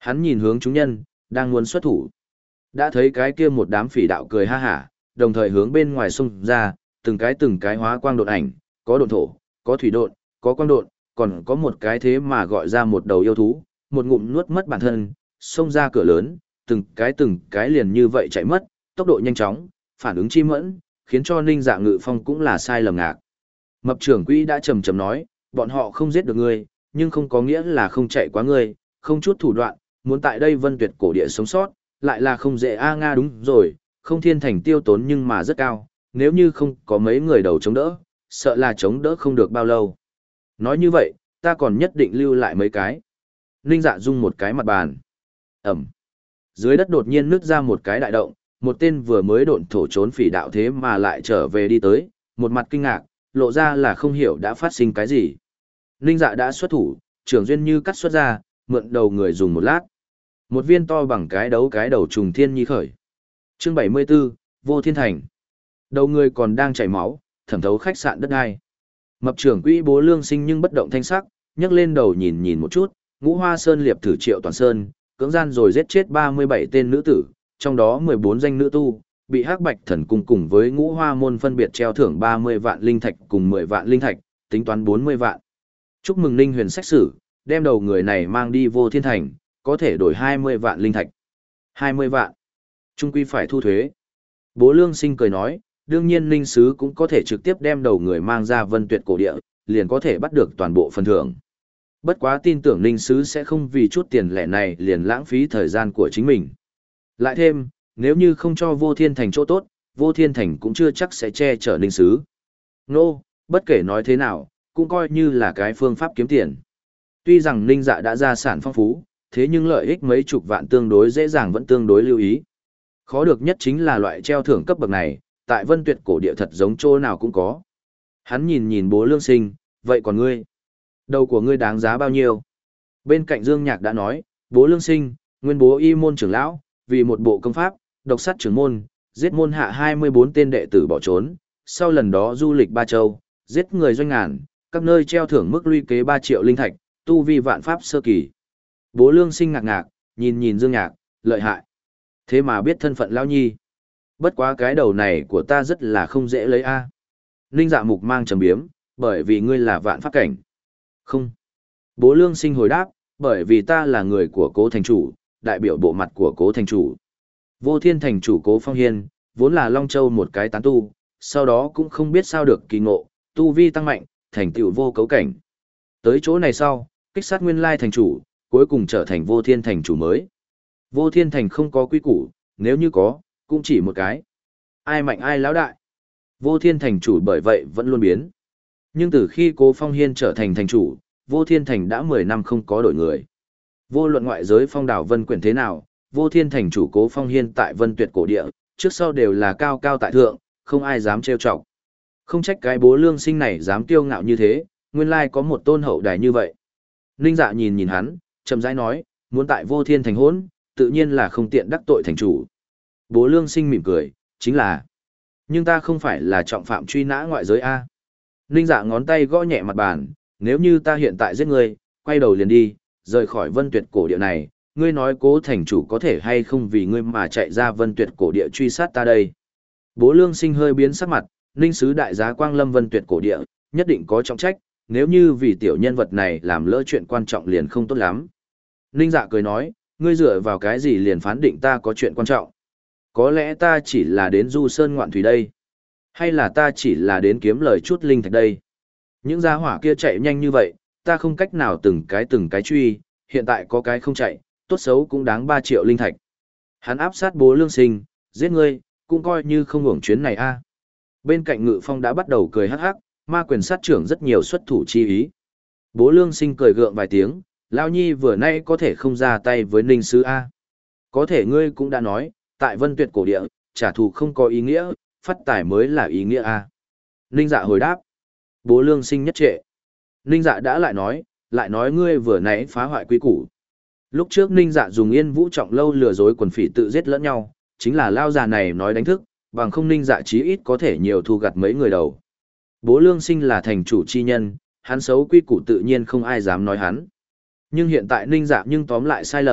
Hắn nhìn hướng chúng nhân, đang muốn xuất thủ. Đã thấy cái kia một đám phỉ đạo cười ha hả, đồng thời hướng bên ngoài xung ra, từng cái từng cái hóa quang độn ảnh, có độn thổ, có thủy độn, có quang độn, còn có một cái thế mà gọi ra một đầu yêu thú, một ngụm nuốt mất bản thân, xông ra cửa lớn, từng cái từng cái liền như vậy chạy mất, tốc độ nhanh chóng, phản ứng chi mẫn, khiến cho Ninh Dạ Ngự Phong cũng là sai lầm ngạc. Mập trưởng quỹ đã trầm trầm nói, bọn họ không giết được ngươi, nhưng không có nghĩa là không chạy quá ngươi, không chút thủ đoạn, muốn tại đây Vân Tuyệt cổ địa sống sót, lại là không dễ a nga đúng rồi, không thiên thành tiêu tốn nhưng mà rất cao, nếu như không có mấy người đầu chống đỡ, sợ là chống đỡ không được bao lâu. Nói như vậy, ta còn nhất định lưu lại mấy cái. Ninh Dạ dung một cái mặt bàn. Ẩm. Dưới đất đột nhiên nứt ra một cái đại động, một tên vừa mới độn thổ trốn phỉ đạo thế mà lại trở về đi tới, một mặt kinh ngạc, lộ ra là không hiểu đã phát sinh cái gì. Ninh Dạ đã xuất thủ, trưởng duyên như cắt xuất ra, mượn đầu người dùng một lát. Một viên to bằng cái đấu cái đầu trùng thiên nhi khởi. Chương bảy mươi 74, Vô Thiên Thành. Đầu người còn đang chảy máu, thẩm thấu khách sạn đất đai. Mập trưởng quỹ Bố Lương Sinh nhưng bất động thanh sắc, nhấc lên đầu nhìn nhìn một chút, Ngũ Hoa Sơn liệp thử Triệu Toàn Sơn, cưỡng gian rồi giết chết ba mươi bảy tên nữ tử, trong đó mười bốn danh nữ tu, bị Hắc Bạch Thần Cung cùng với Ngũ Hoa môn phân biệt treo thưởng ba mươi vạn linh thạch cùng mười vạn linh thạch, tính toán bốn mươi vạn. Chúc mừng Ninh Huyền xét xử, đem đầu người này mang đi Vô Thiên Thành, có thể đổi hai mươi vạn linh thạch. hai mươi vạn. Trung quy phải thu thuế. Bố Lương Sinh cười nói, đương nhiên Ninh Sứ cũng có thể trực tiếp đem đầu người mang ra Vân Tuyệt cổ địa, liền có thể bắt được toàn bộ phần thưởng. Bất quá tin tưởng Ninh Sứ sẽ không vì chút tiền lẻ này liền lãng phí thời gian của chính mình. Lại thêm, nếu như không cho Vô Thiên Thành chỗ tốt, Vô Thiên Thành cũng chưa chắc sẽ che chở Ninh Sứ. Nô, no, bất kể nói thế nào, cũng coi như là cái phương pháp kiếm tiền. Tuy rằng Ninh Dạ đã gia sản phong phú, thế nhưng lợi ích mấy chục vạn tương đối dễ dàng vẫn tương đối lưu ý. Khó được nhất chính là loại treo thưởng cấp bậc này, tại Vân Tuyệt cổ địa thật giống chỗ nào cũng có. Hắn nhìn nhìn Bố Lương Sinh, vậy còn ngươi? Đầu của ngươi đáng giá bao nhiêu? Bên cạnh Dương Nhạc đã nói, Bố Lương Sinh, nguyên bố y môn trưởng lão, vì một bộ công pháp, độc sát trưởng môn, giết môn hạ hai mươi bốn tên đệ tử bỏ trốn, sau lần đó du lịch ba châu, giết người doanh ngàn, các nơi treo thưởng mức luy kế ba triệu linh thạch, tu vi vạn pháp sơ kỳ. Bố Lương Sinh ngạc ngạc, nhìn nhìn Dương Nhạc, lợi hại. Thế mà biết thân phận lão nhi. Bất quá cái đầu này của ta rất là không dễ lấy a. Ninh Dạ Mục mang trầm biếm, bởi vì ngươi là vạn pháp cảnh. Không. Bố Lương Sinh hồi đáp, bởi vì ta là người của Cố thành chủ, đại biểu bộ mặt của Cố thành chủ. Vô Thiên thành chủ Cố Phong Hiên, vốn là Long Châu một cái tán tu, sau đó cũng không biết sao được kỳ ngộ, tu vi tăng mạnh, thành tựu vô cấu cảnh. Tới chỗ này sau, kích sát nguyên lai thành chủ, cuối cùng trở thành Vô Thiên thành chủ mới. Vô Thiên thành không có quy củ, nếu như có, cũng chỉ một cái. Ai mạnh ai lão đại. Vô Thiên thành chủ bởi vậy vẫn luôn biến. Nhưng từ khi Cố Phong Hiên trở thành thành chủ, Vô Thiên thành đã mười năm không có đổi người. Vô luận ngoại giới phong đảo Vân Quyển thế nào, Vô Thiên thành chủ Cố Phong Hiên tại Vân Tuyệt cổ địa, trước sau đều là cao cao tại thượng, không ai dám trêu chọc. Không trách cái Bố Lương Sinh này dám kiêu ngạo như thế, nguyên lai có một tôn hậu đài như vậy. Ninh Dạ nhìn nhìn hắn, chậm rãi nói, muốn tại Vô Thiên thành hỗn, tự nhiên là không tiện đắc tội thành chủ. Bố Lương Sinh mỉm cười, chính là, nhưng ta không phải là trọng phạm truy nã ngoại giới a. Ninh Dạ ngón tay gõ nhẹ mặt bàn, nếu như ta hiện tại giết ngươi, quay đầu liền đi, rời khỏi Vân Tuyệt cổ địa này, ngươi nói Cố thành chủ có thể hay không vì ngươi mà chạy ra Vân Tuyệt cổ địa truy sát ta đây. Bố Lương Sinh hơi biến sắc mặt, Ninh sứ đại giá Quang Lâm Vân Tuyệt cổ địa, nhất định có trọng trách, nếu như vì tiểu nhân vật này làm lỡ chuyện quan trọng liền không tốt lắm. Ninh Dạ cười nói, ngươi dựa vào cái gì liền phán định ta có chuyện quan trọng? Có lẽ ta chỉ là đến du sơn ngoạn thủy đây. Hay là ta chỉ là đến kiếm lời chút linh thạch đây. Những gia hỏa kia chạy nhanh như vậy, ta không cách nào từng cái từng cái truy, hiện tại có cái không chạy, tốt xấu cũng đáng ba triệu linh thạch. Hắn áp sát Bố Lương Sinh, giết ngươi, cũng coi như không hưởng chuyến này a. Bên cạnh Ngự Phong đã bắt đầu cười hắc hắc, ma quyền sát trưởng rất nhiều xuất thủ chi ý. Bố Lương Sinh cười gượng vài tiếng, Lao Nhi vừa nay có thể không ra tay với Ninh Sứ A. Có thể ngươi cũng đã nói, tại Vân Tuyệt cổ địa, trả thù không có ý nghĩa, phát tài mới là ý nghĩa A. Ninh Dạ hồi đáp. Bố Lương Sinh nhất trệ. Ninh Dạ đã lại nói, lại nói ngươi vừa nãy phá hoại quy củ. Lúc trước Ninh Dạ dùng Yên Vũ Trọng Lâu lừa dối quần phỉ tự giết lẫn nhau, chính là lao già này nói đánh thức, bằng không Ninh Dạ chí ít có thể nhiều thu gặt mấy người đầu. Bố Lương Sinh là thành chủ chi nhân, hắn xấu quy củ tự nhiên không ai dám nói hắn. Nhưng hiện tại Ninh Dạ nhưng tóm lại sai lầm,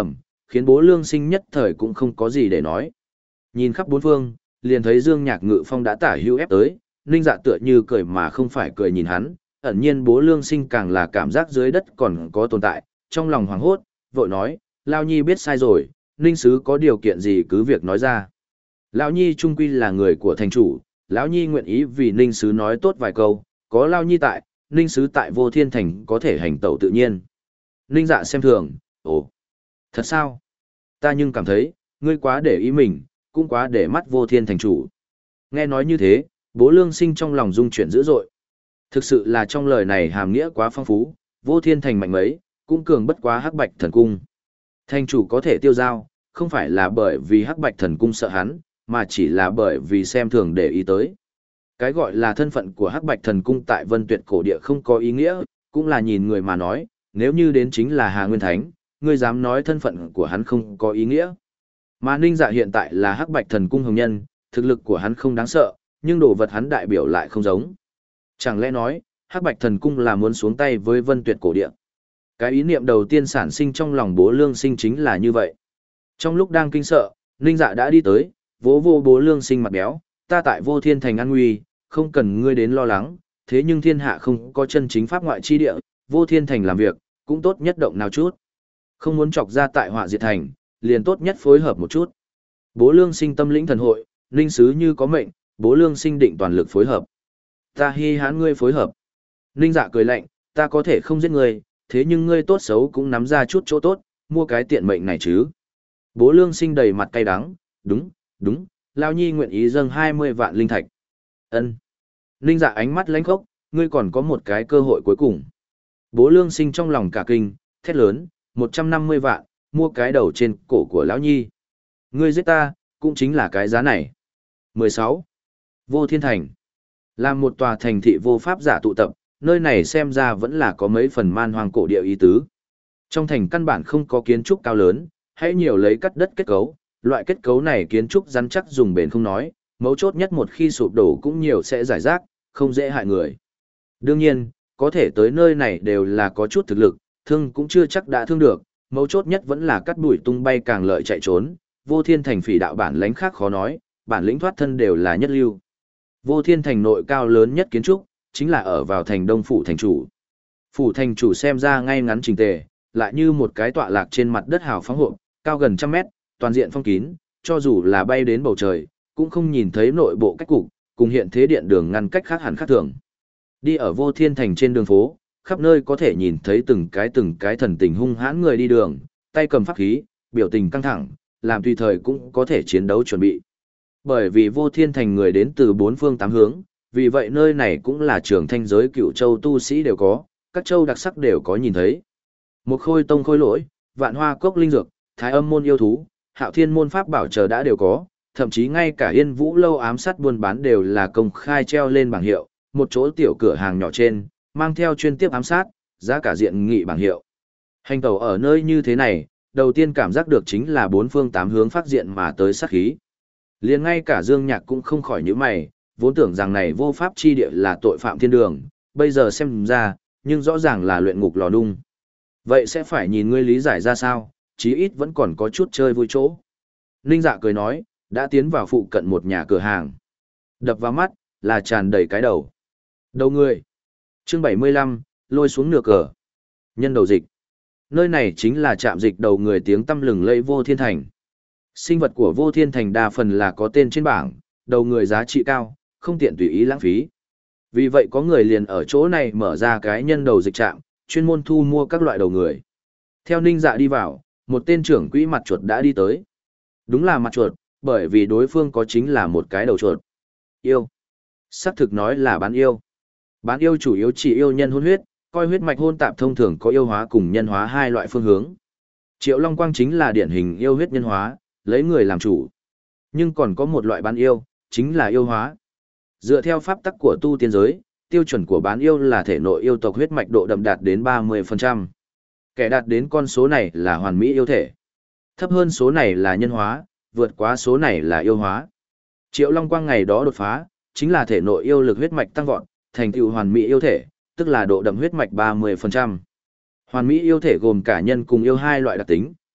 khiến Bố Lương Sinh nhất thời cũng không có gì để nói. Nhìn khắp bốn phương, liền thấy Dương Nhạc Ngự Phong đã tả hữu ép tới, Ninh Dạ tựa như cười mà không phải cười nhìn hắn, ẩn nhiên Bố Lương Sinh càng là cảm giác dưới đất còn có tồn tại, trong lòng hoảng hốt, vội nói, Lao Nhi biết sai rồi, Ninh Sứ có điều kiện gì cứ việc nói ra. Lão Nhi trung quy là người của thành chủ, Lão Nhi nguyện ý vì Ninh Sứ nói tốt vài câu, có Lao Nhi tại, Ninh Sứ tại Vô Thiên Thành có thể hành tẩu tự nhiên. Ninh Dạ xem thường, ồ, thật sao? Ta nhưng cảm thấy, ngươi quá để ý mình, cũng quá để mắt Vô Thiên Thành chủ. Nghe nói như thế, Bố Lương Sinh trong lòng rung chuyển dữ dội. Thực sự là trong lời này hàm nghĩa quá phong phú, Vô Thiên Thành mạnh mấy, cũng cường bất quá Hắc Bạch Thần Cung. Thành chủ có thể tiêu giao, không phải là bởi vì Hắc Bạch Thần Cung sợ hắn, mà chỉ là bởi vì xem thường để ý tới. Cái gọi là thân phận của Hắc Bạch Thần Cung tại Vân Tuyệt cổ địa không có ý nghĩa, cũng là nhìn người mà nói, nếu như đến chính là Hà Nguyên Thánh, ngươi dám nói thân phận của hắn không có ý nghĩa. Mà Ninh Dạ hiện tại là Hắc Bạch Thần Cung hồng nhân, thực lực của hắn không đáng sợ, nhưng đồ vật hắn đại biểu lại không giống. Chẳng lẽ nói, Hắc Bạch Thần Cung là muốn xuống tay với Vân Tuyệt cổ địa? Cái ý niệm đầu tiên sản sinh trong lòng Bố Lương Sinh chính là như vậy. Trong lúc đang kinh sợ, Ninh Dạ đã đi tới, vỗ vô Bố Lương Sinh mặt béo, ta tại Vô Thiên Thành an nguy, không cần ngươi đến lo lắng, thế nhưng thiên hạ không có chân chính pháp ngoại chi địa, Vô Thiên Thành làm việc, cũng tốt nhất động nào chút. Không muốn chọc ra tại họa diệt thành, liền tốt nhất phối hợp một chút. Bố Lương Sinh tâm lĩnh thần hội, Ninh Sứ như có mệnh, Bố Lương Sinh định toàn lực phối hợp. Ta hi hán ngươi phối hợp. Ninh Dạ cười lạnh, ta có thể không giết ngươi, thế nhưng ngươi tốt xấu cũng nắm ra chút chỗ tốt, mua cái tiện mệnh này chứ. Bố Lương Sinh đầy mặt cay đắng, đúng, đúng, Lao Nhi nguyện ý dâng hai mươi vạn linh thạch. Ân. Ninh Dạ ánh mắt lánh khốc, ngươi còn có một cái cơ hội cuối cùng. Bố Lương Sinh trong lòng cả kinh, thét lớn, một trăm năm mươi vạn, mua cái đầu trên cổ của Lão Nhi. Ngươi giết ta, cũng chính là cái giá này. mười sáu. Vô Thiên Thành. Làm một tòa thành thị vô pháp giả tụ tập, nơi này xem ra vẫn là có mấy phần man hoang cổ địa ý tứ. Trong thành căn bản không có kiến trúc cao lớn, hãy nhiều lấy cắt đất kết cấu, loại kết cấu này kiến trúc rắn chắc dùng bền không nói, mấu chốt nhất một khi sụp đổ cũng nhiều sẽ giải rác, không dễ hại người. Đương nhiên, có thể tới nơi này đều là có chút thực lực, thương cũng chưa chắc đã thương được, mấu chốt nhất vẫn là cắt đuổi tung bay càng lợi chạy trốn, Vô Thiên Thành phỉ đạo bản lãnh khác khó nói, bản lĩnh thoát thân đều là nhất lưu. Vô Thiên Thành nội cao lớn nhất kiến trúc, chính là ở vào thành Đông Phủ Thành Chủ. Phủ Thành Chủ xem ra ngay ngắn chỉnh tề, lại như một cái tọa lạc trên mặt đất hào phóng hộ, cao gần trăm mét, toàn diện phong kín, cho dù là bay đến bầu trời, cũng không nhìn thấy nội bộ cách cục, cùng hiện thế điện đường ngăn cách khác hẳn khác thường. Đi ở Vô Thiên Thành trên đường phố, khắp nơi có thể nhìn thấy từng cái từng cái thần tình hung hãn người đi đường, tay cầm pháp khí, biểu tình căng thẳng, làm tùy thời cũng có thể chiến đấu chuẩn bị. Bởi vì Vô Thiên Thành người đến từ bốn phương tám hướng, vì vậy nơi này cũng là trường thanh giới cựu châu tu sĩ đều có, các châu đặc sắc đều có nhìn thấy. Một khôi tông khôi lỗi, vạn hoa cốc linh dược, thái âm môn yêu thú, hạo thiên môn pháp bảo chờ đã đều có, thậm chí ngay cả yên vũ lâu ám sát buôn bán đều là công khai treo lên bảng hiệu, một chỗ tiểu cửa hàng nhỏ trên, mang theo chuyên tiếp ám sát, giá cả diện nghị bảng hiệu. Hành tẩu ở nơi như thế này, đầu tiên cảm giác được chính là bốn phương tám hướng phát diện mà tới sát khí. Liền ngay cả Dương Nhạc cũng không khỏi nhíu mày, vốn tưởng rằng này vô pháp chi địa là tội phạm thiên đường, bây giờ xem ra, nhưng rõ ràng là luyện ngục lò nung. Vậy sẽ phải nhìn ngươi lý giải ra sao, chí ít vẫn còn có chút chơi vui chỗ. Ninh Dạ cười nói, đã tiến vào phụ cận một nhà cửa hàng. Đập vào mắt, là tràn đầy cái đầu. Đầu người. Chương bảy mươi lăm, lôi xuống nửa cờ. Nhân đầu dịch. Nơi này chính là trạm dịch đầu người tiếng tăm lừng lẫy Vô Thiên Thành. Sinh vật của Vô Thiên Thành đa phần là có tên trên bảng, đầu người giá trị cao, không tiện tùy ý lãng phí. Vì vậy có người liền ở chỗ này mở ra cái nhân đầu dịch trạm, chuyên môn thu mua các loại đầu người. Theo Ninh Dạ đi vào, một tên trưởng quỹ mặt chuột đã đi tới. Đúng là mặt chuột, bởi vì đối phương có chính là một cái đầu chuột. Yêu. Sắc thực nói là bán yêu. Bán yêu chủ yếu chỉ yêu nhân hôn huyết, coi huyết mạch hôn tạp thông thường có yêu hóa cùng nhân hóa hai loại phương hướng. Triệu Long Quang chính là điển hình yêu huyết nhân hóa, lấy người làm chủ. Nhưng còn có một loại bán yêu, chính là yêu hóa. Dựa theo pháp tắc của tu tiên giới, tiêu chuẩn của bán yêu là thể nội yêu tộc huyết mạch độ đậm đạt đến ba mươi phần trăm. Kẻ đạt đến con số này là hoàn mỹ yêu thể. Thấp hơn số này là nhân hóa, vượt quá số này là yêu hóa. Triệu Long Quang ngày đó đột phá, chính là thể nội yêu lực huyết mạch tăng vọt, thành tựu hoàn mỹ yêu thể, tức là độ đậm huyết mạch ba mươi phần trăm. Hoàn mỹ yêu thể gồm cả nhân cùng yêu hai loại đặc tính,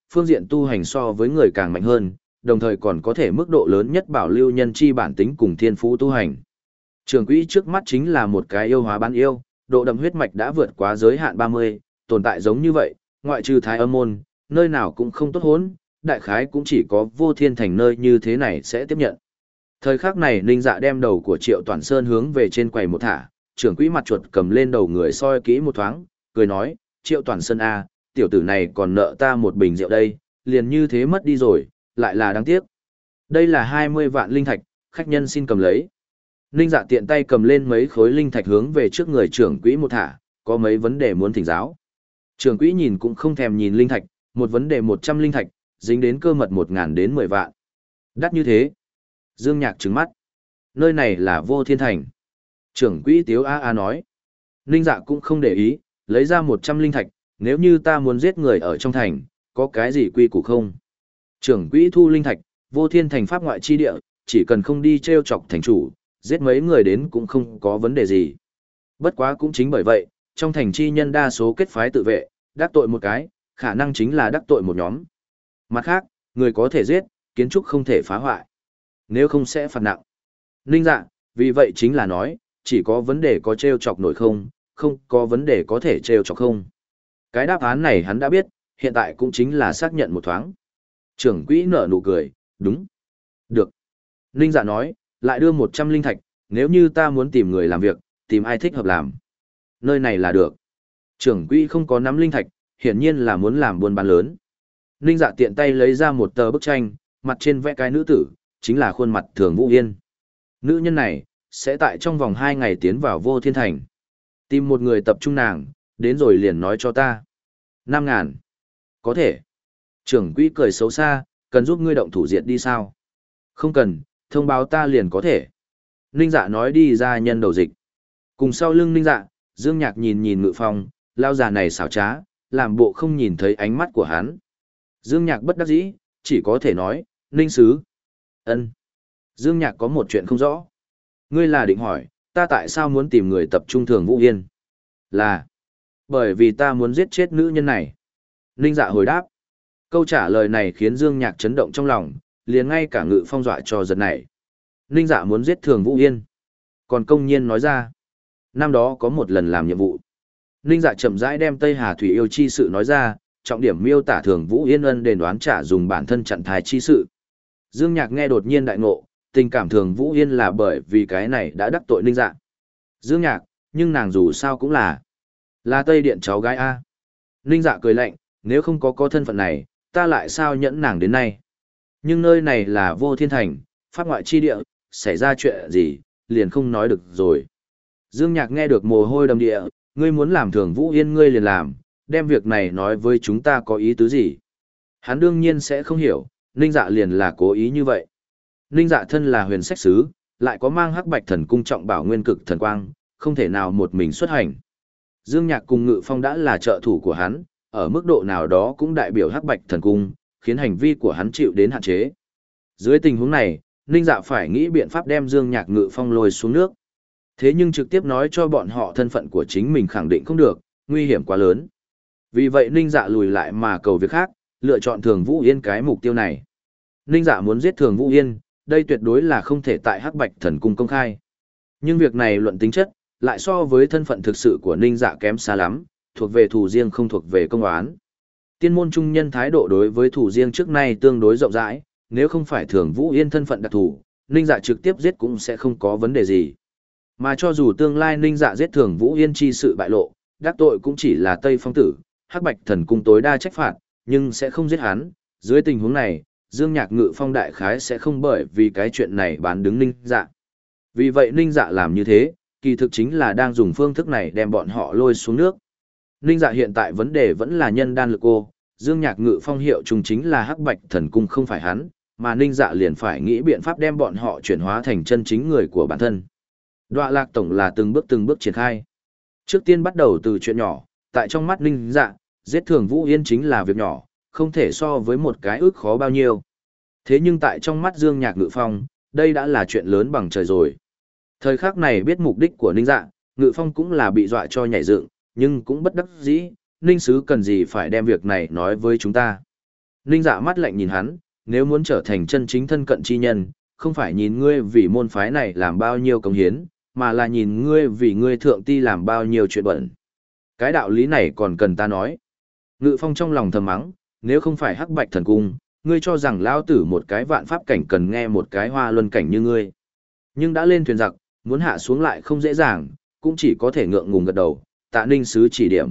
phương diện tu hành so với người càng mạnh hơn, đồng thời còn có thể mức độ lớn nhất bảo lưu nhân chi bản tính cùng thiên phú tu hành. Trưởng quỹ trước mắt chính là một cái yêu hóa bán yêu, độ đậm huyết mạch đã vượt quá giới hạn ba mươi, tồn tại giống như vậy, ngoại trừ Thái Âm môn, nơi nào cũng không tốt hốn, đại khái cũng chỉ có Vô Thiên Thành nơi như thế này sẽ tiếp nhận. Thời khắc này Ninh Dạ đem đầu của Triệu Toàn Sơn hướng về trên quầy một thả, trưởng quỹ mặt chuột cầm lên đầu người soi kỹ một thoáng, cười nói, Triệu Toàn Sơn a, tiểu tử này còn nợ ta một bình rượu đây, liền như thế mất đi rồi, lại là đáng tiếc. Đây là hai mươi vạn linh thạch, khách nhân xin cầm lấy. Ninh Dạ tiện tay cầm lên mấy khối linh thạch hướng về trước người trưởng quỹ một thả, có mấy vấn đề muốn thỉnh giáo. Trưởng quỹ nhìn cũng không thèm nhìn linh thạch, một vấn đề một trăm linh thạch, dính đến cơ mật một ngàn đến mười vạn. Đắt như thế. Dương Nhạc trừng mắt. Nơi này là Vô Thiên Thành. Trưởng quỹ Tiếu A A nói. Ninh Dạ cũng không để ý, lấy ra một trăm linh thạch, nếu như ta muốn giết người ở trong thành, có cái gì quy củ không? Trưởng quỹ thu linh thạch, Vô Thiên Thành pháp ngoại chi địa, chỉ cần không đi treo chọc thành chủ, giết mấy người đến cũng không có vấn đề gì. Bất quá cũng chính bởi vậy, trong thành chi nhân đa số kết phái tự vệ, đắc tội một cái, khả năng chính là đắc tội một nhóm. Mặt khác, người có thể giết, kiến trúc không thể phá hoại. Nếu không sẽ phạt nặng. Ninh Dạ, vì vậy chính là nói, chỉ có vấn đề có treo chọc nổi không, không có vấn đề có thể treo chọc không. Cái đáp án này hắn đã biết, hiện tại cũng chính là xác nhận một thoáng. Trưởng quỹ nở nụ cười, đúng. Được. Ninh Dạ nói, lại đưa một trăm linh thạch, nếu như ta muốn tìm người làm việc, tìm ai thích hợp làm. Nơi này là được. Trưởng quỹ không có nắm linh thạch, hiển nhiên là muốn làm buôn bán lớn. Ninh Dạ tiện tay lấy ra một tờ bức tranh, mặt trên vẽ cái nữ tử, chính là khuôn mặt Thường Vũ Yên. Nữ nhân này, sẽ tại trong vòng hai ngày tiến vào Vô Thiên Thành. Tìm một người tập trung nàng, đến rồi liền nói cho ta. Năm ngàn. Có thể. Trưởng quỹ cười xấu xa, cần giúp ngươi động thủ diệt đi sao? Không cần, thông báo ta liền có thể. Ninh Dạ nói đi ra nhân đầu dịch. Cùng sau lưng Ninh Dạ, Dương Nhạc nhìn nhìn Ngự Phong, lao già này xảo trá, làm bộ không nhìn thấy ánh mắt của hắn. Dương Nhạc bất đắc dĩ, chỉ có thể nói, Ninh Sứ. Ân. Dương Nhạc có một chuyện không rõ. Ngươi là định hỏi, ta tại sao muốn tìm người tập trung Thường Vũ Yên? Là, bởi vì ta muốn giết chết nữ nhân này. Ninh Dạ hồi đáp. Câu trả lời này khiến Dương Nhạc chấn động trong lòng, liền ngay cả Ngự Phong dọa cho giật nảy. Ninh Dạ muốn giết Thường Vũ Yên. Còn công nhiên nói ra. Năm đó có một lần làm nhiệm vụ. Ninh Dạ chậm rãi đem Tây Hà Thủy Yêu chi sự nói ra, trọng điểm miêu tả Thường Vũ Yên ân đền đoán trả dùng bản thân chặn thai chi sự. Dương Nhạc nghe đột nhiên đại ngộ, tình cảm Thường Vũ Yên là bởi vì cái này đã đắc tội Ninh Dạ. Dương Nhạc, nhưng nàng dù sao cũng là là Tây Điện cháu gái A. Ninh Dạ cười lạnh, nếu không có có thân phận này, ta lại sao nhẫn nàng đến nay. Nhưng nơi này là Vô Thiên Thành, pháp ngoại chi địa, xảy ra chuyện gì, liền không nói được rồi. Dương Nhạc nghe được mồ hôi đầm địa, ngươi muốn làm Thường Vũ Yên ngươi liền làm, đem việc này nói với chúng ta có ý tứ gì. Hắn đương nhiên sẽ không hiểu, Ninh Dạ liền là cố ý như vậy. Ninh Dạ thân là huyền sách sứ, lại có mang hắc bạch thần cung trọng bảo nguyên cực thần quang, không thể nào một mình xuất hành. Dương Nhạc cùng Ngự Phong đã là trợ thủ của hắn, ở mức độ nào đó cũng đại biểu hắc bạch thần cung, khiến hành vi của hắn chịu đến hạn chế. Dưới tình huống này, Ninh Dạ phải nghĩ biện pháp đem Dương Nhạc Ngự Phong lôi xuống nước. Thế nhưng trực tiếp nói cho bọn họ thân phận của chính mình khẳng định không được, nguy hiểm quá lớn. Vì vậy Ninh Dạ lùi lại mà cầu việc khác, lựa chọn Thường Vũ Yên cái mục tiêu này. Ninh Dạ muốn giết Thường Vũ Yên, đây tuyệt đối là không thể tại hắc bạch thần cung công khai. Nhưng việc này luận tính chất, lại so với thân phận thực sự của Ninh Dạ kém xa lắm, thuộc về thù riêng không thuộc về công oán. Tiên môn trung nhân thái độ đối với thù riêng trước nay tương đối rộng rãi, nếu không phải Thường Vũ Yên thân phận đặc thù, Ninh Dạ trực tiếp giết cũng sẽ không có vấn đề gì. Mà cho dù tương lai Ninh Dạ giết Thường Vũ Yên chi sự bại lộ, đắc tội cũng chỉ là Tây Phong tử, hắc bạch thần cung tối đa trách phạt, nhưng sẽ không giết hắn. Dưới tình huống này, Dương Nhạc Ngự Phong đại khái sẽ không bởi vì cái chuyện này bán đứng Ninh Dạ. Vì vậy Ninh Dạ làm như thế, kỳ thực chính là đang dùng phương thức này đem bọn họ lôi xuống nước. Ninh Dạ hiện tại vấn đề vẫn là nhân đan lực cô, Dương Nhạc Ngự Phong hiệu trùng chính là hắc bạch thần cung không phải hắn, mà Ninh Dạ liền phải nghĩ biện pháp đem bọn họ chuyển hóa thành chân chính người của bản thân. Đoạ Lạc tổng là từng bước từng bước triển khai. Trước tiên bắt đầu từ chuyện nhỏ, tại trong mắt Ninh Dạ, giết Thường Vũ Yên chính là việc nhỏ, không thể so với một cái ước khó bao nhiêu. Thế nhưng tại trong mắt Dương Nhạc Ngự Phong, đây đã là chuyện lớn bằng trời rồi. Thời khắc này biết mục đích của Ninh Dạ, Ngự Phong cũng là bị dọa cho nhảy dựng, nhưng cũng bất đắc dĩ, Ninh Sứ cần gì phải đem việc này nói với chúng ta. Ninh Dạ mắt lạnh nhìn hắn, nếu muốn trở thành chân chính thân cận chi nhân, không phải nhìn ngươi vì môn phái này làm bao nhiêu công hiến, mà là nhìn ngươi vì ngươi thượng ti làm bao nhiêu chuyện bẩn. Cái đạo lý này còn cần ta nói. Ngự Phong trong lòng thầm mắng, nếu không phải hắc bạch thần cung, ngươi cho rằng lão tử một cái vạn pháp cảnh cần nghe một cái hoa luân cảnh như ngươi. Nhưng đã lên thuyền giặc, muốn hạ xuống lại không dễ dàng, cũng chỉ có thể ngượng ngùng gật đầu, tạ Ninh sứ chỉ điểm.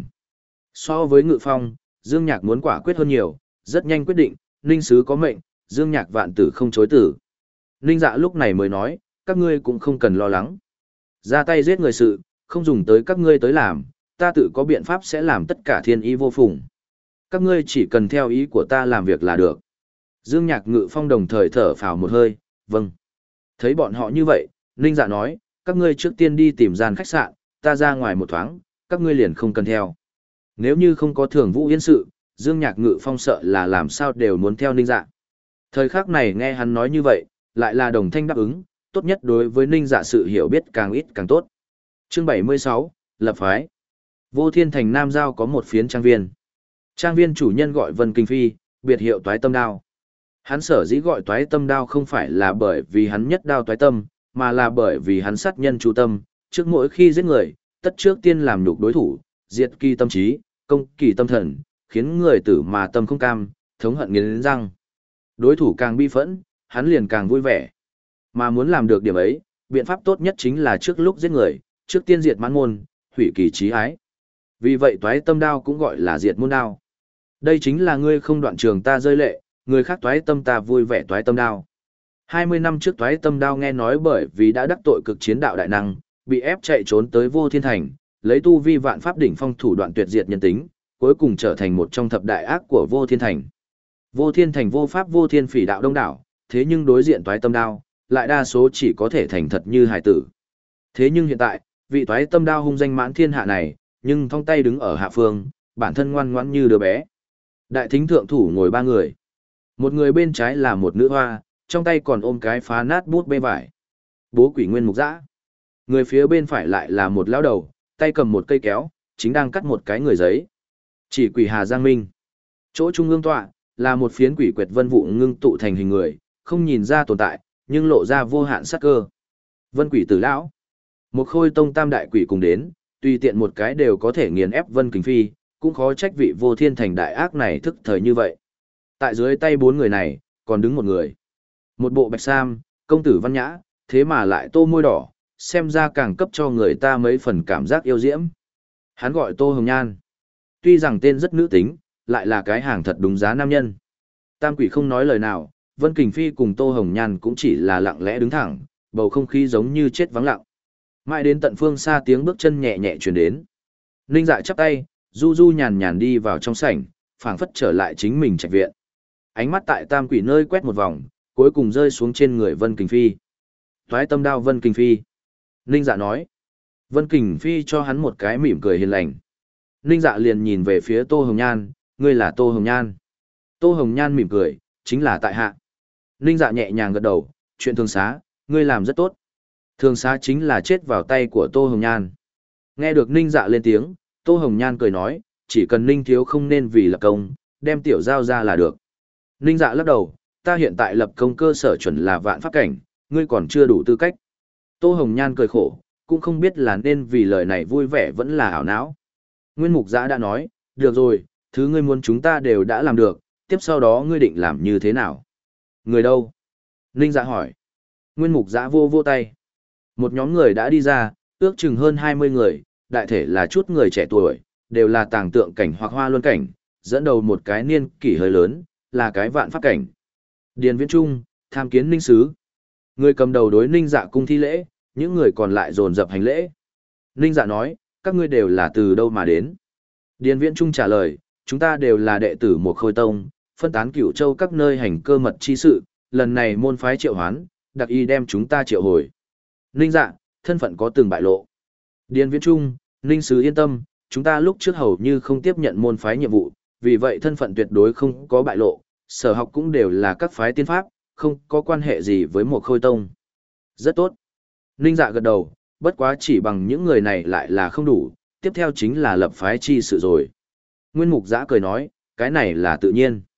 So với Ngự Phong, Dương Nhạc muốn quả quyết hơn nhiều, rất nhanh quyết định, Ninh sứ có mệnh, Dương Nhạc vạn tử không chối tử. Ninh Dạ lúc này mới nói, các ngươi cũng không cần lo lắng. Ra tay giết người sự, không dùng tới các ngươi tới làm, ta tự có biện pháp sẽ làm tất cả thiên ý vô phùng. Các ngươi chỉ cần theo ý của ta làm việc là được. Dương Nhạc Ngự Phong đồng thời thở phào một hơi, vâng. Thấy bọn họ như vậy, Ninh Dạ nói, các ngươi trước tiên đi tìm gian khách sạn, ta ra ngoài một thoáng, các ngươi liền không cần theo. Nếu như không có Thường Vũ Yên sự, Dương Nhạc Ngự Phong sợ là làm sao đều muốn theo Ninh Dạ. Thời khắc này nghe hắn nói như vậy, lại là đồng thanh đáp ứng, tốt nhất đối với Ninh Dạ sự hiểu biết càng ít càng tốt. Chương bảy mươi sáu, Lập phái. Vô Thiên Thành Nam Giao có một phiến trang viên. Trang viên chủ nhân gọi Vân Kinh Phi, biệt hiệu Toái Tâm Đao. Hắn sở dĩ gọi Toái Tâm Đao không phải là bởi vì hắn nhất đao toái tâm, mà là bởi vì hắn sát nhân chú tâm, trước mỗi khi giết người, tất trước tiên làm nhục đối thủ, diệt kỳ tâm trí, công kỳ tâm thần, khiến người tử mà tâm không cam, thống hận nghiến răng. Đối thủ càng bi phẫn, hắn liền càng vui vẻ. Mà muốn làm được điểm ấy, biện pháp tốt nhất chính là trước lúc giết người, trước tiên diệt mãn môn, hủy kỳ trí ái. Vì vậy Toái Tâm Đao cũng gọi là diệt môn đao. Đây chính là ngươi không đoạn trường ta rơi lệ, người khác toái tâm ta vui vẻ Toái Tâm Đao. hai mươi năm trước Toái Tâm Đao nghe nói bởi vì đã đắc tội cực chiến đạo đại năng, bị ép chạy trốn tới Vô Thiên Thành, lấy tu vi vạn pháp đỉnh phong thủ đoạn tuyệt diệt nhân tính, cuối cùng trở thành một trong thập đại ác của Vô Thiên Thành. Vô Thiên Thành vô pháp vô thiên phỉ đạo đông đảo, thế nhưng đối diện Toái Tâm Đao, lại đa số chỉ có thể thành thật như hải tử. Thế nhưng hiện tại, vị Toái Tâm Đao hung danh mãn thiên hạ này, nhưng thong tay đứng ở hạ phương, bản thân ngoan ngoãn như đứa bé. Đại thính thượng thủ ngồi ba người. Một người bên trái là một nữ hoa, trong tay còn ôm cái phá nát bút bê vải. Bố Quỷ Nguyên Mục Giã. Người phía bên phải lại là một lão đầu, tay cầm một cây kéo, chính đang cắt một cái người giấy. Chỉ Quỷ Hà Giang Minh. Chỗ trung ương tọa, là một phiến quỷ quyệt vân vụ ngưng tụ thành hình người, không nhìn ra tồn tại, nhưng lộ ra vô hạn sát cơ. Vân Quỷ Tử lão. Một Khôi Tông tam đại quỷ cùng đến, tùy tiện một cái đều có thể nghiền ép Vân Kình Phi, cũng khó trách vị Vô Thiên Thành đại ác này thức thời như vậy. Tại dưới tay bốn người này, còn đứng một người. Một bộ bạch sam, công tử văn nhã, thế mà lại tô môi đỏ, xem ra càng cấp cho người ta mấy phần cảm giác yêu diễm. Hắn gọi Tô Hồng Nhan. Tuy rằng tên rất nữ tính, lại là cái hàng thật đúng giá nam nhân. Tam quỷ không nói lời nào, Vân Kình Phi cùng Tô Hồng Nhan cũng chỉ là lặng lẽ đứng thẳng, bầu không khí giống như chết vắng lặng. Mãi đến tận phương xa tiếng bước chân nhẹ nhẹ truyền đến. Ninh Dạ chắp tay, du du nhàn nhàn đi vào trong sảnh, phảng phất trở lại chính mình trạch viện. Ánh mắt tại tam quỷ nơi quét một vòng, cuối cùng rơi xuống trên người Vân Kình Phi. Toái Tâm Đao Vân Kình Phi. Ninh Dạ nói. Vân Kình Phi cho hắn một cái mỉm cười hiền lành. Ninh Dạ liền nhìn về phía Tô Hồng Nhan, ngươi là Tô Hồng Nhan. Tô Hồng Nhan mỉm cười, chính là tại hạ. Ninh Dạ nhẹ nhàng gật đầu, chuyện thường xá, ngươi làm rất tốt. Thường xá chính là chết vào tay của Tô Hồng Nhan. Nghe được Ninh Dạ lên tiếng, Tô Hồng Nhan cười nói, chỉ cần Ninh thiếu không nên vì lập công, đem tiểu giao ra là được. Ninh Dạ lắc đầu, ta hiện tại lập công cơ sở chuẩn là vạn pháp cảnh, ngươi còn chưa đủ tư cách. Tô Hồng Nhan cười khổ, cũng không biết là nên vì lời này vui vẻ vẫn là ảo não. Nguyên Mục Giã đã nói, được rồi, thứ ngươi muốn chúng ta đều đã làm được, tiếp sau đó ngươi định làm như thế nào? Người đâu? Ninh Dạ hỏi. Nguyên Mục Giã vô vô tay. Một nhóm người đã đi ra, ước chừng hơn hai mươi người, đại thể là chút người trẻ tuổi, đều là tàng tượng cảnh hoặc hoa luân cảnh, dẫn đầu một cái niên kỷ hơi lớn, là cái vạn pháp cảnh. Điền Viễn Trung, tham kiến Ninh Sứ. Người cầm đầu đối Ninh Dạ cung thi lễ, những người còn lại dồn dập hành lễ. Ninh Dạ nói, các ngươi đều là từ đâu mà đến? Điền Viễn Trung trả lời, chúng ta đều là đệ tử một Khôi Tông, phân tán Cửu Châu các nơi hành cơ mật chi sự, lần này môn phái triệu hoán, đặc y đem chúng ta triệu hồi. Ninh Dạ, thân phận có từng bại lộ. Điền Viễn Trung, Ninh Sứ yên tâm, chúng ta lúc trước hầu như không tiếp nhận môn phái nhiệm vụ, vì vậy thân phận tuyệt đối không có bại lộ, sở học cũng đều là các phái tiên pháp, không có quan hệ gì với một Khôi Tông. Rất tốt. Ninh Dạ gật đầu, bất quá chỉ bằng những người này lại là không đủ, tiếp theo chính là lập phái chi sự rồi. Nguyên Mục Giã cười nói, cái này là tự nhiên.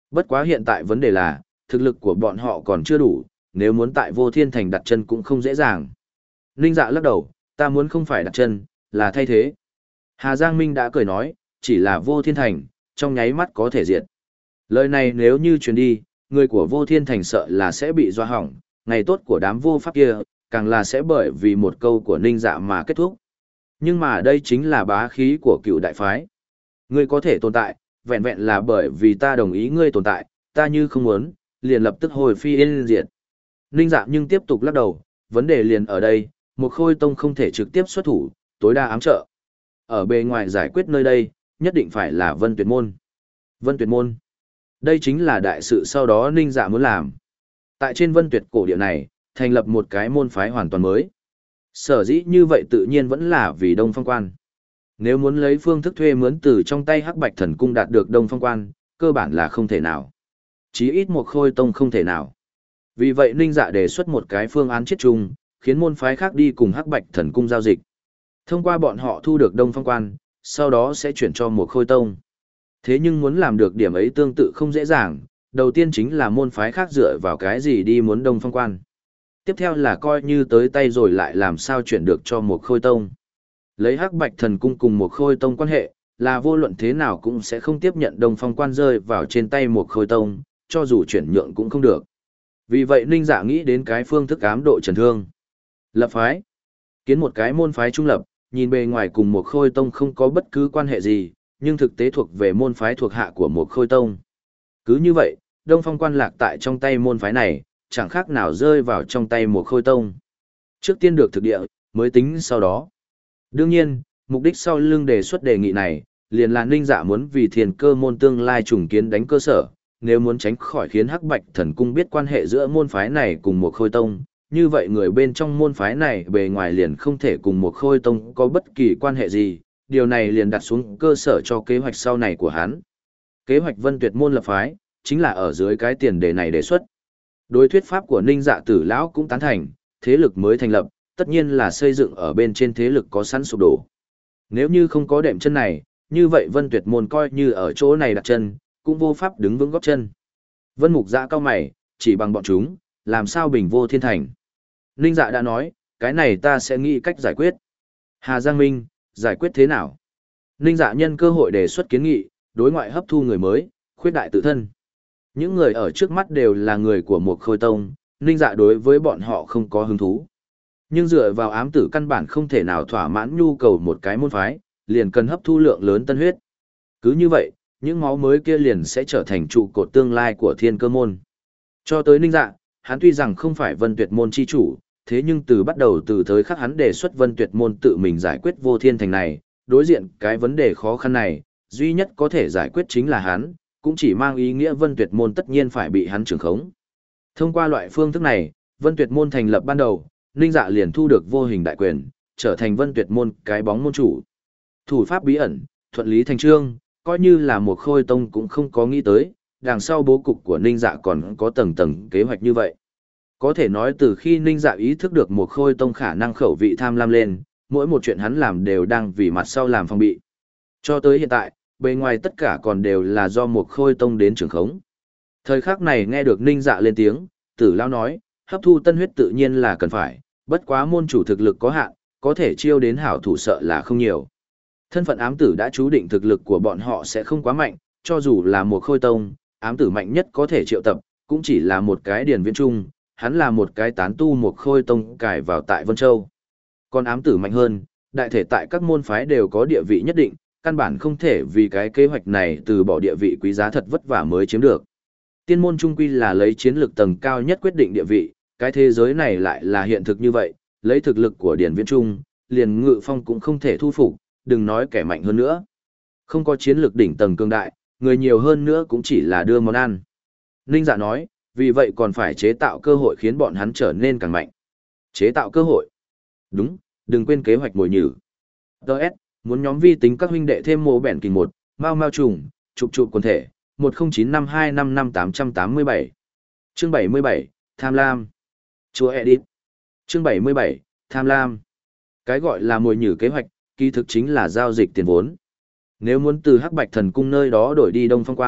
Bất quá hiện tại vấn đề là, thực lực của bọn họ còn chưa đủ, nếu muốn tại Vô Thiên Thành đặt chân cũng không dễ dàng. Ninh Dạ lắc đầu, ta muốn không phải đặt chân, là thay thế. Hà Giang Minh đã cười nói, chỉ là Vô Thiên Thành, trong nháy mắt có thể diệt. Lời này nếu như truyền đi, người của Vô Thiên Thành sợ là sẽ bị doa hỏng, ngày tốt của đám vô pháp kia, càng là sẽ bởi vì một câu của Ninh Dạ mà kết thúc. Nhưng mà đây chính là bá khí của cựu đại phái. Ngươi có thể tồn tại, vẹn vẹn là bởi vì ta đồng ý ngươi tồn tại, ta như không muốn, liền lập tức hồi phi yên diệt. Ninh Dạ nhưng tiếp tục lắc đầu, vấn đề liền ở đây, một khôi tông không thể trực tiếp xuất thủ, tối đa ám trợ. Ở bề ngoài giải quyết nơi đây, nhất định phải là Vân Tuyệt Môn. Vân Tuyệt Môn. Đây chính là đại sự sau đó Ninh Dạ muốn làm. Tại trên Vân Tuyệt cổ địa này, thành lập một cái môn phái hoàn toàn mới. Sở dĩ như vậy tự nhiên vẫn là vì Đông Phong Quan. Nếu muốn lấy phương thức thuê mướn từ trong tay Hắc Bạch Thần Cung đạt được Đông Phong Quan, cơ bản là không thể nào. Chí ít một khôi tông không thể nào. Vì vậy Ninh Dạ đề xuất một cái phương án chiết chung, khiến môn phái khác đi cùng Hắc Bạch Thần Cung giao dịch. Thông qua bọn họ thu được Đông Phong Quan, sau đó sẽ chuyển cho một khôi tông. Thế nhưng muốn làm được điểm ấy tương tự không dễ dàng, đầu tiên chính là môn phái khác dựa vào cái gì đi muốn Đông Phong Quan. Tiếp theo là coi như tới tay rồi lại làm sao chuyển được cho một khôi tông. Lấy Hắc Bạch Thần Cung cùng một khôi tông quan hệ, là vô luận thế nào cũng sẽ không tiếp nhận Đông Phong Quan rơi vào trên tay một khôi tông, cho dù chuyển nhượng cũng không được. Vì vậy Ninh Dạ nghĩ đến cái phương thức ám độ trần thương. Lập phái. Kiến một cái môn phái trung lập, nhìn bề ngoài cùng một khôi tông không có bất cứ quan hệ gì, nhưng thực tế thuộc về môn phái thuộc hạ của một khôi tông. Cứ như vậy, Đông Phong Quan lạc tại trong tay môn phái này, chẳng khác nào rơi vào trong tay một khôi tông. Trước tiên được thực địa, mới tính sau đó. Đương nhiên, mục đích sau lưng đề xuất đề nghị này, liền là Ninh Dạ muốn vì Thiên Cơ môn tương lai trùng kiến đánh cơ sở, nếu muốn tránh khỏi khiến Hắc Bạch Thần Cung biết quan hệ giữa môn phái này cùng một khôi tông, như vậy người bên trong môn phái này bề ngoài liền không thể cùng một khôi tông có bất kỳ quan hệ gì, điều này liền đặt xuống cơ sở cho kế hoạch sau này của hắn. Kế hoạch Vân Tuyệt môn lập phái, chính là ở dưới cái tiền đề này đề xuất. Đối thuyết pháp của Ninh Dạ Tử lão cũng tán thành, thế lực mới thành lập, tất nhiên là xây dựng ở bên trên thế lực có sẵn sụp đổ. Nếu như không có đệm chân này, như vậy Vân Tuyệt môn coi như ở chỗ này đặt chân, cũng vô pháp đứng vững góp chân. Vân Mục Dạ cao mày, chỉ bằng bọn chúng, làm sao bình vô thiên thành. Ninh Dạ đã nói, cái này ta sẽ nghĩ cách giải quyết. Hà Giang Minh, giải quyết thế nào? Ninh Dạ nhân cơ hội đề xuất kiến nghị, đối ngoại hấp thu người mới, khuyết đại tự thân. Những người ở trước mắt đều là người của một khôi tông, Ninh Dạ đối với bọn họ không có hứng thú. Nhưng dựa vào ám tử căn bản không thể nào thỏa mãn nhu cầu một cái môn phái, liền cần hấp thu lượng lớn tân huyết. Cứ như vậy, những máu mới kia liền sẽ trở thành trụ cột tương lai của Thiên Cơ môn. Cho tới Ninh Dạ, hắn tuy rằng không phải Vân Tuyệt môn chi chủ, thế nhưng từ bắt đầu từ thời khắc hắn đề xuất Vân Tuyệt môn tự mình giải quyết vô thiên thành này, đối diện cái vấn đề khó khăn này, duy nhất có thể giải quyết chính là hắn, cũng chỉ mang ý nghĩa Vân Tuyệt môn tất nhiên phải bị hắn trưởng khống. Thông qua loại phương thức này, Vân Tuyệt môn thành lập ban đầu, Ninh Dạ liền thu được vô hình đại quyền, trở thành Vân Tuyệt môn cái bóng môn chủ. Thủ pháp bí ẩn, thuận lý thành chương, coi như là một khôi tông cũng không có nghĩ tới, đằng sau bố cục của Ninh Dạ còn có tầng tầng kế hoạch như vậy. Có thể nói từ khi Ninh Dạ ý thức được một khôi tông khả năng khẩu vị tham lam lên, mỗi một chuyện hắn làm đều đang vì mặt sau làm phòng bị. Cho tới hiện tại, bề ngoài tất cả còn đều là do một khôi tông đến trường khống. Thời khắc này nghe được Ninh Dạ lên tiếng, Tử Lão nói, hấp thu tân huyết tự nhiên là cần phải, bất quá môn chủ thực lực có hạn, có thể chiêu đến hảo thủ sợ là không nhiều. Thân phận ám tử đã chú định thực lực của bọn họ sẽ không quá mạnh, cho dù là một khôi tông, ám tử mạnh nhất có thể triệu tập, cũng chỉ là một cái điển viên trung, hắn là một cái tán tu một khôi tông cải vào tại Vân Châu. Còn ám tử mạnh hơn, đại thể tại các môn phái đều có địa vị nhất định, căn bản không thể vì cái kế hoạch này từ bỏ địa vị quý giá thật vất vả mới chiếm được. Tiên môn trung quy là lấy chiến lược tầng cao nhất quyết định địa vị, cái thế giới này lại là hiện thực như vậy, lấy thực lực của Điển Viễn Trung, liền Ngự Phong cũng không thể thu phục, đừng nói kẻ mạnh hơn nữa. Không có chiến lược đỉnh tầng cường đại, người nhiều hơn nữa cũng chỉ là đưa món ăn. Ninh Dạ nói, vì vậy còn phải chế tạo cơ hội khiến bọn hắn trở nên càng mạnh. Chế tạo cơ hội. Đúng, đừng quên kế hoạch mồi nhử. Đợt, muốn nhóm vi tính các huynh đệ thêm mô bẻn kỳ một, mau mau trùng, chụp chụp quần thể, một không chín năm hai năm năm tám tám bảy. Chương bảy mươi bảy, Tham Lam. Chúa Edit. Chương bảy mươi bảy, Tham Lam. Cái gọi là mồi nhử kế hoạch, kỳ thực chính là giao dịch tiền vốn. Nếu muốn từ Hắc Bạch Thần Cung nơi đó đổi đi Đông Phong Quan,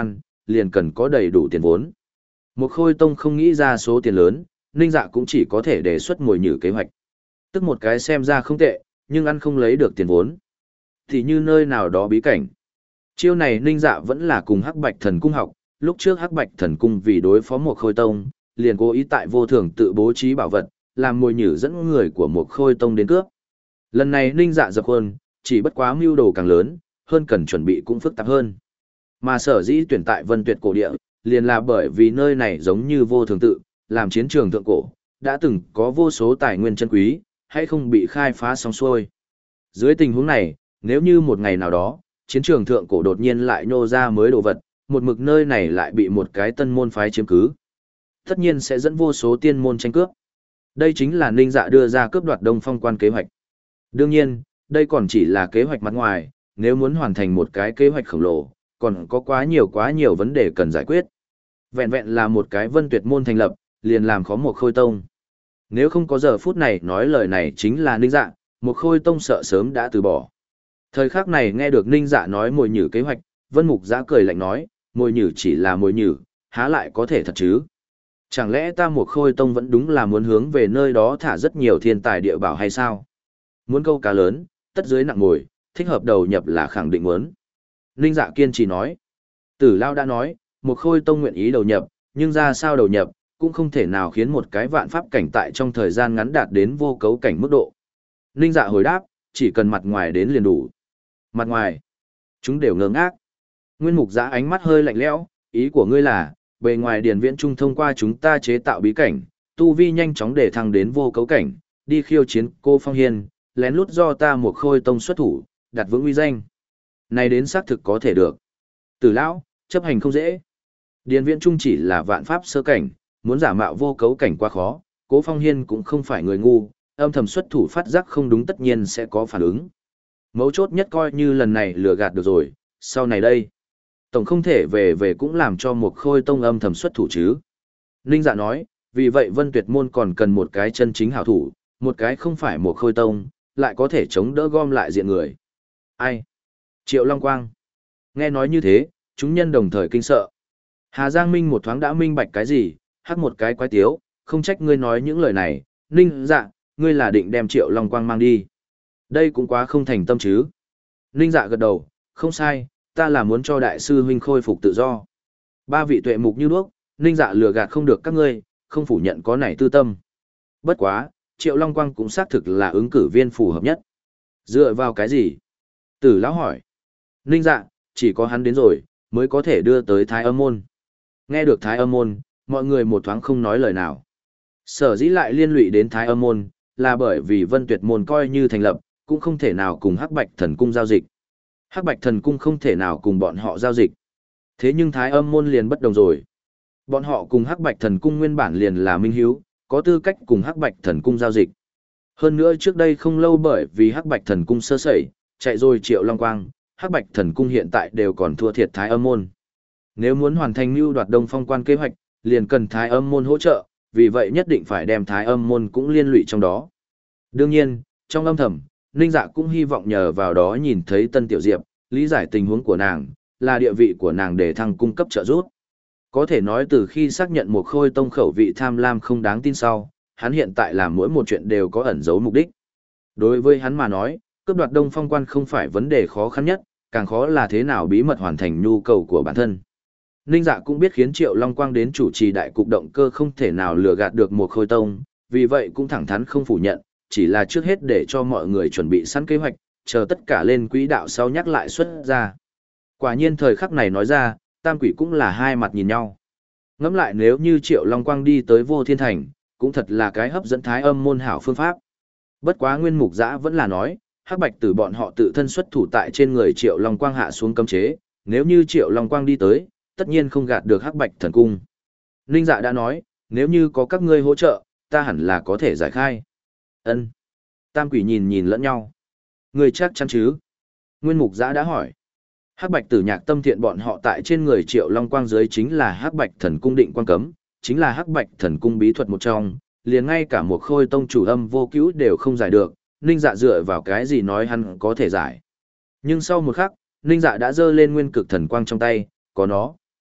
liền cần có đầy đủ tiền vốn. Một Khôi Tông không nghĩ ra số tiền lớn, Ninh Dạ cũng chỉ có thể đề xuất mồi nhử kế hoạch. Tức một cái xem ra không tệ, nhưng ăn không lấy được tiền vốn. Thì như nơi nào đó bí cảnh. Chiêu này Ninh Dạ vẫn là cùng Hắc Bạch Thần Cung học, lúc trước Hắc Bạch Thần Cung vì đối phó một Khôi Tông, liền cố ý tại vô thường tự bố trí bảo vật, làm mồi nhử dẫn người của một Khôi Tông đến cướp. Lần này Ninh Dạ dập khuôn, chỉ bất quá mưu đồ càng lớn, hơn cần chuẩn bị cũng phức tạp hơn. Mà sở dĩ tuyển tại Vân Tuyệt cổ địa, liền là bởi vì nơi này giống như vô thường tự, làm chiến trường thượng cổ, đã từng có vô số tài nguyên chân quý, hay không bị khai phá xong xuôi. Dưới tình huống này, nếu như một ngày nào đó, chiến trường thượng cổ đột nhiên lại nhô ra mới đồ vật, một mực nơi này lại bị một cái tân môn phái chiếm cứ. Tất nhiên sẽ dẫn vô số tiên môn tranh cướp. Đây chính là Ninh Dạ đưa ra cướp đoạt Đông Phong Quan kế hoạch. Đương nhiên, đây còn chỉ là kế hoạch mặt ngoài, nếu muốn hoàn thành một cái kế hoạch khổng lồ, còn có quá nhiều quá nhiều vấn đề cần giải quyết. Vẹn vẹn là một cái Vân Tuyệt môn thành lập, liền làm khó một Khôi Tông. Nếu không có giờ phút này nói lời này chính là Ninh Dạ, một Khôi Tông sợ sớm đã từ bỏ. Thời khắc này nghe được Ninh Dạ nói mồi nhử kế hoạch, Vân Mục Giã cười lạnh nói, mồi nhử chỉ là mồi nhử, há lại có thể thật chứ? Chẳng lẽ ta một Khôi Tông vẫn đúng là muốn hướng về nơi đó thả rất nhiều thiên tài địa bảo hay sao? Muốn câu cá lớn, tất dưới nặng mồi, thích hợp đầu nhập là khẳng định muốn. Ninh Dạ kiên trì nói. Tử Lao đã nói, một Khôi Tông nguyện ý đầu nhập, nhưng ra sao đầu nhập, cũng không thể nào khiến một cái vạn pháp cảnh tại trong thời gian ngắn đạt đến vô cấu cảnh mức độ. Ninh Dạ hồi đáp, chỉ cần mặt ngoài đến liền đủ. Mặt ngoài, chúng đều ngơ ngác. Nguyên Mục Giã ánh mắt hơi lạnh lẽo, ý của ngươi là, bề ngoài Điền Viễn Trung thông qua chúng ta chế tạo bí cảnh, tu vi nhanh chóng để thăng đến vô cấu cảnh, đi khiêu chiến cô Phong Hiên, lén lút do ta một Khôi Tông xuất thủ, đặt vững uy danh. Này đến xác thực có thể được. Tử Lão, chấp hành không dễ. Điền Viễn Trung chỉ là vạn pháp sơ cảnh, muốn giả mạo vô cấu cảnh quá khó, Cố Phong Hiên cũng không phải người ngu, âm thầm xuất thủ phát giác không đúng tất nhiên sẽ có phản ứng. Mấu chốt nhất coi như lần này lừa gạt được rồi, sau này đây. Tổng không thể về về cũng làm cho một Khôi Tông âm thầm xuất thủ chứ. Ninh Dạ nói, vì vậy Vân Tuyệt Môn còn cần một cái chân chính hảo thủ, một cái không phải một Khôi Tông, lại có thể chống đỡ gom lại diện người. Ai? Triệu Long Quang. Nghe nói như thế, chúng nhân đồng thời kinh sợ. Hà Giang Minh một thoáng đã minh bạch cái gì, hắc một cái quái tiếu, không trách ngươi nói những lời này, Ninh Dạ, ngươi là định đem Triệu Long Quang mang đi. Đây cũng quá không thành tâm chứ. Ninh Dạ gật đầu, không sai, ta là muốn cho đại sư huynh khôi phục tự do. Ba vị tuệ mục như đuốc, Ninh Dạ lừa gạt không được các ngươi, không phủ nhận có nảy tư tâm. Bất quá, Triệu Long Quang cũng xác thực là ứng cử viên phù hợp nhất. Dựa vào cái gì? Tử Lão hỏi. Ninh Dạ, chỉ có hắn đến rồi, mới có thể đưa tới Thái Âm Môn. Nghe được Thái Âm Môn, mọi người một thoáng không nói lời nào. Sở dĩ lại liên lụy đến Thái Âm Môn, là bởi vì Vân Tuyệt Môn coi như thành lập, cũng không thể nào cùng Hắc Bạch Thần Cung giao dịch. Hắc Bạch Thần Cung không thể nào cùng bọn họ giao dịch. Thế nhưng Thái Âm Môn liền bất đồng rồi. Bọn họ cùng Hắc Bạch Thần Cung nguyên bản liền là minh hiếu, có tư cách cùng Hắc Bạch Thần Cung giao dịch. Hơn nữa trước đây không lâu bởi vì Hắc Bạch Thần Cung sơ sẩy, chạy rồi Triệu Long Quang, Hắc Bạch Thần Cung hiện tại đều còn thua thiệt Thái Âm Môn. Nếu muốn hoàn thành mưu đoạt Đông Phong Quan kế hoạch, liền cần Thái Âm Môn hỗ trợ, vì vậy nhất định phải đem Thái Âm Môn cũng liên lụy trong đó. Đương nhiên, trong âm thầm, Ninh Dạ cũng hy vọng nhờ vào đó nhìn thấy Tân Tiểu Diệp, lý giải tình huống của nàng, là địa vị của nàng để thăng cung cấp trợ giúp. Có thể nói từ khi xác nhận một Khôi Tông khẩu vị tham lam không đáng tin sau, hắn hiện tại làm mỗi một chuyện đều có ẩn giấu mục đích. Đối với hắn mà nói, cướp đoạt Đông Phong Quan không phải vấn đề khó khăn nhất, càng khó là thế nào bí mật hoàn thành nhu cầu của bản thân. Ninh Dạ cũng biết khiến Triệu Long Quang đến chủ trì đại cục động cơ không thể nào lừa gạt được một Khôi Tông, vì vậy cũng thẳng thắn không phủ nhận, chỉ là trước hết để cho mọi người chuẩn bị sẵn kế hoạch, chờ tất cả lên quỹ đạo sau nhắc lại xuất ra. Quả nhiên thời khắc này nói ra, tam quỷ cũng là hai mặt nhìn nhau. Ngẫm lại nếu như Triệu Long Quang đi tới Vô Thiên Thành, cũng thật là cái hấp dẫn Thái Âm Môn hảo phương pháp. Bất quá Nguyên Mục Giã vẫn là nói, Hắc Bạch Tử bọn họ tự thân xuất thủ tại trên người Triệu Long Quang hạ xuống cấm chế, nếu như Triệu Long Quang đi tới, tất nhiên không gạt được Hắc Bạch Thần Cung. Ninh Dạ đã nói, nếu như có các ngươi hỗ trợ, ta hẳn là có thể giải khai. Ân. Tam quỷ nhìn nhìn lẫn nhau. Ngươi chắc chắn chứ? Nguyên Mục Giã đã hỏi. Hắc Bạch Tử Nhạc Tâm Thiện bọn họ tại trên người Triệu Long Quang dưới chính là Hắc Bạch Thần Cung định quan cấm, chính là Hắc Bạch Thần Cung bí thuật một trong, liền ngay cả một Khôi Tông chủ âm vô cứu đều không giải được, Ninh Dạ dựa vào cái gì nói hắn có thể giải. Nhưng sau một khắc, Ninh Dạ đã giơ lên nguyên cực thần quang trong tay, có nó,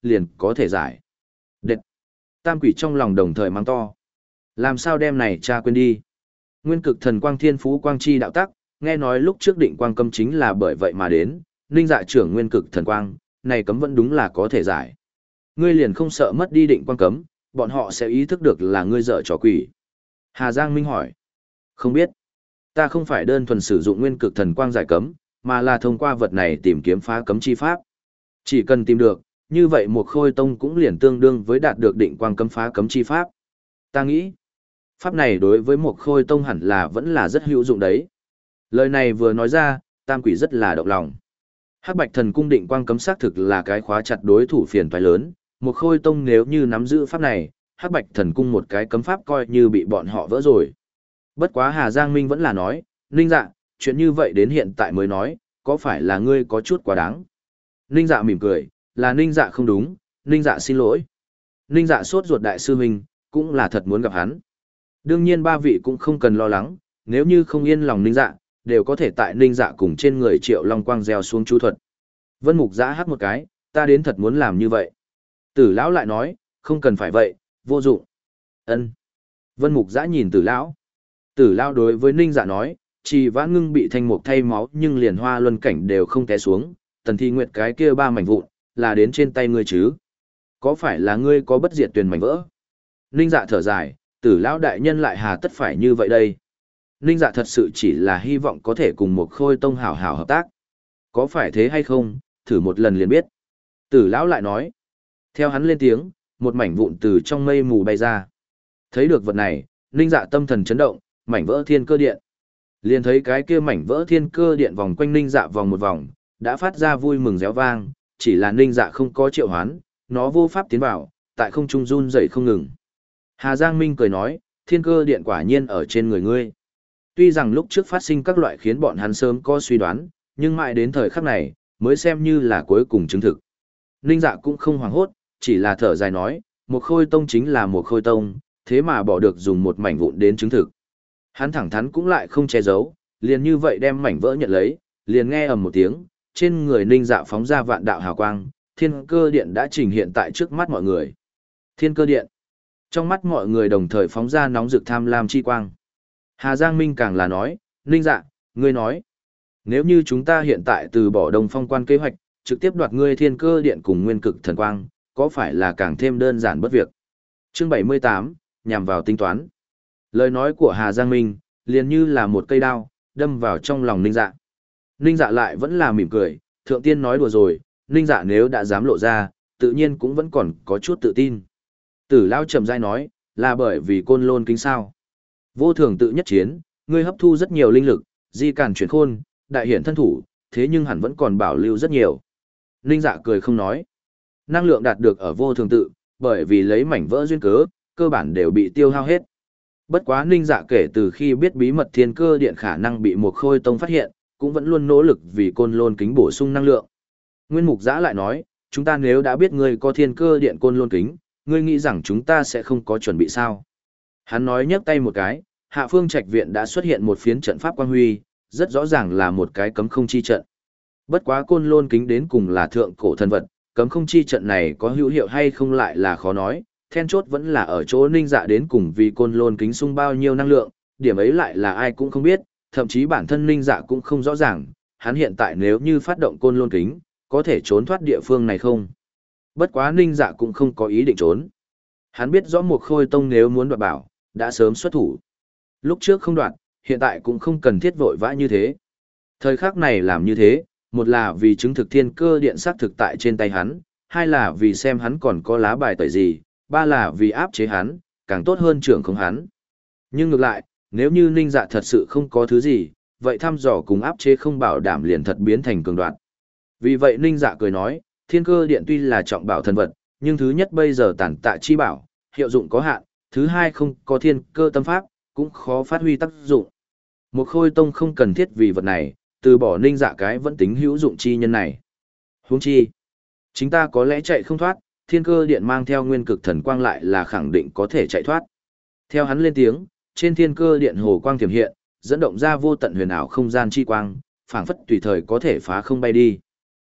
liền có thể giải. Đệt! Tam quỷ trong lòng đồng thời mang to. Làm sao đem này cha quên đi? Nguyên cực thần quang thiên phú quang chi đạo tắc, nghe nói lúc trước định quang cấm chính là bởi vậy mà đến, Ninh Dạ trưởng nguyên cực thần quang, này cấm vẫn đúng là có thể giải. Ngươi liền không sợ mất đi định quang cấm, bọn họ sẽ ý thức được là ngươi dở trò quỷ. Hà Giang Minh hỏi. Không biết. Ta không phải đơn thuần sử dụng nguyên cực thần quang giải cấm, mà là thông qua vật này tìm kiếm phá cấm chi pháp. Chỉ cần tìm được, như vậy một khôi tông cũng liền tương đương với đạt được định quang cấm phá cấm chi pháp. Ta nghĩ, pháp này đối với một khôi tông hẳn là vẫn là rất hữu dụng đấy. Lời này vừa nói ra, tam quỷ rất là động lòng. Hắc Bạch Thần Cung định quang cấm xác thực là cái khóa chặt đối thủ phiền toái lớn, một khôi tông nếu như nắm giữ pháp này, Hắc Bạch Thần Cung một cái cấm pháp coi như bị bọn họ vỡ rồi. Bất quá Hà Giang Minh vẫn là nói, Ninh Dạ, chuyện như vậy đến hiện tại mới nói, có phải là ngươi có chút quá đáng? Ninh Dạ mỉm cười, là Ninh Dạ không đúng, Ninh Dạ xin lỗi. Ninh Dạ sốt ruột đại sư huynh, cũng là thật muốn gặp hắn. Đương nhiên ba vị cũng không cần lo lắng, nếu như không yên lòng Ninh Dạ, đều có thể tại Ninh Dạ cùng trên người Triệu Long Quang gieo xuống chú thuật. Vân Mục Giã hát một cái, ta đến thật muốn làm như vậy. Tử lão lại nói, không cần phải vậy, vô dụng. Ân. Vân Mục Giã nhìn Tử lão. Tử lão đối với Ninh Dạ nói, Trì Vãn Ngưng bị thanh mục thay máu nhưng liền hoa luân cảnh đều không té xuống, Tần Thi Nguyệt cái kia ba mảnh vụn, là đến trên tay ngươi chứ? Có phải là ngươi có bất diệt tuyền mảnh vỡ? Ninh Dạ thở dài, Tử lão đại nhân lại hà tất phải như vậy đây? Ninh Dạ thật sự chỉ là hy vọng có thể cùng một khôi tông hảo hảo hợp tác. Có phải thế hay không, thử một lần liền biết. Tử lão lại nói. Theo hắn lên tiếng, một mảnh vụn từ trong mây mù bay ra. Thấy được vật này, Ninh Dạ tâm thần chấn động, mảnh vỡ thiên cơ điện. Liền thấy cái kia mảnh vỡ thiên cơ điện vòng quanh Ninh Dạ vòng một vòng, đã phát ra vui mừng réo vang, chỉ là Ninh Dạ không có triệu hoán, nó vô pháp tiến vào, tại không trung run rẩy không ngừng. Hà Giang Minh cười nói, thiên cơ điện quả nhiên ở trên người ngươi. Tuy rằng lúc trước phát sinh các loại khiến bọn hắn sớm có suy đoán, nhưng mãi đến thời khắc này, mới xem như là cuối cùng chứng thực. Ninh Dạ cũng không hoảng hốt, chỉ là thở dài nói, một khôi tông chính là một khôi tông, thế mà bỏ được dùng một mảnh vụn đến chứng thực. Hắn thẳng thắn cũng lại không che giấu, liền như vậy đem mảnh vỡ nhận lấy, liền nghe ầm một tiếng, trên người Ninh Dạ phóng ra vạn đạo hào quang, thiên cơ điện đã trình hiện tại trước mắt mọi người. Thiên cơ điện. Trong mắt mọi người đồng thời phóng ra nóng rực tham lam chi quang. Hà Giang Minh càng là nói, Ninh Dạ, ngươi nói, nếu như chúng ta hiện tại từ bỏ Đông Phong quan kế hoạch, trực tiếp đoạt ngươi thiên cơ điện cùng nguyên cực thần quang, có phải là càng thêm đơn giản bất việc? Chương bảy mươi tám, nhằm vào tính toán. Lời nói của Hà Giang Minh, liền như là một cây đao, đâm vào trong lòng Ninh Dạ. Ninh Dạ lại vẫn là mỉm cười, thượng tiên nói đùa rồi, Ninh Dạ nếu đã dám lộ ra, tự nhiên cũng vẫn còn có chút tự tin. Tử Lao trầm dai nói, là bởi vì côn lôn kính sao. Vô thường tự nhất chiến, ngươi hấp thu rất nhiều linh lực, di càn chuyển khôn, đại hiển thân thủ, thế nhưng hẳn vẫn còn bảo lưu rất nhiều. Ninh Dạ cười không nói. Năng lượng đạt được ở vô thường tự, bởi vì lấy mảnh vỡ duyên cớ, cơ bản đều bị tiêu hao hết. Bất quá Ninh Dạ kể từ khi biết bí mật thiên cơ điện khả năng bị một khôi tông phát hiện, cũng vẫn luôn nỗ lực vì côn lôn kính bổ sung năng lượng. Nguyên Mục Giã lại nói, chúng ta nếu đã biết ngươi có thiên cơ điện côn lôn kính, ngươi nghĩ rằng chúng ta sẽ không có chuẩn bị sao? Hắn nói nhấc tay một cái, hạ phương trạch viện đã xuất hiện một phiến trận pháp quang huy, rất rõ ràng là một cái cấm không chi trận. Bất quá côn lôn kính đến cùng là thượng cổ thần vật, cấm không chi trận này có hữu hiệu hay không lại là khó nói, then chốt vẫn là ở chỗ Ninh Dạ đến cùng vì côn lôn kính sung bao nhiêu năng lượng, điểm ấy lại là ai cũng không biết, thậm chí bản thân Ninh Dạ cũng không rõ ràng, hắn hiện tại nếu như phát động côn lôn kính, có thể trốn thoát địa phương này không? Bất quá Ninh Dạ cũng không có ý định trốn. Hắn biết rõ một khôi tông nếu muốn đoạt bảo, đã sớm xuất thủ. Lúc trước không đoạt, hiện tại cũng không cần thiết vội vã như thế. Thời khắc này làm như thế, một là vì chứng thực thiên cơ điện xác thực tại trên tay hắn, hai là vì xem hắn còn có lá bài tẩy gì, ba là vì áp chế hắn, càng tốt hơn trưởng không hắn. Nhưng ngược lại, nếu như Ninh Dạ thật sự không có thứ gì, vậy thăm dò cùng áp chế không bảo đảm liền thật biến thành cường đoạt. Vì vậy Ninh Dạ cười nói, thiên cơ điện tuy là trọng bảo thần vật, nhưng thứ nhất bây giờ tản tạ chi bảo, hiệu dụng có hạn, thứ hai không có thiên cơ tâm pháp, cũng khó phát huy tác dụng. Một khôi tông không cần thiết vì vật này, từ bỏ Ninh Dạ cái vẫn tính hữu dụng chi nhân này. Huống chi, chính ta có lẽ chạy không thoát, thiên cơ điện mang theo nguyên cực thần quang lại là khẳng định có thể chạy thoát. Theo hắn lên tiếng, trên thiên cơ điện hồ quang tiềm hiện, dẫn động ra vô tận huyền ảo không gian chi quang, phảng phất tùy thời có thể phá không bay đi.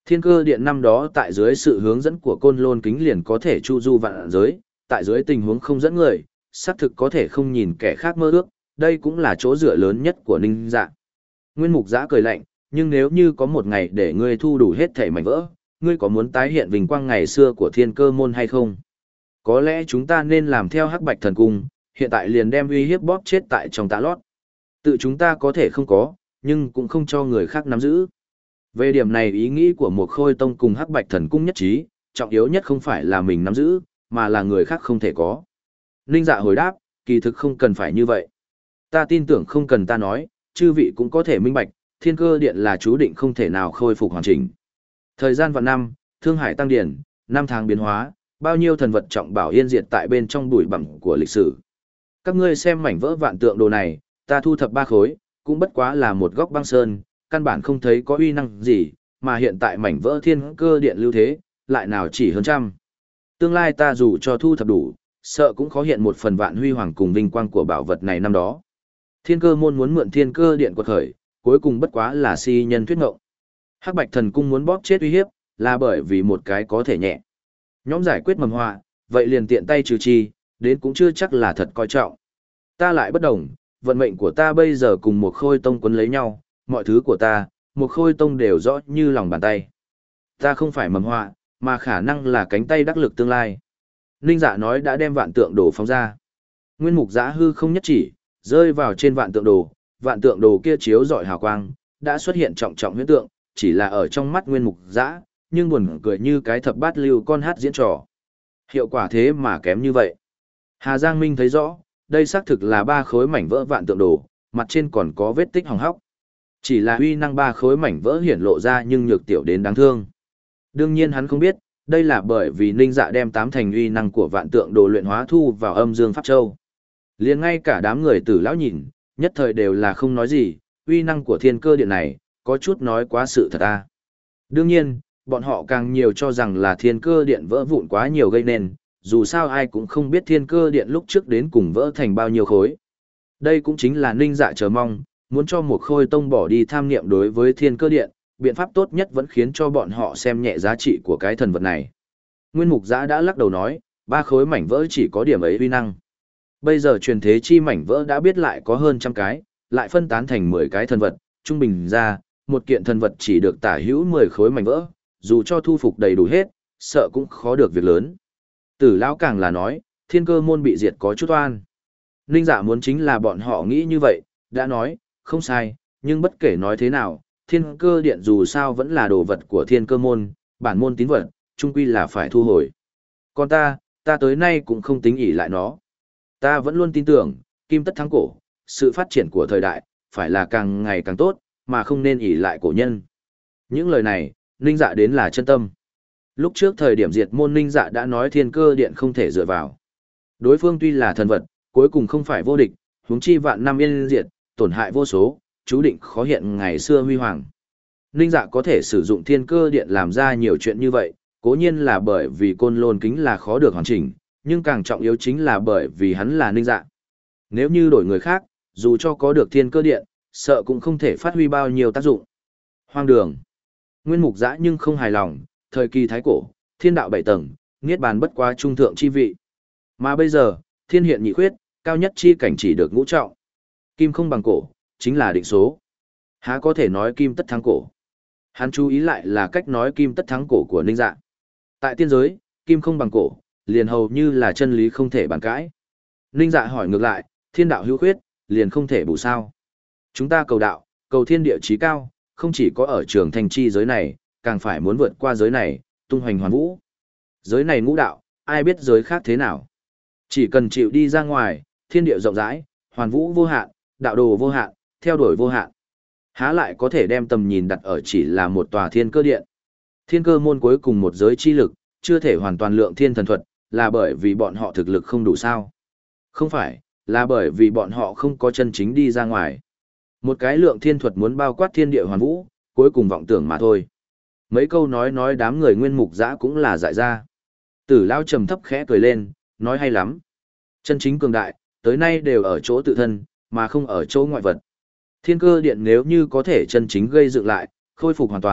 Thiên cơ điện năm đó tại dưới sự hướng dẫn của côn lôn kính liền có thể chu du vạn giới, tại dưới tình huống không dẫn người, xác thực có thể không nhìn kẻ khác mơ ước, đây cũng là chỗ dựa lớn nhất của Ninh Dạ. Nguyên Mục Giã cười lạnh, nhưng nếu như có một ngày để ngươi thu đủ hết thảy mảnh vỡ, ngươi có muốn tái hiện vinh quang ngày xưa của Thiên Cơ môn hay không? Có lẽ chúng ta nên làm theo Hắc Bạch Thần Cung, hiện tại liền đem uy hiếp bóp chết tại trong tạ lót. Tự chúng ta có thể không có, nhưng cũng không cho người khác nắm giữ. Về điểm này ý nghĩ của một Khôi Tông cùng Hắc Bạch Thần Cung nhất trí, trọng yếu nhất không phải là mình nắm giữ, mà là người khác không thể có. Ninh Dạ hồi đáp, kỳ thực không cần phải như vậy. Ta tin tưởng không cần ta nói, chư vị cũng có thể minh bạch, Thiên Cơ điện là chú định không thể nào khôi phục hoàn chỉnh. Thời gian vạn năm, Thương Hải tăng điển, năm tháng biến hóa, bao nhiêu thần vật trọng bảo yên diệt tại bên trong bụi bặm của lịch sử. Các ngươi xem mảnh vỡ vạn tượng đồ này, ta thu thập ba khối, cũng bất quá là một góc băng sơn, căn bản không thấy có uy năng gì, mà hiện tại mảnh vỡ Thiên Cơ điện lưu thế, lại nào chỉ hơn trăm. Tương lai ta dù cho thu thập đủ, sợ cũng khó hiện một phần vạn huy hoàng cùng vinh quang của bảo vật này năm đó. Thiên Cơ môn muốn mượn Thiên Cơ điện quật khởi, cuối cùng bất quá là si nhân thuyết ngộng. Hắc Bạch Thần Cung muốn bóp chết uy hiếp, là bởi vì một cái có thể nhẹ. Nhóm giải quyết mầm họa, vậy liền tiện tay trừ chi, đến cũng chưa chắc là thật coi trọng. Ta lại bất đồng, vận mệnh của ta bây giờ cùng một Khôi Tông quấn lấy nhau, mọi thứ của ta, một Khôi Tông đều rõ như lòng bàn tay. Ta không phải mầm họa, mà khả năng là cánh tay đắc lực tương lai. Ninh Dạ nói đã đem vạn tượng đồ phóng ra. Nguyên Mục Giã hư không nhất chỉ, rơi vào trên vạn tượng đồ, vạn tượng đồ kia chiếu rọi hào quang, đã xuất hiện trọng trọng huyễn tượng, chỉ là ở trong mắt Nguyên Mục Giã, nhưng buồn cười như cái thập bát lưu con hát diễn trò. Hiệu quả thế mà kém như vậy. Hà Giang Minh thấy rõ, đây xác thực là ba khối mảnh vỡ vạn tượng đồ, mặt trên còn có vết tích hỏng hóc. Chỉ là uy năng ba khối mảnh vỡ hiển lộ ra nhưng nhược tiểu đến đáng thương. Đương nhiên hắn không biết, đây là bởi vì Ninh Dạ đem tám thành uy năng của vạn tượng đồ luyện hóa thu vào âm dương pháp châu. Liền ngay cả đám người Tử lão nhìn, nhất thời đều là không nói gì, uy năng của Thiên Cơ điện này, có chút nói quá sự thật à. Đương nhiên, bọn họ càng nhiều cho rằng là Thiên Cơ điện vỡ vụn quá nhiều gây nên, dù sao ai cũng không biết Thiên Cơ điện lúc trước đến cùng vỡ thành bao nhiêu khối. Đây cũng chính là Ninh Dạ chờ mong, muốn cho một Khôi Tông bỏ đi tham niệm đối với Thiên Cơ điện, biện pháp tốt nhất vẫn khiến cho bọn họ xem nhẹ giá trị của cái thần vật này. Nguyên Mục Giã đã lắc đầu nói, ba khối mảnh vỡ chỉ có điểm ấy uy năng. Bây giờ truyền thế chi mảnh vỡ đã biết lại có hơn trăm cái, lại phân tán thành mười cái thần vật, trung bình ra, một kiện thần vật chỉ được tả hữu mười khối mảnh vỡ, dù cho thu phục đầy đủ hết, sợ cũng khó được việc lớn. Tử lão càng là nói, Thiên Cơ môn bị diệt có chút oan. Ninh Dạ muốn chính là bọn họ nghĩ như vậy, đã nói, không sai, nhưng bất kể nói thế nào, Thiên Cơ điện dù sao vẫn là đồ vật của Thiên Cơ môn, bản môn tín vật, chung quy là phải thu hồi. Còn ta, ta tới nay cũng không tính ỷ lại nó. Ta vẫn luôn tin tưởng, kim tất thắng cổ, sự phát triển của thời đại, phải là càng ngày càng tốt, mà không nên ỷ lại cổ nhân. Những lời này, Ninh Dạ đến là chân tâm. Lúc trước thời điểm diệt môn Ninh Dạ đã nói Thiên Cơ điện không thể dựa vào. Đối phương tuy là thần vật, cuối cùng không phải vô địch, huống chi vạn năm yên diệt, tổn hại vô số, chú định khó hiện ngày xưa huy hoàng. Ninh Dạ có thể sử dụng Thiên Cơ điện làm ra nhiều chuyện như vậy, cố nhiên là bởi vì côn lôn kính là khó được hoàn chỉnh, nhưng càng trọng yếu chính là bởi vì hắn là Ninh Dạ. Nếu như đổi người khác, dù cho có được Thiên Cơ điện, sợ cũng không thể phát huy bao nhiêu tác dụng. Hoang đường. Nguyên Mục Giã nhưng không hài lòng, thời kỳ thái cổ, thiên đạo bảy tầng, niết bàn bất quá trung thượng chi vị. Mà bây giờ, thiên hiện nhị khuyết, cao nhất chi cảnh chỉ được ngũ trọng. Kim không bằng cổ, chính là định số. Há có thể nói kim tất thắng cổ. Hắn chú ý lại là cách nói kim tất thắng cổ của Ninh Dạ. Tại tiên giới, kim không bằng cổ, liền hầu như là chân lý không thể bàn cãi. Ninh Dạ hỏi ngược lại, thiên đạo hữu khuyết, liền không thể bù sao. Chúng ta cầu đạo, cầu thiên địa chí cao, không chỉ có ở trường thành chi giới này, càng phải muốn vượt qua giới này, tung hoành hoàn vũ. Giới này ngũ đạo, ai biết giới khác thế nào. Chỉ cần chịu đi ra ngoài, thiên địa rộng rãi, hoàn vũ vô hạn, đạo đồ vô hạn, theo đuổi vô hạn. Há lại có thể đem tầm nhìn đặt ở chỉ là một tòa Thiên Cơ điện. Thiên Cơ môn cuối cùng một giới chi lực, chưa thể hoàn toàn lượng thiên thần thuật, là bởi vì bọn họ thực lực không đủ sao. Không phải, là bởi vì bọn họ không có chân chính đi ra ngoài. Một cái lượng thiên thuật muốn bao quát thiên địa hoàn vũ, cuối cùng vọng tưởng mà thôi. Mấy câu nói nói đám người Nguyên Mục Giã cũng là dại ra. Tử Lao trầm thấp khẽ cười lên, nói hay lắm. Chân chính cường đại, tới nay đều ở chỗ tự thân, mà không ở chỗ ngoại vật. Thiên Cơ điện nếu như có thể chân chính gây dựng lại, khôi phục hoàn toàn,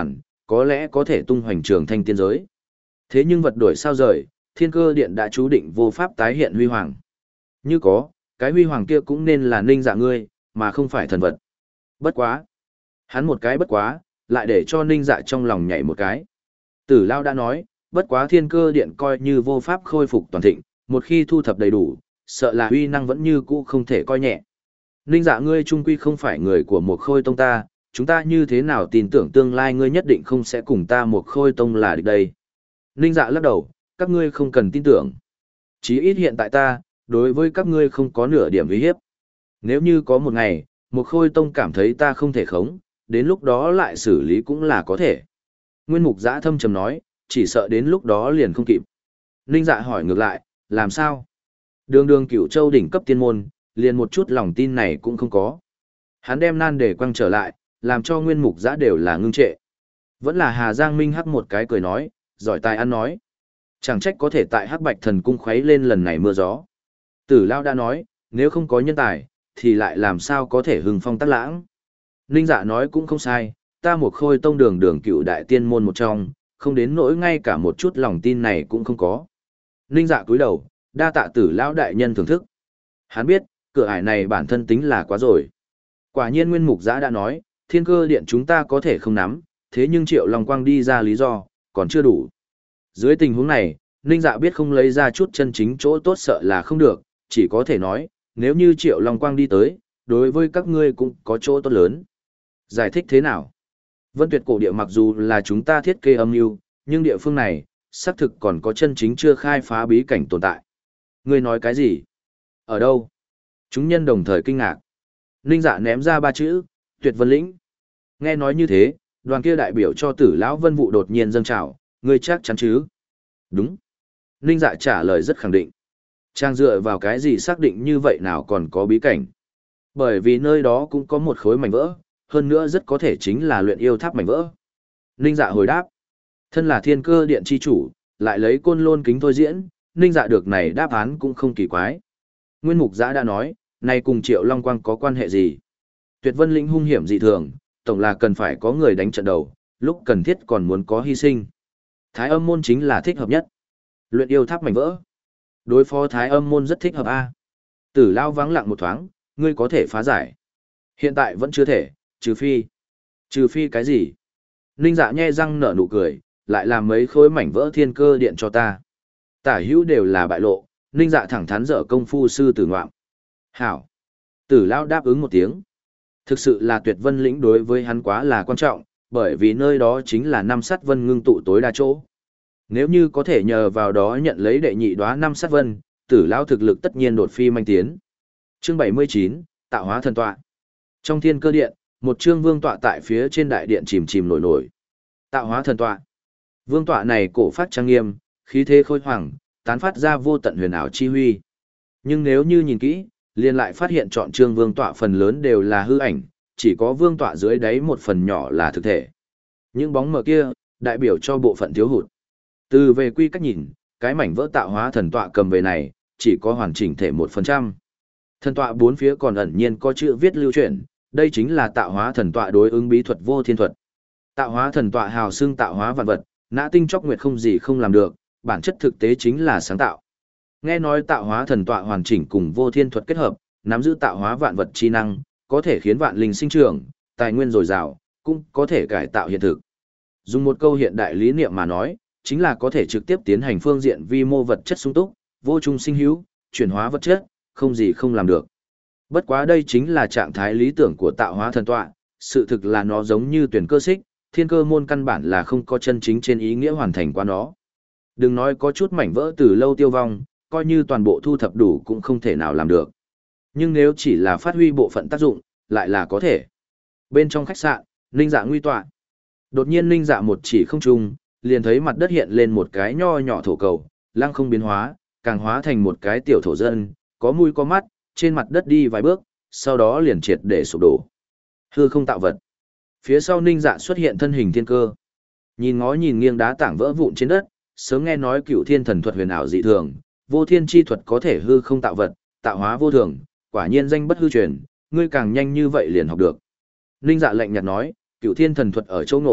có lẽ có thể tung hoành trường thanh tiên giới. Thế nhưng vật đổi sao rời, thiên cơ điện đã chú định vô pháp tái hiện huy hoàng. Như có, cái huy hoàng kia cũng nên là Ninh Dạ ngươi, mà không phải thần vật. Bất quá. Hắn một cái bất quá, lại để cho Ninh Dạ trong lòng nhảy một cái. Tử Lao đã nói, bất quá thiên cơ điện coi như vô pháp khôi phục toàn thịnh, một khi thu thập đầy đủ, sợ là uy năng vẫn như cũ không thể coi nhẹ. Ninh Dạ ngươi trung quy không phải người của một khôi tông ta, chúng ta như thế nào tin tưởng tương lai ngươi nhất định không sẽ cùng ta một khôi tông là địch đây. Ninh Dạ lắc đầu, các ngươi không cần tin tưởng. Chí ít hiện tại ta, đối với các ngươi không có nửa điểm uy hiếp. Nếu như có một ngày, một khôi tông cảm thấy ta không thể khống, đến lúc đó lại xử lý cũng là có thể. Nguyên Mục Giã thâm trầm nói, chỉ sợ đến lúc đó liền không kịp. Ninh Dạ hỏi ngược lại, làm sao? Đường đường Cửu Châu đỉnh cấp tiên môn, liền một chút lòng tin này cũng không có. Hắn đem nan để quăng trở lại, làm cho Nguyên Mục Giã đều là ngưng trệ. Vẫn là Hà Giang Minh hắc một cái cười nói, giỏi tài ăn nói. Chẳng trách có thể tại Hắc Bạch Thần Cung khuấy lên lần này mưa gió. Tử Lao đã nói, nếu không có nhân tài, thì lại làm sao có thể hưng phong tác lãng. Ninh Dạ nói cũng không sai, ta một khôi tông đường đường cựu đại tiên môn một trong, không đến nỗi ngay cả một chút lòng tin này cũng không có. Ninh Dạ cúi đầu, đa tạ Tử Lão đại nhân thưởng thức. Hắn biết, cửa ải này bản thân tính là quá rồi. Quả nhiên Nguyên Mục Giã đã nói, thiên cơ điện chúng ta có thể không nắm, thế nhưng Triệu Long Quang đi ra lý do, còn chưa đủ. Dưới tình huống này, Ninh Dạ biết không lấy ra chút chân chính chỗ tốt sợ là không được, chỉ có thể nói, nếu như Triệu Long Quang đi tới, đối với các ngươi cũng có chỗ tốt lớn. Giải thích thế nào? Vân Tuyệt cổ địa mặc dù là chúng ta thiết kế âm mưu, nhưng địa phương này, xác thực còn có chân chính chưa khai phá bí cảnh tồn tại. Ngươi nói cái gì? Ở đâu? Chúng nhân đồng thời kinh ngạc. Ninh Dạ ném ra ba chữ, Tuyệt Vân Lĩnh. Nghe nói như thế, đoàn kia đại biểu cho Tử Lão Vân Vụ đột nhiên dâng trào, ngươi chắc chắn chứ? Đúng. Ninh Dạ trả lời rất khẳng định. Trang dựa vào cái gì xác định như vậy nào còn có bí cảnh? Bởi vì nơi đó cũng có một khối mảnh vỡ, hơn nữa rất có thể chính là luyện yêu tháp mảnh vỡ. Ninh Dạ hồi đáp. Thân là thiên cơ điện chi chủ, lại lấy côn lôn kính thôi diễn, Ninh Dạ được này đáp án cũng không kỳ quái. Nguyên Mục Giã đã nói, này cùng Triệu Long Quang có quan hệ gì? Tuyệt Vân Lĩnh hung hiểm dị thường, tổng là cần phải có người đánh trận đầu, lúc cần thiết còn muốn có hy sinh. Thái Âm môn chính là thích hợp nhất. Luyện yêu tháp mảnh vỡ. Đối phó Thái Âm môn rất thích hợp a. Tử Lao vắng lặng một thoáng, ngươi có thể phá giải. Hiện tại vẫn chưa thể, trừ phi. Trừ phi cái gì? Ninh Dạ nhe răng nở nụ cười, lại làm mấy khối mảnh vỡ thiên cơ điện cho ta. Tả hữu đều là bại lộ, Ninh Dạ thẳng thắn dở công phu sư tử ngoạm. Hảo. Tử Lao đáp ứng một tiếng. Thực sự là Tuyệt Vân Lĩnh đối với hắn quá là quan trọng, bởi vì nơi đó chính là năm sát vân ngưng tụ tối đa chỗ. Nếu như có thể nhờ vào đó nhận lấy đệ nhị đóa năm sát vân, Tử Lao thực lực tất nhiên đột phi manh tiến. Chương bảy mươi chín, Tạo hóa thần tọa. Trong thiên cơ điện, một chương vương tọa tại phía trên đại điện chìm chìm nổi nổi. Tạo hóa thần tọa. Vương tọa này cổ phát trang nghiêm, khí thế khôi hoàng, tán phát ra vô tận huyền ảo chi huy. Nhưng nếu như nhìn kỹ, liền lại phát hiện chọn chương vương tọa phần lớn đều là hư ảnh, chỉ có vương tọa dưới đáy một phần nhỏ là thực thể. Những bóng mờ kia, đại biểu cho bộ phận thiếu hụt. Từ về quy cách nhìn, cái mảnh vỡ tạo hóa thần tọa cầm về này, chỉ có hoàn chỉnh thể một phần trăm. Thần tọa bốn phía còn ẩn nhiên có chữ viết lưu truyền, đây chính là tạo hóa thần tọa đối ứng bí thuật vô thiên thuật. Tạo hóa thần tọa hào xưng tạo hóa vạn vật, nã tinh chóc nguyệt không gì không làm được, bản chất thực tế chính là sáng tạo. Nghe nói tạo hóa thần tọa hoàn chỉnh cùng vô thiên thuật kết hợp, nắm giữ tạo hóa vạn vật chi năng, có thể khiến vạn linh sinh trưởng, tài nguyên dồi dào, cũng có thể cải tạo hiện thực. Dùng một câu hiện đại lý niệm mà nói, chính là có thể trực tiếp tiến hành phương diện vi mô vật chất sung túc, vô trung sinh hữu, chuyển hóa vật chất, không gì không làm được. Bất quá đây chính là trạng thái lý tưởng của tạo hóa thần tọa, sự thực là nó giống như tuyển cơ xích, thiên cơ môn căn bản là không có chân chính trên ý nghĩa hoàn thành qua nó. Đừng nói có chút mảnh vỡ từ lâu tiêu vong, coi như toàn bộ thu thập đủ cũng không thể nào làm được. Nhưng nếu chỉ là phát huy bộ phận tác dụng, lại là có thể. Bên trong khách sạn, Ninh Dạ nguy tọa. Đột nhiên Ninh Dạ một chỉ không trung, liền thấy mặt đất hiện lên một cái nho nhỏ thổ cầu, lăng không biến hóa, càng hóa thành một cái tiểu thổ dân, có mũi có mắt, trên mặt đất đi vài bước, sau đó liền triệt để sụp đổ. Hư không tạo vật. Phía sau Ninh Dạ xuất hiện thân hình thiên cơ. Nhìn ngó nhìn nghiêng đá tảng vỡ vụn trên đất, sớm nghe nói Cửu Thiên thần thuật huyền ảo dị thường, vô thiên chi thuật có thể hư không tạo vật, tạo hóa vô thường, quả nhiên danh bất hư truyền, ngươi càng nhanh như vậy liền học được. Ninh Dạ lạnh nhạt nói, Cửu Thiên thần thuật ở châu ngộ,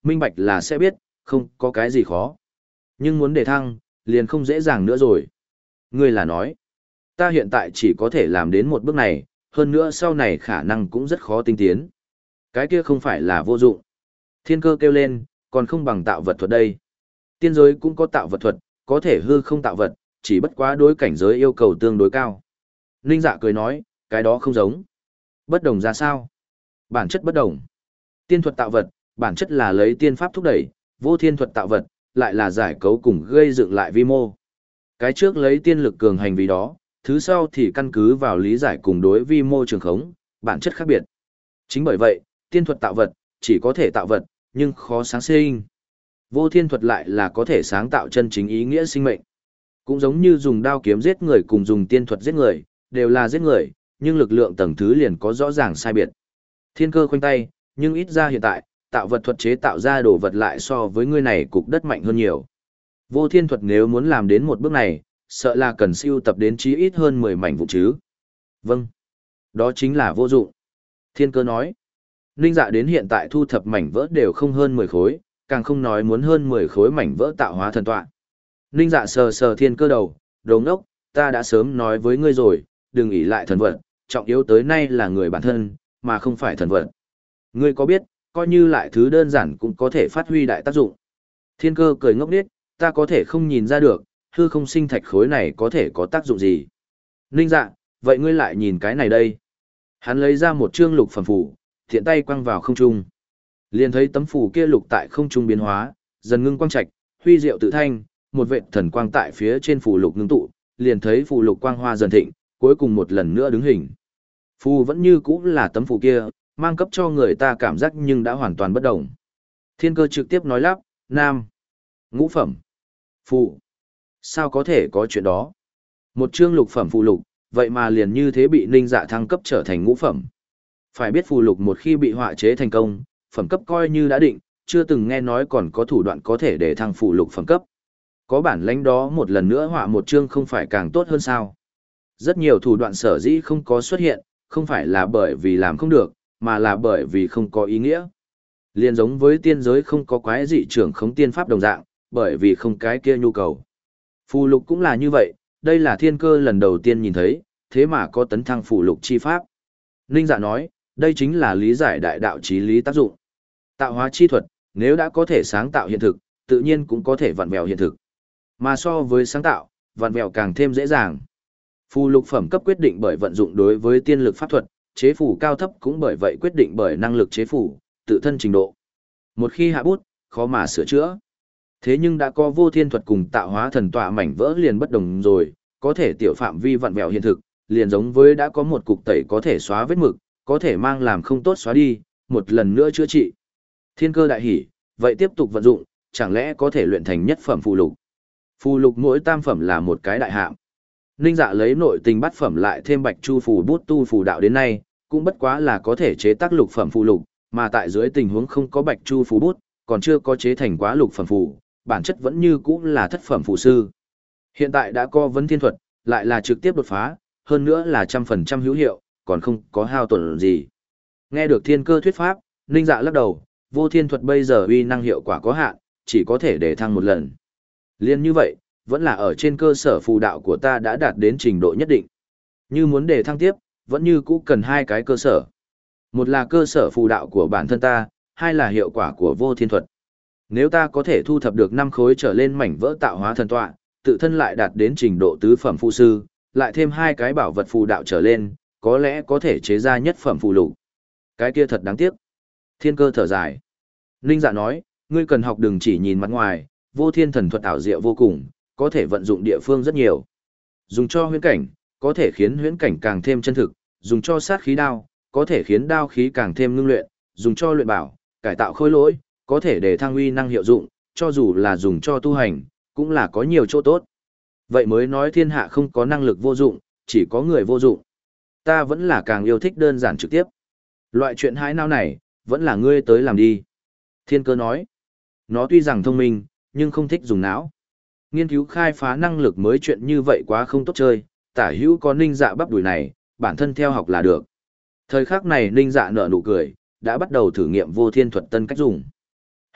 Minh bạch là sẽ biết, không có cái gì khó. Nhưng muốn đề thăng, liền không dễ dàng nữa rồi. Ngươi là nói, ta hiện tại chỉ có thể làm đến một bước này, hơn nữa sau này khả năng cũng rất khó tinh tiến. Cái kia không phải là vô dụng. Thiên Cơ kêu lên, còn không bằng tạo vật thuật đây. Tiên giới cũng có tạo vật thuật, có thể hư không tạo vật, chỉ bất quá đối cảnh giới yêu cầu tương đối cao. Ninh Dạ cười nói, cái đó không giống. Bất đồng ra sao? Bản chất bất đồng. Tiên thuật tạo vật, bản chất là lấy tiên pháp thúc đẩy, vô thiên thuật tạo vật, lại là giải cấu cùng gây dựng lại vi mô. Cái trước lấy tiên lực cường hành vì đó, thứ sau thì căn cứ vào lý giải cùng đối vi mô trường khống, bản chất khác biệt. Chính bởi vậy, tiên thuật tạo vật, chỉ có thể tạo vật, nhưng khó sáng sinh. Vô thiên thuật lại là có thể sáng tạo chân chính ý nghĩa sinh mệnh. Cũng giống như dùng đao kiếm giết người cùng dùng tiên thuật giết người, đều là giết người, nhưng lực lượng tầng thứ liền có rõ ràng sai biệt. Thiên Cơ khoanh tay, nhưng ít ra hiện tại, tạo vật thuật chế tạo ra đồ vật lại so với ngươi này cục đất mạnh hơn nhiều. Vô thiên thuật nếu muốn làm đến một bước này, sợ là cần siêu tập đến chí ít hơn mười mảnh vụ chứ. Vâng. Đó chính là vô dụng. Thiên Cơ nói. Ninh Dạ đến hiện tại thu thập mảnh vỡ đều không hơn mười khối, càng không nói muốn hơn mười khối mảnh vỡ tạo hóa thần tọa. Ninh Dạ sờ sờ Thiên Cơ đầu, đồ ngốc, ta đã sớm nói với ngươi rồi, đừng ỷ lại thần vật, trọng yếu tới nay là người bản thân, mà không phải thần vật. Ngươi có biết, coi như lại thứ đơn giản cũng có thể phát huy đại tác dụng. Thiên Cơ cười ngốc nghếch, ta có thể không nhìn ra được, hư không sinh thạch khối này có thể có tác dụng gì. Ninh Dạ, vậy ngươi lại nhìn cái này đây. Hắn lấy ra một chương lục phẩm phù, thiện tay quăng vào không trung. Liền thấy tấm phù kia lục tại không trung biến hóa, dần ngưng quang trạch, huy diệu tự thanh, một vệt thần quang tại phía trên phù lục ngưng tụ, liền thấy phù lục quang hoa dần thịnh, cuối cùng một lần nữa đứng hình. Phù vẫn như cũ là tấm phù kia, mang cấp cho người ta cảm giác nhưng đã hoàn toàn bất động. Thiên Cơ trực tiếp nói lắp, nam, ngũ phẩm, phù. Sao có thể có chuyện đó? Một chương lục phẩm phù lục, vậy mà liền như thế bị Ninh Dạ thăng cấp trở thành ngũ phẩm. Phải biết phù lục một khi bị họa chế thành công, phẩm cấp coi như đã định, chưa từng nghe nói còn có thủ đoạn có thể để thăng phù lục phẩm cấp. Có bản lãnh đó một lần nữa họa một chương không phải càng tốt hơn sao? Rất nhiều thủ đoạn sở dĩ không có xuất hiện, không phải là bởi vì làm không được, mà là bởi vì không có ý nghĩa. Liên giống với tiên giới không có quái dị trưởng khống tiên pháp đồng dạng, bởi vì không cái kia nhu cầu. Phù lục cũng là như vậy, đây là Thiên Cơ lần đầu tiên nhìn thấy, thế mà có tấn thăng phù lục chi pháp. Ninh Dạ nói, đây chính là lý giải đại đạo chí lý tác dụng. Tạo hóa chi thuật, nếu đã có thể sáng tạo hiện thực, tự nhiên cũng có thể vặn vẹo hiện thực. Mà so với sáng tạo, vặn vẹo càng thêm dễ dàng. Phù lục phẩm cấp quyết định bởi vận dụng đối với tiên lực pháp thuật, chế phù cao thấp cũng bởi vậy quyết định bởi năng lực chế phù, tự thân trình độ. Một khi hạ bút, khó mà sửa chữa. Thế nhưng đã có vô thiên thuật cùng tạo hóa thần tọa mảnh vỡ liền bất đồng rồi, có thể tiểu phạm vi vặn vẹo hiện thực, liền giống với đã có một cục tẩy có thể xóa vết mực, có thể mang làm không tốt xóa đi, một lần nữa chữa trị. Thiên Cơ đại hỉ, vậy tiếp tục vận dụng, chẳng lẽ có thể luyện thành nhất phẩm phù lục. Phù lục mỗi tam phẩm là một cái đại hạng. Ninh Dạ lấy nội tình bát phẩm lại thêm bạch chu phù bút tu phù đạo đến nay, cũng bất quá là có thể chế tác lục phẩm phù lục, mà tại dưới tình huống không có bạch chu phù bút, còn chưa có chế thành quá lục phẩm phù, bản chất vẫn như cũ là thất phẩm phù sư. Hiện tại đã có vấn thiên thuật, lại là trực tiếp đột phá, hơn nữa là trăm phần trăm hữu hiệu, còn không có hao tổn gì. Nghe được Thiên Cơ thuyết pháp, Ninh Dạ lắc đầu, vô thiên thuật bây giờ uy năng hiệu quả có hạn, chỉ có thể để thăng một lần. Liên như vậy, vẫn là ở trên cơ sở phù đạo của ta đã đạt đến trình độ nhất định. Như muốn để thăng tiếp, vẫn như cũ cần hai cái cơ sở. Một là cơ sở phù đạo của bản thân ta, hai là hiệu quả của vô thiên thuật. Nếu ta có thể thu thập được năm khối trở lên mảnh vỡ tạo hóa thần tọa, tự thân lại đạt đến trình độ tứ phẩm phù sư, lại thêm hai cái bảo vật phù đạo trở lên, có lẽ có thể chế ra nhất phẩm phù lục. Cái kia thật đáng tiếc. Thiên Cơ thở dài. Ninh Dạ nói, ngươi cần học đừng chỉ nhìn mặt ngoài, vô thiên thần thuật ảo diệu vô cùng, có thể vận dụng địa phương rất nhiều. Dùng cho huyễn cảnh, có thể khiến huyễn cảnh càng thêm chân thực, dùng cho sát khí đao, có thể khiến đao khí càng thêm ngưng luyện, dùng cho luyện bảo, cải tạo khối lỗi, có thể để thăng uy năng hiệu dụng, cho dù là dùng cho tu hành, cũng là có nhiều chỗ tốt. Vậy mới nói thiên hạ không có năng lực vô dụng, chỉ có người vô dụng. Ta vẫn là càng yêu thích đơn giản trực tiếp. Loại chuyện hãi não này, vẫn là ngươi tới làm đi. Thiên Cơ nói, nó tuy rằng thông minh, nhưng không thích dùng não. Nghiên cứu khai phá năng lực mới chuyện như vậy quá không tốt chơi, tả hữu có Ninh Dạ bắp đùi này, bản thân theo học là được. Thời khắc này Ninh Dạ nở nụ cười, đã bắt đầu thử nghiệm vô thiên thuật tân cách dùng.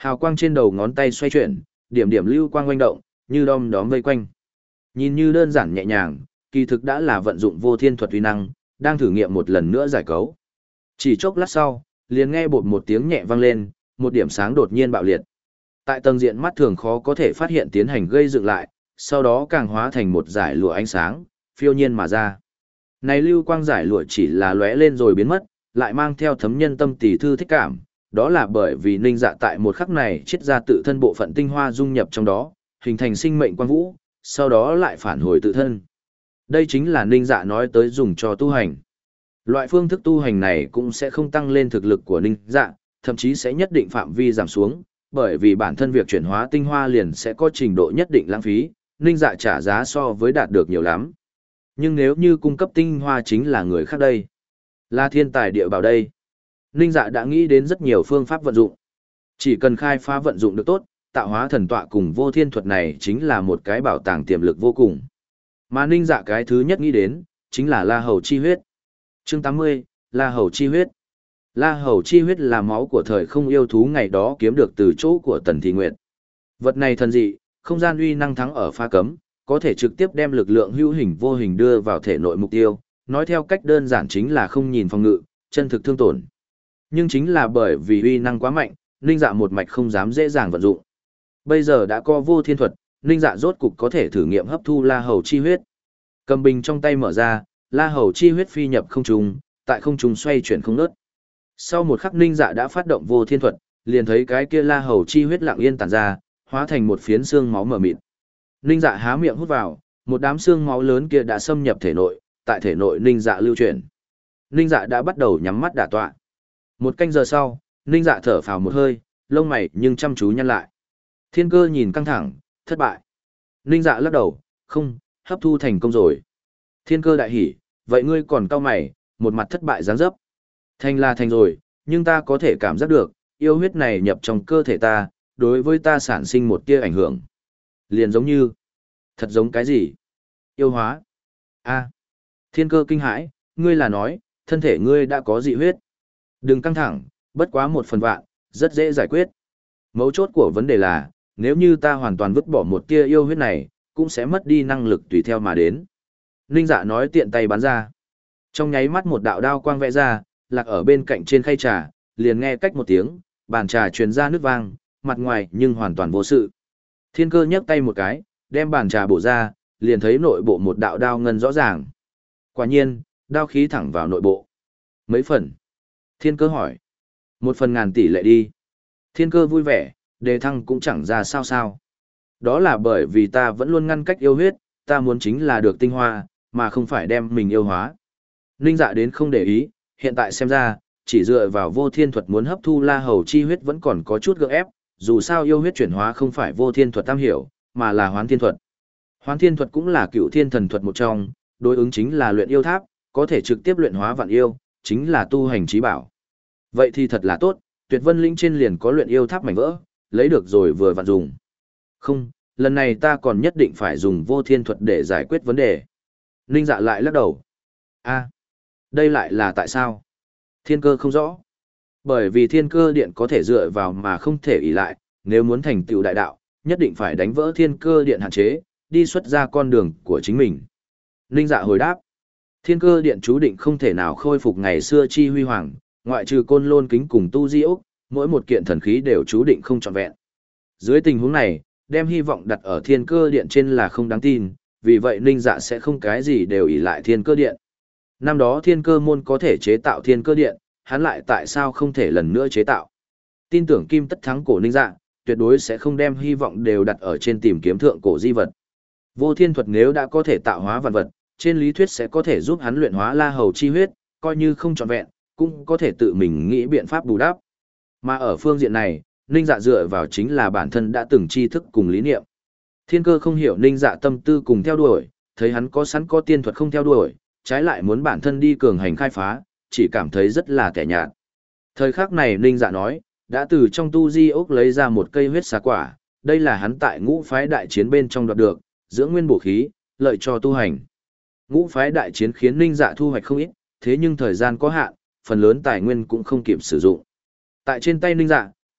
Hào quang trên đầu ngón tay xoay chuyển, điểm điểm lưu quang oanh động, như đom đóm vây quanh. Nhìn như đơn giản nhẹ nhàng, kỳ thực đã là vận dụng vô thiên thuật uy năng, đang thử nghiệm một lần nữa giải cấu. Chỉ chốc lát sau, liền nghe bột một tiếng nhẹ vang lên, một điểm sáng đột nhiên bạo liệt. Tại tầng diện mắt thường khó có thể phát hiện tiến hành gây dựng lại, sau đó càng hóa thành một dải lụa ánh sáng, phiêu nhiên mà ra. Này lưu quang giải lụa chỉ là lóe lên rồi biến mất, lại mang theo thấm nhân tâm tỷ thư thích cảm, đó là bởi vì Ninh Dạ tại một khắc này chiết ra tự thân bộ phận tinh hoa dung nhập trong đó, hình thành sinh mệnh quang vũ, sau đó lại phản hồi tự thân. Đây chính là Ninh Dạ nói tới dùng cho tu hành. Loại phương thức tu hành này cũng sẽ không tăng lên thực lực của Ninh Dạ, thậm chí sẽ nhất định phạm vi giảm xuống, bởi vì bản thân việc chuyển hóa tinh hoa liền sẽ có trình độ nhất định lãng phí, Ninh Dạ trả giá so với đạt được nhiều lắm. Nhưng nếu như cung cấp tinh hoa chính là người khác đây, là thiên tài địa bảo đây, Ninh Dạ đã nghĩ đến rất nhiều phương pháp vận dụng. Chỉ cần khai phá vận dụng được tốt, tạo hóa thần tọa cùng vô thiên thuật này chính là một cái bảo tàng tiềm lực vô cùng. Mà Ninh Dạ cái thứ nhất nghĩ đến, chính là La Hầu chi huyết. Chương tám mươi, La Hầu chi huyết. La Hầu chi huyết là máu của thời không yêu thú ngày đó kiếm được từ chỗ của Tần Thị Nguyệt. Vật này thần dị, không gian uy năng thắng ở pha cấm, có thể trực tiếp đem lực lượng hữu hình vô hình đưa vào thể nội mục tiêu, nói theo cách đơn giản chính là không nhìn phòng ngự, chân thực thương tổn. Nhưng chính là bởi vì uy năng quá mạnh, Ninh Dạ một mạch không dám dễ dàng vận dụng. Bây giờ đã có vô thiên thuật, Ninh Dạ rốt cục có thể thử nghiệm hấp thu La Hầu chi huyết. Cầm bình trong tay mở ra, La Hầu chi huyết phi nhập không trung, tại không trung xoay chuyển không ngớt. Sau một khắc Ninh Dạ đã phát động vô thiên thuật, liền thấy cái kia La Hầu chi huyết lặng yên tản ra, hóa thành một phiến xương máu mờ mịt. Ninh Dạ há miệng hút vào, một đám xương máu lớn kia đã xâm nhập thể nội, tại thể nội Ninh Dạ lưu chuyển. Ninh Dạ đã bắt đầu nhắm mắt đả tọa. Một canh giờ sau, Ninh Dạ thở phào một hơi, lông mày nhưng chăm chú nhăn lại. Thiên Cơ nhìn căng thẳng, thất bại. Ninh Dạ lắc đầu, không, hấp thu thành công rồi. Thiên Cơ đại hỉ, vậy ngươi còn cau mày, một mặt thất bại dáng dấp. Thành là thành rồi, nhưng ta có thể cảm giác được, yêu huyết này nhập trong cơ thể ta, đối với ta sản sinh một tia ảnh hưởng. Liền giống như, thật giống cái gì? Yêu hóa. A. Thiên Cơ kinh hãi, ngươi là nói, thân thể ngươi đã có dị huyết. Đừng căng thẳng, bất quá một phần vạn, rất dễ giải quyết. Mấu chốt của vấn đề là, nếu như ta hoàn toàn vứt bỏ một tia yêu huyết này, cũng sẽ mất đi năng lực tùy theo mà đến. Ninh Dạ nói tiện tay bắn ra. Trong nháy mắt một đạo đao quang vẽ ra, lạc ở bên cạnh trên khay trà, liền nghe cách một tiếng, bàn trà truyền ra nước vang, mặt ngoài nhưng hoàn toàn vô sự. Thiên Cơ nhấc tay một cái, đem bàn trà bổ ra, liền thấy nội bộ một đạo đao ngân rõ ràng. Quả nhiên, đao khí thẳng vào nội bộ. Mấy phần? Thiên Cơ hỏi. Một phần ngàn tỷ lệ đi. Thiên Cơ vui vẻ, đề thăng cũng chẳng ra sao sao. Đó là bởi vì ta vẫn luôn ngăn cách yêu huyết, ta muốn chính là được tinh hoa, mà không phải đem mình yêu hóa. Ninh Dạ đến không để ý, hiện tại xem ra, chỉ dựa vào vô thiên thuật muốn hấp thu La Hầu chi huyết vẫn còn có chút gượng ép, dù sao yêu huyết chuyển hóa không phải vô thiên thuật tam hiểu, mà là hoán thiên thuật. Hoán thiên thuật cũng là cựu thiên thần thuật một trong, đối ứng chính là luyện yêu tháp, có thể trực tiếp luyện hóa vạn yêu, chính là tu hành trí bảo. Vậy thì thật là tốt, Tuyệt Vân Lĩnh trên liền có luyện yêu tháp mảnh vỡ, lấy được rồi vừa vặn dùng. Không, lần này ta còn nhất định phải dùng vô thiên thuật để giải quyết vấn đề. Ninh Dạ lại lắc đầu. A, đây lại là tại sao? Thiên Cơ không rõ. Bởi vì thiên cơ điện có thể dựa vào mà không thể ỷ lại, nếu muốn thành tựu đại đạo, nhất định phải đánh vỡ thiên cơ điện hạn chế, đi xuất ra con đường của chính mình. Ninh Dạ hồi đáp. Thiên cơ điện chú định không thể nào khôi phục ngày xưa chi huy hoàng, ngoại trừ côn lôn kính cùng tu di ốc, mỗi một kiện thần khí đều chú định không trọn vẹn. Dưới tình huống này, đem hy vọng đặt ở thiên cơ điện trên là không đáng tin, vì vậy Ninh Dạ sẽ không cái gì đều ỷ lại thiên cơ điện. Năm đó thiên cơ môn có thể chế tạo thiên cơ điện, hắn lại tại sao không thể lần nữa chế tạo. Tin tưởng kim tất thắng cổ Ninh Dạ, tuyệt đối sẽ không đem hy vọng đều đặt ở trên tìm kiếm thượng cổ di vật. Vô thiên thuật nếu đã có thể tạo hóa vạn vật, trên lý thuyết sẽ có thể giúp hắn luyện hóa La Hầu chi huyết, coi như không trọn vẹn, cũng có thể tự mình nghĩ biện pháp bù đắp. Mà ở phương diện này, Ninh Dạ dựa vào chính là bản thân đã từng tri thức cùng lý niệm. Thiên Cơ không hiểu Ninh Dạ tâm tư cùng theo đuổi, thấy hắn có sẵn có tiên thuật không theo đuổi, trái lại muốn bản thân đi cường hành khai phá, chỉ cảm thấy rất là kẻ nhạt. Thời khắc này Ninh Dạ nói, đã từ trong tu di ốc lấy ra một cây huyết xà quả, đây là hắn tại ngũ phái đại chiến bên trong đoạt được, dưỡng nguyên bổ khí, lợi cho tu hành. Ngũ phái đại chiến khiến Ninh Dạ thu hoạch không ít, thế nhưng thời gian có hạn, phần lớn tài nguyên cũng không kịp sử dụng. Tại trên tay Ninh Dạ,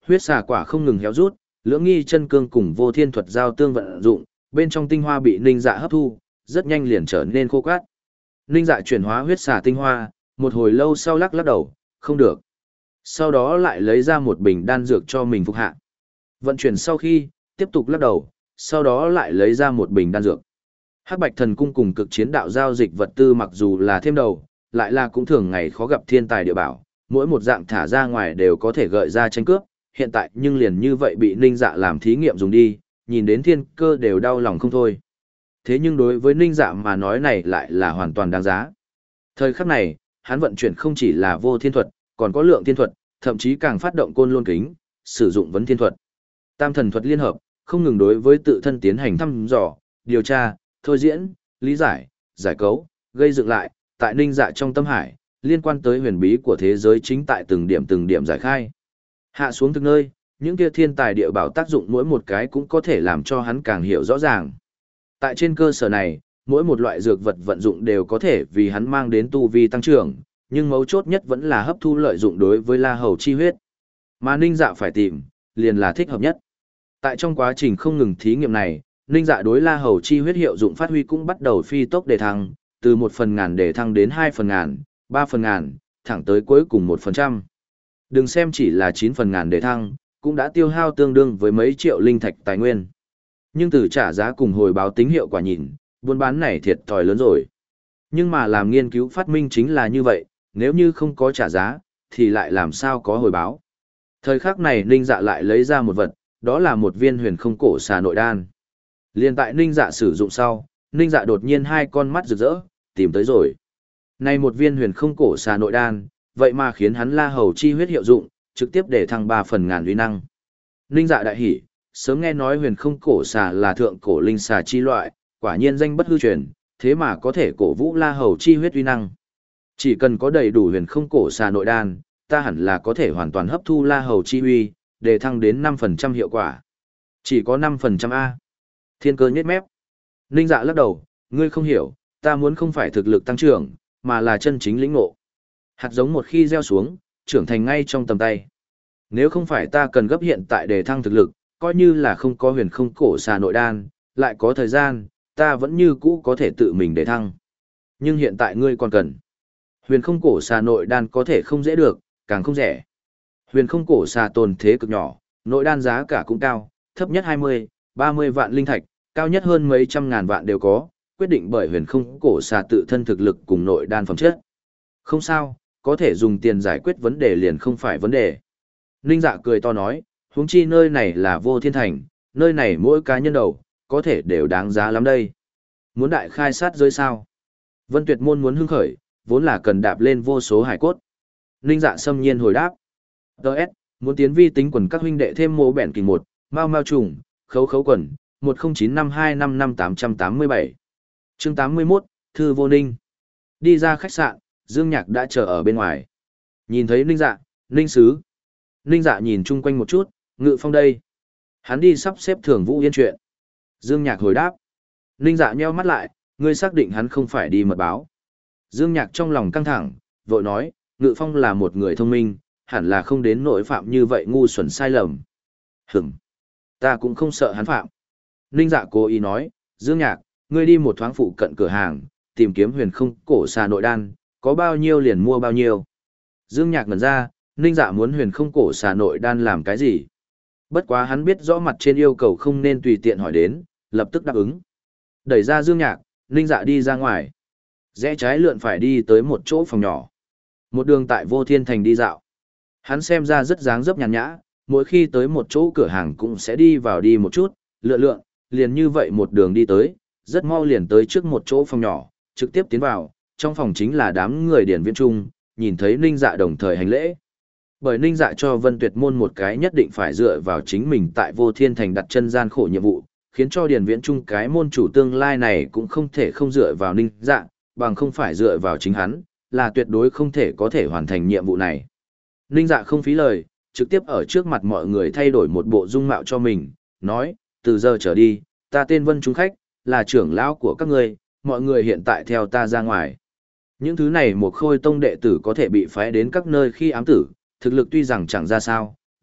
Huyết xà quả không ngừng héo rút, lưỡng nghi chân cương cùng vô thiên thuật giao tương vận dụng, bên trong tinh hoa bị Ninh Dạ hấp thu, rất nhanh liền trở nên khô cát. Ninh Dạ chuyển hóa huyết xà tinh hoa, một hồi lâu sau lắc lắc đầu, không được. Sau đó lại lấy ra một bình đan dược cho mình phục hạ. Vận chuyển sau khi, tiếp tục lắc đầu, sau đó lại lấy ra một bình đan dược. Hắc Bạch Thần Cung cùng cực chiến đạo giao dịch vật tư mặc dù là thêm đầu, lại là cũng thường ngày khó gặp thiên tài địa bảo, mỗi một dạng thả ra ngoài đều có thể gợi ra tranh cướp, hiện tại nhưng liền như vậy bị Ninh Dạ làm thí nghiệm dùng đi, nhìn đến thiên cơ đều đau lòng không thôi. Thế nhưng đối với Ninh Dạ mà nói này lại là hoàn toàn đáng giá. Thời khắc này, hắn vận chuyển không chỉ là vô thiên thuật, còn có lượng thiên thuật, thậm chí càng phát động côn lôn kính, sử dụng vấn thiên thuật. Tam thần thuật liên hợp, không ngừng đối với tự thân tiến hành thăm dò, điều tra, thôi diễn, lý giải, giải cấu, gây dựng lại, tại Ninh Dạ trong tâm hải, liên quan tới huyền bí của thế giới chính tại từng điểm từng điểm giải khai. Hạ xuống thực nơi, những kia thiên tài địa bảo tác dụng mỗi một cái cũng có thể làm cho hắn càng hiểu rõ ràng. Tại trên cơ sở này, mỗi một loại dược vật vận dụng đều có thể vì hắn mang đến tu vi tăng trưởng, nhưng mấu chốt nhất vẫn là hấp thu lợi dụng đối với La Hầu chi huyết. Mà Ninh Dạ phải tìm, liền là thích hợp nhất. Tại trong quá trình không ngừng thí nghiệm này, Ninh Dạ đối La Hầu chi huyết hiệu dụng phát huy cũng bắt đầu phi tốc đề thăng, từ một phần ngàn đề thăng đến hai phần ngàn, ba phần ngàn, thẳng tới cuối cùng một phần trăm. Đừng xem chỉ là chín phần ngàn đề thăng, cũng đã tiêu hao tương đương với mấy triệu linh thạch tài nguyên. Nhưng từ trả giá cùng hồi báo tính hiệu quả nhìn, buôn bán này thiệt thòi lớn rồi. Nhưng mà làm nghiên cứu phát minh chính là như vậy, nếu như không có trả giá, thì lại làm sao có hồi báo. Thời khắc này Ninh Dạ lại lấy ra một vật, đó là một viên huyền không cổ xà nội đan. Liên tại Ninh Dạ sử dụng sau, Ninh Dạ đột nhiên hai con mắt rực rỡ, tìm tới rồi. Này một viên huyền không cổ xà nội đan, vậy mà khiến hắn La Hầu chi huyết hiệu dụng, trực tiếp để thăng ba phần ngàn uy năng. Ninh Dạ đại hỉ, sớm nghe nói huyền không cổ xà là thượng cổ linh xà chi loại, quả nhiên danh bất hư truyền, thế mà có thể cổ vũ La Hầu chi huyết uy năng. Chỉ cần có đầy đủ huyền không cổ xà nội đan, ta hẳn là có thể hoàn toàn hấp thu La Hầu chi uy, để thăng đến năm phần trăm hiệu quả. Chỉ có năm phần trăm A. Thiên Cơ nhếch mép. Ninh Dạ lắc đầu, ngươi không hiểu, ta muốn không phải thực lực tăng trưởng, mà là chân chính lĩnh ngộ. Hạt giống một khi gieo xuống, trưởng thành ngay trong tầm tay. Nếu không phải ta cần gấp hiện tại để thăng thực lực, coi như là không có huyền không cổ xà nội đan, lại có thời gian, ta vẫn như cũ có thể tự mình để thăng. Nhưng hiện tại ngươi còn cần. Huyền không cổ xà nội đan có thể không dễ được, càng không rẻ. Huyền không cổ xà tồn thế cực nhỏ, nội đan giá cả cũng cao, thấp nhất hai mươi, ba mươi vạn linh thạch, cao nhất hơn mấy trăm ngàn vạn đều có, quyết định bởi huyền không cổ xà tự thân thực lực cùng nội đan phẩm chất. Không sao, có thể dùng tiền giải quyết vấn đề liền không phải vấn đề. Ninh Dạ cười to nói, huống chi nơi này là vô thiên thành, nơi này mỗi cá nhân đầu, có thể đều đáng giá lắm đây. Muốn đại khai sát giới sao? Vân Tuyệt Môn muốn hưng khởi, vốn là cần đạp lên vô số hải cốt. Ninh Dạ xâm nhiên hồi đáp. Đợt, muốn tiến vi tính quần các huynh đệ thêm mô bẻn kỳ một, mau mau trùng, khấu khấu quần, một không chín năm hai năm năm tám tám bảy. Chương tám mươi mốt, Thư Vô Ninh. Đi ra khách sạn, Dương Nhạc đã chờ ở bên ngoài. Nhìn thấy Ninh Dạ, Ninh Sứ. Ninh Dạ nhìn chung quanh một chút, Ngự Phong đây. Hắn đi sắp xếp Thường Vũ Yên chuyện. Dương Nhạc hồi đáp. Ninh Dạ nheo mắt lại, ngươi xác định hắn không phải đi mật báo. Dương Nhạc trong lòng căng thẳng, vội nói, Ngự Phong là một người thông minh, hẳn là không đến nỗi phạm như vậy ngu xuẩn sai lầm. Hửm, ta cũng không sợ hắn phạm. Ninh Dạ cố ý nói, Dương Nhạc, ngươi đi một thoáng phụ cận cửa hàng, tìm kiếm huyền không cổ xà nội đan, có bao nhiêu liền mua bao nhiêu. Dương Nhạc ngẩn ra, Ninh Dạ muốn huyền không cổ xà nội đan làm cái gì? Bất quá hắn biết rõ mặt trên yêu cầu không nên tùy tiện hỏi đến, lập tức đáp ứng. Đẩy ra Dương Nhạc, Ninh Dạ đi ra ngoài. Rẽ trái lượn phải đi tới một chỗ phòng nhỏ. Một đường tại Vô Thiên Thành đi dạo. Hắn xem ra rất dáng dấp nhàn nhã, mỗi khi tới một chỗ cửa hàng cũng sẽ đi vào đi một chút, lượn lượn, liền như vậy một đường đi tới, rất mau liền tới trước một chỗ phòng nhỏ, trực tiếp tiến vào, trong phòng chính là đám người điển viễn trung, nhìn thấy Ninh Dạ đồng thời hành lễ. Bởi Ninh Dạ cho Vân Tuyệt Môn một cái nhất định phải dựa vào chính mình tại Vô Thiên Thành đặt chân gian khổ nhiệm vụ, khiến cho điển viễn trung cái môn chủ tương lai này cũng không thể không dựa vào Ninh Dạ, bằng không phải dựa vào chính hắn, là tuyệt đối không thể có thể hoàn thành nhiệm vụ này. Ninh Dạ không phí lời, trực tiếp ở trước mặt mọi người thay đổi một bộ dung mạo cho mình, nói, từ giờ trở đi, ta tên Vân Trung Khách, là trưởng lão của các ngươi, mọi người hiện tại theo ta ra ngoài. Những thứ này một khôi tông đệ tử có thể bị phái đến các nơi khi ám tử, thực lực tuy rằng chẳng ra sao,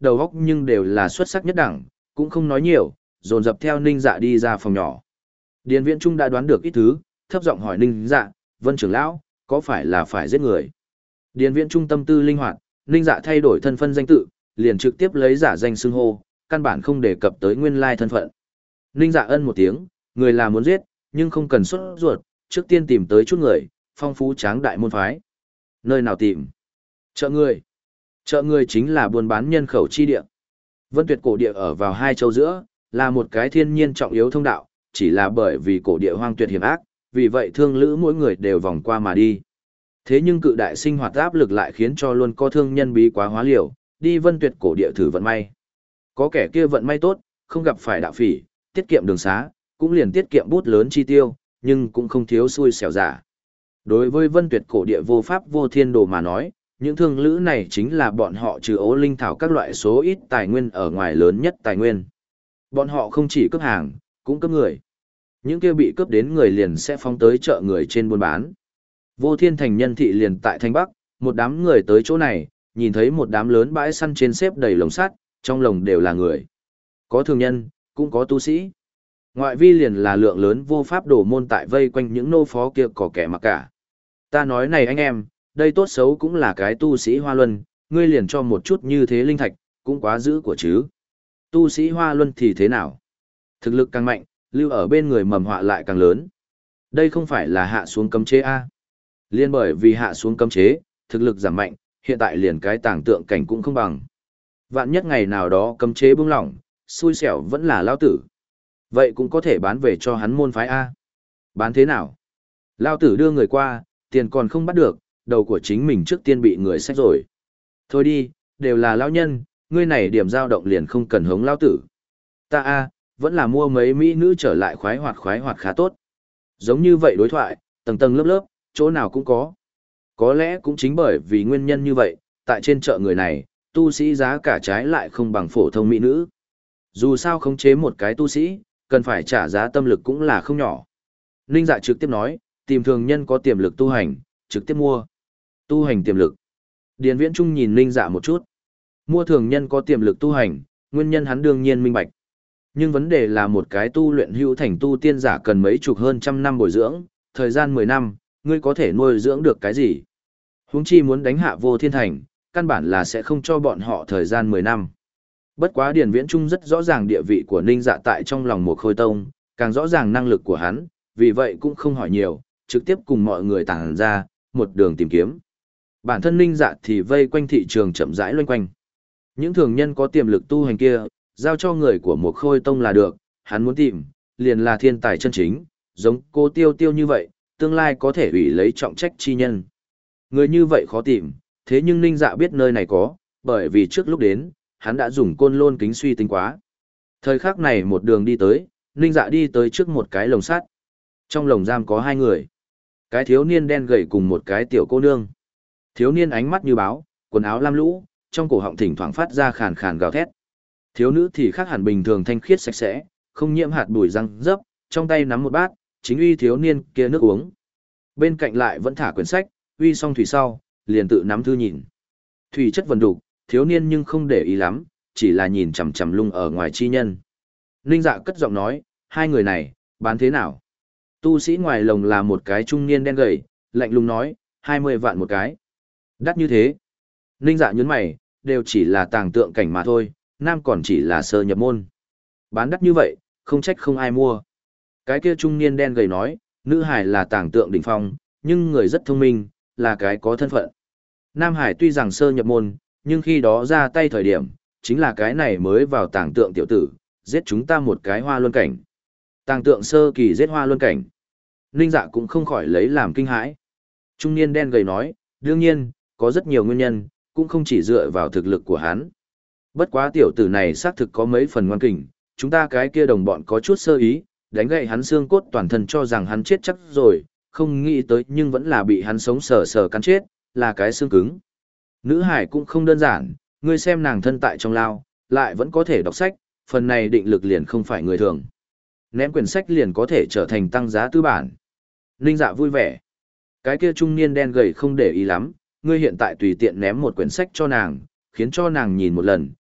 đầu óc nhưng đều là xuất sắc nhất đẳng, cũng không nói nhiều, dồn dập theo Ninh Dạ đi ra phòng nhỏ. Điền Viễn Trung đã đoán được ít thứ, thấp giọng hỏi Ninh Dạ, Vân trưởng lão, có phải là phải giết người? Điền Viễn Trung tâm tư linh hoạt, Ninh Dạ thay đổi thân phân danh tự, liền trực tiếp lấy giả danh xưng hô, căn bản không đề cập tới nguyên lai thân phận. Ninh Dạ ân một tiếng, người là muốn giết, nhưng không cần xuất ruột, trước tiên tìm tới chút người, phong phú tráng đại môn phái. Nơi nào tìm? Chợ người. Chợ người chính là buôn bán nhân khẩu chi địa. Vân Tuyệt cổ địa ở vào hai châu giữa, là một cái thiên nhiên trọng yếu thông đạo, chỉ là bởi vì cổ địa hoang tuyệt hiểm ác, vì vậy thương lữ mỗi người đều vòng qua mà đi. Thế nhưng cự đại sinh hoạt áp lực lại khiến cho luôn có thương nhân bí quá hóa liều, đi Vân Tuyệt cổ địa thử vận may. Có kẻ kia vận may tốt, không gặp phải đạo phỉ, tiết kiệm đường xá, cũng liền tiết kiệm bút lớn chi tiêu, nhưng cũng không thiếu xui xẻo giả. Đối với Vân Tuyệt cổ địa vô pháp vô thiên đồ mà nói, những thương lữ này chính là bọn họ trừ ố linh thảo các loại số ít tài nguyên ở ngoài lớn nhất tài nguyên. Bọn họ không chỉ cướp hàng, cũng cướp người. Những kia bị cướp đến người liền sẽ phóng tới chợ người trên buôn bán. Vô Thiên thành nhân thị liền tại Thanh Bắc, một đám người tới chỗ này, nhìn thấy một đám lớn bãi săn trên xếp đầy lồng sắt, trong lồng đều là người. Có thương nhân, cũng có tu sĩ. Ngoại vi liền là lượng lớn vô pháp đổ môn tại vây quanh những nô phó kia có kẻ mặc cả. Ta nói này anh em, đây tốt xấu cũng là cái tu sĩ Hoa Luân, ngươi liền cho một chút như thế linh thạch, cũng quá dữ của chứ. Tu sĩ Hoa Luân thì thế nào? Thực lực càng mạnh, lưu ở bên người mầm họa lại càng lớn. Đây không phải là hạ xuống cấm chế A. Liên bởi vì hạ xuống cấm chế, thực lực giảm mạnh, hiện tại liền cái tàng tượng cảnh cũng không bằng. Vạn nhất ngày nào đó cấm chế buông lỏng, xui xẻo vẫn là lao tử. Vậy cũng có thể bán về cho hắn môn phái A. Bán thế nào? Lao tử đưa người qua, tiền còn không bắt được, đầu của chính mình trước tiên bị người xách rồi. Thôi đi, đều là lao nhân, ngươi này điểm dao động liền không cần hống lao tử. Ta A, vẫn là mua mấy mỹ nữ trở lại khoái hoạt khoái hoạt khá tốt. Giống như vậy đối thoại, tầng tầng lớp lớp, chỗ nào cũng có. Có lẽ cũng chính bởi vì nguyên nhân như vậy, tại trên chợ người này, tu sĩ giá cả trái lại không bằng phổ thông mỹ nữ. Dù sao khống chế một cái tu sĩ, cần phải trả giá tâm lực cũng là không nhỏ. Ninh Dạ trực tiếp nói, tìm thường nhân có tiềm lực tu hành, trực tiếp mua. Tu hành tiềm lực. Điền Viễn Trung nhìn Ninh Dạ một chút. Mua thường nhân có tiềm lực tu hành, nguyên nhân hắn đương nhiên minh bạch. Nhưng vấn đề là một cái tu luyện hữu thành tu tiên giả cần mấy chục hơn trăm năm bồi dưỡng, thời gian mười năm, ngươi có thể nuôi dưỡng được cái gì? Huống chi muốn đánh hạ Vô Thiên thành, căn bản là sẽ không cho bọn họ thời gian mười năm. Bất quá Điền Viễn Trung rất rõ ràng địa vị của Ninh Dạ tại trong lòng một khôi tông, càng rõ ràng năng lực của hắn, vì vậy cũng không hỏi nhiều, trực tiếp cùng mọi người tản ra, một đường tìm kiếm. Bản thân Ninh Dạ thì vây quanh thị trường chậm rãi loanh quanh. Những thường nhân có tiềm lực tu hành kia, giao cho người của một khôi tông là được, hắn muốn tìm, liền là thiên tài chân chính, giống cô Tiêu Tiêu như vậy, tương lai có thể ủy lấy trọng trách chi nhân. Người như vậy khó tìm, thế nhưng Ninh Dạ biết nơi này có, bởi vì trước lúc đến, hắn đã dùng côn lôn kính suy tính quá. Thời khắc này một đường đi tới, Ninh Dạ đi tới trước một cái lồng sắt. Trong lồng giam có hai người. Cái thiếu niên đen gầy cùng một cái tiểu cô nương. Thiếu niên ánh mắt như báo, quần áo lam lũ, trong cổ họng thỉnh thoảng phát ra khàn khàn gào thét. Thiếu nữ thì khác hẳn bình thường thanh khiết sạch sẽ, không nhiễm hạt bụi răng dấp, trong tay nắm một bát, chính uy thiếu niên kia nước uống. Bên cạnh lại vẫn thả quyển sách, uy xong thủy sau, liền tự nắm thư nhìn. Thủy chất vần đục, thiếu niên nhưng không để ý lắm, chỉ là nhìn chằm chằm lung ở ngoài chi nhân. Ninh Dạ cất giọng nói, hai người này, bán thế nào? Tu sĩ ngoài lồng là một cái trung niên đen gầy, lạnh lùng nói, hai mươi vạn một cái. Đắt như thế. Ninh Dạ nhướng mày, đều chỉ là tàng tượng cảnh mà thôi, nam còn chỉ là sơ nhập môn. Bán đắt như vậy, không trách không ai mua. Cái kia trung niên đen gầy nói, nữ hải là tàng tượng đỉnh phong, nhưng người rất thông minh, là cái có thân phận. Nam Hải tuy rằng sơ nhập môn, nhưng khi đó ra tay thời điểm, chính là cái này mới vào tàng tượng tiểu tử, giết chúng ta một cái hoa luân cảnh. Tàng tượng sơ kỳ giết hoa luân cảnh. Ninh Dạ cũng không khỏi lấy làm kinh hãi. Trung niên đen gầy nói, đương nhiên, có rất nhiều nguyên nhân, cũng không chỉ dựa vào thực lực của hắn. Bất quá tiểu tử này xác thực có mấy phần ngoan kình, chúng ta cái kia đồng bọn có chút sơ ý, đánh gậy hắn xương cốt toàn thân cho rằng hắn chết chắc rồi, không nghĩ tới nhưng vẫn là bị hắn sống sờ sờ cắn chết, là cái xương cứng. Nữ hải cũng không đơn giản, ngươi xem nàng thân tại trong lao, lại vẫn có thể đọc sách, phần này định lực liền không phải người thường. Ném quyển sách liền có thể trở thành tăng giá tư bản. Ninh Dạ vui vẻ. Cái kia trung niên đen gầy không để ý lắm, ngươi hiện tại tùy tiện ném một quyển sách cho nàng, khiến cho nàng nhìn một lần,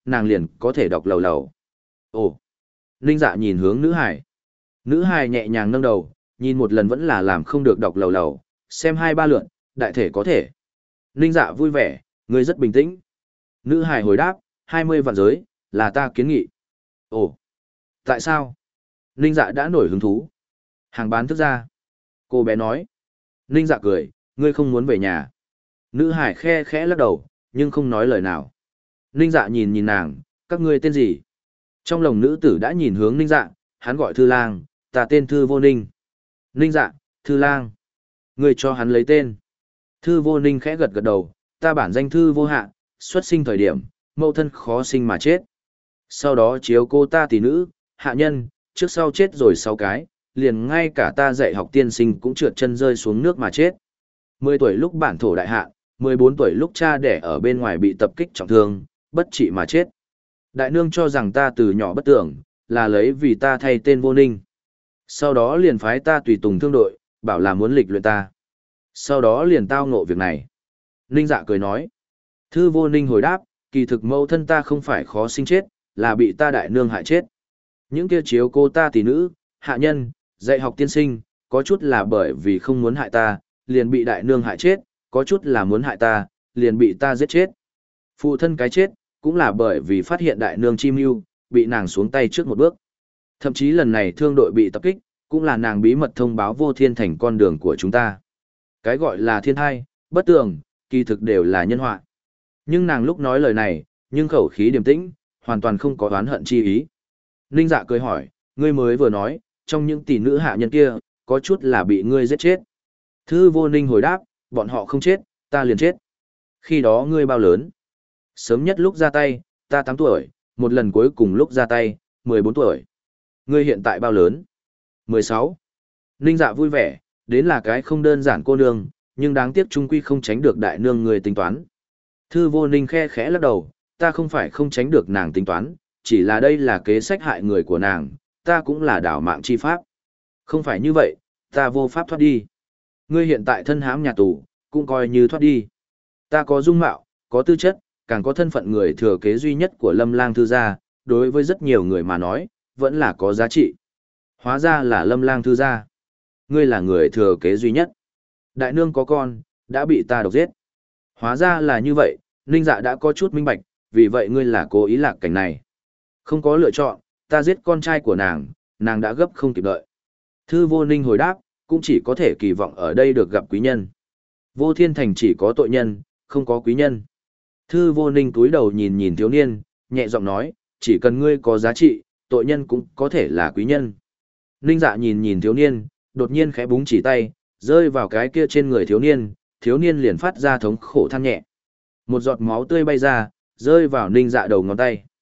nàng liền có thể đọc lầu lầu. Ồ! Ninh dạ nhìn hướng nữ hải. Nữ hải nhẹ nhàng nâng đầu, nhìn một lần vẫn là làm không được đọc lầu lầu, xem hai ba lượn, đại thể có thể. Ninh dạ vui vẻ, ngươi rất bình tĩnh. Nữ hải hồi đáp, hai mươi vạn giới, là ta kiến nghị. Ồ! Tại sao? Ninh dạ đã nổi hứng thú. Hàng bán thức ra. Cô bé nói. Ninh dạ cười, ngươi không muốn về nhà. Nữ hải khe khẽ lắc đầu, nhưng không nói lời nào. Ninh dạ nhìn nhìn nàng, các ngươi tên gì? Trong lòng nữ tử đã nhìn hướng Ninh dạ, hắn gọi Thư Lang, ta tên Thư Vô Ninh. Ninh dạ, Thư Lang. Ngươi cho hắn lấy tên. Thư Vô Ninh khẽ gật gật đầu, ta bản danh Thư Vô Hạ, xuất sinh thời điểm, mẫu thân khó sinh mà chết. Sau đó chiếu cô ta tỷ nữ, hạ nhân, trước sau chết rồi sáu cái, liền ngay cả ta dạy học tiên sinh cũng trượt chân rơi xuống nước mà chết. Mười tuổi lúc bản thổ đại hạ, mười bốn tuổi lúc cha đẻ ở bên ngoài bị tập kích trọng thương, bất trị mà chết. Đại nương cho rằng ta từ nhỏ bất tưởng, là lấy vì ta thay tên Vô Ninh. Sau đó liền phái ta tùy tùng thương đội, bảo là muốn lịch luyện ta. Sau đó liền tao ngộ việc này. Ninh dạ cười nói. Thư Vô Ninh hồi đáp, kỳ thực mẫu thân ta không phải khó sinh chết, là bị ta đại nương hại chết. Những kia chiếu cô ta tỷ nữ, hạ nhân, dạy học tiên sinh, có chút là bởi vì không muốn hại ta, liền bị đại nương hại chết, có chút là muốn hại ta, liền bị ta giết chết. Phụ thân cái chết, cũng là bởi vì phát hiện đại nương chi mưu, bị nàng xuống tay trước một bước. Thậm chí lần này thương đội bị tập kích, cũng là nàng bí mật thông báo Vô Thiên Thành con đường của chúng ta. Cái gọi là thiên thai, bất tường, kỳ thực đều là nhân họa. Nhưng nàng lúc nói lời này, nhưng khẩu khí điềm tĩnh, hoàn toàn không có oán hận chi ý. Ninh dạ cười hỏi, ngươi mới vừa nói, trong những tỷ nữ hạ nhân kia, có chút là bị ngươi giết chết. Thư Vô Ninh hồi đáp, bọn họ không chết, ta liền chết. Khi đó ngươi bao lớn? Sớm nhất lúc ra tay, ta tám tuổi, một lần cuối cùng lúc ra tay, mười bốn tuổi. Ngươi hiện tại bao lớn? mười sáu. Ninh dạ vui vẻ, đến là cái không đơn giản cô nương, nhưng đáng tiếc trung quy không tránh được đại nương người tính toán. Thư Vô Ninh khe khẽ lắc đầu, ta không phải không tránh được nàng tính toán, chỉ là đây là kế sách hại người của nàng, ta cũng là đảo mạng chi pháp. Không phải như vậy, ta vô pháp thoát đi. Ngươi hiện tại thân hãm nhà tù, cũng coi như thoát đi. Ta có dung mạo, có tư chất, càng có thân phận người thừa kế duy nhất của Lâm Lang Thư gia, đối với rất nhiều người mà nói, vẫn là có giá trị. Hóa ra là Lâm Lang Thư gia. Ngươi là người thừa kế duy nhất. Đại nương có con, đã bị ta độc giết. Hóa ra là như vậy, Ninh dạ đã có chút minh bạch, vì vậy ngươi là cố ý lạc cảnh này. Không có lựa chọn, ta giết con trai của nàng, nàng đã gấp không kịp đợi. Thư Vô Ninh hồi đáp, cũng chỉ có thể kỳ vọng ở đây được gặp quý nhân. Vô Thiên Thành chỉ có tội nhân, không có quý nhân. Thư Vô Ninh túi đầu nhìn nhìn thiếu niên, nhẹ giọng nói, chỉ cần ngươi có giá trị, tội nhân cũng có thể là quý nhân. Ninh dạ nhìn nhìn thiếu niên, đột nhiên khẽ búng chỉ tay, rơi vào cái kia trên người thiếu niên, thiếu niên liền phát ra thống khổ than nhẹ. Một giọt máu tươi bay ra, rơi vào Ninh dạ đầu ngón tay.